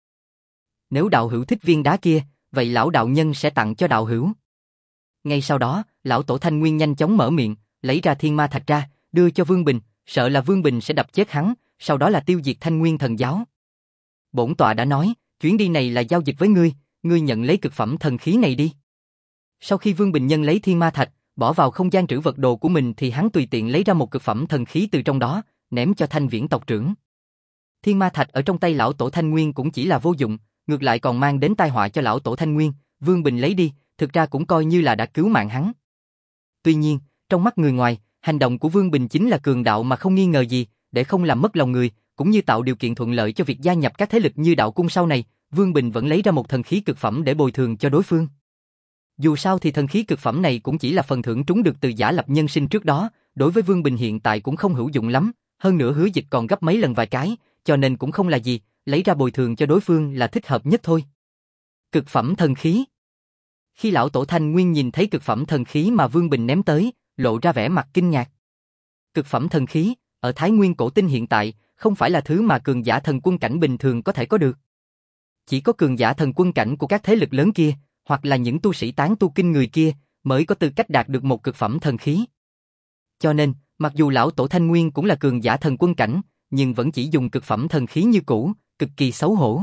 Nếu đạo hữu thích viên đá kia, vậy lão đạo nhân sẽ tặng cho đạo hữu. Ngay sau đó, lão tổ Thanh Nguyên nhanh chóng mở miệng, lấy ra thiên ma thạch ra, đưa cho Vương Bình, sợ là Vương Bình sẽ đập chết hắn, sau đó là tiêu diệt Thanh Nguyên Thần Giáo. Bổn tọa đã nói, chuyến đi này là giao dịch với ngươi, ngươi nhận lấy cực phẩm thần khí này đi. Sau khi Vương Bình nhân lấy thiên ma thạch, bỏ vào không gian trữ vật đồ của mình thì hắn tùy tiện lấy ra một cực phẩm thần khí từ trong đó, ném cho Thanh Viễn tộc trưởng. Thiên ma thạch ở trong tay lão tổ Thanh Nguyên cũng chỉ là vô dụng, ngược lại còn mang đến tai họa cho lão tổ Thanh Nguyên, Vương Bình lấy đi, thực ra cũng coi như là đã cứu mạng hắn. Tuy nhiên, trong mắt người ngoài, hành động của Vương Bình chính là cường đạo mà không nghi ngờ gì, để không làm mất lòng người, cũng như tạo điều kiện thuận lợi cho việc gia nhập các thế lực như đạo cung sau này, Vương Bình vẫn lấy ra một thần khí cực phẩm để bồi thường cho đối phương. Dù sao thì thần khí cực phẩm này cũng chỉ là phần thưởng trúng được từ giả lập nhân sinh trước đó, đối với Vương Bình hiện tại cũng không hữu dụng lắm, hơn nữa hứa dịch còn gấp mấy lần vài cái, cho nên cũng không là gì, lấy ra bồi thường cho đối phương là thích hợp nhất thôi. Cực phẩm thần khí. Khi lão tổ Thanh Nguyên nhìn thấy cực phẩm thần khí mà Vương Bình ném tới, lộ ra vẻ mặt kinh ngạc. Cực phẩm thần khí, ở Thái Nguyên cổ tinh hiện tại, không phải là thứ mà cường giả thần quân cảnh bình thường có thể có được. Chỉ có cường giả thần quân cảnh của các thế lực lớn kia, hoặc là những tu sĩ tán tu kinh người kia, mới có tư cách đạt được một cực phẩm thần khí. Cho nên, mặc dù lão tổ Thanh Nguyên cũng là cường giả thần quân cảnh, nhưng vẫn chỉ dùng cực phẩm thần khí như cũ, cực kỳ xấu hổ.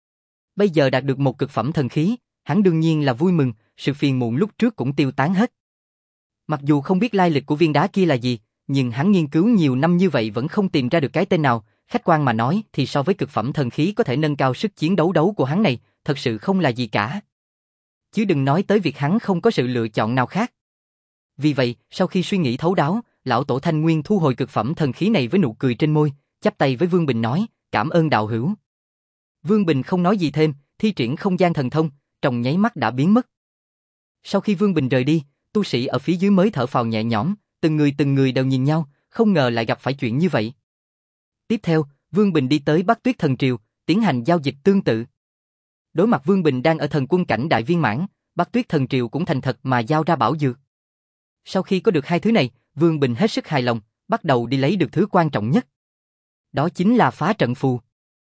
Bây giờ đạt được một cực phẩm thần khí, hắn đương nhiên là vui mừng, sự phiền muộn lúc trước cũng tiêu tán hết. Mặc dù không biết lai lịch của viên đá kia là gì, nhưng hắn nghiên cứu nhiều năm như vậy vẫn không tìm ra được cái tên nào, khách quan mà nói thì so với cực phẩm thần khí có thể nâng cao sức chiến đấu đấu của hắn này, thật sự không là gì cả. Chứ đừng nói tới việc hắn không có sự lựa chọn nào khác. Vì vậy, sau khi suy nghĩ thấu đáo, lão tổ Thanh Nguyên thu hồi cực phẩm thần khí này với nụ cười trên môi, chắp tay với Vương Bình nói, cảm ơn đạo hữu. Vương Bình không nói gì thêm, thi triển không gian thần thông, trong nháy mắt đã biến mất. Sau khi Vương Bình rời đi, tu sĩ ở phía dưới mới thở phào nhẹ nhõm, từng người từng người đều nhìn nhau, không ngờ lại gặp phải chuyện như vậy. Tiếp theo, Vương Bình đi tới Bắc Tuyết Thần Triều, tiến hành giao dịch tương tự. Đối mặt Vương Bình đang ở thần quân cảnh đại viên mãn, Bắc Tuyết Thần Triều cũng thành thật mà giao ra bảo dược. Sau khi có được hai thứ này, Vương Bình hết sức hài lòng, bắt đầu đi lấy được thứ quan trọng nhất. Đó chính là phá trận phù.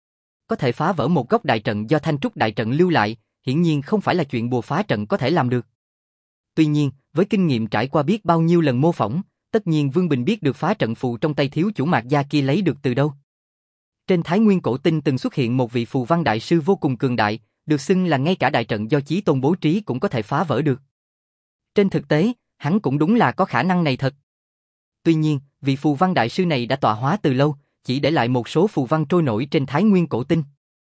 Có thể phá vỡ một góc đại trận do Thanh Trúc đại trận lưu lại, hiển nhiên không phải là chuyện bùa phá trận có thể làm được. Tuy nhiên, với kinh nghiệm trải qua biết bao nhiêu lần mô phỏng, tất nhiên Vương Bình biết được phá trận phù trong tay thiếu chủ Mạc gia kia lấy được từ đâu. Trên Thái Nguyên cổ tinh từng xuất hiện một vị phù văn đại sư vô cùng cường đại, được xưng là ngay cả đại trận do Chí Tôn bố trí cũng có thể phá vỡ được. Trên thực tế, hắn cũng đúng là có khả năng này thật. Tuy nhiên, vị phù văn đại sư này đã tọa hóa từ lâu, chỉ để lại một số phù văn trôi nổi trên Thái Nguyên cổ tinh.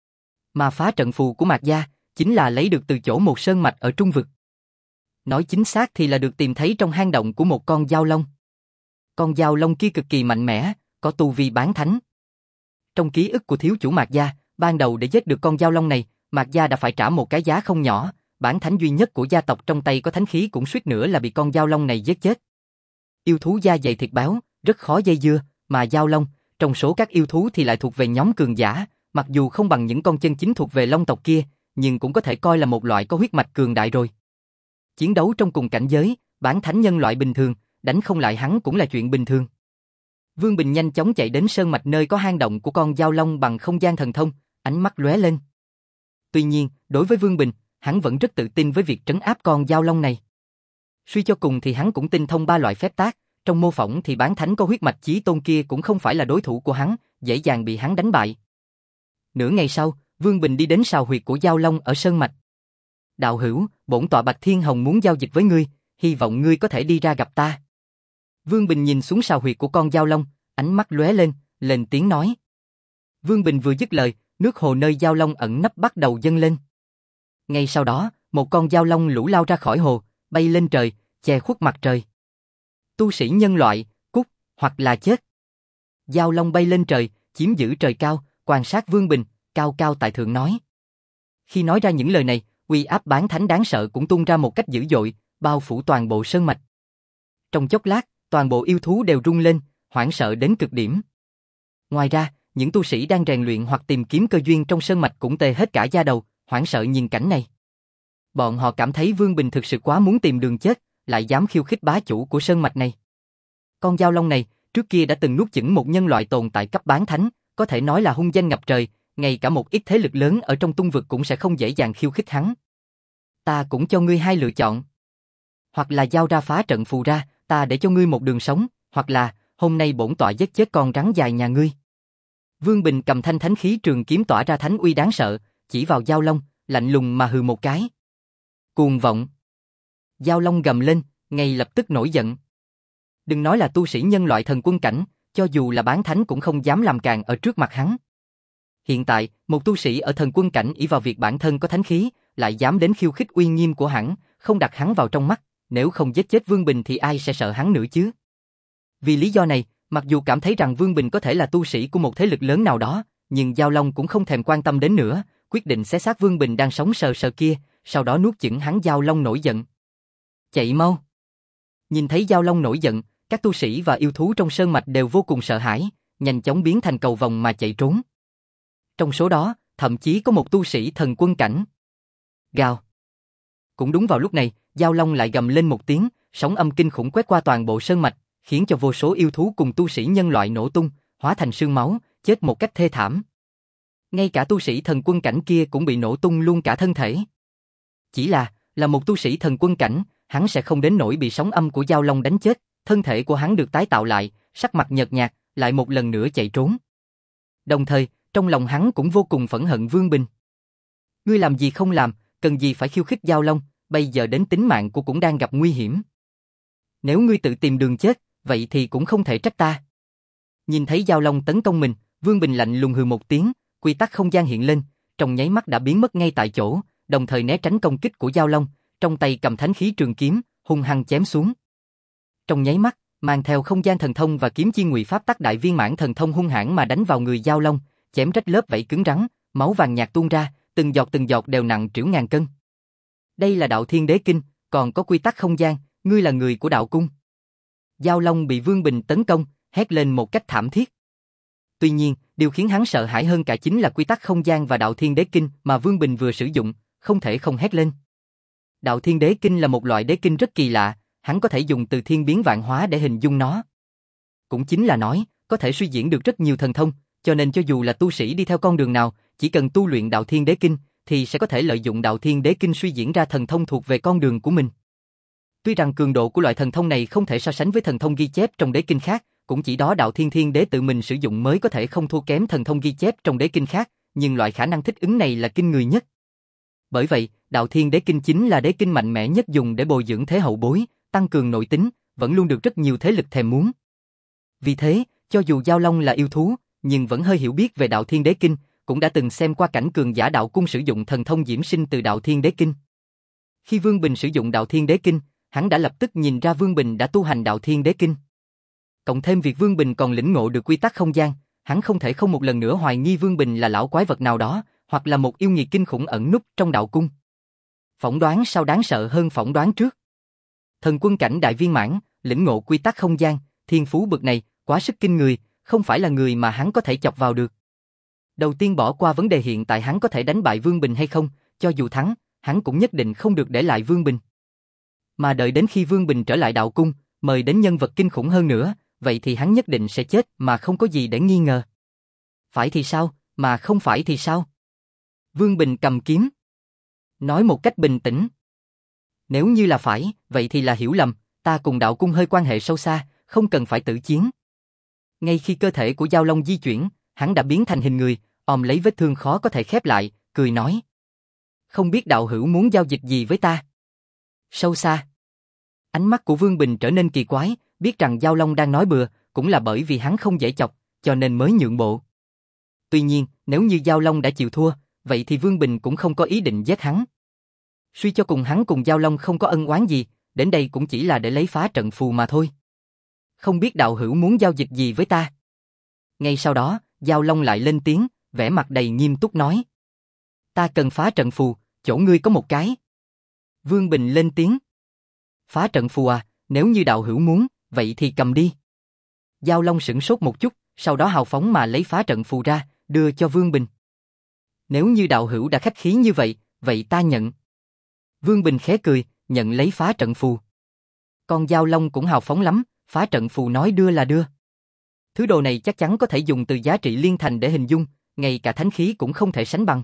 Mà phá trận phù của Mạc gia chính là lấy được từ chỗ một sơn mạch ở Trung Vực. Nói chính xác thì là được tìm thấy trong hang động của một con dao long. Con dao long kia cực kỳ mạnh mẽ, có tu vi bán thánh. Trong ký ức của thiếu chủ Mạc gia, ban đầu để giết được con dao long này, Mạc gia đã phải trả một cái giá không nhỏ, bán thánh duy nhất của gia tộc trong tay có thánh khí cũng suýt nữa là bị con dao long này giết chết. Yêu thú da dày thịt béo, rất khó dây dưa, mà dao long, trong số các yêu thú thì lại thuộc về nhóm cường giả, mặc dù không bằng những con chân chính thuộc về long tộc kia, nhưng cũng có thể coi là một loại có huyết mạch cường đại rồi. Chiến đấu trong cùng cảnh giới, bán thánh nhân loại bình thường, đánh không lại hắn cũng là chuyện bình thường. Vương Bình nhanh chóng chạy đến sơn mạch nơi có hang động của con dao long bằng không gian thần thông, ánh mắt lóe lên. Tuy nhiên, đối với Vương Bình, hắn vẫn rất tự tin với việc trấn áp con dao long này. Suy cho cùng thì hắn cũng tinh thông ba loại phép tác, trong mô phỏng thì bán thánh có huyết mạch Chí Tôn kia cũng không phải là đối thủ của hắn, dễ dàng bị hắn đánh bại. Nửa ngày sau, Vương Bình đi đến sào huyệt của dao long ở sơn mạch. Đạo hữu, bổn tọa Bạch Thiên Hồng muốn giao dịch với ngươi, hy vọng ngươi có thể đi ra gặp ta. Vương Bình nhìn xuống sào huyệt của con dao long, ánh mắt lóe lên, lên tiếng nói. Vương Bình vừa dứt lời, nước hồ nơi dao long ẩn nấp bắt đầu dâng lên. Ngay sau đó, một con dao long lũ lao ra khỏi hồ, bay lên trời, che khuất mặt trời. Tu sĩ nhân loại, cút, hoặc là chết. Dao long bay lên trời, chiếm giữ trời cao, quan sát Vương Bình, cao cao tại thượng nói. Khi nói ra những lời này, uy áp bán thánh đáng sợ cũng tung ra một cách dữ dội, bao phủ toàn bộ sơn mạch. Trong chốc lát, toàn bộ yêu thú đều rung lên, hoảng sợ đến cực điểm. Ngoài ra, những tu sĩ đang rèn luyện hoặc tìm kiếm cơ duyên trong sơn mạch cũng tê hết cả da đầu, hoảng sợ nhìn cảnh này. Bọn họ cảm thấy Vương Bình thực sự quá muốn tìm đường chết, lại dám khiêu khích bá chủ của sơn mạch này. Con dao long này, trước kia đã từng nuốt chửng một nhân loại tồn tại cấp bán thánh, có thể nói là hung danh ngập trời, ngay cả một ít thế lực lớn ở trong tung vực cũng sẽ không dễ dàng khiêu khích hắn. Ta cũng cho ngươi hai lựa chọn. Hoặc là giao ra phá trận phù ra, ta để cho ngươi một đường sống, hoặc là, hôm nay bổn tọa giết chết con rắn dài nhà ngươi. Vương Bình cầm thanh thánh khí trường kiếm tỏa ra thánh uy đáng sợ, chỉ vào dao long, lạnh lùng mà hừ một cái. Cuồng vọng. Dao long gầm lên, ngay lập tức nổi giận. Đừng nói là tu sĩ nhân loại thần quân cảnh, cho dù là bán thánh cũng không dám làm càn ở trước mặt hắn. Hiện tại, một tu sĩ ở thần quân cảnh ỷ vào việc bản thân có thánh khí, lại dám đến khiêu khích uy nghiêm của hắn, không đặt hắn vào trong mắt, nếu không giết chết Vương Bình thì ai sẽ sợ hắn nữa chứ? Vì lý do này, mặc dù cảm thấy rằng Vương Bình có thể là tu sĩ của một thế lực lớn nào đó, nhưng Dao Long cũng không thèm quan tâm đến nữa, quyết định xé xác Vương Bình đang sống sờ sờ kia, sau đó nuốt chửng hắn. Dao Long nổi giận. Chạy mau! Nhìn thấy Dao Long nổi giận, các tu sĩ và yêu thú trong sơn mạch đều vô cùng sợ hãi, nhanh chóng biến thành cầu vồng mà chạy trốn. Trong số đó, thậm chí có một tu sĩ thần quân cảnh. Gào! Cũng đúng vào lúc này, Dao Long lại gầm lên một tiếng, sóng âm kinh khủng quét qua toàn bộ sơn mạch, khiến cho vô số yêu thú cùng tu sĩ nhân loại nổ tung, hóa thành sương máu, chết một cách thê thảm. Ngay cả tu sĩ thần quân cảnh kia cũng bị nổ tung luôn cả thân thể. Chỉ là, là một tu sĩ thần quân cảnh, hắn sẽ không đến nỗi bị sóng âm của Dao Long đánh chết, thân thể của hắn được tái tạo lại, sắc mặt nhợt nhạt, lại một lần nữa chạy trốn. Đồng thời, trong lòng hắn cũng vô cùng phẫn hận Vương Bình. Ngươi làm gì không làm, cần gì phải khiêu khích Dao Long, bây giờ đến tính mạng của cũng đang gặp nguy hiểm. Nếu ngươi tự tìm đường chết, vậy thì cũng không thể trách ta. Nhìn thấy Dao Long tấn công mình, Vương Bình lạnh lùng hừ một tiếng, quy tắc không gian hiện lên, trong nháy mắt đã biến mất ngay tại chỗ, đồng thời né tránh công kích của Dao Long, trong tay cầm thánh khí trường kiếm, hung hăng chém xuống. trong nháy mắt, mang theo không gian thần thông và kiếm chi ngụy pháp tắc đại viên mãn thần thông hung hãn mà đánh vào người Giao Long, chém rách lớp vảy cứng rắn, máu vàng nhạt tuôn ra, từng giọt từng giọt đều nặng trĩu ngàn cân. Đây là đạo Thiên Đế Kinh, còn có quy tắc không gian, ngươi là người của đạo cung. Giao Long bị Vương Bình tấn công, hét lên một cách thảm thiết. Tuy nhiên, điều khiến hắn sợ hãi hơn cả chính là quy tắc không gian và đạo Thiên Đế Kinh mà Vương Bình vừa sử dụng, không thể không hét lên. Đạo Thiên Đế Kinh là một loại đế kinh rất kỳ lạ, hắn có thể dùng từ thiên biến vạn hóa để hình dung nó. Cũng chính là nói, có thể suy diễn được rất nhiều thần thông, cho nên cho dù là tu sĩ đi theo con đường nào, chỉ cần tu luyện đạo Thiên Đế Kinh, thì sẽ có thể lợi dụng đạo Thiên Đế Kinh suy diễn ra thần thông thuộc về con đường của mình. Tuy rằng cường độ của loại thần thông này không thể so sánh với thần thông ghi chép trong đế kinh khác, cũng chỉ đó đạo Thiên Thiên Đế tự mình sử dụng mới có thể không thua kém thần thông ghi chép trong đế kinh khác, nhưng loại khả năng thích ứng này là kinh người nhất. Bởi vậy, đạo Thiên Đế Kinh chính là đế kinh mạnh mẽ nhất dùng để bồi dưỡng thế hậu bối, tăng cường nội tính, vẫn luôn được rất nhiều thế lực thèm muốn. Vì thế, cho dù Giao Long là yêu thú, nhưng vẫn hơi hiểu biết về đạo Thiên Đế Kinh, cũng đã từng xem qua cảnh cường giả đạo cung sử dụng thần thông diễm sinh từ đạo Thiên Đế Kinh. Khi Vương Bình sử dụng đạo Thiên Đế Kinh, hắn đã lập tức nhìn ra Vương Bình đã tu hành đạo Thiên Đế Kinh. Cộng thêm việc Vương Bình còn lĩnh ngộ được quy tắc không gian, hắn không thể không một lần nữa hoài nghi Vương Bình là lão quái vật nào đó, hoặc là một yêu nghiệt kinh khủng ẩn núp trong đạo cung. Phỏng đoán sau đáng sợ hơn phỏng đoán trước. Thần quân cảnh đại viên mãn, lĩnh ngộ quy tắc không gian, thiên phú bậc này, quá sức kinh người, không phải là người mà hắn có thể chọc vào được. Đầu tiên bỏ qua vấn đề hiện tại hắn có thể đánh bại Vương Bình hay không, cho dù thắng, hắn cũng nhất định không được để lại Vương Bình. Mà đợi đến khi Vương Bình trở lại đạo cung, mời đến nhân vật kinh khủng hơn nữa, vậy thì hắn nhất định sẽ chết mà không có gì để nghi ngờ. Phải thì sao, mà không phải thì sao? Vương Bình cầm kiếm, nói một cách bình tĩnh. Nếu như là phải, vậy thì là hiểu lầm, ta cùng đạo cung hơi quan hệ sâu xa, không cần phải tử chiến. Ngay khi cơ thể của Giao Long di chuyển, hắn đã biến thành hình người, ôm lấy vết thương khó có thể khép lại, cười nói. Không biết đạo hữu muốn giao dịch gì với ta? Sâu xa. Ánh mắt của Vương Bình trở nên kỳ quái, biết rằng Giao Long đang nói bừa, cũng là bởi vì hắn không dễ chọc, cho nên mới nhượng bộ. Tuy nhiên, nếu như Giao Long đã chịu thua, vậy thì Vương Bình cũng không có ý định giết hắn. Suy cho cùng hắn cùng Giao Long không có ân oán gì, đến đây cũng chỉ là để lấy phá trận phù mà thôi. Không biết đạo hữu muốn giao dịch gì với ta? Ngay sau đó, Giao Long lại lên tiếng, vẻ mặt đầy nghiêm túc nói. Ta cần phá trận phù, chỗ ngươi có một cái. Vương Bình lên tiếng. Phá trận phù à, nếu như đạo hữu muốn, vậy thì cầm đi. Giao Long sửng sốt một chút, sau đó hào phóng mà lấy phá trận phù ra, đưa cho Vương Bình. Nếu như đạo hữu đã khách khí như vậy, vậy ta nhận. Vương Bình khẽ cười, nhận lấy phá trận phù. Con Giao Long cũng hào phóng lắm, phá trận phù nói đưa là đưa. Thứ đồ này chắc chắn có thể dùng từ giá trị liên thành để hình dung, ngay cả thánh khí cũng không thể sánh bằng.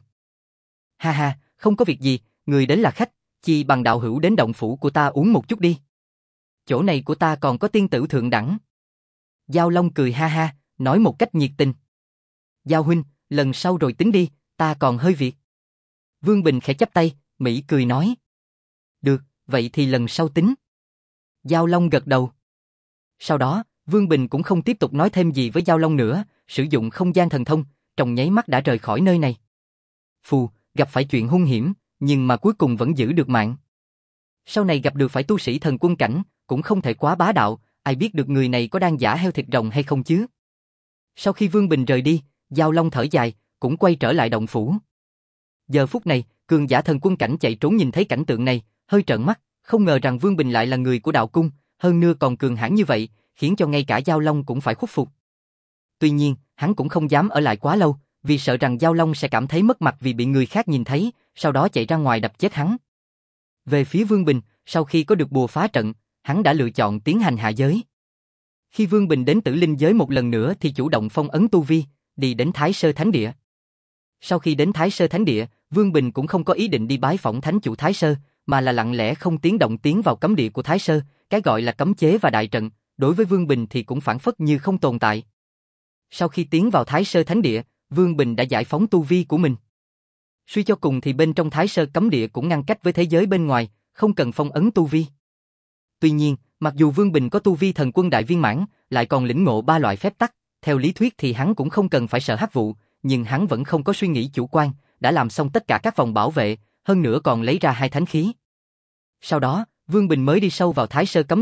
Ha ha, không có việc gì, người đến là khách, chi bằng đạo hữu đến động phủ của ta uống một chút đi. Chỗ này của ta còn có tiên tử thượng đẳng. Giao Long cười ha ha, nói một cách nhiệt tình. Giao huynh, lần sau rồi tính đi, ta còn hơi việc. Vương Bình khẽ chắp tay, Mỹ cười nói. Được, vậy thì lần sau tính. Giao Long gật đầu. Sau đó, Vương Bình cũng không tiếp tục nói thêm gì với Giao Long nữa, sử dụng không gian thần thông, trong nháy mắt đã rời khỏi nơi này. Phù, gặp phải chuyện hung hiểm, nhưng mà cuối cùng vẫn giữ được mạng. Sau này gặp được phải tu sĩ thần quân cảnh, cũng không thể quá bá đạo, ai biết được người này có đang giả heo thịt rồng hay không chứ. Sau khi Vương Bình rời đi, Giao Long thở dài, cũng quay trở lại động phủ. Giờ phút này, cường giả thần quân cảnh chạy trốn nhìn thấy cảnh tượng này, hơi trợn mắt, không ngờ rằng Vương Bình lại là người của đạo cung, hơn nữa còn cường hãn như vậy, khiến cho ngay cả Giao Long cũng phải khuất phục. Tuy nhiên, hắn cũng không dám ở lại quá lâu, vì sợ rằng Giao Long sẽ cảm thấy mất mặt vì bị người khác nhìn thấy, sau đó chạy ra ngoài đập chết hắn. Về phía Vương Bình, sau khi có được bùa phá trận, hắn đã lựa chọn tiến hành hạ giới. Khi Vương Bình đến Tử Linh giới một lần nữa thì chủ động phong ấn tu vi, đi đến Thái Sơ Thánh Địa. Sau khi đến Thái Sơ Thánh Địa, Vương Bình cũng không có ý định đi bái phỏng thánh chủ Thái Sơ, mà là lặng lẽ không tiếng động tiến vào cấm địa của Thái Sơ, cái gọi là cấm chế và đại trận, đối với Vương Bình thì cũng phản phất như không tồn tại. Sau khi tiến vào Thái Sơ Thánh Địa, Vương Bình đã giải phóng tu vi của mình. Suy cho cùng thì bên trong Thái Sơ cấm địa cũng ngăn cách với thế giới bên ngoài, không cần phong ấn tu vi. Tuy nhiên, mặc dù Vương Bình có tu vi thần quân đại viên mãn, lại còn lĩnh ngộ ba loại phép tắc, theo lý thuyết thì hắn cũng không cần phải sợ hắc vụ, nhưng hắn vẫn không có suy nghĩ chủ quan, đã làm xong tất cả các vòng bảo vệ, hơn nữa còn lấy ra hai thánh khí. Sau đó, Vương Bình mới đi sâu vào Thái Sơ cấm địa,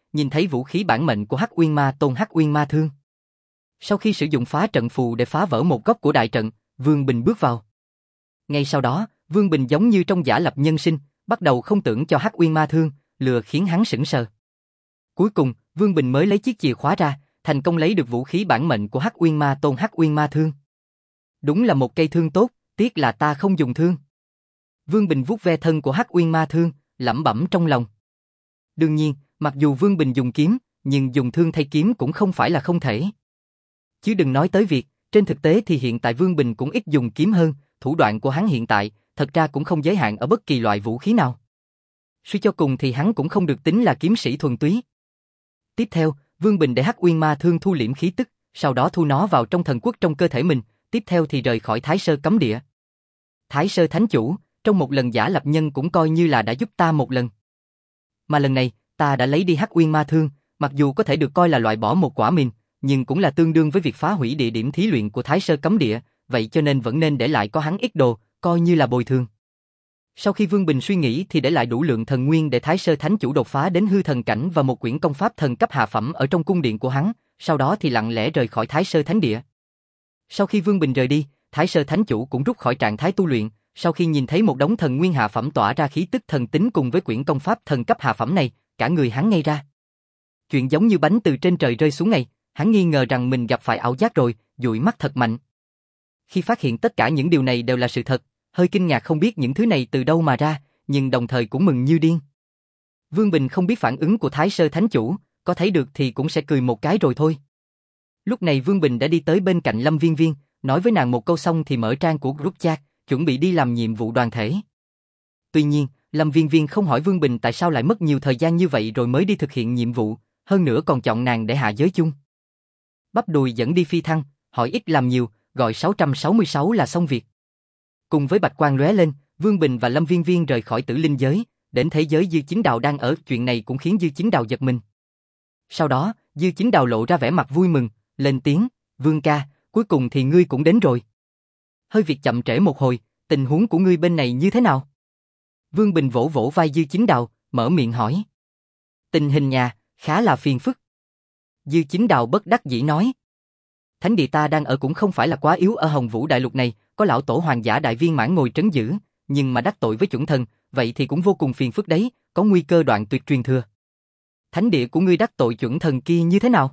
nhìn thấy vũ khí bản mệnh của Hắc Uyên Ma Tôn Hắc Uyên Ma Thương. Sau khi sử dụng phá trận phù để phá vỡ một góc của đại trận, Vương Bình bước vào. Ngay sau đó, Vương Bình giống như trong giả lập nhân sinh, bắt đầu không tưởng cho Hắc Uyên Ma Thương, lừa khiến hắn sững sờ. Cuối cùng, Vương Bình mới lấy chiếc chìa khóa ra, thành công lấy được vũ khí bản mệnh của Hắc Uyên Ma Tôn Hắc Uyên Ma Thương. Đúng là một cây thương tốt, tiếc là ta không dùng thương. Vương Bình vuốt ve thân của Hắc Uyên Ma Thương, lẩm bẩm trong lòng. Đương nhiên, mặc dù Vương Bình dùng kiếm, nhưng dùng thương thay kiếm cũng không phải là không thể. Chứ đừng nói tới việc, trên thực tế thì hiện tại Vương Bình cũng ít dùng kiếm hơn, thủ đoạn của hắn hiện tại, thật ra cũng không giới hạn ở bất kỳ loại vũ khí nào. Suy cho cùng thì hắn cũng không được tính là kiếm sĩ thuần túy. Tiếp theo, Vương Bình để Hắc Uyên Ma Thương thu liễm khí tức, sau đó thu nó vào trong thần quốc trong cơ thể mình, tiếp theo thì rời khỏi Thái Sơ cấm địa. Thái Sơ Thánh Chủ, trong một lần giả lập nhân cũng coi như là đã giúp ta một lần. Mà lần này, ta đã lấy đi Hắc Uyên Ma Thương, mặc dù có thể được coi là loại bỏ một quả mìn, nhưng cũng là tương đương với việc phá hủy địa điểm thí luyện của Thái Sơ cấm địa, vậy cho nên vẫn nên để lại có hắn ít đồ, coi như là bồi thường. Sau khi Vương Bình suy nghĩ thì để lại đủ lượng thần nguyên để Thái Sơ Thánh Chủ đột phá đến hư thần cảnh và một quyển công pháp thần cấp hạ phẩm ở trong cung điện của hắn, sau đó thì lặng lẽ rời khỏi Thái Sơ Thánh Địa. Sau khi Vương Bình rời đi, Thái Sơ Thánh Chủ cũng rút khỏi trạng thái tu luyện, sau khi nhìn thấy một đống thần nguyên hạ phẩm tỏa ra khí tức thần tính cùng với quyển công pháp thần cấp hạ phẩm này, cả người hắn ngây ra. Chuyện giống như bánh từ trên trời rơi xuống này, hắn nghi ngờ rằng mình gặp phải ảo giác rồi, dụi mắt thật mạnh. Khi phát hiện tất cả những điều này đều là sự thật, hơi kinh ngạc không biết những thứ này từ đâu mà ra, nhưng đồng thời cũng mừng như điên. Vương Bình không biết phản ứng của Thái Sơ Thánh Chủ, có thấy được thì cũng sẽ cười một cái rồi thôi. Lúc này Vương Bình đã đi tới bên cạnh Lâm Viên Viên, nói với nàng một câu xong thì mở trang của group chat, chuẩn bị đi làm nhiệm vụ đoàn thể. Tuy nhiên, Lâm Viên Viên không hỏi Vương Bình tại sao lại mất nhiều thời gian như vậy rồi mới đi thực hiện nhiệm vụ, hơn nữa còn chọn nàng để hạ giới chung. Bắp đùi dẫn đi phi thăng, hỏi ít làm nhiều, gọi sáu trăm sáu mươi sáu là xong việc. Cùng với bạch quang lóe lên, Vương Bình và Lâm Viên Viên rời khỏi tử linh giới, đến thế giới Dư Chính Đào đang ở, chuyện này cũng khiến Dư Chính Đào giật mình. Sau đó, Dư Chính Đào lộ ra vẻ mặt vui mừng, lên tiếng, Vương ca, cuối cùng thì ngươi cũng đến rồi. Hơi việc chậm trễ một hồi, tình huống của ngươi bên này như thế nào? Vương Bình vỗ vỗ vai Dư Chính Đào, mở miệng hỏi. Tình hình nhà, khá là phiền phức. Dư Chính Đào bất đắc dĩ nói. Thánh địa ta đang ở cũng không phải là quá yếu, ở Hồng Vũ Đại Lục này, có lão tổ hoàng giả đại viên mãn ngồi trấn giữ, nhưng mà đắc tội với chuẩn thần, vậy thì cũng vô cùng phiền phức đấy, có nguy cơ đoạn tuyệt truyền thừa. Thánh địa của ngươi đắc tội chuẩn thần kia như thế nào?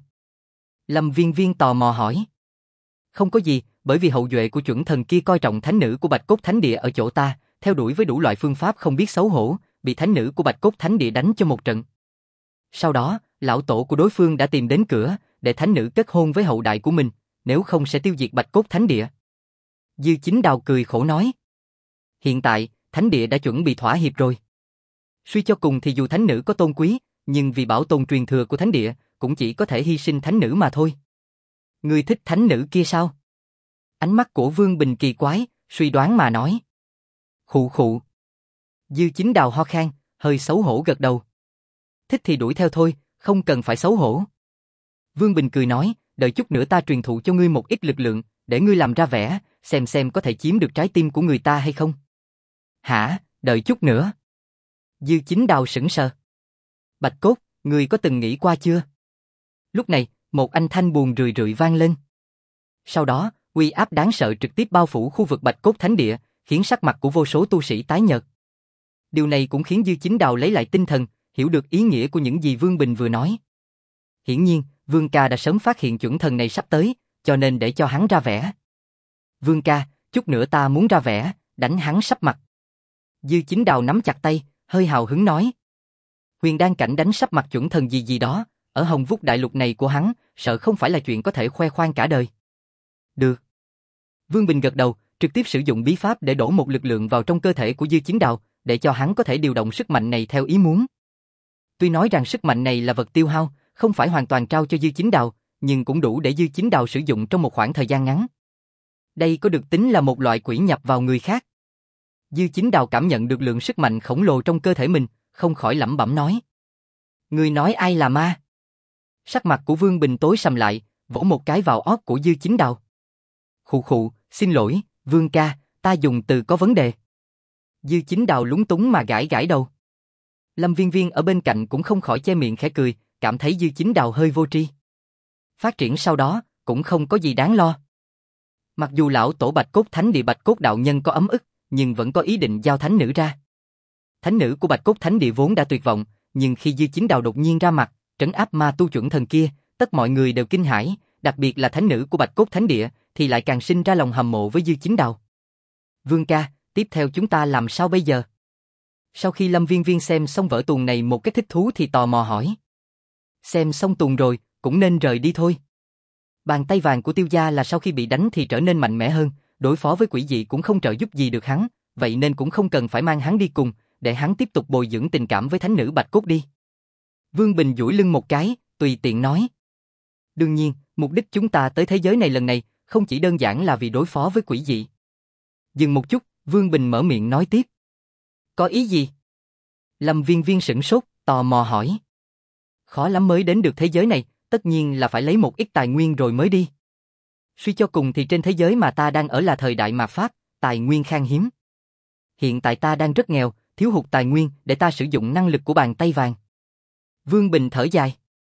Lâm Viên Viên tò mò hỏi. Không có gì, bởi vì hậu duệ của chuẩn thần kia coi trọng thánh nữ của Bạch Cốt Thánh Địa ở chỗ ta, theo đuổi với đủ loại phương pháp không biết xấu hổ, bị thánh nữ của Bạch Cốt Thánh Địa đánh cho một trận. Sau đó, lão tổ của đối phương đã tìm đến cửa, để thánh nữ kết hôn với hậu đại của mình, nếu không sẽ tiêu diệt Bạch Cốt Thánh Địa. Dư Chính Đào cười khổ nói. Hiện tại, thánh địa đã chuẩn bị thỏa hiệp rồi. Suy cho cùng thì dù thánh nữ có tôn quý, nhưng vì bảo tồn truyền thừa của thánh địa, cũng chỉ có thể hy sinh thánh nữ mà thôi. Ngươi thích thánh nữ kia sao? Ánh mắt của Vương Bình kỳ quái, suy đoán mà nói. Khụ khụ. Dư Chính Đào ho khan, hơi xấu hổ gật đầu. Thích thì đuổi theo thôi, không cần phải xấu hổ. Vương Bình cười nói, đợi chút nữa ta truyền thụ cho ngươi một ít lực lượng, để ngươi làm ra vẻ, xem xem có thể chiếm được trái tim của người ta hay không. Hả, đợi chút nữa. Dư Chính Đào sững sờ. Bạch Cốt, ngươi có từng nghĩ qua chưa? Lúc này, một âm thanh buồn rười rượi vang lên. Sau đó, uy áp đáng sợ trực tiếp bao phủ khu vực Bạch Cốt Thánh Địa, khiến sắc mặt của vô số tu sĩ tái nhợt. Điều này cũng khiến Dư Chính Đào lấy lại tinh thần, hiểu được ý nghĩa của những gì Vương Bình vừa nói. Hiển nhiên, Vương ca đã sớm phát hiện chuẩn thần này sắp tới, cho nên để cho hắn ra vẻ. Vương ca, chút nữa ta muốn ra vẻ, đánh hắn sắp mặt. Dư Chính Đào nắm chặt tay, hơi hào hứng nói. Huyền đan cảnh đánh sắp mặt chuẩn thần gì gì đó, ở Hồng Vút Đại Lục này của hắn, sợ không phải là chuyện có thể khoe khoang cả đời. Được. Vương Bình gật đầu, trực tiếp sử dụng bí pháp để đổ một lực lượng vào trong cơ thể của Dư Chính Đào, để cho hắn có thể điều động sức mạnh này theo ý muốn. Tuy nói rằng sức mạnh này là vật tiêu hao, không phải hoàn toàn trao cho Dư Chính Đào, nhưng cũng đủ để Dư Chính Đào sử dụng trong một khoảng thời gian ngắn. Đây có được tính là một loại quỷ nhập vào người khác. Dư Chính Đào cảm nhận được lượng sức mạnh khổng lồ trong cơ thể mình, không khỏi lẩm bẩm nói. Người nói ai là ma? Sắc mặt của Vương Bình tối sầm lại, vỗ một cái vào ót của Dư Chính Đào. Khụ khụ, xin lỗi, Vương ca, ta dùng từ có vấn đề. Dư Chính Đào lúng túng mà gãi gãi đầu. Lâm Viên Viên ở bên cạnh cũng không khỏi che miệng khẽ cười, cảm thấy Dư Chính Đào hơi vô tri. Phát triển sau đó, cũng không có gì đáng lo. Mặc dù lão tổ Bạch Cốt Thánh Địa Bạch Cốt đạo nhân có ấm ức, nhưng vẫn có ý định giao thánh nữ ra. Thánh nữ của Bạch Cốt Thánh Địa vốn đã tuyệt vọng, nhưng khi Dư Chính Đào đột nhiên ra mặt, trấn áp ma tu chuẩn thần kia, tất mọi người đều kinh hãi, đặc biệt là thánh nữ của Bạch Cốt Thánh Địa, thì lại càng sinh ra lòng hâm mộ với Dư Chính Đào. Vương ca, tiếp theo chúng ta làm sao bây giờ? Sau khi Lâm Viên Viên xem xong vở tuồng này một cách thích thú thì tò mò hỏi. Xem xong tuồng rồi, cũng nên rời đi thôi. Bàn tay vàng của Tiêu gia là sau khi bị đánh thì trở nên mạnh mẽ hơn, đối phó với quỷ dị cũng không trợ giúp gì được hắn, vậy nên cũng không cần phải mang hắn đi cùng, để hắn tiếp tục bồi dưỡng tình cảm với thánh nữ Bạch Cốt đi. Vương Bình duỗi lưng một cái, tùy tiện nói. Đương nhiên, mục đích chúng ta tới thế giới này lần này, không chỉ đơn giản là vì đối phó với quỷ dị. Dừng một chút, Vương Bình mở miệng nói tiếp. Có ý gì? Lâm Viên Viên sửng sốt, tò mò hỏi. Khó lắm mới đến được thế giới này, tất nhiên là phải lấy một ít tài nguyên rồi mới đi. Suy cho cùng thì trên thế giới mà ta đang ở là thời đại mạt Pháp, tài nguyên khan hiếm. Hiện tại ta đang rất nghèo, thiếu hụt tài nguyên để ta sử dụng năng lực của bàn tay vàng. Vương Bình thở dài.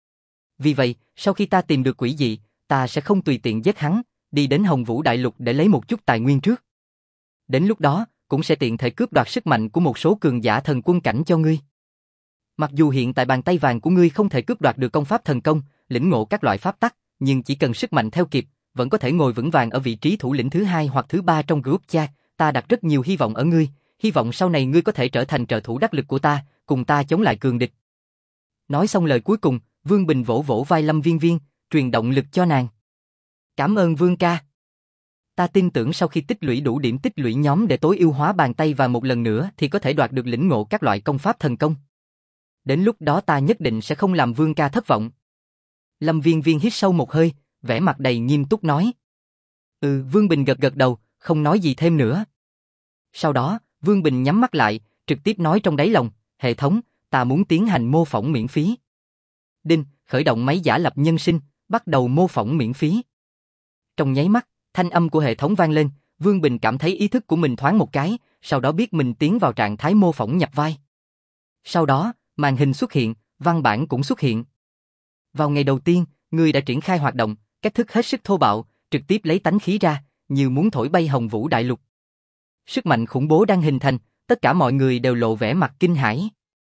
Vì vậy, sau khi ta tìm được quỷ dị, ta sẽ không tùy tiện giết hắn, đi đến Hồng Vũ Đại Lục để lấy một chút tài nguyên trước. Đến lúc đó, cũng sẽ tiện thể cướp đoạt sức mạnh của một số cường giả thần quân cảnh cho ngươi. Mặc dù hiện tại bàn tay vàng của ngươi không thể cướp đoạt được công pháp thần công, lĩnh ngộ các loại pháp tắc, nhưng chỉ cần sức mạnh theo kịp, vẫn có thể ngồi vững vàng ở vị trí thủ lĩnh thứ hai hoặc thứ ba trong group chat. Ta đặt rất nhiều hy vọng ở ngươi, hy vọng sau này ngươi có thể trở thành trợ thủ đắc lực của ta, cùng ta chống lại cường địch. Nói xong lời cuối cùng, Vương Bình vỗ vỗ vai Lâm Viên Viên, truyền động lực cho nàng. Cảm ơn Vương ca. Ta tin tưởng sau khi tích lũy đủ điểm tích lũy nhóm để tối ưu hóa bàn tay và một lần nữa thì có thể đoạt được lĩnh ngộ các loại công pháp thần công. Đến lúc đó ta nhất định sẽ không làm Vương ca thất vọng. Lâm Viên Viên hít sâu một hơi, vẻ mặt đầy nghiêm túc nói. Ừ, Vương Bình gật gật đầu, không nói gì thêm nữa. Sau đó, Vương Bình nhắm mắt lại, trực tiếp nói trong đáy lòng, hệ thống, ta muốn tiến hành mô phỏng miễn phí. Đinh, khởi động máy giả lập nhân sinh, bắt đầu mô phỏng miễn phí. Trong nháy mắt, thanh âm của hệ thống vang lên, Vương Bình cảm thấy ý thức của mình thoáng một cái, sau đó biết mình tiến vào trạng thái mô phỏng nhập vai. Sau đó, màn hình xuất hiện, văn bản cũng xuất hiện. Vào ngày đầu tiên, người đã triển khai hoạt động, cách thức hết sức thô bạo, trực tiếp lấy tánh khí ra, như muốn thổi bay Hồng Vũ Đại Lục. Sức mạnh khủng bố đang hình thành, tất cả mọi người đều lộ vẻ mặt kinh hãi.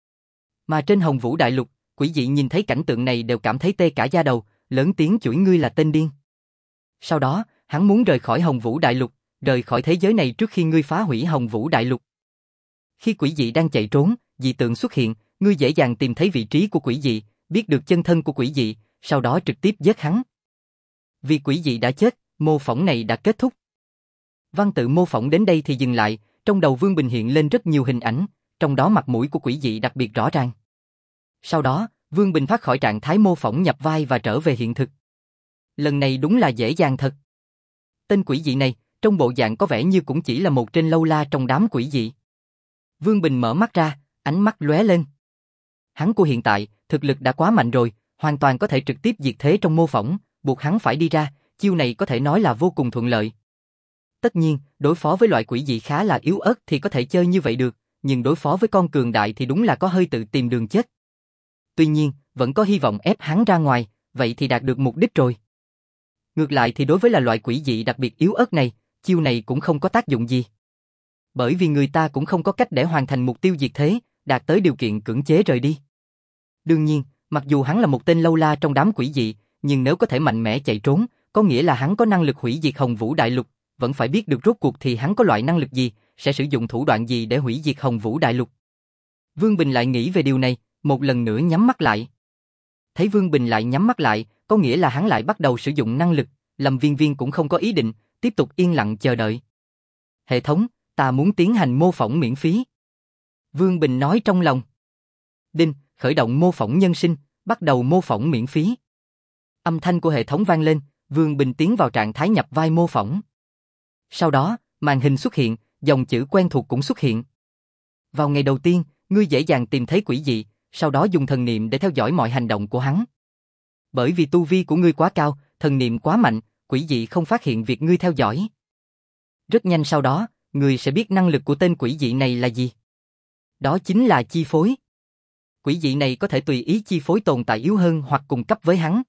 Mà trên Hồng Vũ Đại Lục, quỷ dị nhìn thấy cảnh tượng này đều cảm thấy tê cả da đầu, lớn tiếng chửi ngươi là tên điên. Sau đó, hắn muốn rời khỏi Hồng Vũ Đại Lục, rời khỏi thế giới này trước khi ngươi phá hủy Hồng Vũ Đại Lục. Khi quỷ dị đang chạy trốn, dị tượng xuất hiện, ngươi dễ dàng tìm thấy vị trí của quỷ dị, biết được chân thân của quỷ dị, sau đó trực tiếp giết hắn. Vì quỷ dị đã chết, mô phỏng này đã kết thúc. Văn tự mô phỏng đến đây thì dừng lại, trong đầu Vương Bình hiện lên rất nhiều hình ảnh, trong đó mặt mũi của quỷ dị đặc biệt rõ ràng. Sau đó, Vương Bình thoát khỏi trạng thái mô phỏng nhập vai và trở về hiện thực. Lần này đúng là dễ dàng thật. Tên quỷ dị này, trong bộ dạng có vẻ như cũng chỉ là một trên lâu la trong đám quỷ dị. Vương Bình mở mắt ra, ánh mắt lóe lên. Hắn của hiện tại, thực lực đã quá mạnh rồi, hoàn toàn có thể trực tiếp diệt thế trong mô phỏng, buộc hắn phải đi ra, chiêu này có thể nói là vô cùng thuận lợi. Tất nhiên, đối phó với loại quỷ dị khá là yếu ớt thì có thể chơi như vậy được, nhưng đối phó với con cường đại thì đúng là có hơi tự tìm đường chết. Tuy nhiên, vẫn có hy vọng ép hắn ra ngoài, vậy thì đạt được mục đích rồi. Ngược lại thì đối với là loại quỷ dị đặc biệt yếu ớt này, chiêu này cũng không có tác dụng gì. Bởi vì người ta cũng không có cách để hoàn thành mục tiêu diệt thế, đạt tới điều kiện cưỡng chế rời đi. Đương nhiên, mặc dù hắn là một tên lâu la trong đám quỷ dị, nhưng nếu có thể mạnh mẽ chạy trốn, có nghĩa là hắn có năng lực hủy diệt Hồng Vũ Đại Lục, vẫn phải biết được rốt cuộc thì hắn có loại năng lực gì, sẽ sử dụng thủ đoạn gì để hủy diệt Hồng Vũ Đại Lục. Vương Bình lại nghĩ về điều này, một lần nữa nhắm mắt lại. Thấy Vương Bình lại nhắm mắt lại, có nghĩa là hắn lại bắt đầu sử dụng năng lực, Lâm Viên Viên cũng không có ý định, tiếp tục yên lặng chờ đợi. Hệ thống, ta muốn tiến hành mô phỏng miễn phí. Vương Bình nói trong lòng. Đinh, khởi động mô phỏng nhân sinh, bắt đầu mô phỏng miễn phí. Âm thanh của hệ thống vang lên, Vương Bình tiến vào trạng thái nhập vai mô phỏng. Sau đó, màn hình xuất hiện, dòng chữ quen thuộc cũng xuất hiện. Vào ngày đầu tiên, ngươi dễ dàng tìm thấy quỷ dị, sau đó dùng thần niệm để theo dõi mọi hành động của hắn. Bởi vì tu vi của ngươi quá cao, thần niệm quá mạnh, quỷ dị không phát hiện việc ngươi theo dõi. Rất nhanh sau đó, ngươi sẽ biết năng lực của tên quỷ dị này là gì. Đó chính là chi phối. Quỷ dị này có thể tùy ý chi phối tồn tại yếu hơn hoặc cùng cấp với hắn.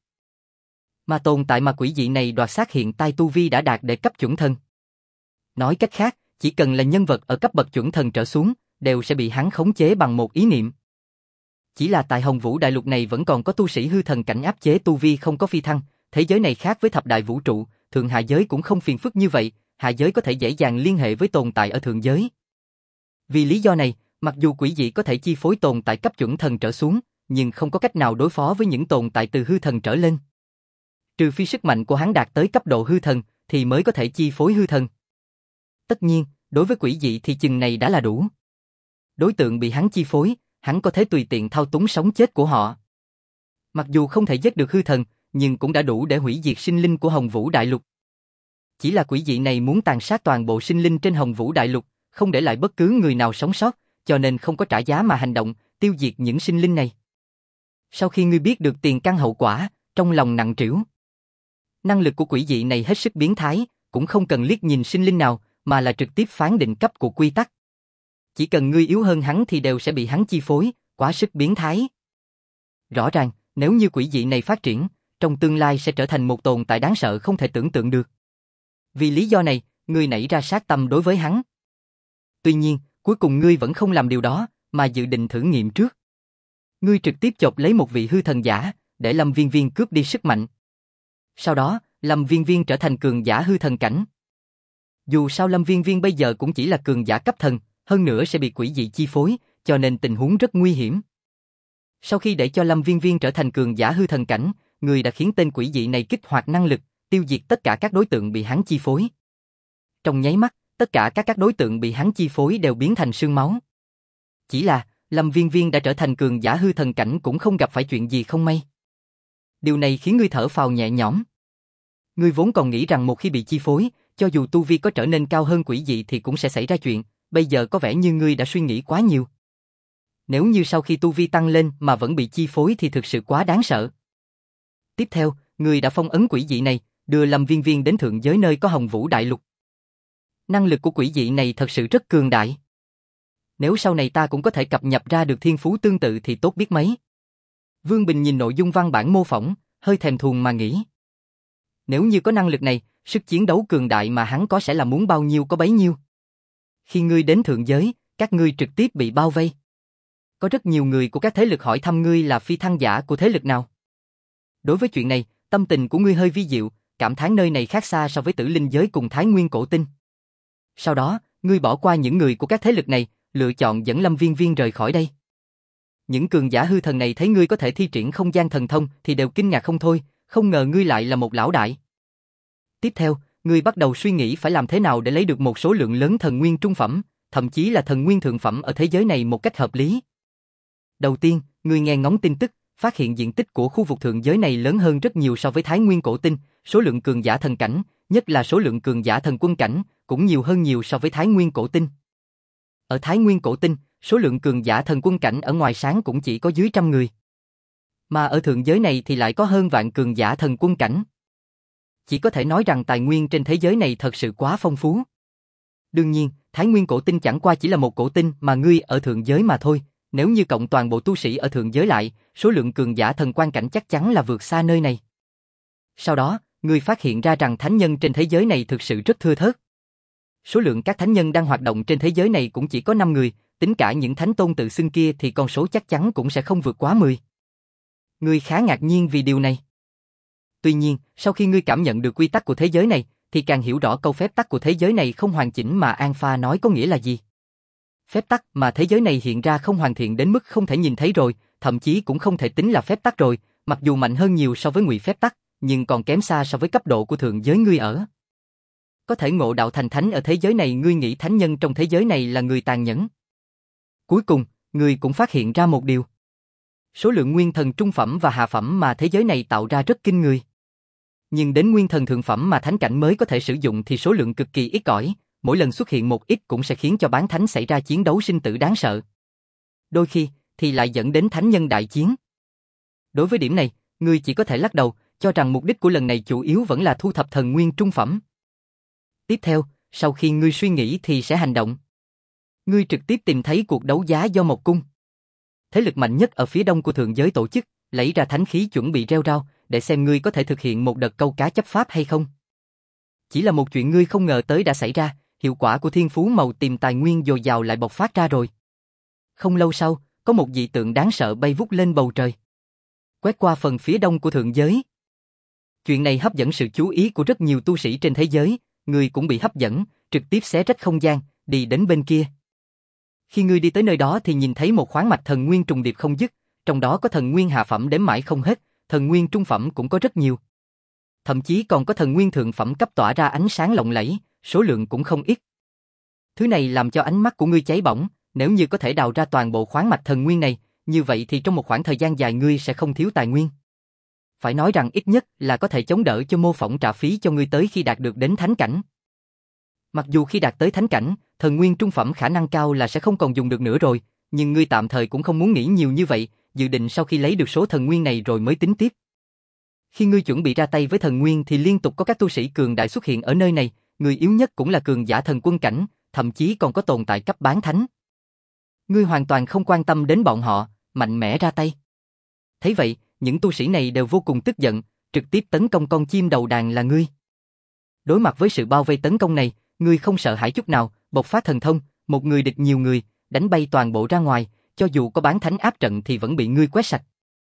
Mà tồn tại mà quỷ dị này đoạt xác hiện tại tu vi đã đạt để cấp chuẩn thần. Nói cách khác, chỉ cần là nhân vật ở cấp bậc chuẩn thần trở xuống, đều sẽ bị hắn khống chế bằng một ý niệm. Chỉ là tại Hồng Vũ Đại Lục này vẫn còn có tu sĩ hư thần cảnh áp chế tu vi không có phi thăng, thế giới này khác với thập đại vũ trụ, thượng hạ giới cũng không phiền phức như vậy, hạ giới có thể dễ dàng liên hệ với tồn tại ở thượng giới. Vì lý do này, mặc dù quỷ dị có thể chi phối tồn tại cấp chuẩn thần trở xuống, nhưng không có cách nào đối phó với những tồn tại từ hư thần trở lên. Trừ phi sức mạnh của hắn đạt tới cấp độ hư thần, thì mới có thể chi phối hư thần. Tất nhiên, đối với quỷ dị thì chừng này đã là đủ. Đối tượng bị hắn chi phối, hắn có thể tùy tiện thao túng sống chết của họ. Mặc dù không thể giết được hư thần, nhưng cũng đã đủ để hủy diệt sinh linh của Hồng Vũ Đại Lục. Chỉ là quỷ dị này muốn tàn sát toàn bộ sinh linh trên Hồng Vũ Đại Lục, không để lại bất cứ người nào sống sót, cho nên không có trả giá mà hành động, tiêu diệt những sinh linh này. Sau khi ngươi biết được tiền căn hậu quả, trong lòng nặng trĩu. Năng lực của quỷ dị này hết sức biến thái, cũng không cần liếc nhìn sinh linh nào, mà là trực tiếp phán định cấp của quy tắc. Chỉ cần ngươi yếu hơn hắn thì đều sẽ bị hắn chi phối, quá sức biến thái. Rõ ràng, nếu như quỷ dị này phát triển, trong tương lai sẽ trở thành một tồn tại đáng sợ không thể tưởng tượng được. Vì lý do này, ngươi nảy ra sát tâm đối với hắn. Tuy nhiên, cuối cùng ngươi vẫn không làm điều đó, mà dự định thử nghiệm trước. Ngươi trực tiếp chộp lấy một vị hư thần giả, để Lâm Viên Viên cướp đi sức mạnh. Sau đó, Lâm Viên Viên trở thành cường giả hư thần cảnh. Dù sao Lâm Viên Viên bây giờ cũng chỉ là cường giả cấp thần, hơn nữa sẽ bị quỷ dị chi phối, cho nên tình huống rất nguy hiểm. Sau khi để cho Lâm Viên Viên trở thành cường giả hư thần cảnh, người đã khiến tên quỷ dị này kích hoạt năng lực, tiêu diệt tất cả các đối tượng bị hắn chi phối. Trong nháy mắt, tất cả các các đối tượng bị hắn chi phối đều biến thành xương máu. Chỉ là, Lâm Viên Viên đã trở thành cường giả hư thần cảnh cũng không gặp phải chuyện gì không may. Điều này khiến ngươi thở phào nhẹ nhõm. Ngươi vốn còn nghĩ rằng một khi bị chi phối, cho dù tu vi có trở nên cao hơn quỷ dị thì cũng sẽ xảy ra chuyện, bây giờ có vẻ như ngươi đã suy nghĩ quá nhiều. Nếu như sau khi tu vi tăng lên mà vẫn bị chi phối thì thực sự quá đáng sợ. Tiếp theo, ngươi đã phong ấn quỷ dị này, đưa Lâm Viên Viên đến thượng giới nơi có Hồng Vũ Đại Lục. Năng lực của quỷ dị này thật sự rất cường đại. Nếu sau này ta cũng có thể cập nhật ra được thiên phú tương tự thì tốt biết mấy. Vương Bình nhìn nội dung văn bản mô phỏng, hơi thèm thuồng mà nghĩ. Nếu như có năng lực này, sức chiến đấu cường đại mà hắn có sẽ là muốn bao nhiêu có bấy nhiêu. Khi ngươi đến thượng giới, các ngươi trực tiếp bị bao vây. Có rất nhiều người của các thế lực hỏi thăm ngươi là phi thăng giả của thế lực nào. Đối với chuyện này, tâm tình của ngươi hơi vi diệu, cảm thán nơi này khác xa so với Tử Linh giới cùng Thái Nguyên cổ tinh. Sau đó, ngươi bỏ qua những người của các thế lực này, lựa chọn dẫn Lâm Viên Viên rời khỏi đây. Những cường giả hư thần này thấy ngươi có thể thi triển không gian thần thông thì đều kinh ngạc không thôi, không ngờ ngươi lại là một lão đại. Tiếp theo, ngươi bắt đầu suy nghĩ phải làm thế nào để lấy được một số lượng lớn thần nguyên trung phẩm, thậm chí là thần nguyên thượng phẩm ở thế giới này một cách hợp lý. Đầu tiên, ngươi nghe ngóng tin tức, phát hiện diện tích của khu vực thượng giới này lớn hơn rất nhiều so với Thái Nguyên cổ tinh, số lượng cường giả thần cảnh, nhất là số lượng cường giả thần quân cảnh, cũng nhiều hơn nhiều so với Thái Nguyên cổ tinh. Ở Thái Nguyên cổ tinh, số lượng cường giả thần quân cảnh ở ngoài sáng cũng chỉ có dưới trăm người. Mà ở thượng giới này thì lại có hơn vạn cường giả thần quân cảnh. Chỉ có thể nói rằng tài nguyên trên thế giới này thật sự quá phong phú. Đương nhiên, Thái Nguyên cổ tinh chẳng qua chỉ là một cổ tinh mà ngươi ở thượng giới mà thôi. Nếu như cộng toàn bộ tu sĩ ở thượng giới lại, số lượng cường giả thần quan cảnh chắc chắn là vượt xa nơi này. Sau đó, ngươi phát hiện ra rằng thánh nhân trên thế giới này thực sự rất thưa thớt. Số lượng các thánh nhân đang hoạt động trên thế giới này cũng chỉ có năm người, tính cả những thánh tôn tự xưng kia thì con số chắc chắn cũng sẽ không vượt quá mười. Ngươi khá ngạc nhiên vì điều này. Tuy nhiên, sau khi ngươi cảm nhận được quy tắc của thế giới này, thì càng hiểu rõ câu phép tắc của thế giới này không hoàn chỉnh mà Alpha nói có nghĩa là gì. Phép tắc mà thế giới này hiện ra không hoàn thiện đến mức không thể nhìn thấy rồi, thậm chí cũng không thể tính là phép tắc rồi, mặc dù mạnh hơn nhiều so với ngụy phép tắc, nhưng còn kém xa so với cấp độ của thượng giới ngươi ở. Có thể ngộ đạo thành thánh ở thế giới này, ngươi nghĩ thánh nhân trong thế giới này là người tàn nhẫn. Cuối cùng, ngươi cũng phát hiện ra một điều. Số lượng nguyên thần trung phẩm và hạ phẩm mà thế giới này tạo ra rất kinh người. Nhưng đến nguyên thần thượng phẩm mà thánh cảnh mới có thể sử dụng thì số lượng cực kỳ ít ỏi, mỗi lần xuất hiện một ít cũng sẽ khiến cho bán thánh xảy ra chiến đấu sinh tử đáng sợ. Đôi khi, thì lại dẫn đến thánh nhân đại chiến. Đối với điểm này, ngươi chỉ có thể lắc đầu, cho rằng mục đích của lần này chủ yếu vẫn là thu thập thần nguyên trung phẩm. Tiếp theo, sau khi ngươi suy nghĩ thì sẽ hành động. Ngươi trực tiếp tìm thấy cuộc đấu giá do một cung. thế lực mạnh nhất ở phía đông của thượng giới tổ chức, lấy ra thánh khí chuẩn bị reo rao, để xem ngươi có thể thực hiện một đợt câu cá chấp pháp hay không. Chỉ là một chuyện ngươi không ngờ tới đã xảy ra, hiệu quả của thiên phú màu tìm tài nguyên dồi dào lại bộc phát ra rồi. Không lâu sau, có một dị tượng đáng sợ bay vút lên bầu trời, quét qua phần phía đông của thượng giới. Chuyện này hấp dẫn sự chú ý của rất nhiều tu sĩ trên thế giới, ngươi cũng bị hấp dẫn, trực tiếp xé rách không gian, đi đến bên kia. Khi ngươi đi tới nơi đó thì nhìn thấy một khoáng mạch thần nguyên trùng điệp không dứt, trong đó có thần nguyên hạ phẩm đếm mãi không hết, thần nguyên trung phẩm cũng có rất nhiều. Thậm chí còn có thần nguyên thượng phẩm cấp tỏa ra ánh sáng lộng lẫy, số lượng cũng không ít. Thứ này làm cho ánh mắt của ngươi cháy bỏng, nếu như có thể đào ra toàn bộ khoáng mạch thần nguyên này, như vậy thì trong một khoảng thời gian dài ngươi sẽ không thiếu tài nguyên. Phải nói rằng ít nhất là có thể chống đỡ cho mô phỏng trả phí cho ngươi tới khi đạt được đến thánh cảnh. Mặc dù khi đạt tới thánh cảnh, thần nguyên trung phẩm khả năng cao là sẽ không còn dùng được nữa rồi, nhưng ngươi tạm thời cũng không muốn nghĩ nhiều như vậy, dự định sau khi lấy được số thần nguyên này rồi mới tính tiếp. Khi ngươi chuẩn bị ra tay với thần nguyên thì liên tục có các tu sĩ cường đại xuất hiện ở nơi này, người yếu nhất cũng là cường giả thần quân cảnh, thậm chí còn có tồn tại cấp bán thánh. Ngươi hoàn toàn không quan tâm đến bọn họ, mạnh mẽ ra tay. Thấy vậy, những tu sĩ này đều vô cùng tức giận, trực tiếp tấn công con chim đầu đàn là ngươi. Đối mặt với sự bao vây tấn công này, ngươi không sợ hãi chút nào, bộc phát thần thông, một người địch nhiều người, đánh bay toàn bộ ra ngoài, cho dù có bán thánh áp trận thì vẫn bị ngươi quét sạch.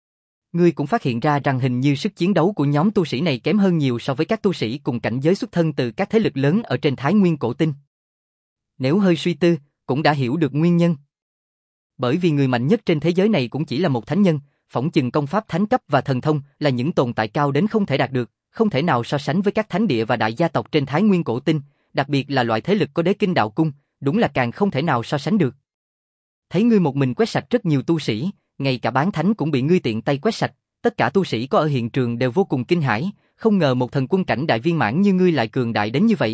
Ngươi cũng phát hiện ra rằng hình như sức chiến đấu của nhóm tu sĩ này kém hơn nhiều so với các tu sĩ cùng cảnh giới xuất thân từ các thế lực lớn ở trên Thái Nguyên cổ tinh. Nếu hơi suy tư, cũng đã hiểu được nguyên nhân. Bởi vì người mạnh nhất trên thế giới này cũng chỉ là một thánh nhân, phỏng chừng công pháp thánh cấp và thần thông là những tồn tại cao đến không thể đạt được, không thể nào so sánh với các thánh địa và đại gia tộc trên Thái Nguyên cổ tinh, đặc biệt là loại thế lực có đế kinh đạo cung, đúng là càng không thể nào so sánh được. Thấy ngươi một mình quét sạch rất nhiều tu sĩ, ngay cả bán thánh cũng bị ngươi tiện tay quét sạch, tất cả tu sĩ có ở hiện trường đều vô cùng kinh hãi, không ngờ một thần quân cảnh đại viên mãn như ngươi lại cường đại đến như vậy.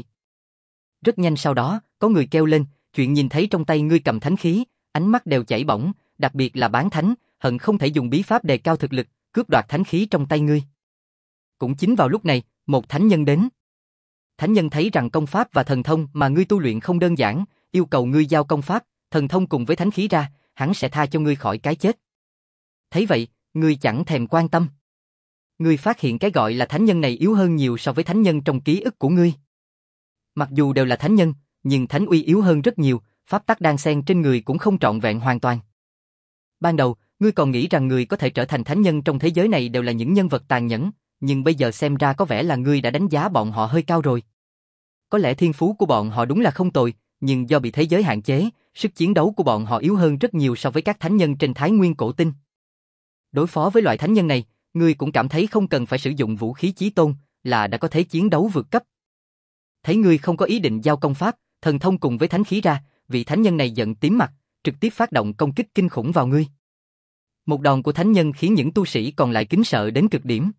Rất nhanh sau đó, có người kêu lên, chuyện nhìn thấy trong tay ngươi cầm thánh khí, ánh mắt đều chảy bỏng, đặc biệt là bán thánh, hận không thể dùng bí pháp đề cao thực lực, cướp đoạt thánh khí trong tay ngươi. Cũng chính vào lúc này, một thánh nhân đến. Thánh nhân thấy rằng công pháp và thần thông mà ngươi tu luyện không đơn giản, yêu cầu ngươi giao công pháp, thần thông cùng với thánh khí ra, hắn sẽ tha cho ngươi khỏi cái chết. Thấy vậy, ngươi chẳng thèm quan tâm. Ngươi phát hiện cái gọi là thánh nhân này yếu hơn nhiều so với thánh nhân trong ký ức của ngươi. Mặc dù đều là thánh nhân, nhưng thánh uy yếu hơn rất nhiều, pháp tắc đan xen trên người cũng không trọn vẹn hoàn toàn. Ban đầu, ngươi còn nghĩ rằng người có thể trở thành thánh nhân trong thế giới này đều là những nhân vật tàn nhẫn, nhưng bây giờ xem ra có vẻ là ngươi đã đánh giá bọn họ hơi cao rồi. Có lẽ thiên phú của bọn họ đúng là không tồi, nhưng do bị thế giới hạn chế, sức chiến đấu của bọn họ yếu hơn rất nhiều so với các thánh nhân trên Thái Nguyên cổ tinh. Đối phó với loại thánh nhân này, ngươi cũng cảm thấy không cần phải sử dụng vũ khí chí tôn, là đã có thể chiến đấu vượt cấp. Thấy ngươi không có ý định giao công pháp, thần thông cùng với thánh khí ra, vị thánh nhân này giận tím mặt, trực tiếp phát động công kích kinh khủng vào ngươi. Một đòn của thánh nhân khiến những tu sĩ còn lại kính sợ đến cực điểm.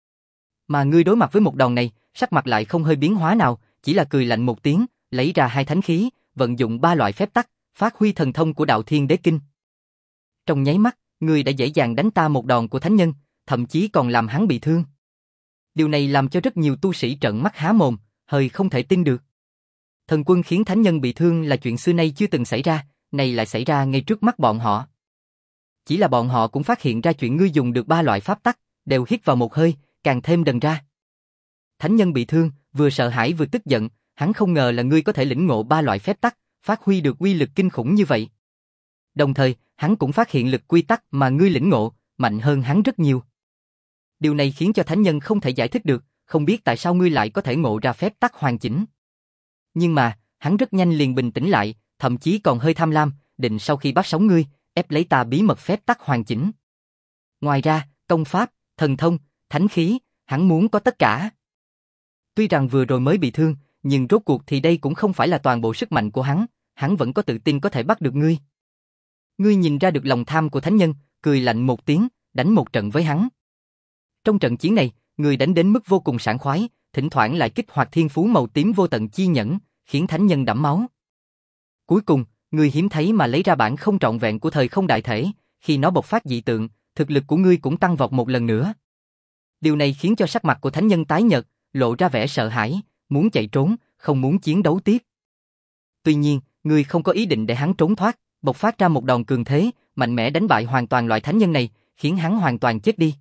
Mà ngươi đối mặt với một đòn này, sắc mặt lại không hơi biến hóa nào, chỉ là cười lạnh một tiếng, lấy ra hai thánh khí, vận dụng ba loại phép tắc, phát huy thần thông của Đạo Thiên Đế Kinh. Trong nháy mắt, ngươi đã dễ dàng đánh ta một đòn của thánh nhân, thậm chí còn làm hắn bị thương. Điều này làm cho rất nhiều tu sĩ trợn mắt há mồm, hơi không thể tin được. Thần quân khiến thánh nhân bị thương là chuyện xưa nay chưa từng xảy ra, này lại xảy ra ngay trước mắt bọn họ. Chỉ là bọn họ cũng phát hiện ra chuyện ngươi dùng được ba loại pháp tắc, đều hít vào một hơi, càng thêm đần ra. Thánh nhân bị thương, vừa sợ hãi vừa tức giận, hắn không ngờ là ngươi có thể lĩnh ngộ ba loại phép tắc, phát huy được uy lực kinh khủng như vậy. Đồng thời, hắn cũng phát hiện lực quy tắc mà ngươi lĩnh ngộ, mạnh hơn hắn rất nhiều. Điều này khiến cho thánh nhân không thể giải thích được, không biết tại sao ngươi lại có thể ngộ ra phép tắc hoàn chỉnh. Nhưng mà, hắn rất nhanh liền bình tĩnh lại, thậm chí còn hơi tham lam, định sau khi bắt sống ngươi, ép lấy ta bí mật phép tắc hoàn chỉnh. Ngoài ra, công pháp, thần thông, thánh khí, hắn muốn có tất cả. Tuy rằng vừa rồi mới bị thương, nhưng rốt cuộc thì đây cũng không phải là toàn bộ sức mạnh của hắn, hắn vẫn có tự tin có thể bắt được ngươi. Ngươi nhìn ra được lòng tham của thánh nhân, cười lạnh một tiếng, đánh một trận với hắn. Trong trận chiến này, ngươi đánh đến mức vô cùng sảng khoái, thỉnh thoảng lại kích hoạt thiên phú màu tím vô tận chi nhẫn, khiến thánh nhân đẫm máu. Cuối cùng, ngươi hiếm thấy mà lấy ra bản không trọn vẹn của thời không đại thể, khi nó bộc phát dị tượng, thực lực của ngươi cũng tăng vọt một lần nữa. Điều này khiến cho sắc mặt của thánh nhân tái nhợt, lộ ra vẻ sợ hãi, muốn chạy trốn, không muốn chiến đấu tiếp. Tuy nhiên, ngươi không có ý định để hắn trốn thoát, bộc phát ra một đòn cường thế, mạnh mẽ đánh bại hoàn toàn loại thánh nhân này, khiến hắn hoàn toàn chết đi.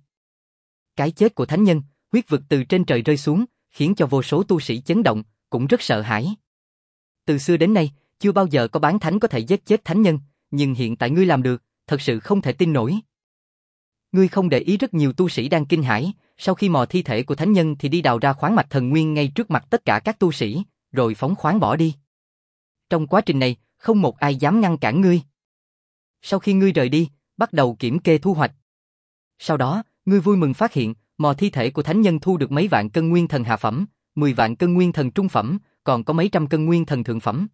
Cái chết của thánh nhân, huyết vực từ trên trời rơi xuống, khiến cho vô số tu sĩ chấn động, cũng rất sợ hãi. Từ xưa đến nay, chưa bao giờ có bán thánh có thể giết chết thánh nhân, nhưng hiện tại ngươi làm được, thật sự không thể tin nổi. Ngươi không để ý rất nhiều tu sĩ đang kinh hãi, sau khi mò thi thể của thánh nhân thì đi đào ra khoáng mạch thần nguyên ngay trước mặt tất cả các tu sĩ, rồi phóng khoáng bỏ đi. Trong quá trình này, không một ai dám ngăn cản ngươi. Sau khi ngươi rời đi, bắt đầu kiểm kê thu hoạch. Sau đó, ngươi vui mừng phát hiện, mò thi thể của thánh nhân thu được mấy vạn cân nguyên thần hạ phẩm, mười vạn cân nguyên thần trung phẩm, còn có mấy trăm cân nguyên thần thượng phẩm.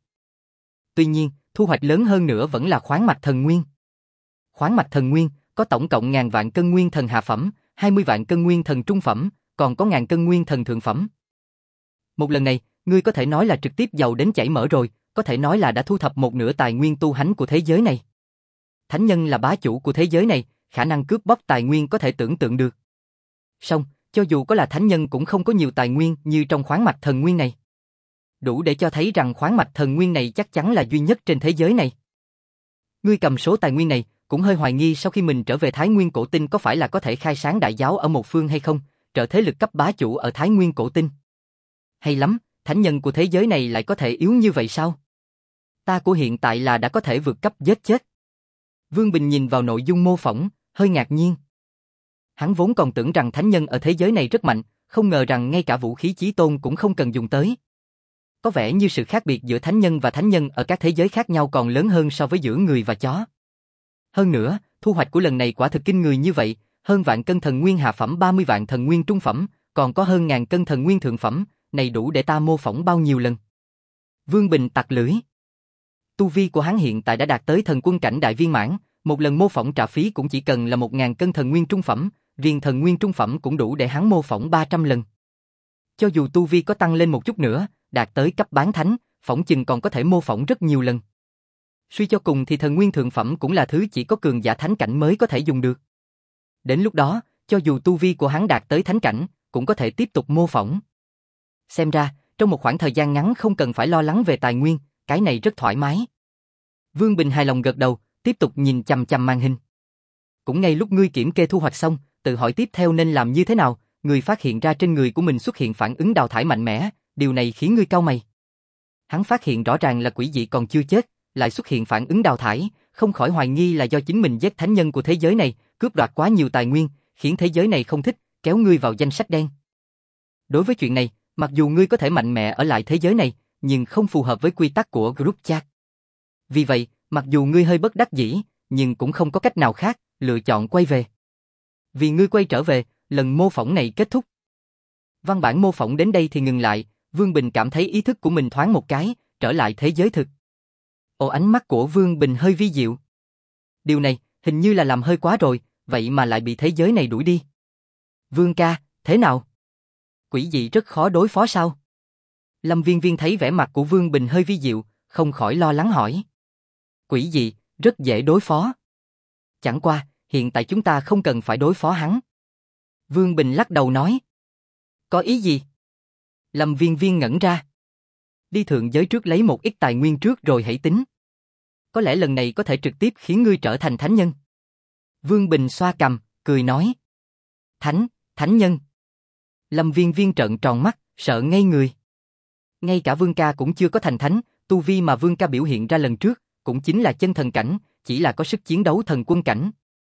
Tuy nhiên, thu hoạch lớn hơn nữa vẫn là khoáng mạch thần nguyên. Khoáng mạch thần nguyên có tổng cộng ngàn vạn cân nguyên thần hạ phẩm, hai mươi vạn cân nguyên thần trung phẩm, còn có ngàn cân nguyên thần thượng phẩm. Một lần này, ngươi có thể nói là trực tiếp giàu đến chảy mỡ rồi, có thể nói là đã thu thập một nửa tài nguyên tu hành của thế giới này. Thánh nhân là bá chủ của thế giới này, khả năng cướp bóc tài nguyên có thể tưởng tượng được. Song, cho dù có là thánh nhân cũng không có nhiều tài nguyên như trong khoáng mạch thần nguyên này. Đủ để cho thấy rằng khoáng mạch thần nguyên này chắc chắn là duy nhất trên thế giới này. Ngươi cầm số tài nguyên này, cũng hơi hoài nghi sau khi mình trở về Thái Nguyên Cổ Tinh có phải là có thể khai sáng đại giáo ở một phương hay không, trở thế lực cấp bá chủ ở Thái Nguyên Cổ Tinh. Hay lắm, thánh nhân của thế giới này lại có thể yếu như vậy sao? Ta của hiện tại là đã có thể vượt cấp giết chết. Vương Bình nhìn vào nội dung mô phỏng, hơi ngạc nhiên. Hắn vốn còn tưởng rằng thánh nhân ở thế giới này rất mạnh, không ngờ rằng ngay cả vũ khí chí tôn cũng không cần dùng tới. Có vẻ như sự khác biệt giữa thánh nhân và thánh nhân ở các thế giới khác nhau còn lớn hơn so với giữa người và chó. Hơn nữa, thu hoạch của lần này quả thực kinh người như vậy, hơn vạn cân thần nguyên hạ phẩm, ba mươi vạn thần nguyên trung phẩm, còn có hơn ngàn cân thần nguyên thượng phẩm, này đủ để ta mô phỏng bao nhiêu lần. Vương Bình tặc lưỡi. Tu vi của hắn hiện tại đã đạt tới thần quân cảnh đại viên mãn, một lần mô phỏng trả phí cũng chỉ cần là một ngàn cân thần nguyên trung phẩm, riêng thần nguyên trung phẩm cũng đủ để hắn mô phỏng ba trăm lần. Cho dù tu vi có tăng lên một chút nữa, đạt tới cấp bán thánh, phỏng chừng còn có thể mô phỏng rất nhiều lần. Suy cho cùng thì thần nguyên thượng phẩm cũng là thứ chỉ có cường giả thánh cảnh mới có thể dùng được. Đến lúc đó, cho dù tu vi của hắn đạt tới thánh cảnh, cũng có thể tiếp tục mô phỏng. Xem ra, trong một khoảng thời gian ngắn không cần phải lo lắng về tài nguyên, cái này rất thoải mái. Vương Bình hài lòng gật đầu, tiếp tục nhìn chằm chằm màn hình. Cũng ngay lúc ngươi kiểm kê thu hoạch xong, tự hỏi tiếp theo nên làm như thế nào, ngươi phát hiện ra trên người của mình xuất hiện phản ứng đào thải mạnh mẽ, điều này khiến ngươi cau mày. Hắn phát hiện rõ ràng là quỷ dị còn chưa chết, lại xuất hiện phản ứng đào thải, không khỏi hoài nghi là do chính mình giết thánh nhân của thế giới này, cướp đoạt quá nhiều tài nguyên, khiến thế giới này không thích, kéo ngươi vào danh sách đen. Đối với chuyện này, mặc dù ngươi có thể mạnh mẽ ở lại thế giới này, nhưng không phù hợp với quy tắc của group chat. Vì vậy, mặc dù ngươi hơi bất đắc dĩ, nhưng cũng không có cách nào khác, lựa chọn quay về. Vì ngươi quay trở về, lần mô phỏng này kết thúc. Văn bản mô phỏng đến đây thì ngừng lại, Vương Bình cảm thấy ý thức của mình thoáng một cái, trở lại thế giới thực. Ồ, ánh mắt của Vương Bình hơi vi diệu. Điều này, hình như là làm hơi quá rồi, vậy mà lại bị thế giới này đuổi đi. Vương ca, thế nào? Quỷ dị rất khó đối phó sao? Lâm Viên Viên thấy vẻ mặt của Vương Bình hơi vi diệu, không khỏi lo lắng hỏi. Quỷ dị, rất dễ đối phó. Chẳng qua, hiện tại chúng ta không cần phải đối phó hắn. Vương Bình lắc đầu nói. Có ý gì? Lâm Viên Viên ngẩn ra. Đi thượng giới trước lấy một ít tài nguyên trước rồi hãy tính. Có lẽ lần này có thể trực tiếp khiến ngươi trở thành thánh nhân. Vương Bình xoa cằm, cười nói. Thánh, thánh nhân. Lâm Viên Viên trợn tròn mắt, sợ ngây người. Ngay cả Vương ca cũng chưa có thành thánh, tu vi mà Vương ca biểu hiện ra lần trước, cũng chính là chân thần cảnh, chỉ là có sức chiến đấu thần quân cảnh.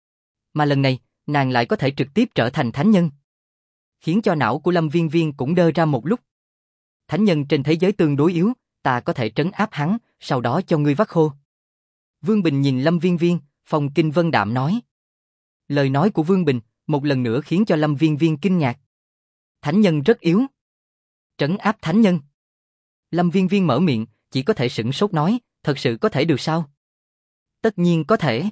Mà lần này, nàng lại có thể trực tiếp trở thành thánh nhân. Khiến cho não của Lâm Viên Viên cũng đơ ra một lúc. Thánh nhân trên thế giới tương đối yếu, ta có thể trấn áp hắn, sau đó cho ngươi vắt khô. Vương Bình nhìn Lâm Viên Viên, phong kinh vân đạm nói. Lời nói của Vương Bình, một lần nữa khiến cho Lâm Viên Viên kinh ngạc. Thánh nhân rất yếu. Trấn áp thánh nhân. Lâm Viên Viên mở miệng, chỉ có thể sửng sốt nói, thật sự có thể được sao? Tất nhiên có thể.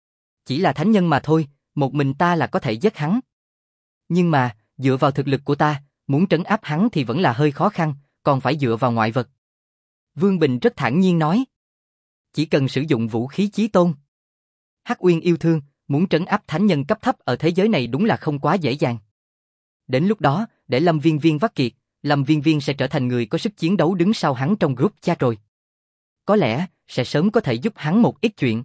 Chỉ là thánh nhân mà thôi, một mình ta là có thể giết hắn. Nhưng mà, dựa vào thực lực của ta, muốn trấn áp hắn thì vẫn là hơi khó khăn, còn phải dựa vào ngoại vật. Vương Bình rất thản nhiên nói. Chỉ cần sử dụng vũ khí chí tôn. Hắc Uyên yêu thương, muốn trấn áp thánh nhân cấp thấp ở thế giới này đúng là không quá dễ dàng. Đến lúc đó, để Lâm Viên Viên vắt kiệt, Lâm Viên Viên sẽ trở thành người có sức chiến đấu đứng sau hắn trong group chat rồi. có lẽ sẽ sớm có thể giúp hắn một ít chuyện.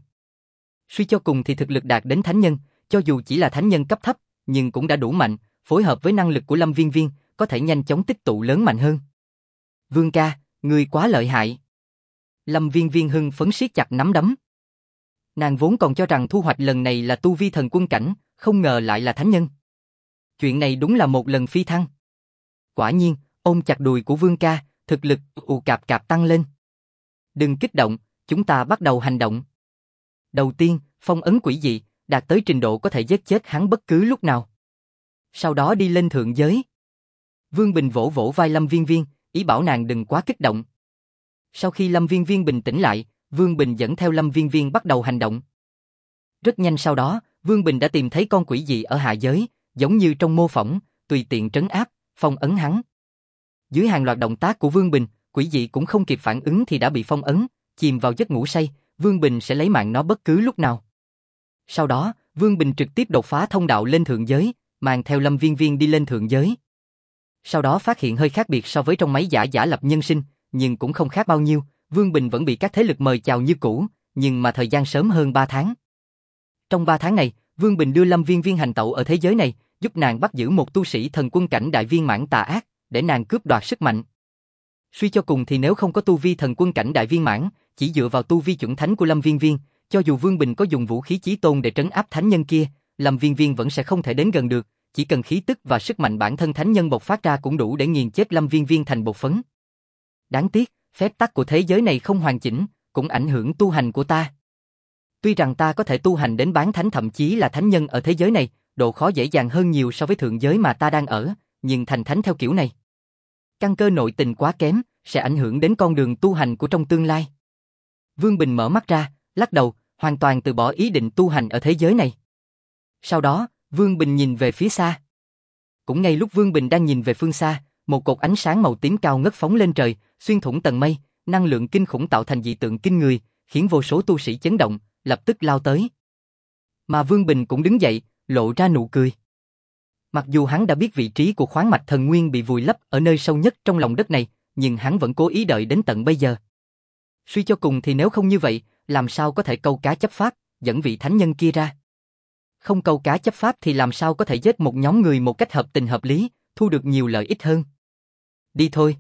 Suy cho cùng thì thực lực đạt đến thánh nhân, cho dù chỉ là thánh nhân cấp thấp, nhưng cũng đã đủ mạnh, phối hợp với năng lực của Lâm Viên Viên, có thể nhanh chóng tích tụ lớn mạnh hơn. Vương ca, ngươi quá lợi hại. Lâm Viên Viên hưng phấn siết chặt nắm đấm. Nàng vốn còn cho rằng thu hoạch lần này là tu vi thần quân cảnh, không ngờ lại là thánh nhân. Chuyện này đúng là một lần phi thăng. Quả nhiên, ôm chặt đùi của Vương ca, thực lực ù cạp cạp tăng lên. Đừng kích động, chúng ta bắt đầu hành động. Đầu tiên, phong ấn quỷ dị, đạt tới trình độ có thể giết chết hắn bất cứ lúc nào. Sau đó đi lên thượng giới. Vương Bình vỗ vỗ vai Lâm Viên Viên, ý bảo nàng đừng quá kích động. Sau khi Lâm Viên Viên bình tĩnh lại, Vương Bình dẫn theo Lâm Viên Viên bắt đầu hành động. Rất nhanh sau đó, Vương Bình đã tìm thấy con quỷ dị ở hạ giới, giống như trong mô phỏng, tùy tiện trấn áp, phong ấn hắn. Dưới hàng loạt động tác của Vương Bình, quỷ dị cũng không kịp phản ứng thì đã bị phong ấn, chìm vào giấc ngủ say, Vương Bình sẽ lấy mạng nó bất cứ lúc nào. Sau đó, Vương Bình trực tiếp đột phá thông đạo lên thượng giới, mang theo Lâm Viên Viên đi lên thượng giới. Sau đó phát hiện hơi khác biệt so với trong máy giả giả lập nhân sinh, nhưng cũng không khác bao nhiêu, Vương Bình vẫn bị các thế lực mời chào như cũ, nhưng mà thời gian sớm hơn ba tháng. Trong ba tháng này, Vương Bình đưa Lâm Viên Viên hành tẩu ở thế giới này, giúp nàng bắt giữ một tu sĩ thần quân cảnh đại viên mãn tà ác, để nàng cướp đoạt sức mạnh. Suy cho cùng thì nếu không có tu vi thần quân cảnh đại viên mãn, chỉ dựa vào tu vi chuẩn thánh của Lâm Viên Viên, cho dù Vương Bình có dùng vũ khí chí tôn để trấn áp thánh nhân kia, Lâm Viên Viên vẫn sẽ không thể đến gần được, chỉ cần khí tức và sức mạnh bản thân thánh nhân bộc phát ra cũng đủ để nghiền chết Lâm Viên Viên thành bột phấn. Đáng tiếc, phép tắc của thế giới này không hoàn chỉnh, cũng ảnh hưởng tu hành của ta. Tuy rằng ta có thể tu hành đến bán thánh thậm chí là thánh nhân ở thế giới này, độ khó dễ dàng hơn nhiều so với thượng giới mà ta đang ở, nhưng thành thánh theo kiểu này, căn cơ nội tình quá kém, sẽ ảnh hưởng đến con đường tu hành của trong tương lai. Vương Bình mở mắt ra, lắc đầu, hoàn toàn từ bỏ ý định tu hành ở thế giới này. Sau đó, Vương Bình nhìn về phía xa. Cũng ngay lúc Vương Bình đang nhìn về phương xa, một cột ánh sáng màu tím cao ngất phóng lên trời, xuyên thủng tầng mây, năng lượng kinh khủng tạo thành dị tượng kinh người, khiến vô số tu sĩ chấn động, lập tức lao tới. Mà Vương Bình cũng đứng dậy, lộ ra nụ cười. Mặc dù hắn đã biết vị trí của khoáng mạch thần nguyên bị vùi lấp ở nơi sâu nhất trong lòng đất này, nhưng hắn vẫn cố ý đợi đến tận bây giờ. Suy cho cùng thì nếu không như vậy, làm sao có thể câu cá chấp pháp, dẫn vị thánh nhân kia ra? Không câu cá chấp pháp thì làm sao có thể giết một nhóm người một cách hợp tình hợp lý, thu được nhiều lợi ích hơn? Đi thôi.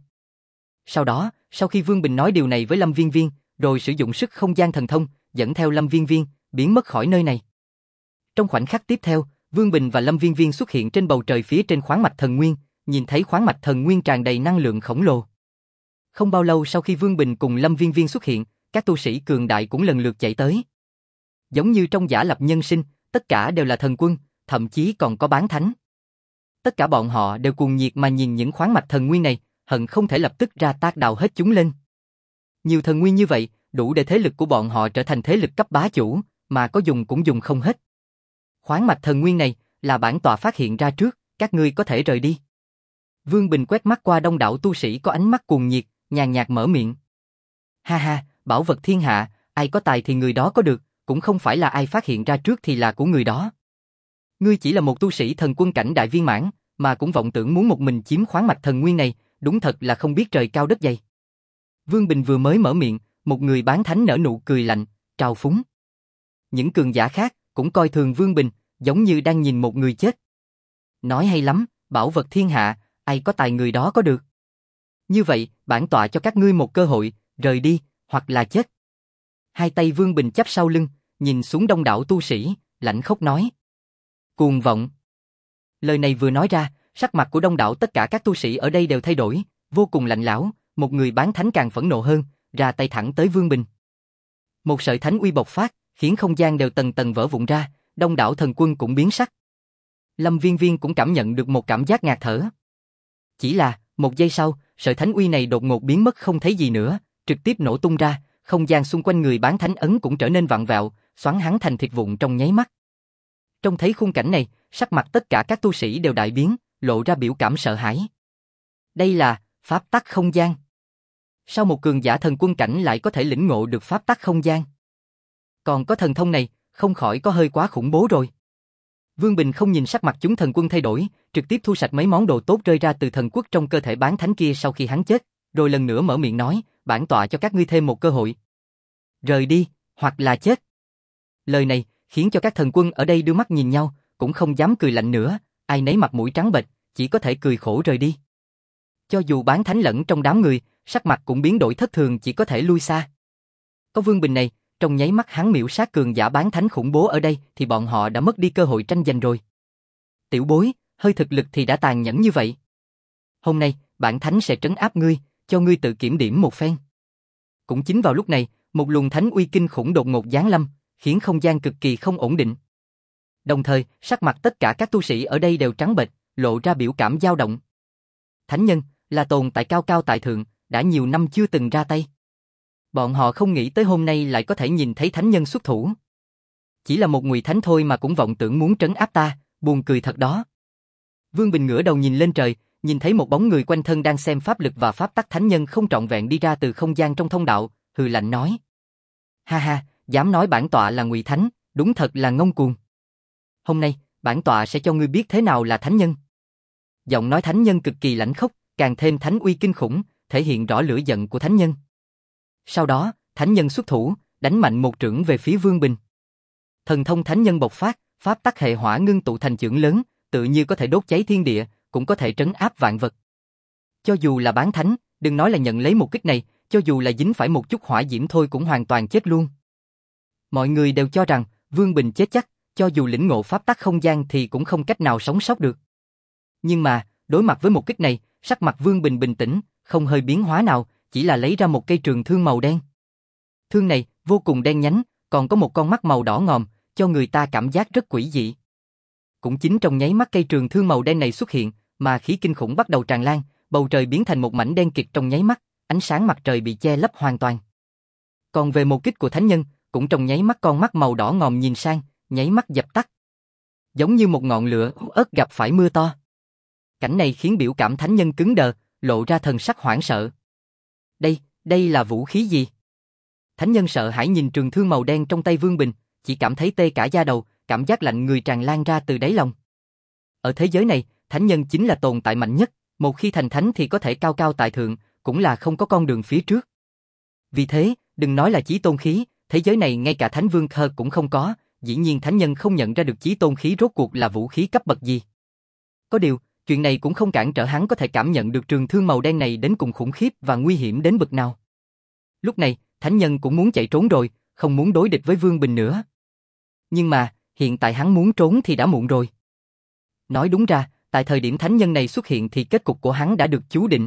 Sau đó, sau khi Vương Bình nói điều này với Lâm Viên Viên, rồi sử dụng sức không gian thần thông, dẫn theo Lâm Viên Viên, biến mất khỏi nơi này. Trong khoảnh khắc tiếp theo, Vương Bình và Lâm Viên Viên xuất hiện trên bầu trời phía trên khoáng mạch thần nguyên, nhìn thấy khoáng mạch thần nguyên tràn đầy năng lượng khổng lồ. Không bao lâu sau khi Vương Bình cùng Lâm Viên Viên xuất hiện, các tu sĩ cường đại cũng lần lượt chạy tới. Giống như trong giả lập nhân sinh, tất cả đều là thần quân, thậm chí còn có bán thánh. Tất cả bọn họ đều cuồng nhiệt mà nhìn những khoáng mạch thần nguyên này, hận không thể lập tức ra tác đào hết chúng lên. Nhiều thần nguyên như vậy, đủ để thế lực của bọn họ trở thành thế lực cấp bá chủ, mà có dùng cũng dùng không hết. Khoáng mạch thần nguyên này là bản tọa phát hiện ra trước, các ngươi có thể rời đi. Vương Bình quét mắt qua đông đảo tu sĩ có ánh mắt cuồng nhiệt, nhàn nhạt mở miệng. Ha ha, bảo vật thiên hạ, ai có tài thì người đó có được, cũng không phải là ai phát hiện ra trước thì là của người đó. Ngươi chỉ là một tu sĩ thần quân cảnh đại viên mãn, mà cũng vọng tưởng muốn một mình chiếm khoáng mạch thần nguyên này, đúng thật là không biết trời cao đất dày. Vương Bình vừa mới mở miệng, một người bán thánh nở nụ cười lạnh, trào phúng. Những cường giả khác cũng coi thường Vương Bình, giống như đang nhìn một người chết. Nói hay lắm, bảo vật thiên hạ, ai có tài người đó có được. Như vậy, bản tọa cho các ngươi một cơ hội, rời đi, hoặc là chết. Hai tay Vương Bình chắp sau lưng, nhìn xuống đông đảo tu sĩ, lạnh khóc nói. Cuồng vọng. Lời này vừa nói ra, sắc mặt của đông đảo tất cả các tu sĩ ở đây đều thay đổi, vô cùng lạnh lẽo, một người bán thánh càng phẫn nộ hơn, ra tay thẳng tới Vương Bình. Một sợi thánh uy bộc phát, khiến không gian đều tầng tầng vỡ vụn ra, đông đảo thần quân cũng biến sắc. Lâm Viên Viên cũng cảm nhận được một cảm giác ngạt thở. Chỉ là, một giây sau, sợi thánh uy này đột ngột biến mất không thấy gì nữa, trực tiếp nổ tung ra, không gian xung quanh người bán thánh ấn cũng trở nên vặn vẹo, xoắn hắn thành thịt vụn trong nháy mắt. Trông thấy khung cảnh này, sắc mặt tất cả các tu sĩ đều đại biến, lộ ra biểu cảm sợ hãi. Đây là pháp tắc không gian. Sao một cường giả thần quân cảnh lại có thể lĩnh ngộ được pháp tắc không gian? Còn có thần thông này, không khỏi có hơi quá khủng bố rồi. Vương Bình không nhìn sắc mặt chúng thần quân thay đổi, trực tiếp thu sạch mấy món đồ tốt rơi ra từ thần quốc trong cơ thể bán thánh kia sau khi hắn chết, rồi lần nữa mở miệng nói, bản tọa cho các ngươi thêm một cơ hội, Rời đi, hoặc là chết. Lời này khiến cho các thần quân ở đây đưa mắt nhìn nhau, cũng không dám cười lạnh nữa, ai nấy mặt mũi trắng bệch, chỉ có thể cười khổ rời đi. Cho dù bán thánh lẫn trong đám người, sắc mặt cũng biến đổi thất thường, chỉ có thể lui xa. Có Vương Bình này, trong nháy mắt hắn miểu sát cường giả bán thánh khủng bố ở đây thì bọn họ đã mất đi cơ hội tranh giành rồi. Tiểu bối, hơi thực lực thì đã tàn nhẫn như vậy. Hôm nay, bản thánh sẽ trấn áp ngươi, cho ngươi tự kiểm điểm một phen. Cũng chính vào lúc này, một luồng thánh uy kinh khủng đột ngột giáng lâm, khiến không gian cực kỳ không ổn định. Đồng thời, sắc mặt tất cả các tu sĩ ở đây đều trắng bệch, lộ ra biểu cảm dao động. Thánh nhân là tồn tại cao cao tại thượng, đã nhiều năm chưa từng ra tay. Bọn họ không nghĩ tới hôm nay lại có thể nhìn thấy thánh nhân xuất thủ. Chỉ là một ngụy thánh thôi mà cũng vọng tưởng muốn trấn áp ta, buồn cười thật đó. Vương Bình ngửa đầu nhìn lên trời, nhìn thấy một bóng người quanh thân đang xem pháp lực và pháp tắc thánh nhân không trọn vẹn đi ra từ không gian trong thông đạo, hừ lạnh nói: Ha ha, dám nói bản tọa là ngụy thánh, đúng thật là ngông cuồng. Hôm nay, bản tọa sẽ cho ngươi biết thế nào là thánh nhân. Giọng nói thánh nhân cực kỳ lãnh khốc, càng thêm thánh uy kinh khủng, thể hiện rõ lửa giận của thánh nhân. Sau đó, thánh nhân xuất thủ, đánh mạnh một chưởng về phía Vương Bình. Thần thông thánh nhân bộc phát, pháp tắc hệ hỏa ngưng tụ thành chưởng lớn, tự như có thể đốt cháy thiên địa, cũng có thể trấn áp vạn vật. Cho dù là bán thánh, đừng nói là nhận lấy một kích này, cho dù là dính phải một chút hỏa diễm thôi cũng hoàn toàn chết luôn. Mọi người đều cho rằng Vương Bình chết chắc, cho dù lĩnh ngộ pháp tắc không gian thì cũng không cách nào sống sót được. Nhưng mà, đối mặt với một kích này, sắc mặt Vương Bình bình tĩnh, không hơi biến hóa nào, chỉ là lấy ra một cây trường thương màu đen. Thương này vô cùng đen nhánh, còn có một con mắt màu đỏ ngòm, cho người ta cảm giác rất quỷ dị. Cũng chính trong nháy mắt cây trường thương màu đen này xuất hiện, mà khí kinh khủng bắt đầu tràn lan, bầu trời biến thành một mảnh đen kịt trong nháy mắt, ánh sáng mặt trời bị che lấp hoàn toàn. Còn về một kích của thánh nhân, cũng trong nháy mắt con mắt màu đỏ ngòm nhìn sang, nháy mắt dập tắt. Giống như một ngọn lửa ớt gặp phải mưa to. Cảnh này khiến biểu cảm thánh nhân cứng đờ, lộ ra thần sắc hoảng sợ. Đây, đây là vũ khí gì? Thánh nhân sợ hãi nhìn trường thương màu đen trong tay Vương Bình, chỉ cảm thấy tê cả da đầu, cảm giác lạnh người tràn lan ra từ đáy lòng. Ở thế giới này, thánh nhân chính là tồn tại mạnh nhất, một khi thành thánh thì có thể cao cao tại thượng, cũng là không có con đường phía trước. Vì thế, đừng nói là chí tôn khí, thế giới này ngay cả thánh vương khơ cũng không có, dĩ nhiên thánh nhân không nhận ra được chí tôn khí rốt cuộc là vũ khí cấp bậc gì. Có điều, chuyện này cũng không cản trở hắn có thể cảm nhận được trường thương màu đen này đến cùng khủng khiếp và nguy hiểm đến bậc nào. Lúc này, thánh nhân cũng muốn chạy trốn rồi, không muốn đối địch với Vương Bình nữa. Nhưng mà, hiện tại hắn muốn trốn thì đã muộn rồi. Nói đúng ra, tại thời điểm thánh nhân này xuất hiện thì kết cục của hắn đã được chú định.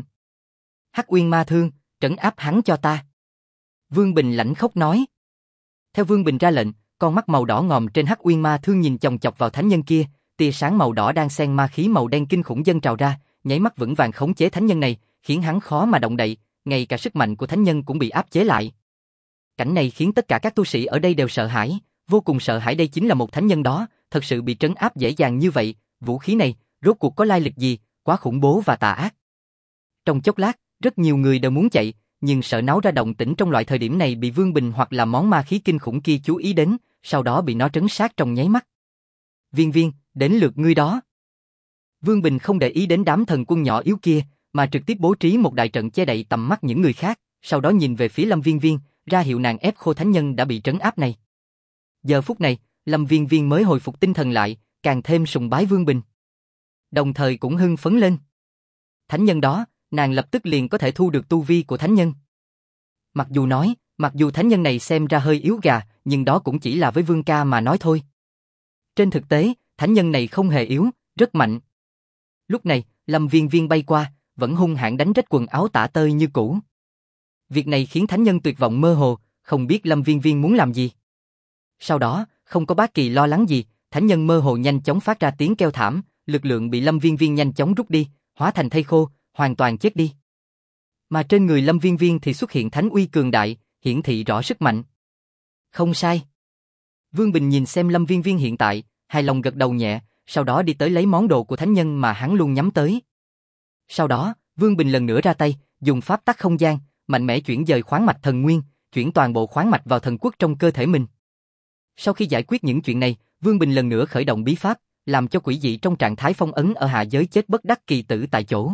Hắc Uyên Ma Thương, trấn áp hắn cho ta. Vương Bình lãnh khốc nói. Theo Vương Bình ra lệnh, con mắt màu đỏ ngòm trên Hắc Uyên Ma Thương nhìn chòng chọc vào thánh nhân kia, tia sáng màu đỏ đang xen ma khí màu đen kinh khủng dâng trào ra, nháy mắt vững vàng khống chế thánh nhân này, khiến hắn khó mà động đậy, ngay cả sức mạnh của thánh nhân cũng bị áp chế lại. Cảnh này khiến tất cả các tu sĩ ở đây đều sợ hãi, vô cùng sợ hãi, đây chính là một thánh nhân đó, thật sự bị trấn áp dễ dàng như vậy, vũ khí này, rốt cuộc có lai lịch gì, quá khủng bố và tà ác. Trong chốc lát, rất nhiều người đều muốn chạy, nhưng sợ náo ra động tĩnh trong loại thời điểm này bị Vương Bình hoặc là món ma khí kinh khủng kia chú ý đến, sau đó bị nó trấn sát trong nháy mắt. Viên Viên, đến lượt ngươi đó. Vương Bình không để ý đến đám thần quân nhỏ yếu kia, mà trực tiếp bố trí một đại trận che đậy tầm mắt những người khác, sau đó nhìn về phía Lâm Viên Viên, ra hiệu nàng ép khô thánh nhân đã bị trấn áp này. Giờ phút này, Lâm Viên Viên mới hồi phục tinh thần lại, càng thêm sùng bái Vương Bình. Đồng thời cũng hưng phấn lên. Thánh nhân đó, nàng lập tức liền có thể thu được tu vi của thánh nhân. Mặc dù nói, mặc dù thánh nhân này xem ra hơi yếu gà, nhưng đó cũng chỉ là với Vương ca mà nói thôi. Trên thực tế, thánh nhân này không hề yếu, rất mạnh. Lúc này, Lâm Viên Viên bay qua, vẫn hung hãn đánh rách quần áo tả tơi như cũ. Việc này khiến thánh nhân tuyệt vọng mơ hồ, không biết Lâm Viên Viên muốn làm gì. Sau đó, không có bất kỳ lo lắng gì, thánh nhân mơ hồ nhanh chóng phát ra tiếng kêu thảm, lực lượng bị Lâm Viên Viên nhanh chóng rút đi, hóa thành thây khô, hoàn toàn chết đi. Mà trên người Lâm Viên Viên thì xuất hiện thánh uy cường đại, hiển thị rõ sức mạnh. Không sai. Vương Bình nhìn xem Lâm Viên Viên hiện tại, hài lòng gật đầu nhẹ, sau đó đi tới lấy món đồ của thánh nhân mà hắn luôn nhắm tới. Sau đó, Vương Bình lần nữa ra tay, dùng pháp tắc không gian, mạnh mẽ chuyển dời khoáng mạch thần nguyên, chuyển toàn bộ khoáng mạch vào thần quốc trong cơ thể mình. Sau khi giải quyết những chuyện này, Vương Bình lần nữa khởi động bí pháp, làm cho quỷ dị trong trạng thái phong ấn ở hạ giới chết bất đắc kỳ tử tại chỗ.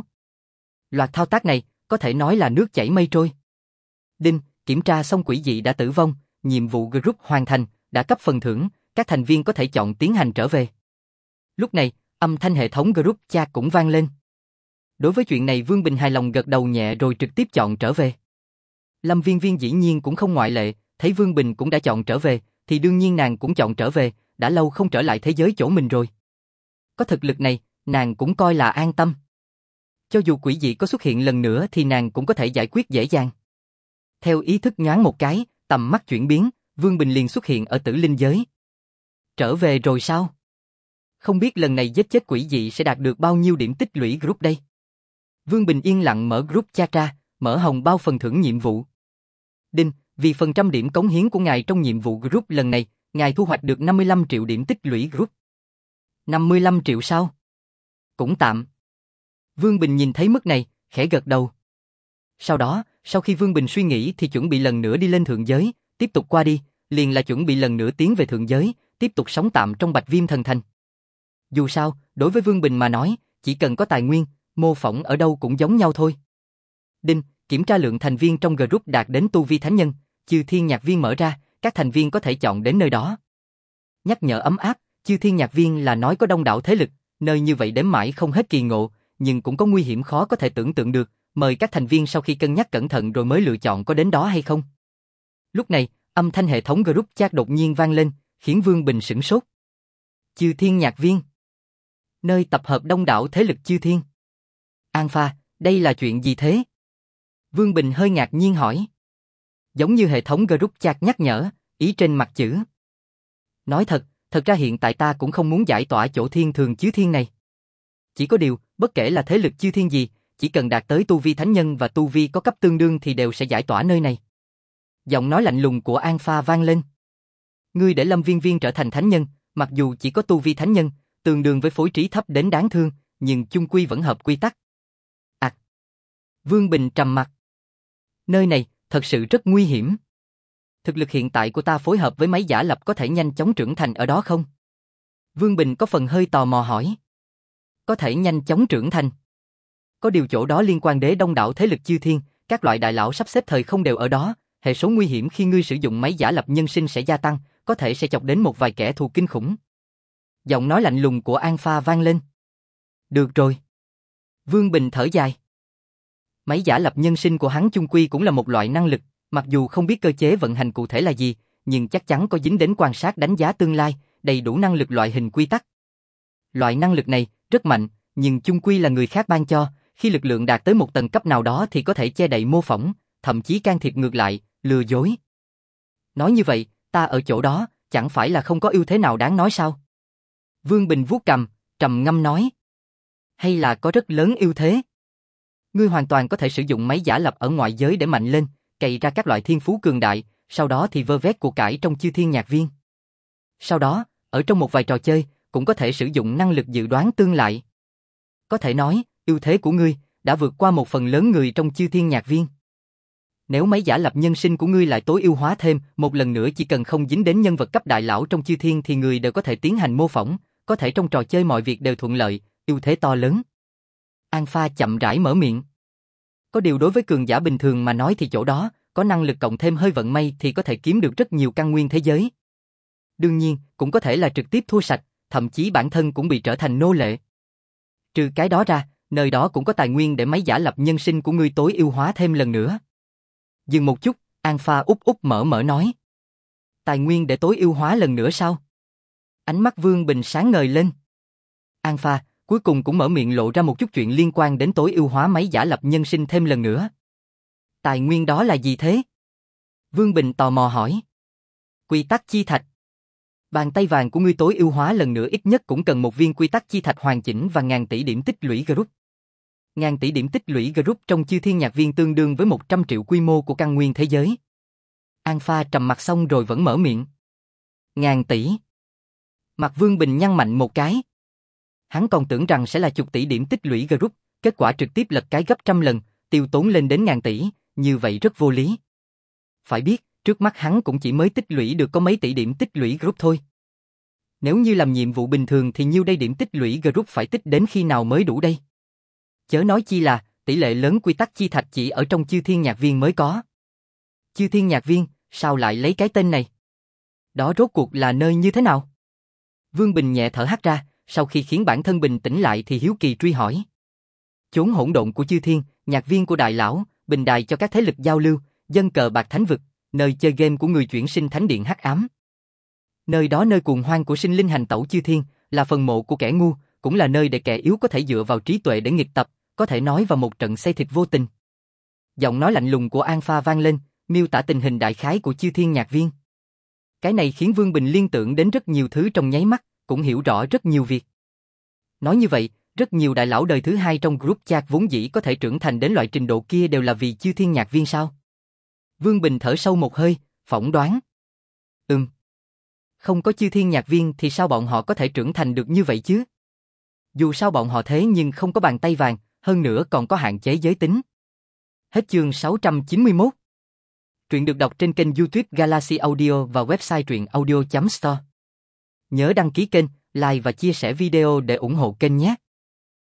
Loạt thao tác này, có thể nói là nước chảy mây trôi. Đinh, kiểm tra xong quỷ dị đã tử vong, nhiệm vụ group hoàn thành, đã cấp phần thưởng, các thành viên có thể chọn tiến hành trở về. Lúc này, âm thanh hệ thống group chat cũng vang lên. Đối với chuyện này Vương Bình hài lòng gật đầu nhẹ rồi trực tiếp chọn trở về. Lâm Viên Viên dĩ nhiên cũng không ngoại lệ, thấy Vương Bình cũng đã chọn trở về, thì đương nhiên nàng cũng chọn trở về, đã lâu không trở lại thế giới chỗ mình rồi. Có thực lực này, nàng cũng coi là an tâm. Cho dù quỷ dị có xuất hiện lần nữa thì nàng cũng có thể giải quyết dễ dàng. Theo ý thức nhoáng một cái, tầm mắt chuyển biến, Vương Bình liền xuất hiện ở tử linh giới. Trở về rồi sao? Không biết lần này giết chết quỷ dị sẽ đạt được bao nhiêu điểm tích lũy group đây? Vương Bình yên lặng mở group chat ra, mở hồng bao phần thưởng nhiệm vụ. Đinh, vì phần trăm điểm cống hiến của ngài trong nhiệm vụ group lần này, ngài thu hoạch được năm mươi lăm triệu điểm tích lũy group. năm mươi lăm triệu sao? Cũng tạm. Vương Bình nhìn thấy mức này, khẽ gật đầu. Sau đó, sau khi Vương Bình suy nghĩ thì chuẩn bị lần nữa đi lên thượng giới, tiếp tục qua đi, liền là chuẩn bị lần nữa tiến về thượng giới, tiếp tục sống tạm trong Bạch Viêm Thần Thành. Dù sao, đối với Vương Bình mà nói, chỉ cần có tài nguyên, mô phỏng ở đâu cũng giống nhau thôi. Đinh, kiểm tra lượng thành viên trong group đạt đến tu vi thánh nhân, Chư Thiên Nhạc Viên mở ra, các thành viên có thể chọn đến nơi đó. Nhắc nhở ấm áp, Chư Thiên Nhạc Viên là nói có đông đảo thế lực, nơi như vậy đếm mãi không hết kỳ ngộ, nhưng cũng có nguy hiểm khó có thể tưởng tượng được, mời các thành viên sau khi cân nhắc cẩn thận rồi mới lựa chọn có đến đó hay không. Lúc này, âm thanh hệ thống group chat đột nhiên vang lên, khiến Vương Bình sửng sốt. Chư Thiên Nhạc Viên, nơi tập hợp đông đảo thế lực chư thiên. Alpha, đây là chuyện gì thế? Vương Bình hơi ngạc nhiên hỏi. Giống như hệ thống group chat nhắc nhở, ý trên mặt chữ. Nói thật, thật ra hiện tại ta cũng không muốn giải tỏa chỗ thiên thường chư thiên này. Chỉ có điều, bất kể là thế lực chư thiên gì, chỉ cần đạt tới tu vi thánh nhân và tu vi có cấp tương đương thì đều sẽ giải tỏa nơi này. Giọng nói lạnh lùng của Alpha vang lên. Ngươi để Lâm Viên Viên trở thành thánh nhân, mặc dù chỉ có tu vi thánh nhân, tương đương với phối trí thấp đến đáng thương, nhưng chung quy vẫn hợp quy tắc. À. Vương Bình trầm mặt. Nơi này, thật sự rất nguy hiểm. Thực lực hiện tại của ta phối hợp với máy giả lập có thể nhanh chóng trưởng thành ở đó không? Vương Bình có phần hơi tò mò hỏi. Có thể nhanh chóng trưởng thành. Có điều chỗ đó liên quan đến đông đảo thế lực chư thiên, các loại đại lão sắp xếp thời không đều ở đó, hệ số nguy hiểm khi ngươi sử dụng máy giả lập nhân sinh sẽ gia tăng, có thể sẽ chọc đến một vài kẻ thù kinh khủng. Giọng nói lạnh lùng của Alpha vang lên. Được rồi. Vương Bình thở dài. Máy giả lập nhân sinh của hắn chung quy cũng là một loại năng lực, mặc dù không biết cơ chế vận hành cụ thể là gì, nhưng chắc chắn có dính đến quan sát đánh giá tương lai, đầy đủ năng lực loại hình quy tắc. Loại năng lực này rất mạnh, nhưng chung quy là người khác ban cho, khi lực lượng đạt tới một tầng cấp nào đó thì có thể che đậy mô phỏng, thậm chí can thiệp ngược lại, lừa dối. Nói như vậy, ta ở chỗ đó, chẳng phải là không có ưu thế nào đáng nói sao? Vương Bình vuốt cằm, trầm ngâm nói. Hay là có rất lớn ưu thế? Ngươi hoàn toàn có thể sử dụng máy giả lập ở ngoại giới để mạnh lên, cày ra các loại thiên phú cường đại, sau đó thì vơ vét của cải trong Chư Thiên Nhạc Viên. Sau đó, ở trong một vài trò chơi, cũng có thể sử dụng năng lực dự đoán tương lại. Có thể nói, ưu thế của ngươi đã vượt qua một phần lớn người trong Chư Thiên Nhạc Viên. Nếu máy giả lập nhân sinh của ngươi lại tối ưu hóa thêm, một lần nữa chỉ cần không dính đến nhân vật cấp đại lão trong Chư Thiên thì người đều có thể tiến hành mô phỏng, có thể trong trò chơi mọi việc đều thuận lợi, ưu thế to lớn. Alpha chậm rãi mở miệng. Có điều đối với cường giả bình thường mà nói thì chỗ đó, có năng lực cộng thêm hơi vận may thì có thể kiếm được rất nhiều căn nguyên thế giới. Đương nhiên, cũng có thể là trực tiếp thua sạch, thậm chí bản thân cũng bị trở thành nô lệ. Trừ cái đó ra, nơi đó cũng có tài nguyên để máy giả lập nhân sinh của ngươi tối ưu hóa thêm lần nữa. Dừng một chút, Alpha úp úp mở mở nói. Tài nguyên để tối ưu hóa lần nữa sao? Ánh mắt Vương Bình sáng ngời lên. Alpha cuối cùng cũng mở miệng lộ ra một chút chuyện liên quan đến tối ưu hóa máy giả lập nhân sinh thêm lần nữa. Tài nguyên đó là gì thế? Vương Bình tò mò hỏi. Quy tắc chi thạch. Bàn tay vàng của ngươi tối ưu hóa lần nữa ít nhất cũng cần một viên quy tắc chi thạch hoàn chỉnh và ngàn tỷ điểm tích lũy group. Ngàn tỷ điểm tích lũy group trong Chư Thiên Nhạc Viên tương đương với một trăm triệu quy mô của căn nguyên thế giới. Alpha trầm mặt xong rồi vẫn mở miệng. Ngàn tỷ. Mặt Vương Bình nhăn mạnh một cái. Hắn còn tưởng rằng sẽ là chục tỷ điểm tích lũy group, kết quả trực tiếp lật cái gấp trăm lần, tiêu tốn lên đến ngàn tỷ, như vậy rất vô lý. Phải biết, trước mắt hắn cũng chỉ mới tích lũy được có mấy tỷ điểm tích lũy group thôi. Nếu như làm nhiệm vụ bình thường thì nhiêu đây điểm tích lũy group phải tích đến khi nào mới đủ đây? Chớ nói chi là, tỷ lệ lớn quy tắc chi thạch chỉ ở trong Chư Thiên Nhạc Viên mới có. Chư Thiên Nhạc Viên, Sao lại lấy cái tên này? Đó rốt cuộc là nơi như thế nào? Vương Bình nhẹ thở hắt ra, sau khi khiến bản thân bình tĩnh lại thì hiếu kỳ truy hỏi. Chốn hỗn độn của chư thiên, nhạc viên của đại lão, bình đài cho các thế lực giao lưu, dân cờ bạc thánh vực, nơi chơi game của người chuyển sinh thánh điện hắc ám. Nơi đó nơi cuồng hoang của sinh linh hành tẩu chư thiên, là phần mộ của kẻ ngu, cũng là nơi để kẻ yếu có thể dựa vào trí tuệ để nghịch tập, có thể nói vào một trận xây thịt vô tình. Giọng nói lạnh lùng của An Pha vang lên, miêu tả tình hình đại khái của chư thiên nhạc viên. Cái này khiến Vương Bình liên tưởng đến rất nhiều thứ trong nháy mắt, cũng hiểu rõ rất nhiều việc. Nói như vậy, rất nhiều đại lão đời thứ hai trong group chat vốn dĩ có thể trưởng thành đến loại trình độ kia đều là vì chư thiên nhạc viên sao? Vương Bình thở sâu một hơi, phỏng đoán. Ừm. Không có chư thiên nhạc viên thì sao bọn họ có thể trưởng thành được như vậy chứ? Dù sao bọn họ thế nhưng không có bàn tay vàng, hơn nữa còn có hạn chế giới tính. Hết chương sáu trăm chín mươi mốt. Truyện được đọc trên kênh YouTube Galaxy Audio và website truyện audio chấm store. Nhớ đăng ký kênh, like và chia sẻ video để ủng hộ kênh nhé.